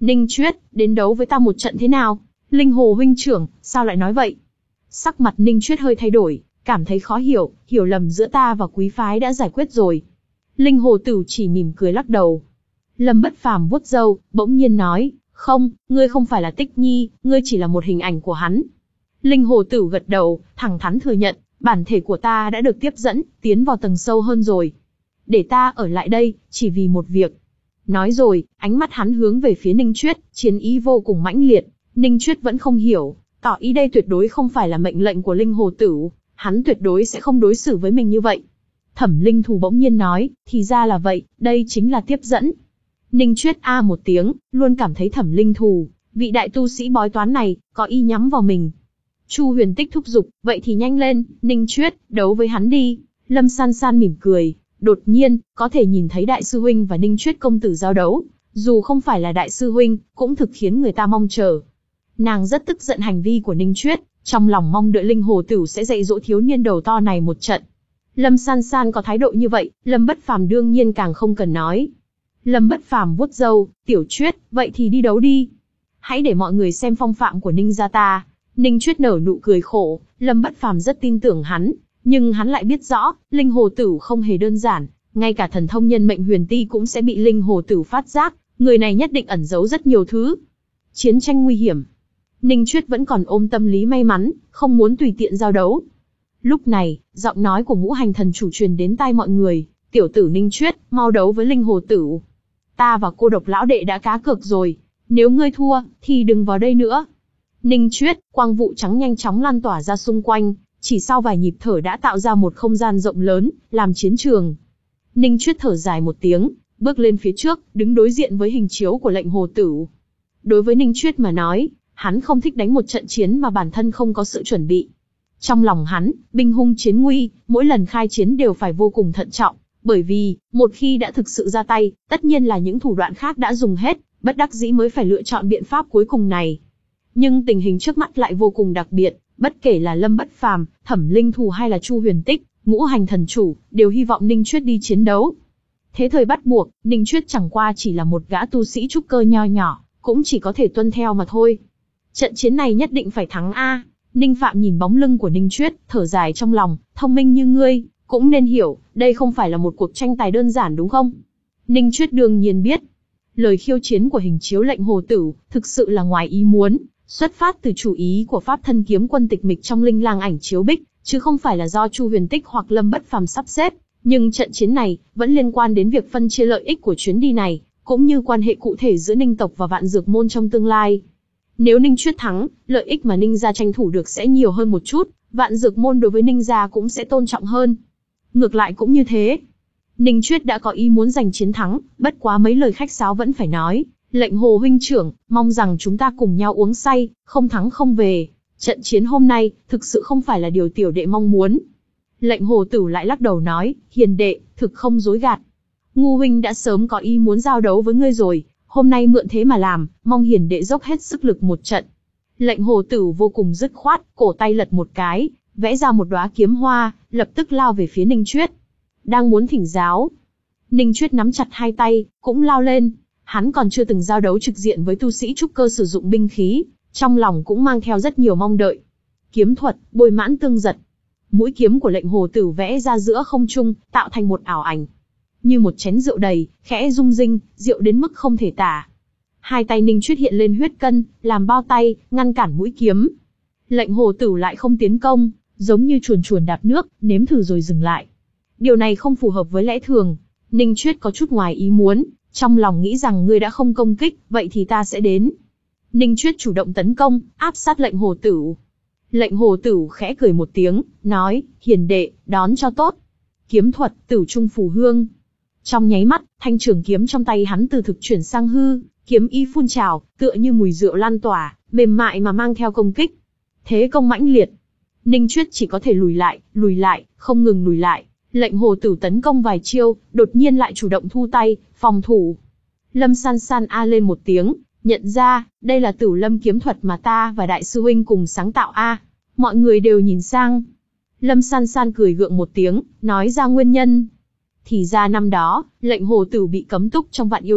Ninh Chuyết, đến đấu với ta một trận thế nào? Linh Hồ huynh trưởng, sao lại nói vậy? Sắc mặt Ninh Chuyết hơi thay đổi, cảm thấy khó hiểu, hiểu lầm giữa ta và quý phái đã giải quyết rồi. Linh Hồ Tử chỉ mỉm cười lắc đầu. Lâm Bất Phàm vuốt râu, bỗng nhiên nói, không, ngươi không phải là Tích Nhi, ngươi chỉ là một hình ảnh của hắn. Linh Hồ Tử gật đầu, thẳng thắn thừa nhận, bản thể của ta đã được tiếp dẫn, tiến vào tầng sâu hơn rồi. Để ta ở lại đây, chỉ vì một việc. Nói rồi, ánh mắt hắn hướng về phía Ninh Chuyết, chiến ý vô cùng mãnh liệt. Ninh Chuyết vẫn không hiểu, tỏ ý đây tuyệt đối không phải là mệnh lệnh của Linh Hồ Tử, hắn tuyệt đối sẽ không đối xử với mình như vậy. Thẩm Linh Thù bỗng nhiên nói, thì ra là vậy, đây chính là tiếp dẫn. Ninh Chuyết a một tiếng, luôn cảm thấy Thẩm Linh Thù, vị đại tu sĩ bói toán này, có ý nhắm vào mình. Chu Huyền Tích thúc giục, vậy thì nhanh lên, Ninh Chuyết, đấu với hắn đi. Lâm San San mỉm cười, đột nhiên, có thể nhìn thấy đại sư huynh và Ninh Chuyết công tử giao đấu, dù không phải là đại sư huynh, cũng thực khiến người ta mong chờ. Nàng rất tức giận hành vi của Ninh Chuyết, trong lòng mong đợi Linh Hồ Tử sẽ dạy dỗ thiếu niên đầu to này một trận. Lâm San San có thái độ như vậy, Lâm Bất Phàm đương nhiên càng không cần nói. Lâm Bất Phàm vuốt râu, Tiểu Chuyết, vậy thì đi đấu đi. Hãy để mọi người xem phong phạm của Ninh gia ta. Ninh Chuyết nở nụ cười khổ, Lâm Bất Phàm rất tin tưởng hắn, nhưng hắn lại biết rõ, Linh Hồ Tử không hề đơn giản, ngay cả thần thông nhân mệnh huyền ti cũng sẽ bị Linh Hồ Tử phát giác, người này nhất định ẩn giấu rất nhiều thứ. Chiến tranh nguy hiểm. Ninh Chuyết vẫn còn ôm tâm lý may mắn, không muốn tùy tiện giao đấu. Lúc này, giọng nói của Ngũ Hành Thần Chủ truyền đến tai mọi người, tiểu tử Ninh Chuyết, mau đấu với Linh Hồ Tử. Ta và Cô Độc lão đệ đã cá cược rồi, nếu ngươi thua, thì đừng vào đây nữa. Ninh Chuyết, quang vụ trắng nhanh chóng lan tỏa ra xung quanh, chỉ sau vài nhịp thở đã tạo ra một không gian rộng lớn, làm chiến trường. Ninh Chuyết thở dài một tiếng, bước lên phía trước, đứng đối diện với hình chiếu của Lệnh Hồ Tử. Đối với Ninh Chuyết mà nói, hắn không thích đánh một trận chiến mà bản thân không có sự chuẩn bị. Trong lòng hắn, binh hung chiến nguy, mỗi lần khai chiến đều phải vô cùng thận trọng, bởi vì, một khi đã thực sự ra tay, tất nhiên là những thủ đoạn khác đã dùng hết, bất đắc dĩ mới phải lựa chọn biện pháp cuối cùng này. Nhưng tình hình trước mắt lại vô cùng đặc biệt, bất kể là Lâm Bất Phàm, Thẩm Linh Thù hay là Chu Huyền Tích, Ngũ Hành Thần Chủ, đều hy vọng Ninh Chuyết đi chiến đấu. Thế thời bắt buộc, Ninh Chuyết chẳng qua chỉ là một gã tu sĩ trúc cơ nho nhỏ, cũng chỉ có thể tuân theo mà thôi. Trận chiến này nhất định phải thắng a. Ninh Phạm nhìn bóng lưng của Ninh Chuyết, thở dài trong lòng, thông minh như ngươi, cũng nên hiểu, đây không phải là một cuộc tranh tài đơn giản đúng không? Ninh Chuyết đương nhiên biết, lời khiêu chiến của hình chiếu Lệnh Hồ Tử, thực sự là ngoài ý muốn, xuất phát từ chủ ý của Pháp Thân Kiếm Quân tịch mịch trong Linh Lang ảnh chiếu bích, chứ không phải là do Chu Huyền Tích hoặc Lâm Bất Phàm sắp xếp. Nhưng trận chiến này, vẫn liên quan đến việc phân chia lợi ích của chuyến đi này, cũng như quan hệ cụ thể giữa Ninh tộc và Vạn Dược Môn trong tương lai. Nếu Ninh Chuyết thắng, lợi ích mà Ninh gia tranh thủ được sẽ nhiều hơn một chút, Vạn Dược Môn đối với Ninh gia cũng sẽ tôn trọng hơn. Ngược lại cũng như thế. Ninh Chuyết đã có ý muốn giành chiến thắng, bất quá mấy lời khách sáo vẫn phải nói. Lệnh Hồ huynh trưởng, mong rằng chúng ta cùng nhau uống say, không thắng không về. Trận chiến hôm nay, thực sự không phải là điều tiểu đệ mong muốn. Lệnh Hồ Tử lại lắc đầu nói, hiền đệ, thực không dối gạt. Ngu huynh đã sớm có ý muốn giao đấu với ngươi rồi, hôm nay mượn thế mà làm, mong hiền đệ dốc hết sức lực một trận. Lệnh Hồ Tử vô cùng dứt khoát, cổ tay lật một cái, vẽ ra một đóa kiếm hoa, lập tức lao về phía Ninh Chuyết. Đang muốn thỉnh giáo. Ninh Chuyết nắm chặt hai tay, cũng lao lên. Hắn còn chưa từng giao đấu trực diện với tu sĩ trúc cơ sử dụng binh khí, trong lòng cũng mang theo rất nhiều mong đợi. Kiếm thuật, bồi mãn tương giật. Mũi kiếm của Lệnh Hồ Tử vẽ ra giữa không trung, tạo thành một ảo ảnh. Như một chén rượu đầy, khẽ rung rinh, rượu đến mức không thể tả. Hai tay Ninh Chuyết hiện lên huyết cân, làm bao tay, ngăn cản mũi kiếm. Lệnh Hồ Tử lại không tiến công, giống như chuồn chuồn đạp nước, nếm thử rồi dừng lại. Điều này không phù hợp với lẽ thường. Ninh Chuyết có chút ngoài ý muốn, trong lòng nghĩ rằng ngươi đã không công kích, vậy thì ta sẽ đến. Ninh Chuyết chủ động tấn công, áp sát Lệnh Hồ Tử. Lệnh Hồ Tử khẽ cười một tiếng, nói, hiền đệ, đón cho tốt. Kiếm thuật, Tử Trung Phù Hương. Trong nháy mắt, thanh trường kiếm trong tay hắn từ thực chuyển sang hư, kiếm y phun trào, tựa như mùi rượu lan tỏa, mềm mại mà mang theo công kích. Thế công mãnh liệt. Ninh Chuyết chỉ có thể lùi lại, lùi lại, không ngừng lùi lại. Lệnh Hồ Tử tấn công vài chiêu, đột nhiên lại chủ động thu tay, phòng thủ. Lâm San San a lên một tiếng, nhận ra, đây là Tử Lâm kiếm thuật mà ta và đại sư huynh cùng sáng tạo a. Mọi người đều nhìn sang. Lâm San San cười gượng một tiếng, nói ra nguyên nhân. Thì ra năm đó, Lệnh Hồ Tử bị cấm túc trong Vạn Yêu Động,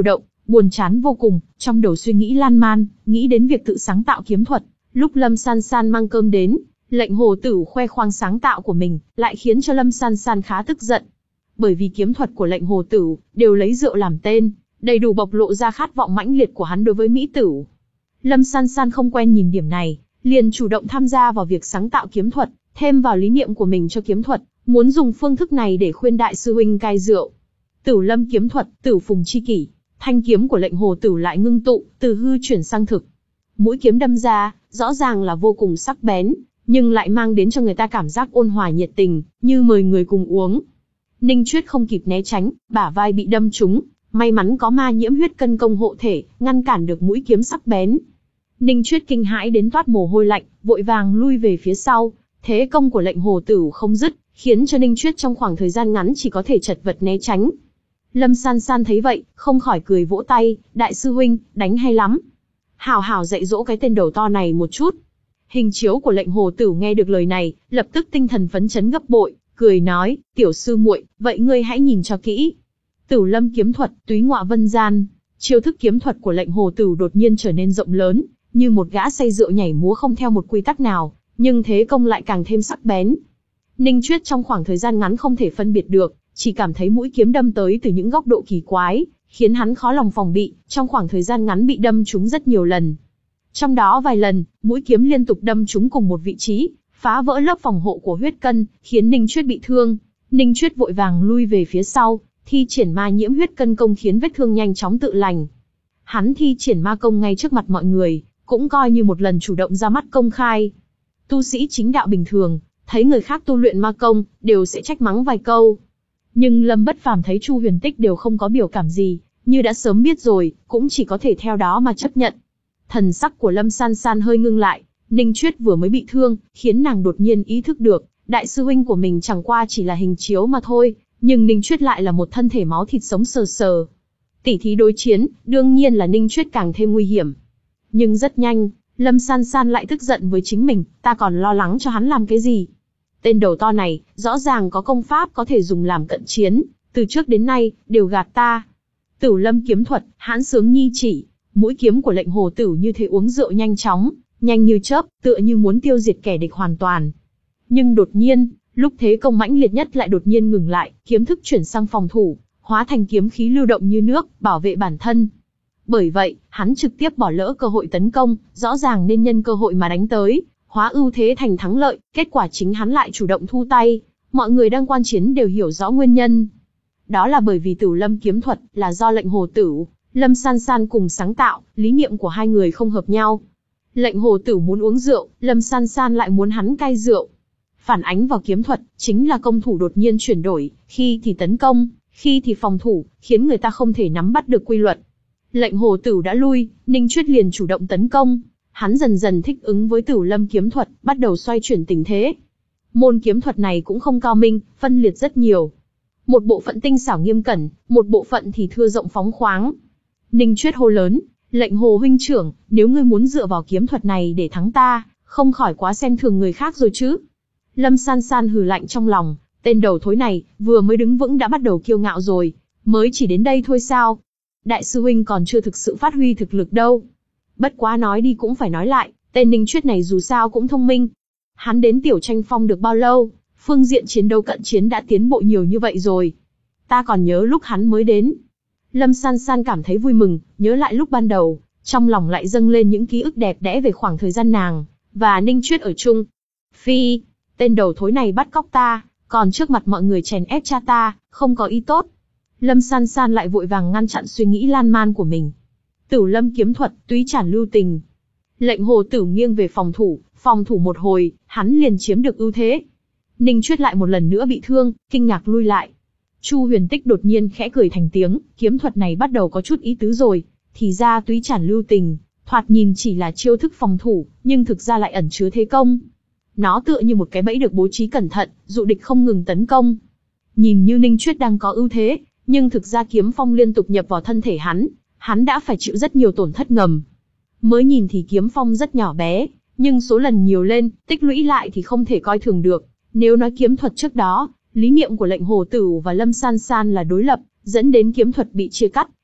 buồn chán vô cùng, trong đầu suy nghĩ lan man, nghĩ đến việc tự sáng tạo kiếm thuật. Lúc Lâm San San mang cơm đến, Lệnh Hồ Tử khoe khoang sáng tạo của mình, lại khiến cho Lâm San San khá tức giận. Bởi vì kiếm thuật của Lệnh Hồ Tử đều lấy rượu làm tên, đầy đủ bộc lộ ra khát vọng mãnh liệt của hắn đối với mỹ tử. Lâm San San không quen nhìn điểm này, liền chủ động tham gia vào việc sáng tạo kiếm thuật, thêm vào lý niệm của mình cho kiếm thuật, muốn dùng phương thức này để khuyên đại sư huynh cai rượu. Tửu Lâm kiếm thuật, Tửu Phùng chi kỷ, thanh kiếm của Lệnh Hồ Tử lại ngưng tụ, từ hư chuyển sang thực. Mũi kiếm đâm ra, rõ ràng là vô cùng sắc bén, nhưng lại mang đến cho người ta cảm giác ôn hòa nhiệt tình, như mời người cùng uống. Ninh Chuyết không kịp né tránh, bả vai bị đâm trúng, may mắn có ma nhiễm huyết cân công hộ thể, ngăn cản được mũi kiếm sắc bén. Ninh Chuyết kinh hãi đến toát mồ hôi lạnh, vội vàng lui về phía sau. Thế công của Lệnh Hồ Tử không dứt, khiến cho Ninh Chuyết trong khoảng thời gian ngắn chỉ có thể chật vật né tránh. Lâm San San thấy vậy, không khỏi cười vỗ tay, đại sư huynh, đánh hay lắm. Hảo hảo dạy dỗ cái tên đầu to này một chút. Hình chiếu của Lệnh Hồ Tử nghe được lời này, lập tức tinh thần phấn chấn gấp bội, cười nói, tiểu sư muội, vậy ngươi hãy nhìn cho kỹ. Tửu Lâm kiếm thuật, túy ngọa vân gian. Chiêu thức kiếm thuật của Lệnh Hồ Tử đột nhiên trở nên rộng lớn, như một gã say rượu nhảy múa không theo một quy tắc nào, nhưng thế công lại càng thêm sắc bén. Ninh Chuyết trong khoảng thời gian ngắn không thể phân biệt được, chỉ cảm thấy mũi kiếm đâm tới từ những góc độ kỳ quái, khiến hắn khó lòng phòng bị, trong khoảng thời gian ngắn bị đâm trúng rất nhiều lần. Trong đó vài lần, mũi kiếm liên tục đâm trúng cùng một vị trí, phá vỡ lớp phòng hộ của huyết cân, khiến Ninh Chuyết bị thương. Ninh Chuyết vội vàng lui về phía sau, thi triển ma nhiễm huyết cân công khiến vết thương nhanh chóng tự lành. Hắn thi triển ma công ngay trước mặt mọi người, cũng coi như một lần chủ động ra mắt công khai. Tu sĩ chính đạo bình thường, thấy người khác tu luyện ma công, đều sẽ trách mắng vài câu. Nhưng Lâm Bất Phàm thấy Chu Huyền Tích đều không có biểu cảm gì, như đã sớm biết rồi, cũng chỉ có thể theo đó mà chấp nhận. Thần sắc của Lâm San San hơi ngưng lại, Ninh Chuyết vừa mới bị thương, khiến nàng đột nhiên ý thức được, đại sư huynh của mình chẳng qua chỉ là hình chiếu mà thôi, nhưng Ninh Chuyết lại là một thân thể máu thịt sống sờ sờ. Tỉ thí đối chiến, đương nhiên là Ninh Chuyết càng thêm nguy hiểm. Nhưng rất nhanh, Lâm San San lại tức giận với chính mình, ta còn lo lắng cho hắn làm cái gì? Tên đầu to này, rõ ràng có công pháp có thể dùng làm cận chiến, từ trước đến nay, đều gạt ta. Tửu Lâm kiếm thuật, hãn sướng nhi chỉ, mũi kiếm của Lệnh Hồ Tử như thế uống rượu nhanh chóng, nhanh như chớp, tựa như muốn tiêu diệt kẻ địch hoàn toàn. Nhưng đột nhiên, lúc thế công mãnh liệt nhất lại đột nhiên ngừng lại, kiếm thức chuyển sang phòng thủ, hóa thành kiếm khí lưu động như nước, bảo vệ bản thân. Bởi vậy, hắn trực tiếp bỏ lỡ cơ hội tấn công, rõ ràng nên nhân cơ hội mà đánh tới, hóa ưu thế thành thắng lợi, kết quả chính hắn lại chủ động thu tay. Mọi người đang quan chiến đều hiểu rõ nguyên nhân. Đó là bởi vì Tửu Lâm kiếm thuật là do Lệnh Hồ Tử, Lâm San San cùng sáng tạo, lý niệm của hai người không hợp nhau. Lệnh Hồ Tử muốn uống rượu, Lâm San San lại muốn hắn cai rượu. Phản ánh vào kiếm thuật, chính là công thủ đột nhiên chuyển đổi, khi thì tấn công, khi thì phòng thủ, khiến người ta không thể nắm bắt được quy luật. Lệnh Hồ Tử đã lui, Ninh Chuyết liền chủ động tấn công. Hắn dần dần thích ứng với Tửu Lâm kiếm thuật, bắt đầu xoay chuyển tình thế. Môn kiếm thuật này cũng không cao minh, phân liệt rất nhiều. Một bộ phận tinh xảo nghiêm cẩn, một bộ phận thì thưa rộng phóng khoáng. Ninh Chuyết hô lớn, Lệnh Hồ huynh trưởng, nếu ngươi muốn dựa vào kiếm thuật này để thắng ta, không khỏi quá xem thường người khác rồi chứ. Lâm San San hừ lạnh trong lòng, tên đầu thối này, vừa mới đứng vững đã bắt đầu kiêu ngạo rồi, mới chỉ đến đây thôi sao? Đại sư huynh còn chưa thực sự phát huy thực lực đâu. Bất quá nói đi cũng phải nói lại, tên Ninh Chuyết này dù sao cũng thông minh. Hắn đến Tiểu Tranh Phong được bao lâu, phương diện chiến đấu cận chiến đã tiến bộ nhiều như vậy rồi. Ta còn nhớ lúc hắn mới đến. Lâm San San cảm thấy vui mừng, nhớ lại lúc ban đầu, trong lòng lại dâng lên những ký ức đẹp đẽ về khoảng thời gian nàng và Ninh Chuyết ở chung. Phi, tên đầu thối này bắt cóc ta, còn trước mặt mọi người chèn ép cha ta, không có ý tốt. Lâm San San lại vội vàng ngăn chặn suy nghĩ lan man của mình. Tửu Lâm kiếm thuật, túy trảm lưu tình. Lệnh Hồ Tử nghiêng về phòng thủ, phòng thủ một hồi, hắn liền chiếm được ưu thế. Ninh Chuyết lại một lần nữa bị thương, kinh ngạc lui lại. Chu Huyền Tích đột nhiên khẽ cười thành tiếng, kiếm thuật này bắt đầu có chút ý tứ rồi. Thì ra túy trảm lưu tình, thoạt nhìn chỉ là chiêu thức phòng thủ, nhưng thực ra lại ẩn chứa thế công. Nó tựa như một cái bẫy được bố trí cẩn thận, dụ địch không ngừng tấn công. Nhìn như Ninh Chuyết đang có ưu thế, nhưng thực ra kiếm phong liên tục nhập vào thân thể hắn, hắn đã phải chịu rất nhiều tổn thất ngầm. Mới nhìn thì kiếm phong rất nhỏ bé, nhưng số lần nhiều lên, tích lũy lại thì không thể coi thường được. Nếu nói kiếm thuật trước đó, lý niệm của Lệnh Hồ Tử và Lâm San San là đối lập, dẫn đến kiếm thuật bị chia cắt,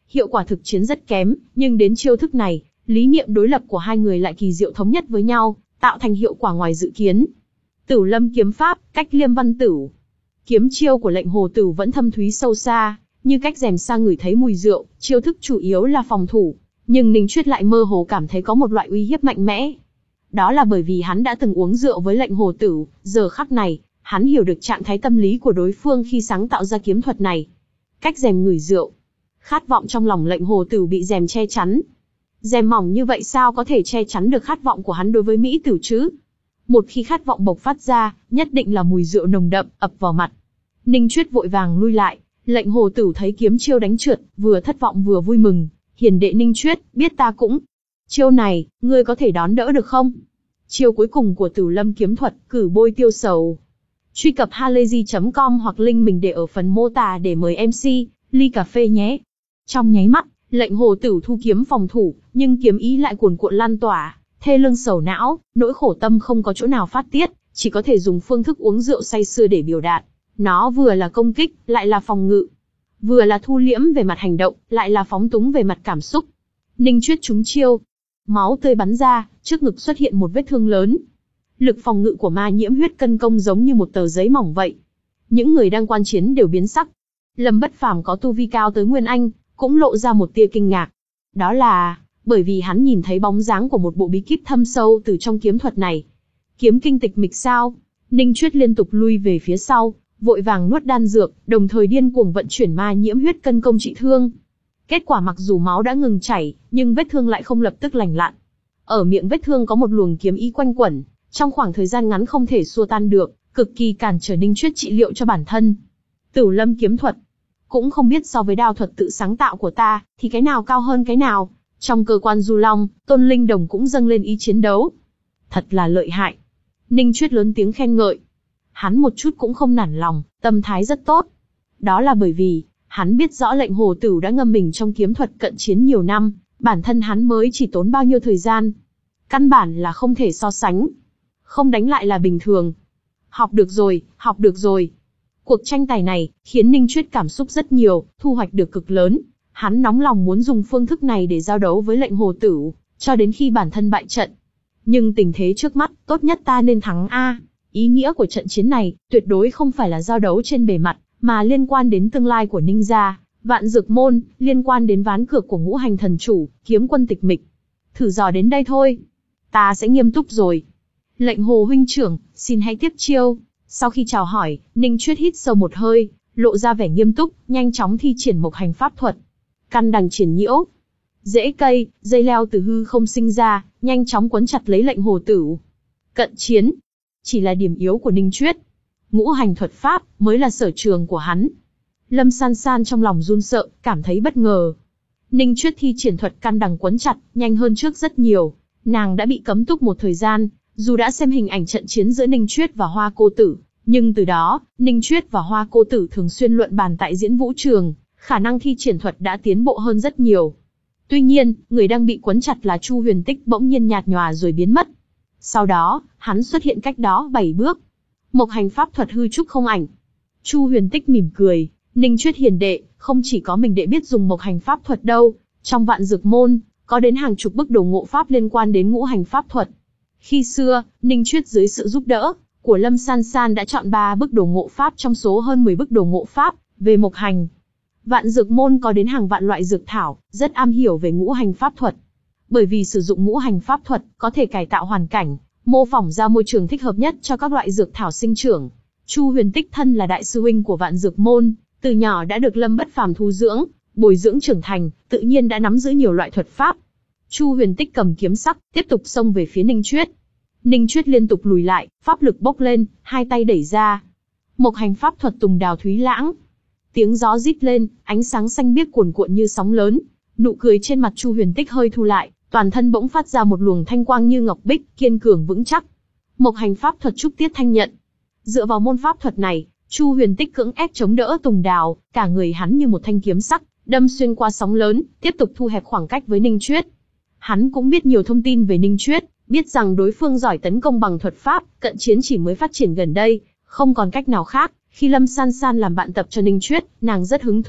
hiệu quả thực chiến rất kém, nhưng đến chiêu thức này, lý niệm đối lập của hai người lại kỳ diệu thống nhất với nhau, tạo thành hiệu quả ngoài dự kiến. Tửu Lâm kiếm pháp, cách Liêm Văn Tửu. Kiếm chiêu của lệnh Hồ Tửu vẫn thâm thúy sâu xa, như cách rèm xa ngửi thấy mùi rượu, chiêu thức chủ yếu là phòng thủ, nhưng Ninh Chuyết lại mơ hồ cảm thấy có một loại uy hiếp mạnh mẽ. Đó là bởi vì hắn đã từng uống rượu với lệnh Hồ Tửu, giờ khắc này, hắn hiểu được trạng thái tâm lý của đối phương khi sáng tạo ra kiếm thuật này. Cách rèm ngửi rượu. Khát vọng trong lòng lệnh Hồ Tửu bị rèm che chắn. Rèm mỏng như vậy sao có thể che chắn được khát vọng của hắn đối với mỹ tử chứ? Một khi khát vọng bộc phát ra, nhất định là mùi rượu nồng đậm, ập vào mặt. Ninh Chuyết vội vàng lui lại, lệnh Hồ Tửu thấy kiếm chiêu đánh trượt, vừa thất vọng vừa vui mừng. Hiền đệ Ninh Chuyết, biết ta cũng. Chiêu này, ngươi có thể đón đỡ được không? Chiêu cuối cùng của Tửu Lâm kiếm thuật, cử bôi tiêu sầu. Truy cập halayzi chấm com hoặc link mình để ở phần mô tả để mời em xê, ly cà phê nhé. Trong nháy mắt, lệnh Hồ Tửu thu kiếm phòng thủ, nhưng kiếm ý lại cuồn cuộn lan tỏa, thê lương sầu não, nỗi khổ tâm không có chỗ nào phát tiết, chỉ có thể dùng phương thức uống rượu say sưa để biểu đạt. Nó vừa là công kích, lại là phòng ngự. Vừa là thu liễm về mặt hành động, lại là phóng túng về mặt cảm xúc. Ninh Chuyết trúng chiêu. Máu tươi bắn ra, trước ngực xuất hiện một vết thương lớn. Lực phòng ngự của Ma Nhiễm Huyết Cân Công giống như một tờ giấy mỏng vậy. Những người đang quan chiến đều biến sắc. Lâm Bất Phàm có tu vi cao tới Nguyên Anh, cũng lộ ra một tia kinh ngạc. Đó là, bởi vì hắn nhìn thấy bóng dáng của một bộ bí kíp thâm sâu từ trong kiếm thuật này. Kiếm kinh tịch mịch sao? Ninh Chuyết liên tục lui về phía sau, vội vàng nuốt đan dược, đồng thời điên cuồng vận chuyển Ma Nhiễm Huyết Cân Công trị thương. Kết quả mặc dù máu đã ngừng chảy, nhưng vết thương lại không lập tức lành lặn. Ở miệng vết thương có một luồng kiếm ý quanh quẩn, trong khoảng thời gian ngắn không thể xua tan được, cực kỳ cản trở Ninh Chuyết trị liệu cho bản thân. Tửu Lâm kiếm thuật, cũng không biết so với đao thuật tự sáng tạo của ta, thì cái nào cao hơn cái nào. Trong cơ quan Du Long, Tôn Linh Đồng cũng dâng lên ý chiến đấu. Thật là lợi hại. Ninh Chuyết lớn tiếng khen ngợi. Hắn một chút cũng không nản lòng, tâm thái rất tốt. Đó là bởi vì, hắn biết rõ lệnh Hồ Tửu đã ngâm mình trong kiếm thuật cận chiến nhiều năm, bản thân hắn mới chỉ tốn bao nhiêu thời gian. Căn bản là không thể so sánh. Không đánh lại là bình thường. Học được rồi, học được rồi. Cuộc tranh tài này, khiến Ninh Chuyết cảm xúc rất nhiều, thu hoạch được cực lớn. Hắn nóng lòng muốn dùng phương thức này để giao đấu với lệnh Hồ Tửu, cho đến khi bản thân bại trận. Nhưng tình thế trước mắt, tốt nhất ta nên thắng A. Ý nghĩa của trận chiến này, tuyệt đối không phải là giao đấu trên bề mặt, mà liên quan đến tương lai của Ninh gia, Vạn Dược môn, liên quan đến ván cược của Ngũ Hành Thần Chủ, Kiếm Quân Tịch Mịch. Thử dò đến đây thôi. Ta sẽ nghiêm túc rồi. Lệnh Hồ huynh trưởng, xin hãy tiếp chiêu. Sau khi chào hỏi, Ninh Chuyết hít sâu một hơi, lộ ra vẻ nghiêm túc, nhanh chóng thi triển Mộc Hành pháp thuật. Căn đằng triển nhiễu. Rễ cây, dây leo từ hư không sinh ra, nhanh chóng quấn chặt lấy lệnh Hồ Tửu. Cận chiến. Chỉ là điểm yếu của Ninh Chuyết. Ngũ hành thuật pháp, mới là sở trường của hắn. Lâm San San trong lòng run sợ, cảm thấy bất ngờ. Ninh Chuyết thi triển thuật căn đằng quấn chặt, nhanh hơn trước rất nhiều. Nàng đã bị cấm túc một thời gian, dù đã xem hình ảnh trận chiến giữa Ninh Chuyết và Hoa Cô Tử, nhưng từ đó, Ninh Chuyết và Hoa Cô Tử thường xuyên luận bàn tại diễn vũ trường, khả năng thi triển thuật đã tiến bộ hơn rất nhiều. Tuy nhiên, người đang bị quấn chặt là Chu Huyền Tích bỗng nhiên nhạt nhòa rồi biến mất. Sau đó, hắn xuất hiện cách đó bảy bước. Mộc Hành pháp thuật hư trúc không ảnh. Chu Huyền Tích mỉm cười, Ninh Chuyết hiền đệ, không chỉ có mình đệ biết dùng Mộc Hành pháp thuật đâu, trong Vạn Dược môn, có đến hàng chục bức đồ ngộ pháp liên quan đến Ngũ Hành pháp thuật. Khi xưa, Ninh Chuyết dưới sự giúp đỡ của Lâm San San đã chọn ba bức đồ ngộ pháp trong số hơn mười bức đồ ngộ pháp về Mộc Hành. Vạn Dược môn có đến hàng vạn loại dược thảo, rất am hiểu về Ngũ Hành pháp thuật. Bởi vì sử dụng Ngũ Hành pháp thuật có thể cải tạo hoàn cảnh, mô phỏng ra môi trường thích hợp nhất cho các loại dược thảo sinh trưởng. Chu Huyền Tích thân là đại sư huynh của Vạn Dược môn, từ nhỏ đã được Lâm Bất Phàm thu dưỡng, bồi dưỡng trưởng thành, tự nhiên đã nắm giữ nhiều loại thuật pháp. Chu Huyền Tích cầm kiếm sắc, tiếp tục xông về phía Ninh Chuyết. Ninh Chuyết liên tục lùi lại, pháp lực bốc lên, hai tay đẩy ra. Mộc Hành pháp thuật tùng đào thúy lãng. Tiếng gió rít lên, ánh sáng xanh biếc cuồn cuộn như sóng lớn. Nụ cười trên mặt Chu Huyền Tích hơi thu lại, toàn thân bỗng phát ra một luồng thanh quang như ngọc bích, kiên cường vững chắc. Mộc Hành pháp thuật trúc tiết thanh nhận. Dựa vào môn pháp thuật này, Chu Huyền Tích cưỡng ép chống đỡ tùng đào, cả người hắn như một thanh kiếm sắc, đâm xuyên qua sóng lớn, tiếp tục thu hẹp khoảng cách với Ninh Chuyết. Hắn cũng biết nhiều thông tin về Ninh Chuyết, biết rằng đối phương giỏi tấn công bằng thuật pháp, cận chiến chỉ mới phát triển gần đây, không còn cách nào khác. Khi Lâm San San làm bạn tập cho Ninh Chuyết, nàng rất hứng thú,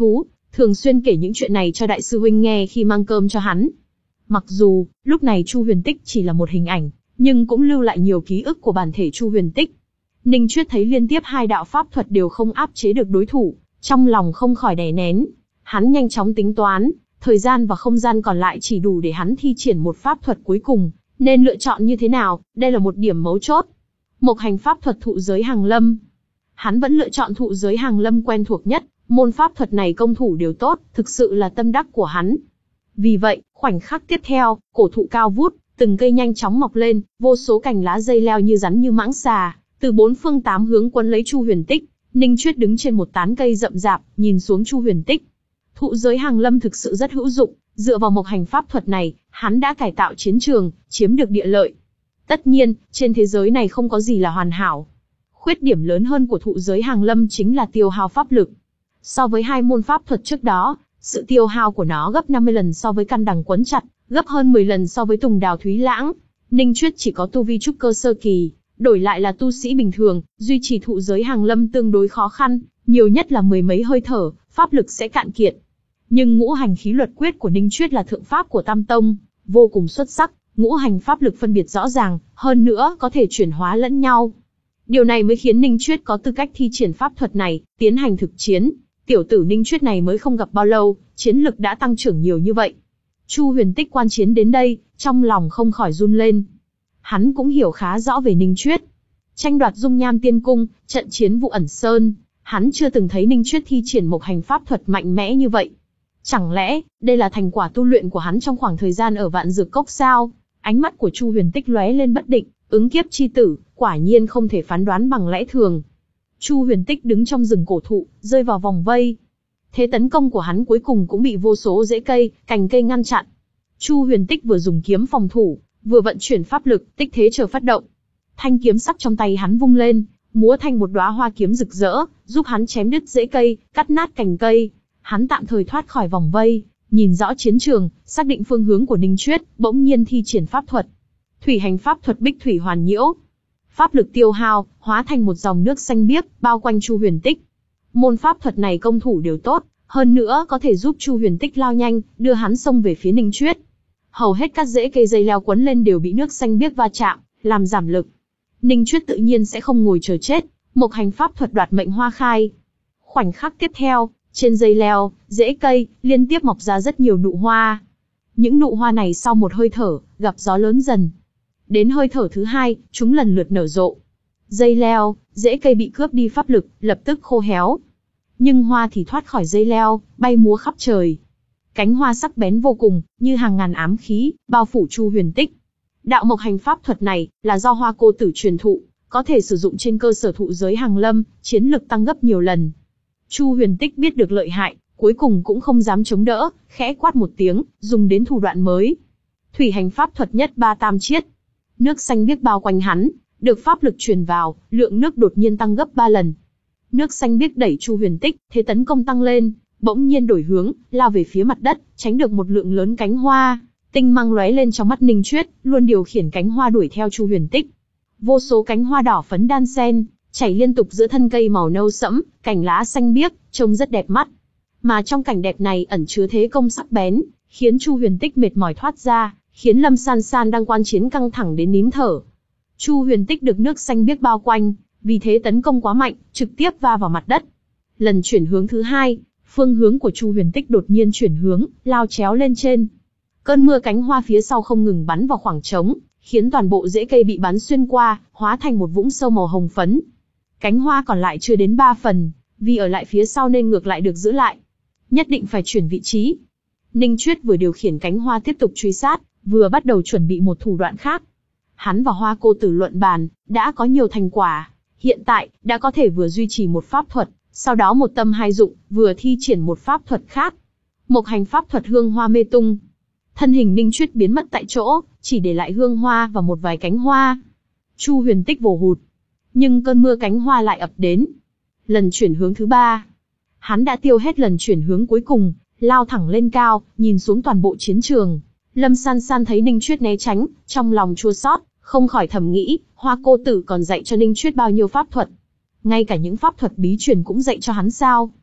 thường xuyên kể những chuyện này cho đại sư huynh nghe khi mang cơm cho hắn. Mặc dù, lúc này Chu Huyền Tích chỉ là một hình ảnh, nhưng cũng lưu lại nhiều ký ức của bản thể Chu Huyền Tích. Ninh Chuyết thấy liên tiếp hai đạo pháp thuật đều không áp chế được đối thủ, trong lòng không khỏi đè nén. Hắn nhanh chóng tính toán, thời gian và không gian còn lại chỉ đủ để hắn thi triển một pháp thuật cuối cùng, nên lựa chọn như thế nào, đây là một điểm mấu chốt. Mộc hành pháp thuật thụ giới hàng lâm. Hắn vẫn lựa chọn thụ giới hàng lâm quen thuộc nhất, môn pháp thuật này công thủ đều tốt, thực sự là tâm đắc của hắn. Vì vậy, khoảnh khắc tiếp theo, cổ thụ cao vút, từng cây nhanh chóng mọc lên, vô số cành lá dây leo như rắn như mãng xà, từ bốn phương tám hướng quấn lấy Chu Huyền Tích. Ninh Chuyết đứng trên một tán cây rậm rạp, nhìn xuống Chu Huyền Tích. Thụ giới hàng lâm thực sự rất hữu dụng, dựa vào mộc hành pháp thuật này, hắn đã cải tạo chiến trường, chiếm được địa lợi. Tất nhiên, trên thế giới này không có gì là hoàn hảo. Khuyết điểm lớn hơn của thụ giới hàng lâm chính là tiêu hao pháp lực. So với hai môn pháp thuật trước đó, sự tiêu hao của nó gấp năm mươi lần so với căn đằng quấn chặt, gấp hơn mười lần so với tùng đào thúy lãng. Ninh Chuyết chỉ có tu vi trúc cơ sơ kỳ, đổi lại là tu sĩ bình thường, duy trì thụ giới hàng lâm tương đối khó khăn, nhiều nhất là mười mấy hơi thở, pháp lực sẽ cạn kiệt. Nhưng ngũ hành khí luật quyết của Ninh Chuyết là thượng pháp của Tam Tông, vô cùng xuất sắc, ngũ hành pháp lực phân biệt rõ ràng, hơn nữa có thể chuyển hóa lẫn nhau. Điều này mới khiến Ninh Chuyết có tư cách thi triển pháp thuật này, tiến hành thực chiến. Tiểu tử Ninh Chuyết này mới không gặp bao lâu, chiến lực đã tăng trưởng nhiều như vậy. Chu Huyền Tích quan chiến đến đây, trong lòng không khỏi run lên. Hắn cũng hiểu khá rõ về Ninh Chuyết. Tranh đoạt dung nham tiên cung, trận chiến vụ ẩn sơn, hắn chưa từng thấy Ninh Chuyết thi triển một hành pháp thuật mạnh mẽ như vậy. Chẳng lẽ, đây là thành quả tu luyện của hắn trong khoảng thời gian ở Vạn Dược Cốc sao? Ánh mắt của Chu Huyền Tích lóe lên bất định, ứng kiếp chi tử, quả nhiên không thể phán đoán bằng lẽ thường. Chu Huyền Tích đứng trong rừng cổ thụ, rơi vào vòng vây. Thế tấn công của hắn cuối cùng cũng bị vô số rễ cây, cành cây ngăn chặn. Chu Huyền Tích vừa dùng kiếm phòng thủ, vừa vận chuyển pháp lực, tích thế chờ phát động. Thanh kiếm sắc trong tay hắn vung lên, múa thành một đóa hoa kiếm rực rỡ, giúp hắn chém đứt rễ cây, cắt nát cành cây. Hắn tạm thời thoát khỏi vòng vây, nhìn rõ chiến trường, xác định phương hướng của Ninh Chuyết, bỗng nhiên thi triển pháp thuật. Thủy hành pháp thuật Bích Thủy Hoàn Nhiễu. Pháp lực tiêu hao, hóa thành một dòng nước xanh biếc, bao quanh Chu Huyền Tích. Môn pháp thuật này công thủ đều tốt, hơn nữa có thể giúp Chu Huyền Tích lao nhanh, đưa hắn xông về phía Ninh Chuyết. Hầu hết các rễ cây dây leo quấn lên đều bị nước xanh biếc va chạm, làm giảm lực. Ninh Chuyết tự nhiên sẽ không ngồi chờ chết, mộc hành pháp thuật đoạt mệnh hoa khai. Khoảnh khắc tiếp theo, trên dây leo, rễ cây, liên tiếp mọc ra rất nhiều nụ hoa. Những nụ hoa này sau một hơi thở, gặp gió lớn dần. Đến hơi thở thứ hai, chúng lần lượt nở rộ. Dây leo, rễ cây bị cướp đi pháp lực, lập tức khô héo. Nhưng hoa thì thoát khỏi dây leo, bay múa khắp trời. Cánh hoa sắc bén vô cùng, như hàng ngàn ám khí, bao phủ Chu Huyền Tích. Đạo mộc hành pháp thuật này, là do Hoa Cô Tử truyền thụ, có thể sử dụng trên cơ sở thụ giới hàng lâm, chiến lực tăng gấp nhiều lần. Chu Huyền Tích biết được lợi hại, cuối cùng cũng không dám chống đỡ, khẽ quát một tiếng, dùng đến thủ đoạn mới. Thủy hành pháp thuật nhất ba tam chiết. Nước xanh biếc bao quanh hắn, được pháp lực truyền vào, lượng nước đột nhiên tăng gấp ba lần. Nước xanh biếc đẩy Chu Huyền Tích, thế tấn công tăng lên, bỗng nhiên đổi hướng, lao về phía mặt đất, tránh được một lượng lớn cánh hoa. Tinh mang lóe lên trong mắt Ninh Chuyết, luôn điều khiển cánh hoa đuổi theo Chu Huyền Tích. Vô số cánh hoa đỏ phấn đan xen, chảy liên tục giữa thân cây màu nâu sẫm, cành lá xanh biếc, trông rất đẹp mắt. Mà trong cảnh đẹp này ẩn chứa thế công sắc bén, khiến Chu Huyền Tích mệt mỏi thoát ra, khiến Lâm San San đang quan chiến căng thẳng đến nín thở. Chu Huyền Tích được nước xanh biếc bao quanh, vì thế tấn công quá mạnh, trực tiếp va vào mặt đất. Lần chuyển hướng thứ hai, phương hướng của Chu Huyền Tích đột nhiên chuyển hướng, lao chéo lên trên. Cơn mưa cánh hoa phía sau không ngừng bắn vào khoảng trống, khiến toàn bộ rễ cây bị bắn xuyên qua, hóa thành một vũng sâu màu hồng phấn. Cánh hoa còn lại chưa đến ba phần, vì ở lại phía sau nên ngược lại được giữ lại. Nhất định phải chuyển vị trí. Ninh Chuyết vừa điều khiển cánh hoa tiếp tục truy sát, vừa bắt đầu chuẩn bị một thủ đoạn khác. Hắn và Hoa Cô Tử luận bàn, đã có nhiều thành quả. Hiện tại, đã có thể vừa duy trì một pháp thuật, sau đó một tâm hai dụng, vừa thi triển một pháp thuật khác. Mộc hành pháp thuật hương hoa mê tung. Thân hình Ninh Chuyết biến mất tại chỗ, chỉ để lại hương hoa và một vài cánh hoa. Chu Huyền Tích vồ hụt. Nhưng cơn mưa cánh hoa lại ập đến. Lần chuyển hướng thứ ba. Hắn đã tiêu hết lần chuyển hướng cuối cùng, lao thẳng lên cao, nhìn xuống toàn bộ chiến trường. Lâm San San thấy Ninh Chuyết né tránh, trong lòng chua xót, không khỏi thầm nghĩ, Hoa Cô Tử còn dạy cho Ninh Chuyết bao nhiêu pháp thuật. Ngay cả những pháp thuật bí truyền cũng dạy cho hắn sao.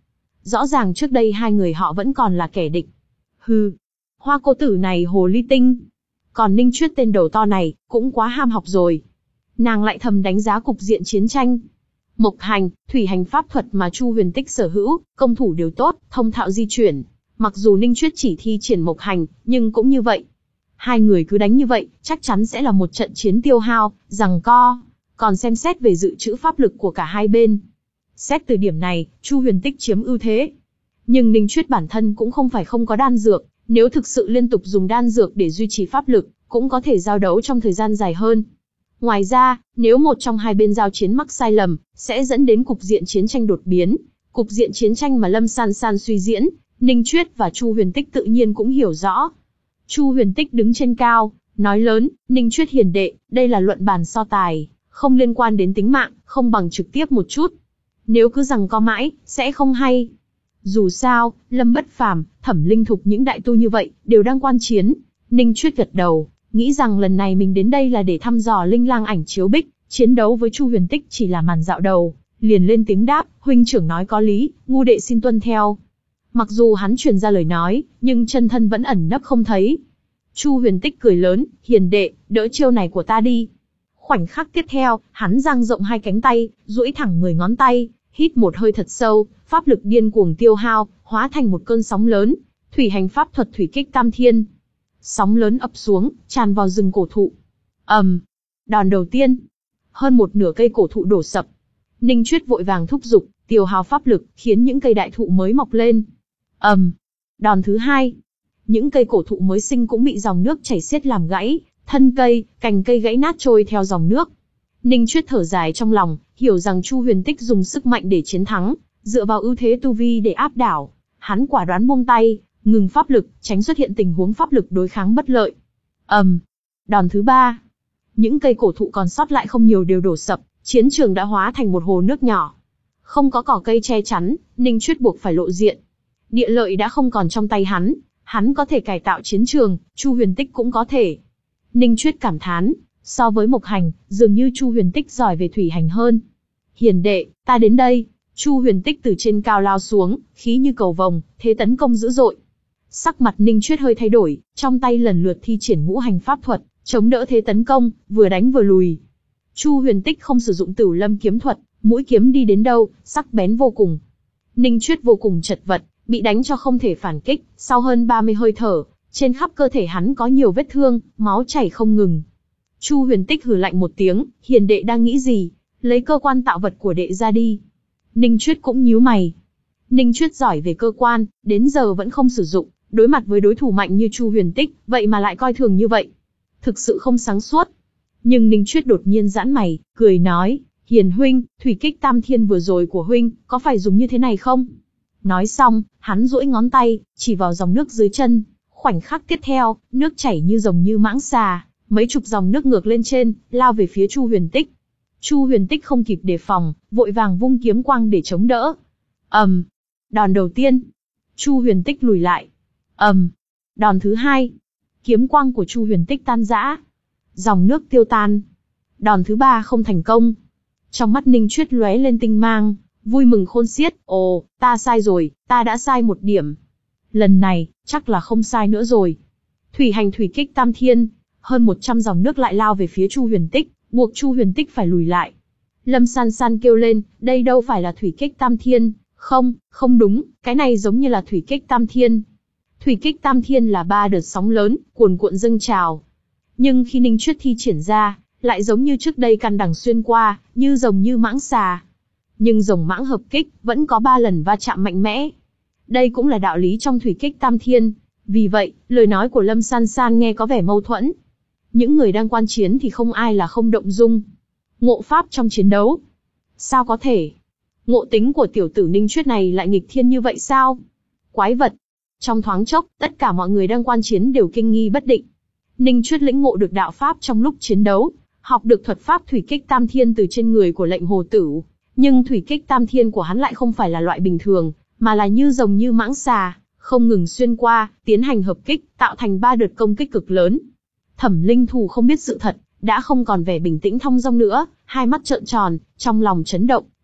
rõ ràng trước đây hai người họ vẫn còn là kẻ địch. Hừ, Hoa cô tử này hồ ly tinh. Còn Ninh Chuyết tên đầu to này, cũng quá ham học rồi. Nàng lại thầm đánh giá cục diện chiến tranh. Mộc hành, thủy hành pháp thuật mà Chu Huyền Tích sở hữu, công thủ đều tốt, thông thạo di chuyển. Mặc dù Ninh Chuyết chỉ thi triển mộc hành, nhưng cũng như vậy. Hai người cứ đánh như vậy, chắc chắn sẽ là một trận chiến tiêu hao, giằng co. Còn xem xét về dự trữ pháp lực của cả hai bên. Xét từ điểm này, Chu Huyền Tích chiếm ưu thế. Nhưng Ninh Chuyết bản thân cũng không phải không có đan dược, nếu thực sự liên tục dùng đan dược để duy trì pháp lực, cũng có thể giao đấu trong thời gian dài hơn. Ngoài ra, nếu một trong hai bên giao chiến mắc sai lầm, sẽ dẫn đến cục diện chiến tranh đột biến. Cục diện chiến tranh mà Lâm San San suy diễn, Ninh Chuyết và Chu Huyền Tích tự nhiên cũng hiểu rõ. Chu Huyền Tích đứng trên cao, nói lớn, Ninh Chuyết hiền đệ, đây là luận bàn so tài, không liên quan đến tính mạng, không bằng trực tiếp một chút. Nếu cứ giằng co mãi, sẽ không hay. Dù sao, Lâm Bất Phàm, Thẩm Linh Thục những đại tu như vậy, đều đang quan chiến. Ninh Chuyết gật đầu, nghĩ rằng lần này mình đến đây là để thăm dò Linh Lang ảnh chiếu bích, chiến đấu với Chu Huyền Tích chỉ là màn dạo đầu, liền lên tiếng đáp, huynh trưởng nói có lý, ngu đệ xin tuân theo. Mặc dù hắn truyền ra lời nói, nhưng chân thân vẫn ẩn nấp không thấy. Chu Huyền Tích cười lớn, hiền đệ, đỡ chiêu này của ta đi. Khoảnh khắc tiếp theo, hắn dang rộng hai cánh tay, duỗi thẳng mười ngón tay, hít một hơi thật sâu, pháp lực điên cuồng tiêu hao, hóa thành một cơn sóng lớn, thủy hành pháp thuật thủy kích tam thiên. Sóng lớn ập xuống, tràn vào rừng cổ thụ. ầm, um, đòn đầu tiên, hơn một nửa cây cổ thụ đổ sập. Ninh Chuyết vội vàng thúc giục, tiêu hao pháp lực, khiến những cây đại thụ mới mọc lên. ầm, um, đòn thứ hai, những cây cổ thụ mới sinh cũng bị dòng nước chảy xiết làm gãy, thân cây, cành cây gãy nát trôi theo dòng nước. Ninh Chuyết thở dài trong lòng, hiểu rằng Chu Huyền Tích dùng sức mạnh để chiến thắng, dựa vào ưu thế tu vi để áp đảo. Hắn quả đoán buông tay, ngừng pháp lực, tránh xuất hiện tình huống pháp lực đối kháng bất lợi. ầm, um, đòn thứ ba, những cây cổ thụ còn sót lại không nhiều đều đổ sập, chiến trường đã hóa thành một hồ nước nhỏ. Không có cỏ cây che chắn, Ninh Chuyết buộc phải lộ diện. Địa lợi đã không còn trong tay hắn, hắn có thể cải tạo chiến trường, Chu Huyền Tích cũng có thể. Ninh Chuyết cảm thán, so với Mộc Hành, dường như Chu Huyền Tích giỏi về thủy hành hơn. Hiền đệ, ta đến đây. Chu Huyền Tích từ trên cao lao xuống, khí như cầu vồng, thế tấn công dữ dội. Sắc mặt Ninh Chuyết hơi thay đổi, trong tay lần lượt thi triển ngũ hành pháp thuật, chống đỡ thế tấn công, vừa đánh vừa lùi. Chu Huyền Tích không sử dụng Tửu Lâm kiếm thuật, mũi kiếm đi đến đâu, sắc bén vô cùng. Ninh Chuyết vô cùng chật vật, bị đánh cho không thể phản kích, sau hơn ba mươi hơi thở, trên khắp cơ thể hắn có nhiều vết thương, máu chảy không ngừng. Chu Huyền Tích hừ lạnh một tiếng, hiền đệ đang nghĩ gì, lấy cơ quan tạo vật của đệ ra đi. Ninh Chuyết cũng nhíu mày. Ninh Chuyết giỏi về cơ quan, đến giờ vẫn không sử dụng, đối mặt với đối thủ mạnh như Chu Huyền Tích, vậy mà lại coi thường như vậy. Thực sự không sáng suốt. Nhưng Ninh Chuyết đột nhiên giãn mày, cười nói, hiền huynh, thủy kích tam thiên vừa rồi của huynh, có phải dùng như thế này không? Nói xong, hắn duỗi ngón tay, chỉ vào dòng nước dưới chân. Khoảnh khắc tiếp theo, nước chảy như rồng như mãng xà, mấy chục dòng nước ngược lên trên, lao về phía Chu Huyền Tích. Chu Huyền Tích không kịp đề phòng, vội vàng vung kiếm quang để chống đỡ. ầm, um, đòn đầu tiên, Chu Huyền Tích lùi lại. ầm, um, đòn thứ hai, kiếm quang của Chu Huyền Tích tan rã, dòng nước tiêu tan. Đòn thứ ba không thành công. Trong mắt Ninh Chuyết lóe lên tinh mang, vui mừng khôn xiết. Ồ, ta sai rồi, ta đã sai một điểm. Lần này, chắc là không sai nữa rồi. Thủy hành thủy kích tam thiên, hơn một trăm dòng nước lại lao về phía Chu Huyền Tích, buộc Chu Huyền Tích phải lùi lại. Lâm San San kêu lên, đây đâu phải là thủy kích tam thiên, không, không đúng, cái này giống như là thủy kích tam thiên. Thủy kích tam thiên là ba đợt sóng lớn, cuồn cuộn dâng trào. Nhưng khi Ninh Chuyết thi triển ra, lại giống như trước đây căn đằng xuyên qua, như rồng như mãng xà. Nhưng rồng mãng hợp kích, vẫn có ba lần va chạm mạnh mẽ. Đây cũng là đạo lý trong thủy kích tam thiên. Vì vậy, lời nói của Lâm San San nghe có vẻ mâu thuẫn. Những người đang quan chiến thì không ai là không động dung. Ngộ pháp trong chiến đấu. Sao có thể? Ngộ tính của tiểu tử Ninh Chuyết này lại nghịch thiên như vậy sao? Quái vật. Trong thoáng chốc, tất cả mọi người đang quan chiến đều kinh nghi bất định. Ninh Chuyết lĩnh ngộ được đạo pháp trong lúc chiến đấu, học được thuật pháp thủy kích tam thiên từ trên người của Lệnh Hồ Tửu. Nhưng thủy kích tam thiên của hắn lại không phải là loại bình thường, mà là như rồng như mãng xà, không ngừng xuyên qua, tiến hành hợp kích, tạo thành ba đợt công kích cực lớn. Thẩm Linh Thù không biết sự thật, đã không còn vẻ bình tĩnh thong dong nữa, hai mắt trợn tròn, trong lòng chấn động,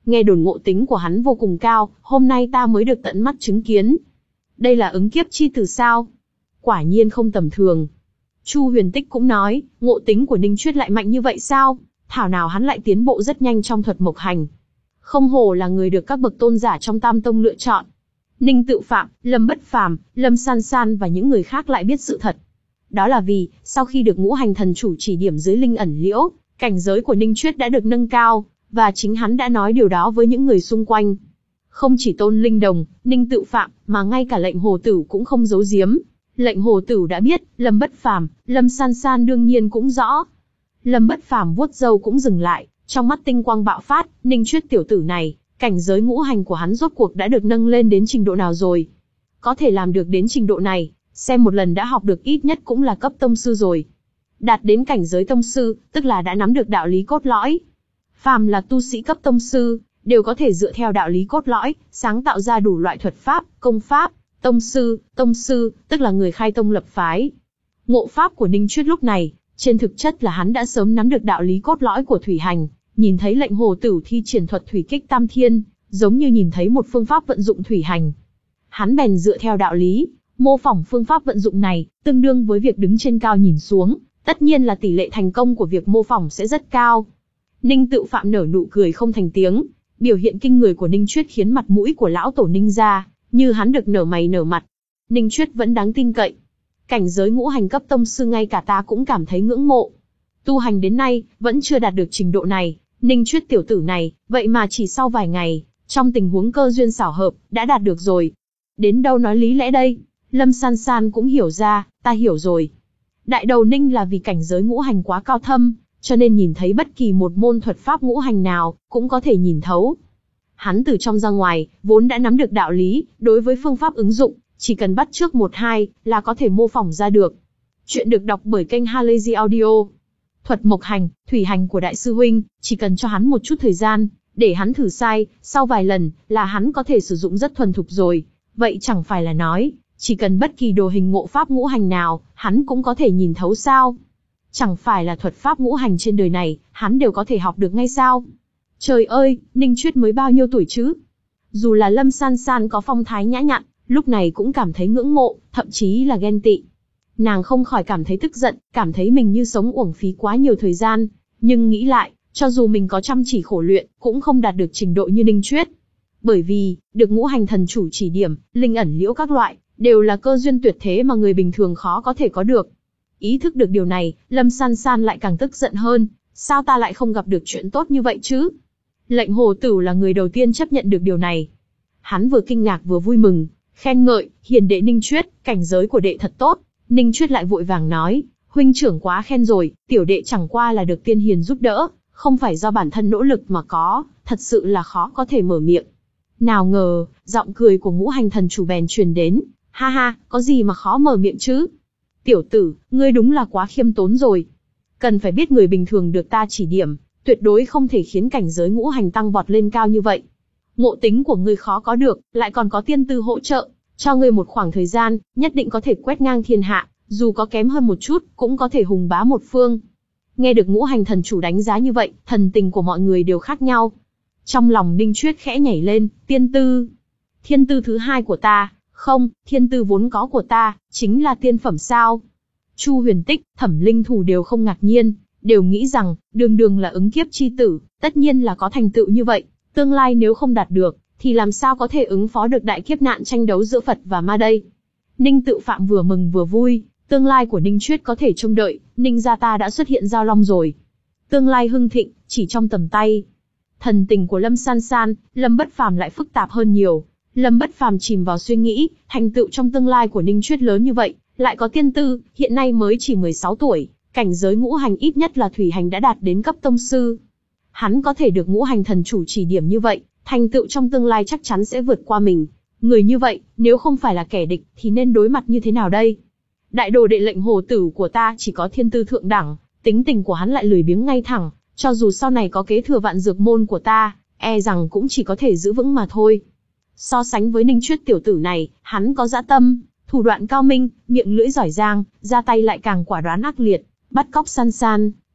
Nghe đồn ngộ tính của hắn vô cùng cao, hôm nay ta mới được tận mắt chứng kiến. Đây là ứng kiếp chi tử sao? Quả nhiên không tầm thường. Chu Huyền Tích cũng nói, ngộ tính của Ninh Chuyết lại mạnh như vậy sao? Thảo nào hắn lại tiến bộ rất nhanh trong thuật mộc hành. Không hổ là người được các bậc tôn giả trong Tam Tông lựa chọn. Ninh Tự Phạm, Lâm Bất Phàm, Lâm San San và những người khác lại biết sự thật. Đó là vì, sau khi được ngũ hành thần chủ chỉ điểm dưới linh ẩn liễu, cảnh giới của Ninh Chuyết đã được nâng cao, và chính hắn đã nói điều đó với những người xung quanh. Không chỉ Tôn Linh Đồng, Ninh Tự Phạm, mà ngay cả lệnh Hồ Tử cũng không giấu giếm. Lệnh Hồ Tử đã biết, Lâm Bất Phàm, Lâm San San đương nhiên cũng rõ. Lâm Bất Phàm vuốt râu cũng dừng lại, trong mắt tinh quang bạo phát, Ninh Chuyết tiểu tử này, cảnh giới ngũ hành của hắn rốt cuộc đã được nâng lên đến trình độ nào rồi? Có thể làm được đến trình độ này, xem một lần đã học được ít nhất cũng là cấp tông sư rồi. Đạt đến cảnh giới tông sư, tức là đã nắm được đạo lý cốt lõi. Phàm là tu sĩ cấp tông sư, đều có thể dựa theo đạo lý cốt lõi, sáng tạo ra đủ loại thuật pháp, công pháp. Tông sư, tông sư, tức là người khai tông lập phái. Ngộ pháp của Ninh Chuyết lúc này, trên thực chất là hắn đã sớm nắm được đạo lý cốt lõi của thủy hành, nhìn thấy lệnh Hồ Tử thi triển thuật thủy kích tam thiên, giống như nhìn thấy một phương pháp vận dụng thủy hành. Hắn bèn dựa theo đạo lý, mô phỏng phương pháp vận dụng này, tương đương với việc đứng trên cao nhìn xuống, tất nhiên là tỷ lệ thành công của việc mô phỏng sẽ rất cao. Ninh Tự Phạm nở nụ cười không thành tiếng, biểu hiện kinh người của Ninh Chuyết khiến mặt mũi của lão tổ Ninh gia như hắn được nở mày nở mặt. Ninh Chuyết vẫn đáng tin cậy. Cảnh giới ngũ hành cấp tông sư ngay cả ta cũng cảm thấy ngưỡng mộ. Tu hành đến nay, vẫn chưa đạt được trình độ này, Ninh Chuyết tiểu tử này, vậy mà chỉ sau vài ngày, trong tình huống cơ duyên xảo hợp, đã đạt được rồi. Đến đâu nói lý lẽ đây? Lâm San San cũng hiểu ra, ta hiểu rồi. Đại đầu Ninh là vì cảnh giới ngũ hành quá cao thâm, cho nên nhìn thấy bất kỳ một môn thuật pháp ngũ hành nào, cũng có thể nhìn thấu. Hắn từ trong ra ngoài, vốn đã nắm được đạo lý, đối với phương pháp ứng dụng, chỉ cần bắt chước một hai, là có thể mô phỏng ra được. Chuyện được đọc bởi kênh Halazy Audio. Thuật mộc hành, thủy hành của đại sư huynh, chỉ cần cho hắn một chút thời gian, để hắn thử sai, sau vài lần, là hắn có thể sử dụng rất thuần thục rồi. Vậy chẳng phải là nói, chỉ cần bất kỳ đồ hình ngộ pháp ngũ hành nào, hắn cũng có thể nhìn thấu sao? Chẳng phải là thuật pháp ngũ hành trên đời này, hắn đều có thể học được ngay sao? Trời ơi, Ninh Chuyết mới bao nhiêu tuổi chứ? Dù là Lâm San San có phong thái nhã nhặn, lúc này cũng cảm thấy ngưỡng mộ, thậm chí là ghen tị. Nàng không khỏi cảm thấy tức giận, cảm thấy mình như sống uổng phí quá nhiều thời gian. Nhưng nghĩ lại, cho dù mình có chăm chỉ khổ luyện, cũng không đạt được trình độ như Ninh Chuyết. Bởi vì, được ngũ hành thần chủ chỉ điểm, linh ẩn liễu các loại, đều là cơ duyên tuyệt thế mà người bình thường khó có thể có được. Ý thức được điều này, Lâm San San lại càng tức giận hơn. Sao ta lại không gặp được chuyện tốt như vậy chứ? Lệnh Hồ Tử là người đầu tiên chấp nhận được điều này. Hắn vừa kinh ngạc vừa vui mừng, khen ngợi, hiền đệ Ninh Chuyết, cảnh giới của đệ thật tốt. Ninh Chuyết lại vội vàng nói, huynh trưởng quá khen rồi, tiểu đệ chẳng qua là được tiên hiền giúp đỡ, không phải do bản thân nỗ lực mà có, thật sự là khó có thể mở miệng. Nào ngờ, giọng cười của ngũ hành thần chủ bèn truyền đến, ha ha, có gì mà khó mở miệng chứ? Tiểu tử, ngươi đúng là quá khiêm tốn rồi. Cần phải biết người bình thường được ta chỉ điểm, tuyệt đối không thể khiến cảnh giới ngũ hành tăng vọt lên cao như vậy. Ngộ tính của ngươi khó có được, lại còn có tiên tư hỗ trợ, cho ngươi một khoảng thời gian, nhất định có thể quét ngang thiên hạ, dù có kém hơn một chút, cũng có thể hùng bá một phương. Nghe được ngũ hành thần chủ đánh giá như vậy, thần tình của mọi người đều khác nhau. Trong lòng Ninh Chuyết khẽ nhảy lên, tiên tư. Thiên tư thứ hai của ta, không, thiên tư vốn có của ta, chính là tiên phẩm sao? Chu Huyền Tích, Thẩm Linh Thủ đều không ngạc nhiên, đều nghĩ rằng, đường đường là ứng kiếp chi tử, tất nhiên là có thành tựu như vậy, tương lai nếu không đạt được, thì làm sao có thể ứng phó được đại kiếp nạn tranh đấu giữa Phật và ma đây? Ninh Tự Phạm vừa mừng vừa vui, tương lai của Ninh Chuyết có thể trông đợi, Ninh gia ta đã xuất hiện giao long rồi. Tương lai hưng thịnh, chỉ trong tầm tay. Thần tình của Lâm San San, Lâm Bất Phàm lại phức tạp hơn nhiều. Lâm Bất Phàm chìm vào suy nghĩ, thành tựu trong tương lai của Ninh Chuyết lớn như vậy, lại có tiên tư, hiện nay mới chỉ mười sáu tuổi, cảnh giới ngũ hành ít nhất là thủy hành đã đạt đến cấp tông sư. Hắn có thể được ngũ hành thần chủ chỉ điểm như vậy, thành tựu trong tương lai chắc chắn sẽ vượt qua mình. Người như vậy, nếu không phải là kẻ địch, thì nên đối mặt như thế nào đây? Đại đồ đệ lệnh Hồ Tử của ta chỉ có thiên tư thượng đẳng, tính tình của hắn lại lười biếng ngay thẳng, cho dù sau này có kế thừa vạn dược môn của ta, e rằng cũng chỉ có thể giữ vững mà thôi. So sánh với Ninh Chuyết tiểu tử này, hắn có dã tâm, thủ đoạn cao minh, miệng lưỡi giỏi giang, ra tay lại càng quả đoán ác liệt, bắt cóc San San,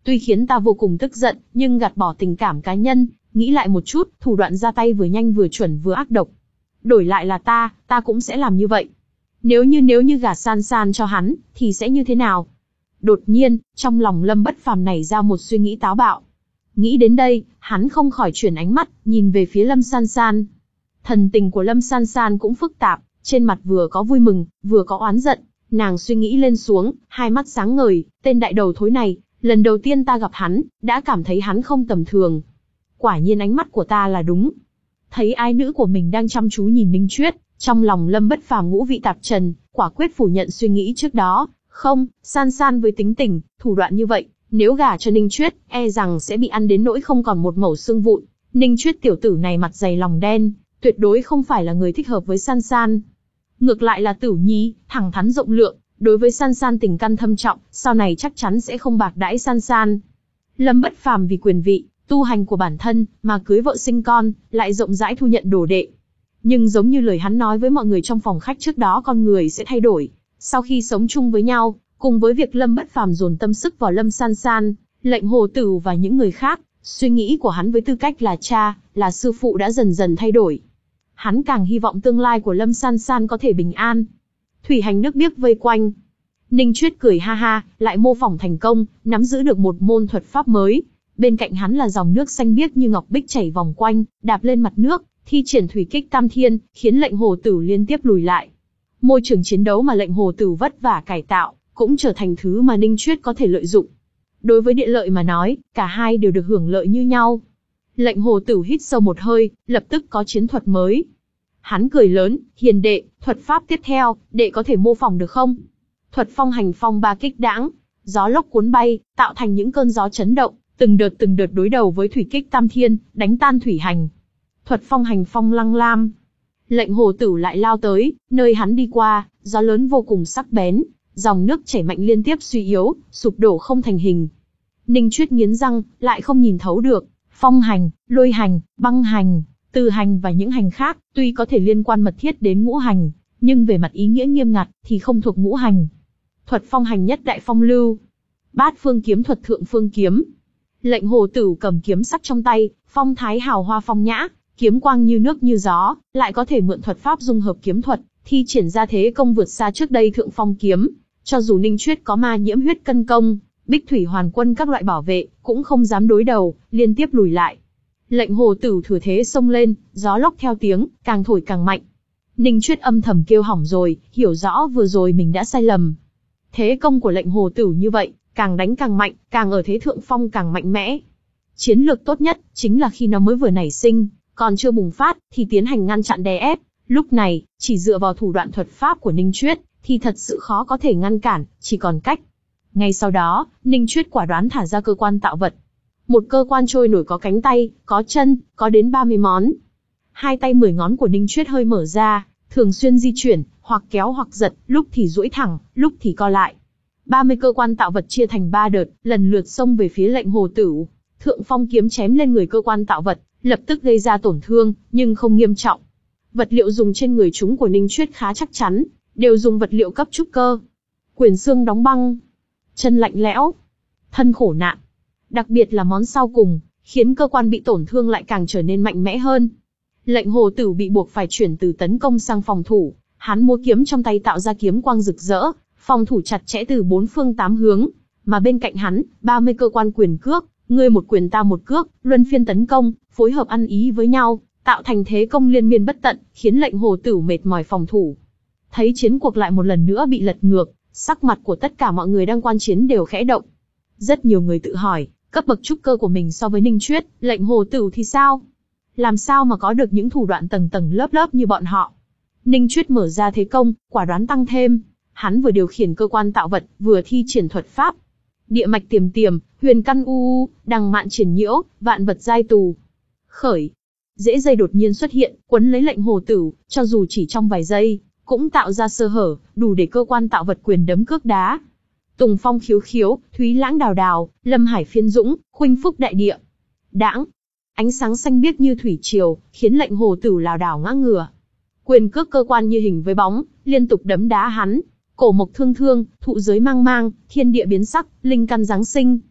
Tuy khiến ta vô cùng tức giận, nhưng gạt bỏ tình cảm cá nhân, nghĩ lại một chút, thủ đoạn ra tay vừa nhanh vừa chuẩn vừa ác độc. Đổi lại là ta, ta cũng sẽ làm như vậy. Nếu như nếu như gả San San cho hắn, thì sẽ như thế nào? Đột nhiên, trong lòng Lâm Bất Phàm nảy ra một suy nghĩ táo bạo. Nghĩ đến đây, hắn không khỏi chuyển ánh mắt, nhìn về phía Lâm San San. Thần tình của Lâm San San cũng phức tạp, trên mặt vừa có vui mừng, vừa có oán giận. Nàng suy nghĩ lên xuống, hai mắt sáng ngời, tên đại đầu thối này, lần đầu tiên ta gặp hắn, đã cảm thấy hắn không tầm thường. Quả nhiên ánh mắt của ta là đúng. Thấy ái nữ của mình đang chăm chú nhìn Ninh Chuyết, trong lòng Lâm Bất Phàm ngũ vị tạp trần, quả quyết phủ nhận suy nghĩ trước đó. Không, San San với tính tình, thủ đoạn như vậy, nếu gả cho Ninh Chuyết, e rằng sẽ bị ăn đến nỗi không còn một mẩu xương vụn. Ninh Chuyết tiểu tử này mặt dày lòng đen, tuyệt đối không phải là người thích hợp với San San. Ngược lại là Tử Nhi, thẳng thắn rộng lượng, đối với San San tình căn thâm trọng, sau này chắc chắn sẽ không bạc đãi San San. Lâm Bất Phàm vì quyền vị, tu hành của bản thân, mà cưới vợ sinh con, lại rộng rãi thu nhận đồ đệ. Nhưng giống như lời hắn nói với mọi người trong phòng khách trước đó, con người sẽ thay đổi. Sau khi sống chung với nhau, cùng với việc Lâm Bất Phàm dồn tâm sức vào Lâm San San, Lệnh Hồ Tử và những người khác, suy nghĩ của hắn với tư cách là cha, là sư phụ đã dần dần thay đổi. Hắn càng hy vọng tương lai của Lâm San San có thể bình an. Thủy hành nước biếc vây quanh. Ninh Chuyết cười ha ha, lại mô phỏng thành công, nắm giữ được một môn thuật pháp mới. Bên cạnh hắn là dòng nước xanh biếc như ngọc bích chảy vòng quanh, đạp lên mặt nước, thi triển thủy kích tam thiên, khiến Lệnh Hồ Tử liên tiếp lùi lại. Môi trường chiến đấu mà Lệnh Hồ Tử vất vả cải tạo, cũng trở thành thứ mà Ninh Chuyết có thể lợi dụng. Đối với địa lợi mà nói, cả hai đều được hưởng lợi như nhau. Lệnh Hồ Tử hít sâu một hơi, lập tức có chiến thuật mới. Hắn cười lớn, hiền đệ, thuật pháp tiếp theo, đệ có thể mô phỏng được không? Thuật phong hành phong ba kích đãng, gió lốc cuốn bay, tạo thành những cơn gió chấn động, từng đợt từng đợt đối đầu với thủy kích tam thiên, đánh tan thủy hành. Thuật phong hành phong lăng lam. Lệnh Hồ Tử lại lao tới, nơi hắn đi qua, gió lớn vô cùng sắc bén, dòng nước chảy mạnh liên tiếp suy yếu, sụp đổ không thành hình. Ninh Chuyết nghiến răng, lại không nhìn thấu được, phong hành, lôi hành, băng hành, từ hành và những hành khác, tuy có thể liên quan mật thiết đến ngũ hành, nhưng về mặt ý nghĩa nghiêm ngặt thì không thuộc ngũ hành. Thuật phong hành nhất đại phong lưu, bát phương kiếm thuật thượng phương kiếm. Lệnh Hồ Tử cầm kiếm sắc trong tay, phong thái hào hoa phong nhã, kiếm quang như nước như gió, lại có thể mượn thuật pháp dung hợp kiếm thuật, thi triển ra thế công vượt xa trước đây thượng phong kiếm. Cho dù Ninh Chuyết có ma nhiễm huyết cân công, Bích Thủy Hoàn Quân các loại bảo vệ, cũng không dám đối đầu, liên tiếp lùi lại. Lệnh Hồ Tử thừa thế xông lên, gió lốc theo tiếng, càng thổi càng mạnh. Ninh Chuyết âm thầm kêu hỏng rồi, hiểu rõ vừa rồi mình đã sai lầm. Thế công của Lệnh Hồ Tử như vậy, càng đánh càng mạnh, càng ở thế thượng phong càng mạnh mẽ. Chiến lược tốt nhất, chính là khi nó mới vừa nảy sinh, còn chưa bùng phát, thì tiến hành ngăn chặn đè ép. Lúc này, chỉ dựa vào thủ đoạn thuật pháp của Ninh Chuyết, thì thật sự khó có thể ngăn cản, chỉ còn cách. Ngay sau đó, Ninh Chuyết quả đoán thả ra cơ quan tạo vật. Một cơ quan trôi nổi có cánh tay, có chân, có đến ba mươi món. Hai tay mười ngón của Ninh Chuyết hơi mở ra, thường xuyên di chuyển, hoặc kéo hoặc giật, lúc thì duỗi thẳng, lúc thì co lại. ba mươi cơ quan tạo vật chia thành ba đợt, lần lượt xông về phía Lệnh Hồ Tử. Thượng phong kiếm chém lên người cơ quan tạo vật, lập tức gây ra tổn thương, nhưng không nghiêm trọng. Vật liệu dùng trên người chúng của Ninh Chuyết khá chắc chắn, đều dùng vật liệu cấp trúc cơ. Quyền xương đóng băng, chân lạnh lẽo, thân khổ nạn. Đặc biệt là món sau cùng, khiến cơ quan bị tổn thương lại càng trở nên mạnh mẽ hơn. Lệnh Hồ Tử bị buộc phải chuyển từ tấn công sang phòng thủ, hắn múa kiếm trong tay tạo ra kiếm quang rực rỡ, phòng thủ chặt chẽ từ bốn phương tám hướng, mà bên cạnh hắn, ba mươi cơ quan quyền cước, ngươi một quyền ta một cước, luân phiên tấn công, phối hợp ăn ý với nhau, tạo thành thế công liên miên bất tận, khiến Lệnh Hồ Tử mệt mỏi phòng thủ. Thấy chiến cuộc lại một lần nữa bị lật ngược, sắc mặt của tất cả mọi người đang quan chiến đều khẽ động. Rất nhiều người tự hỏi, cấp bậc trúc cơ của mình so với Ninh Chuyết, Lệnh Hồ Tử thì sao? Làm sao mà có được những thủ đoạn tầng tầng lớp lớp như bọn họ? Ninh Chuyết mở ra thế công, quả đoán tăng thêm. Hắn vừa điều khiển cơ quan tạo vật, vừa thi triển thuật pháp. Địa mạch tiềm tiềm, huyền căn u u, đằng mạn triển nhiễu, vạn vật giai tù. Khởi. Rễ dây đột nhiên xuất hiện, quấn lấy Lệnh Hồ Tử, cho dù chỉ trong vài giây, cũng tạo ra sơ hở, đủ để cơ quan tạo vật quyền đấm cước đá. Tùng phong khiếu khiếu, thúy lãng đào đào, lâm hải phiên dũng, khuynh phúc đại địa. Đãng. Ánh sáng xanh biếc như thủy triều, khiến Lệnh Hồ Tử lảo đảo ngã ngửa. Quyền cước cơ quan như hình với bóng, liên tục đấm đá hắn. Cổ mộc thương thương, thụ giới mang mang, thiên địa biến sắc, linh căn giáng sinh.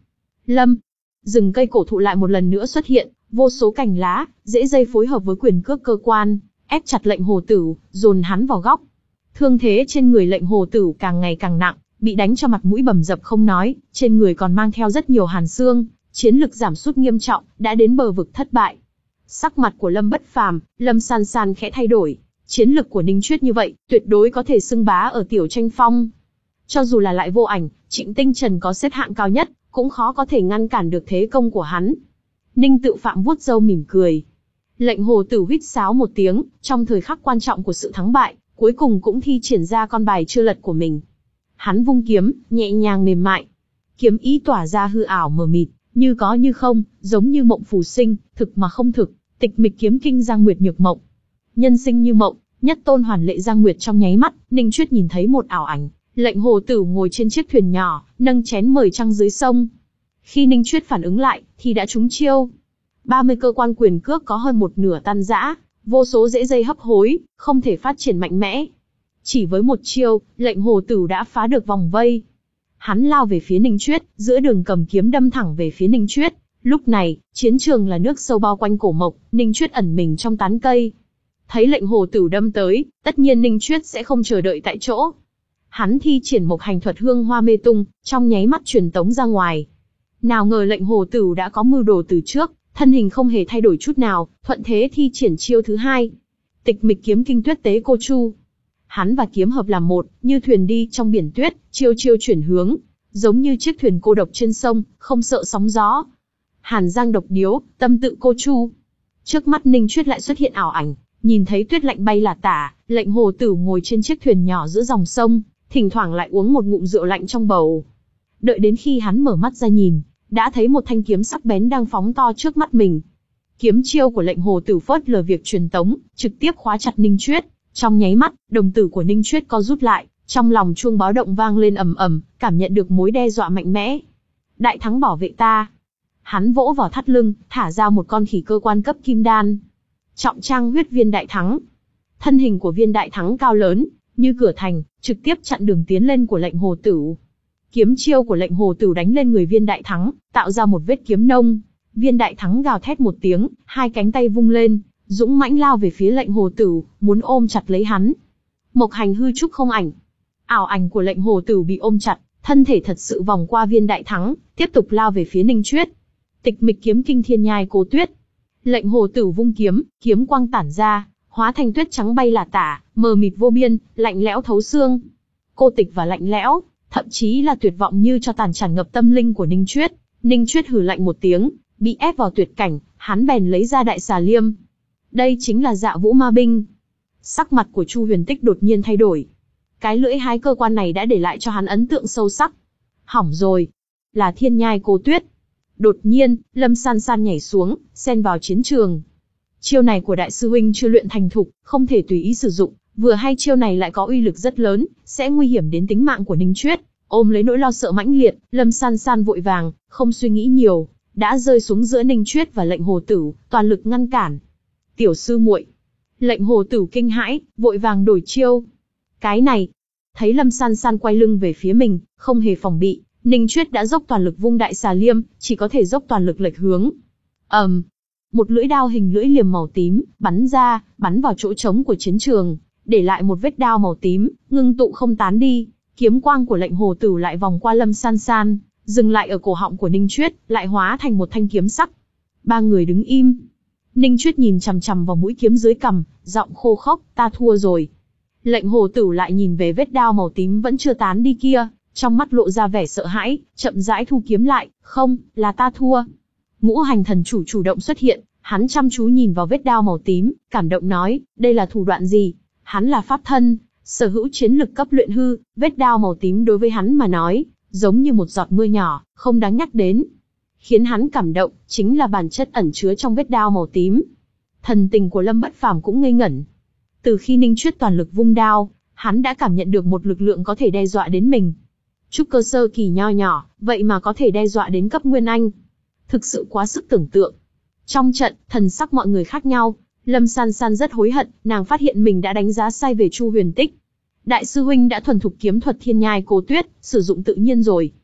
Lâm, rừng cây cổ thụ lại một lần nữa xuất hiện, vô số cành lá, rễ dây phối hợp với quyền cước cơ quan, ép chặt lệnh hồ tử, dồn hắn vào góc. Thương thế trên người lệnh hồ tử càng ngày càng nặng, bị đánh cho mặt mũi bầm dập không nói, trên người còn mang theo rất nhiều hàn xương, chiến lực giảm sút nghiêm trọng, đã đến bờ vực thất bại. Sắc mặt của Lâm Bất Phàm, Lâm San San khẽ thay đổi, chiến lực của Ninh Chuyết như vậy, tuyệt đối có thể xưng bá ở tiểu tranh phong. Cho dù là lại vô ảnh, Trịnh Tinh Trần có xếp hạng cao nhất, cũng khó có thể ngăn cản được thế công của hắn. Ninh Tự Phạm vuốt râu mỉm cười. Lệnh hồ tử huýt sáo một tiếng, trong thời khắc quan trọng của sự thắng bại, cuối cùng cũng thi triển ra con bài chưa lật của mình. Hắn vung kiếm, nhẹ nhàng mềm mại. Kiếm ý tỏa ra hư ảo mờ mịt, như có như không, giống như mộng phù sinh, thực mà không thực, tịch mịch kiếm kinh Giang Nguyệt nhược mộng. Nhân sinh như mộng, nhất tôn hoàn lệ Giang Nguyệt trong nháy mắt, Ninh Chuyết nhìn thấy một ảo ảnh, lệnh hồ tử ngồi trên chiếc thuyền nhỏ, nâng chén mời trăng dưới sông. Khi Ninh Chuyết phản ứng lại, thì đã trúng chiêu. ba mươi cơ quan quyền cước có hơn một nửa tan rã, vô số rễ dây hấp hối, không thể phát triển mạnh mẽ. Chỉ với một chiêu, lệnh hồ tử đã phá được vòng vây. Hắn lao về phía Ninh Chuyết, giữa đường cầm kiếm đâm thẳng về phía Ninh Chuyết. Lúc này, chiến trường là nước sâu bao quanh cổ mộc, Ninh Chuyết ẩn mình trong tán cây. Thấy lệnh hồ tử đâm tới, tất nhiên Ninh Chuyết sẽ không chờ đợi tại chỗ. Hắn thi triển một hành thuật hương hoa mê tung, trong nháy mắt truyền tống ra ngoài. Nào ngờ lệnh hồ tử đã có mưu đồ từ trước, thân hình không hề thay đổi chút nào, thuận thế thi triển chiêu thứ hai. Tịch mịch kiếm kinh tuyết tế cô chu. Hắn và kiếm hợp làm một, như thuyền đi trong biển tuyết, chiêu chiêu chuyển hướng, giống như chiếc thuyền cô độc trên sông, không sợ sóng gió. Hàn giang độc điếu, tâm tự cô chu. Trước mắt Ninh Chuyết lại xuất hiện ảo ảnh, nhìn thấy tuyết lạnh bay là tả, lệnh hồ tử ngồi trên chiếc thuyền nhỏ giữa dòng sông, thỉnh thoảng lại uống một ngụm rượu lạnh trong bầu. Đợi đến khi hắn mở mắt ra nhìn, đã thấy một thanh kiếm sắc bén đang phóng to trước mắt mình. Kiếm chiêu của lệnh hồ tử phớt lờ việc truyền tống, trực tiếp khóa chặt Ninh Chuyết. Trong nháy mắt, đồng tử của Ninh Chuyết co rút lại, trong lòng chuông báo động vang lên ầm ầm, cảm nhận được mối đe dọa mạnh mẽ. Đại thắng bảo vệ ta. Hắn vỗ vào thắt lưng, thả ra một con khỉ cơ quan cấp kim đan. Trọng trang huyết viên đại thắng. Thân hình của viên đại thắng cao lớn, như cửa thành, trực tiếp chặn đường tiến lên của lệnh hồ tử. Kiếm chiêu của lệnh hồ tử đánh lên người viên đại thắng, tạo ra một vết kiếm nông. Viên đại thắng gào thét một tiếng, hai cánh tay vung lên, dũng mãnh lao về phía lệnh hồ tử, muốn ôm chặt lấy hắn. Mộc hành hư trúc không ảnh. Ảo ảnh của lệnh hồ tử bị ôm chặt, thân thể thật sự vòng qua viên đại thắng, tiếp tục lao về phía Ninh Chuyết. Tịch mịch kiếm kinh thiên nhai cố tuyết. Lệnh hồ tử vung kiếm, kiếm quang tản ra, hóa thành tuyết trắng bay là tả, mờ mịt vô biên, lạnh lẽo thấu xương. Cô tịch và lạnh lẽo, thậm chí là tuyệt vọng như cho tàn tràn ngập tâm linh của Ninh Chuyết. Ninh Chuyết hừ lạnh một tiếng, bị ép vào tuyệt cảnh, hắn bèn lấy ra đại xà liêm. Đây chính là Dạ Vũ Ma binh. Sắc mặt của Chu Huyền Tích đột nhiên thay đổi. Cái lưỡi hái cơ quan này đã để lại cho hắn ấn tượng sâu sắc. Hỏng rồi, là thiên nhai cố tuyết. Đột nhiên, Lâm San San nhảy xuống, xen vào chiến trường. Chiêu này của đại sư huynh chưa luyện thành thục, không thể tùy ý sử dụng. Vừa hay chiêu này lại có uy lực rất lớn, sẽ nguy hiểm đến tính mạng của Ninh Chuyết. Ôm lấy nỗi lo sợ mãnh liệt, Lâm San San vội vàng, không suy nghĩ nhiều, đã rơi xuống giữa Ninh Chuyết và lệnh hồ tử, toàn lực ngăn cản. Tiểu sư muội. Lệnh hồ tử kinh hãi, vội vàng đổi chiêu. Cái này, thấy Lâm San San quay lưng về phía mình, không hề phòng bị, Ninh Chuyết đã dốc toàn lực vung đại xà liêm, chỉ có thể dốc toàn lực lệch hướng. ầm, um, một lưỡi đao hình lưỡi liềm màu tím bắn ra, bắn vào chỗ trống của chiến trường, để lại một vết đao màu tím, ngưng tụ không tán đi. Kiếm quang của lệnh hồ tử lại vòng qua Lâm San San, dừng lại ở cổ họng của Ninh Chuyết, lại hóa thành một thanh kiếm sắc. Ba người đứng im. Ninh Chuyết nhìn chằm chằm vào mũi kiếm dưới cằm, giọng khô khốc, ta thua rồi. Lệnh hồ tử lại nhìn về vết đao màu tím vẫn chưa tán đi kia, trong mắt lộ ra vẻ sợ hãi, chậm rãi thu kiếm lại, không, là ta thua. Ngũ hành thần chủ chủ động xuất hiện, hắn chăm chú nhìn vào vết đao màu tím, cảm động nói, đây là thủ đoạn gì? Hắn là pháp thân, sở hữu chiến lực cấp luyện hư, vết đao màu tím đối với hắn mà nói, giống như một giọt mưa nhỏ, không đáng nhắc đến. Khiến hắn cảm động, chính là bản chất ẩn chứa trong vết đao màu tím. Thần tình của Lâm Bất Phàm cũng ngây ngẩn. Từ khi Ninh Chuyết toàn lực vung đao, hắn đã cảm nhận được một lực lượng có thể đe dọa đến mình. Trúc cơ sơ kỳ nho nhỏ, vậy mà có thể đe dọa đến cấp Nguyên Anh. Thực sự quá sức tưởng tượng. Trong trận, thần sắc mọi người khác nhau. Lâm San San rất hối hận, nàng phát hiện mình đã đánh giá sai về Chu Huyền Tích. Đại sư huynh đã thuần thục kiếm thuật thiên nhai cố tuyết, sử dụng tự nhiên rồi.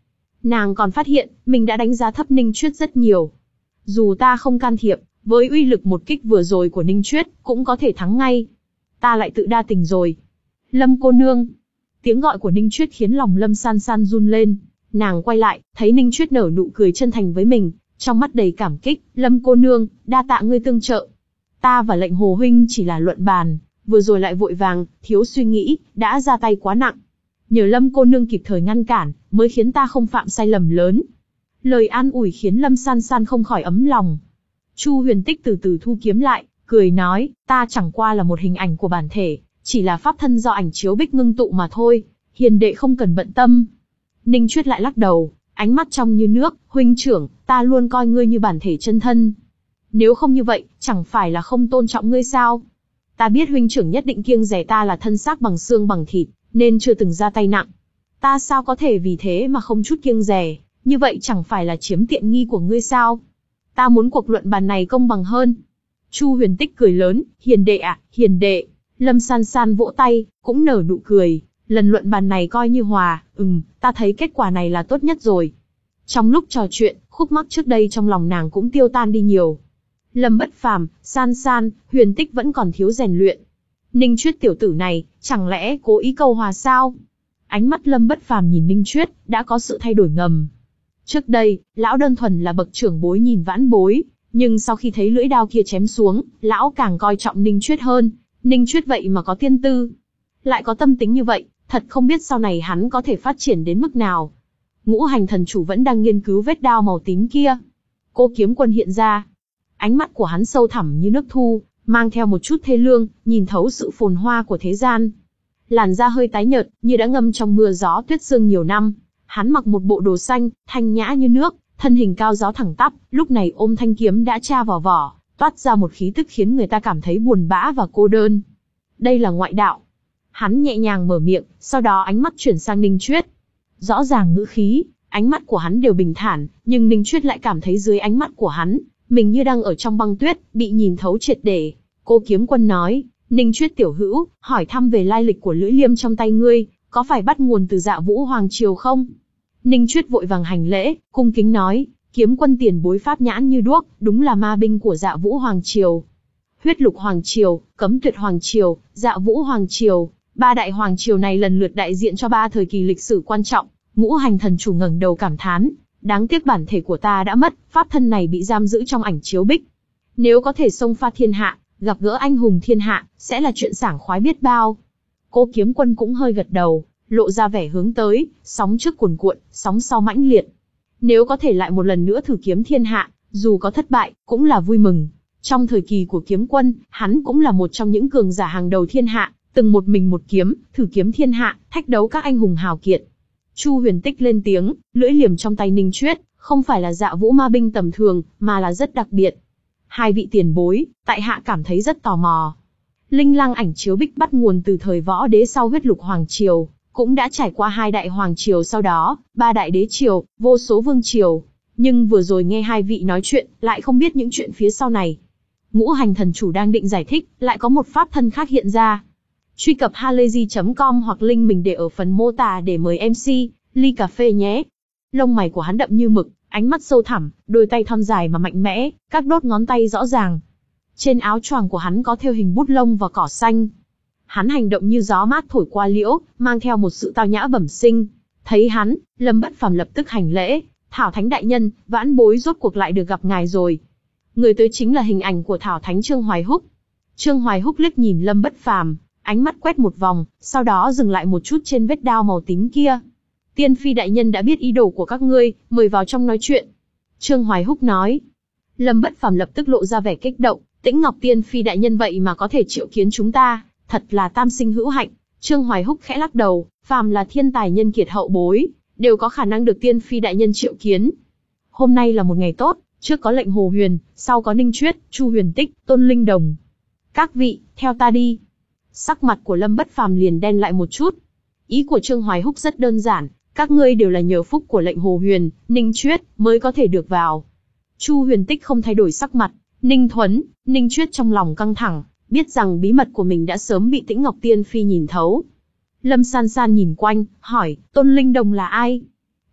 Nàng còn phát hiện, mình đã đánh giá thấp Ninh Chuyết rất nhiều. Dù ta không can thiệp, với uy lực một kích vừa rồi của Ninh Chuyết, cũng có thể thắng ngay. Ta lại tự đa tình rồi. Lâm cô nương. Tiếng gọi của Ninh Chuyết khiến lòng Lâm San San run lên. Nàng quay lại, thấy Ninh Chuyết nở nụ cười chân thành với mình, trong mắt đầy cảm kích. Lâm cô nương, đa tạ ngươi tương trợ. Ta và lệnh Hồ huynh chỉ là luận bàn, vừa rồi lại vội vàng, thiếu suy nghĩ, đã ra tay quá nặng. Nhờ Lâm cô nương kịp thời ngăn cản, mới khiến ta không phạm sai lầm lớn. Lời an ủi khiến Lâm San San không khỏi ấm lòng. Chu Huyền Tích từ từ thu kiếm lại, cười nói, ta chẳng qua là một hình ảnh của bản thể, chỉ là pháp thân do ảnh chiếu bích ngưng tụ mà thôi, hiền đệ không cần bận tâm. Ninh Chuyết lại lắc đầu, ánh mắt trong như nước, huynh trưởng, ta luôn coi ngươi như bản thể chân thân. Nếu không như vậy, chẳng phải là không tôn trọng ngươi sao? Ta biết huynh trưởng nhất định kiêng dè ta là thân xác bằng xương bằng thịt, nên chưa từng ra tay nặng. Ta sao có thể vì thế mà không chút kiêng dè, như vậy chẳng phải là chiếm tiện nghi của ngươi sao? Ta muốn cuộc luận bàn này công bằng hơn. Chu Huyền Tích cười lớn, hiền đệ ạ, à, hiền đệ. Lâm San San vỗ tay, cũng nở nụ cười. Lần luận bàn này coi như hòa, ừm, ta thấy kết quả này là tốt nhất rồi. Trong lúc trò chuyện, khúc mắc trước đây trong lòng nàng cũng tiêu tan đi nhiều. Lâm Bất Phàm, San San, Huyền Tích vẫn còn thiếu rèn luyện. Ninh Chuyết tiểu tử này, chẳng lẽ cố ý câu hòa sao? Ánh mắt Lâm Bất Phàm nhìn Ninh Chuyết, đã có sự thay đổi ngầm. Trước đây, lão đơn thuần là bậc trưởng bối nhìn vãn bối, nhưng sau khi thấy lưỡi đao kia chém xuống, lão càng coi trọng Ninh Chuyết hơn. Ninh Chuyết vậy mà có tiên tư, lại có tâm tính như vậy, thật không biết sau này hắn có thể phát triển đến mức nào. Ngũ Hành thần chủ vẫn đang nghiên cứu vết đao màu tím kia. Cô Kiếm Quân hiện ra. Ánh mắt của hắn sâu thẳm như nước thu, mang theo một chút thê lương, nhìn thấu sự phồn hoa của thế gian. Làn da hơi tái nhợt, như đã ngâm trong mưa gió tuyết sương nhiều năm. Hắn mặc một bộ đồ xanh, thanh nhã như nước, thân hình cao giáo thẳng tắp, lúc này ôm thanh kiếm đã tra vào vỏ, toát ra một khí tức khiến người ta cảm thấy buồn bã và cô đơn. Đây là ngoại đạo. Hắn nhẹ nhàng mở miệng, sau đó ánh mắt chuyển sang Ninh Chuyết. Rõ ràng ngữ khí, ánh mắt của hắn đều bình thản, nhưng Ninh Chuyết lại cảm thấy dưới ánh mắt của hắn, mình như đang ở trong băng tuyết, bị nhìn thấu triệt để. Cô Kiếm Quân nói, Ninh Chuyết tiểu hữu, hỏi thăm về lai lịch của lưỡi liêm trong tay ngươi, có phải bắt nguồn từ Dạ Vũ Hoàng Triều không? Ninh Chuyết vội vàng hành lễ, cung kính nói, Kiếm Quân tiền bối pháp nhãn như đuốc, đúng là ma binh của Dạ Vũ Hoàng Triều. Huyết Lục Hoàng Triều, Cấm Tuyệt Hoàng Triều, Dạ Vũ Hoàng Triều, ba đại hoàng triều này lần lượt đại diện cho ba thời kỳ lịch sử quan trọng. Ngũ Hành thần chủ ngẩng đầu cảm thán, đáng tiếc bản thể của ta đã mất, pháp thân này bị giam giữ trong ảnh chiếu bích. Nếu có thể xông pha thiên hạ, gặp gỡ anh hùng thiên hạ, sẽ là chuyện sảng khoái biết bao. Cô Kiếm Quân cũng hơi gật đầu, lộ ra vẻ hướng tới, sóng trước cuồn cuộn, sóng sau mãnh liệt. Nếu có thể lại một lần nữa thử kiếm thiên hạ, dù có thất bại, cũng là vui mừng. Trong thời kỳ của Kiếm Quân, hắn cũng là một trong những cường giả hàng đầu thiên hạ, từng một mình một kiếm, thử kiếm thiên hạ, thách đấu các anh hùng hào kiệt. Chu Huyền Tích lên tiếng, lưỡi liềm trong tay Ninh Chuyết, không phải là Dạ Vũ ma binh tầm thường, mà là rất đặc biệt. Hai vị tiền bối, tại hạ cảm thấy rất tò mò. Linh Lăng ảnh chiếu bích bắt nguồn từ thời Võ Đế sau Huyết Lục Hoàng Triều, cũng đã trải qua hai đại hoàng triều sau đó, ba đại đế triều, vô số vương triều. Nhưng vừa rồi nghe hai vị nói chuyện, lại không biết những chuyện phía sau này. Ngũ Hành thần chủ đang định giải thích, lại có một pháp thân khác hiện ra. Truy cập halayzi chấm com hoặc link mình để ở phần mô tả để mời em xê, ly cà phê nhé. Lông mày của hắn đậm như mực, ánh mắt sâu thẳm, đôi tay thon dài mà mạnh mẽ, các đốt ngón tay rõ ràng. Trên áo choàng của hắn có thêu hình bút lông và cỏ xanh. Hắn hành động như gió mát thổi qua liễu, mang theo một sự tao nhã bẩm sinh. Thấy hắn, Lâm Bất Phàm lập tức hành lễ, Thảo Thánh đại nhân, vãn bối rốt cuộc lại được gặp ngài rồi. Người tới chính là hình ảnh của Thảo Thánh Trương Hoài Húc. Trương Hoài Húc liếc nhìn Lâm Bất Phàm, ánh mắt quét một vòng, sau đó dừng lại một chút trên vết đao màu tím kia. Tiên Phi đại nhân đã biết ý đồ của các ngươi, mời vào trong nói chuyện. Trương Hoài Húc nói. Lâm Bất Phàm lập tức lộ ra vẻ kích động, Tĩnh Ngọc Tiên Phi đại nhân vậy mà có thể triệu kiến chúng ta, thật là tam sinh hữu hạnh. Trương Hoài Húc khẽ lắc đầu, phàm là thiên tài nhân kiệt hậu bối, đều có khả năng được Tiên Phi đại nhân triệu kiến. Hôm nay là một ngày tốt, trước có lệnh Hồ Huyền, sau có Ninh Chuyết, Chu Huyền Tích, Tôn Linh Đồng. Các vị, theo ta đi. Sắc mặt của Lâm Bất Phàm liền đen lại một chút. Ý của Trương Hoài Húc rất đơn giản, các ngươi đều là nhờ phúc của lệnh Hồ Huyền, Ninh Chuyết mới có thể được vào. Chu Huyền Tích không thay đổi sắc mặt, Ninh Thuấn, Ninh Chuyết trong lòng căng thẳng, biết rằng bí mật của mình đã sớm bị Tĩnh Ngọc Tiên Phi nhìn thấu. Lâm San San nhìn quanh, hỏi, Tôn Linh Đồng là ai?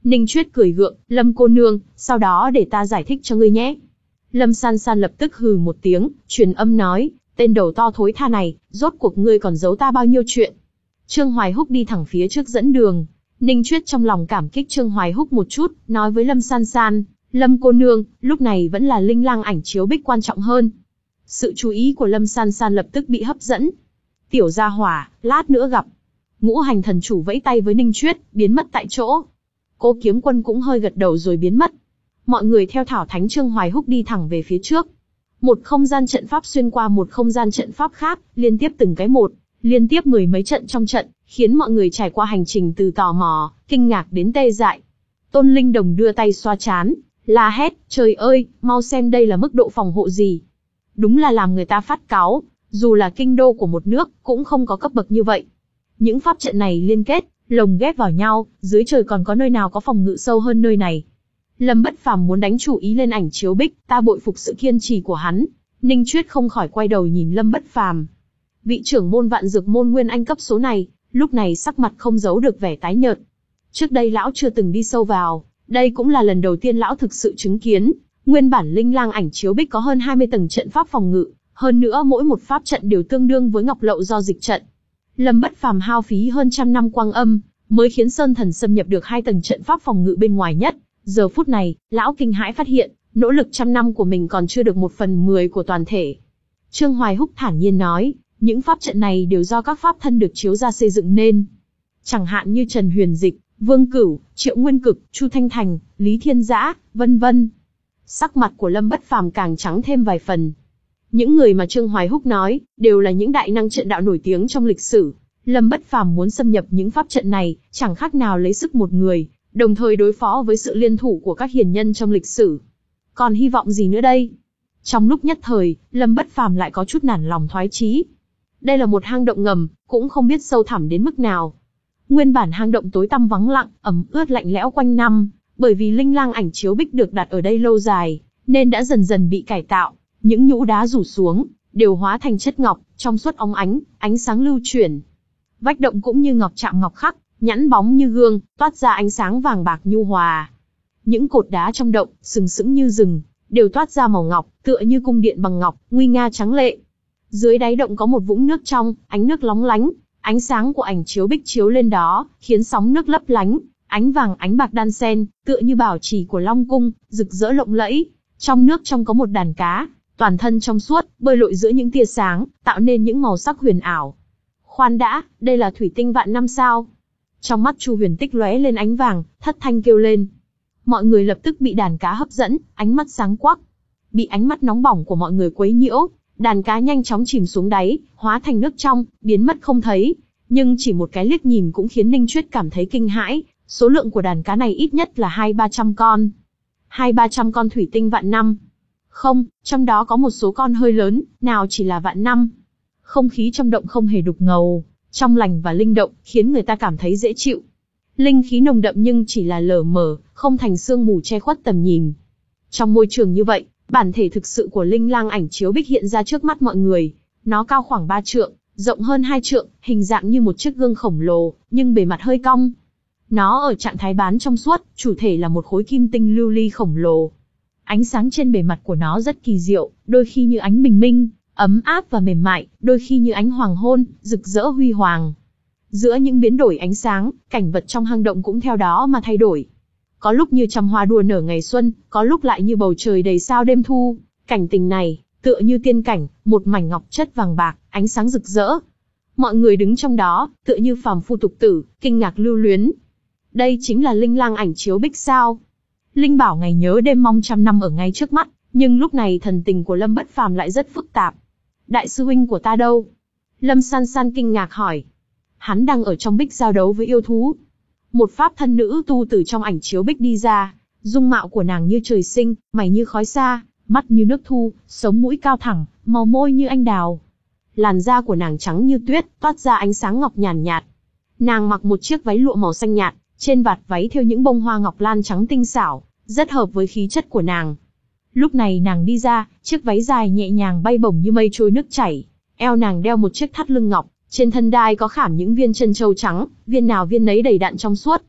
Ninh Chuyết cười gượng, Lâm cô nương, sau đó để ta giải thích cho ngươi nhé. Lâm San San lập tức hừ một tiếng, truyền âm nói, tên đầu to thối tha này, rốt cuộc ngươi còn giấu ta bao nhiêu chuyện. Trương Hoài Húc đi thẳng phía trước dẫn đường. Ninh Chuyết trong lòng cảm kích Trương Hoài Húc một chút, nói với Lâm San San, Lâm cô nương, lúc này vẫn là linh lang ảnh chiếu bích quan trọng hơn. Sự chú ý của Lâm San San lập tức bị hấp dẫn. Tiểu gia hỏa, lát nữa gặp. Ngũ hành thần chủ vẫy tay với Ninh Chuyết, biến mất tại chỗ. Cố Kiếm Quân cũng hơi gật đầu rồi biến mất. Mọi người theo Thảo Thánh Trương Hoài Húc đi thẳng về phía trước. Một không gian trận pháp xuyên qua một không gian trận pháp khác, liên tiếp từng cái một, liên tiếp mười mấy trận trong trận, khiến mọi người trải qua hành trình từ tò mò, kinh ngạc đến tê dại. Tôn Linh Đồng đưa tay xoa chán, la hét, trời ơi, mau xem đây là mức độ phòng hộ gì. Đúng là làm người ta phát cáu, dù là kinh đô của một nước, cũng không có cấp bậc như vậy. Những pháp trận này liên kết, lồng ghép vào nhau, dưới trời còn có nơi nào có phòng ngự sâu hơn nơi này. Lâm Bất Phàm muốn đánh chủ ý lên ảnh chiếu bích, ta bội phục sự kiên trì của hắn. Ninh Chuyết không khỏi quay đầu nhìn Lâm Bất Phàm. Vị trưởng môn Vạn Dược môn nguyên anh cấp số này, lúc này sắc mặt không giấu được vẻ tái nhợt. Trước đây lão chưa từng đi sâu vào, đây cũng là lần đầu tiên lão thực sự chứng kiến, nguyên bản linh lang ảnh chiếu bích có hơn hai mươi tầng trận pháp phòng ngự, hơn nữa mỗi một pháp trận đều tương đương với ngọc lậu do dịch trận. Lâm Bất Phàm hao phí hơn trăm năm quang âm, mới khiến Sơn Thần xâm nhập được hai tầng trận pháp phòng ngự bên ngoài nhất. Giờ phút này, lão kinh hãi phát hiện, nỗ lực trăm năm của mình còn chưa được một phần mười của toàn thể. Trương Hoài Húc thản nhiên nói, những pháp trận này đều do các pháp thân được chiếu ra xây dựng nên. Chẳng hạn như Trần Huyền Dịch, Vương Cửu, Triệu Nguyên Cực, Chu Thanh Thành, Lý Thiên Dã, vân vân. Sắc mặt của Lâm Bất Phàm càng trắng thêm vài phần. Những người mà Trương Hoài Húc nói, đều là những đại năng trận đạo nổi tiếng trong lịch sử. Lâm Bất Phàm muốn xâm nhập những pháp trận này, chẳng khác nào lấy sức một người, đồng thời đối phó với sự liên thủ của các hiền nhân trong lịch sử. Còn hy vọng gì nữa đây? Trong lúc nhất thời, Lâm Bất Phàm lại có chút nản lòng thoái chí. Đây là một hang động ngầm, cũng không biết sâu thẳm đến mức nào. Nguyên bản hang động tối tăm vắng lặng, ẩm ướt lạnh lẽo quanh năm, bởi vì linh lang ảnh chiếu bích được đặt ở đây lâu dài, nên đã dần dần bị cải tạo. Những nhũ đá rủ xuống, đều hóa thành chất ngọc, trong suốt óng ánh, ánh sáng lưu chuyển. Vách động cũng như ngọc chạm ngọc khắc, nhẵn bóng như gương, toát ra ánh sáng vàng bạc nhu hòa. Những cột đá trong động, sừng sững như rừng, đều toát ra màu ngọc, tựa như cung điện bằng ngọc, nguy nga trắng lệ. Dưới đáy động có một vũng nước trong, ánh nước lóng lánh, ánh sáng của ảnh chiếu bích chiếu lên đó, khiến sóng nước lấp lánh, ánh vàng ánh bạc đan xen, tựa như bảo trì của Long cung, rực rỡ lộng lẫy. Trong nước trong có một đàn cá, toàn thân trong suốt, bơi lội giữa những tia sáng, tạo nên những màu sắc huyền ảo. Khoan đã, đây là thủy tinh vạn năm sao? Trong mắt Chu Huyền Tích lóe lên ánh vàng, thất thanh kêu lên. Mọi người lập tức bị đàn cá hấp dẫn, ánh mắt sáng quắc. Bị ánh mắt nóng bỏng của mọi người quấy nhiễu, đàn cá nhanh chóng chìm xuống đáy, hóa thành nước trong, biến mất không thấy. Nhưng chỉ một cái liếc nhìn cũng khiến Ninh Chuyết cảm thấy kinh hãi, số lượng của đàn cá này ít nhất là hai ba trăm con. Hai ba trăm con thủy tinh vạn năm. Không, trong đó có một số con hơi lớn, nào chỉ là vạn năm. Không khí trong động không hề đục ngầu, trong lành và linh động, khiến người ta cảm thấy dễ chịu. Linh khí nồng đậm nhưng chỉ là lờ mờ, không thành sương mù che khuất tầm nhìn. Trong môi trường như vậy, bản thể thực sự của linh lang ảnh chiếu bích hiện ra trước mắt mọi người. Nó cao khoảng ba trượng, rộng hơn hai trượng, hình dạng như một chiếc gương khổng lồ, nhưng bề mặt hơi cong. Nó ở trạng thái bán trong suốt, chủ thể là một khối kim tinh lưu ly khổng lồ. Ánh sáng trên bề mặt của nó rất kỳ diệu, đôi khi như ánh bình minh, ấm áp và mềm mại, đôi khi như ánh hoàng hôn, rực rỡ huy hoàng. Giữa những biến đổi ánh sáng, cảnh vật trong hang động cũng theo đó mà thay đổi. Có lúc như trăm hoa đua nở ngày xuân, có lúc lại như bầu trời đầy sao đêm thu. Cảnh tình này, tựa như tiên cảnh, một mảnh ngọc chất vàng bạc, ánh sáng rực rỡ. Mọi người đứng trong đó, tựa như phàm phu tục tử, kinh ngạc lưu luyến. Đây chính là linh lang ảnh chiếu bích sao? Linh bảo ngày nhớ đêm mong trăm năm ở ngay trước mắt, nhưng lúc này thần tình của Lâm Bất Phàm lại rất phức tạp. Đại sư huynh của ta đâu? Lâm San San kinh ngạc hỏi. Hắn đang ở trong bích giao đấu với yêu thú. Một pháp thân nữ tu từ trong ảnh chiếu bích đi ra, dung mạo của nàng như trời sinh, mày như khói xa, mắt như nước thu, sống mũi cao thẳng, màu môi như anh đào. Làn da của nàng trắng như tuyết, toát ra ánh sáng ngọc nhàn nhạt. Nàng mặc một chiếc váy lụa màu xanh nhạt, trên vạt váy thêu những bông hoa ngọc lan trắng tinh xảo, rất hợp với khí chất của nàng. Lúc này nàng đi ra, chiếc váy dài nhẹ nhàng bay bổng như mây trôi nước chảy, eo nàng đeo một chiếc thắt lưng ngọc, trên thân đai có khảm những viên chân châu trắng, viên nào viên nấy đầy đặn trong suốt.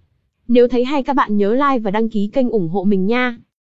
Nếu thấy hay các bạn nhớ like và đăng ký kênh ủng hộ mình nha.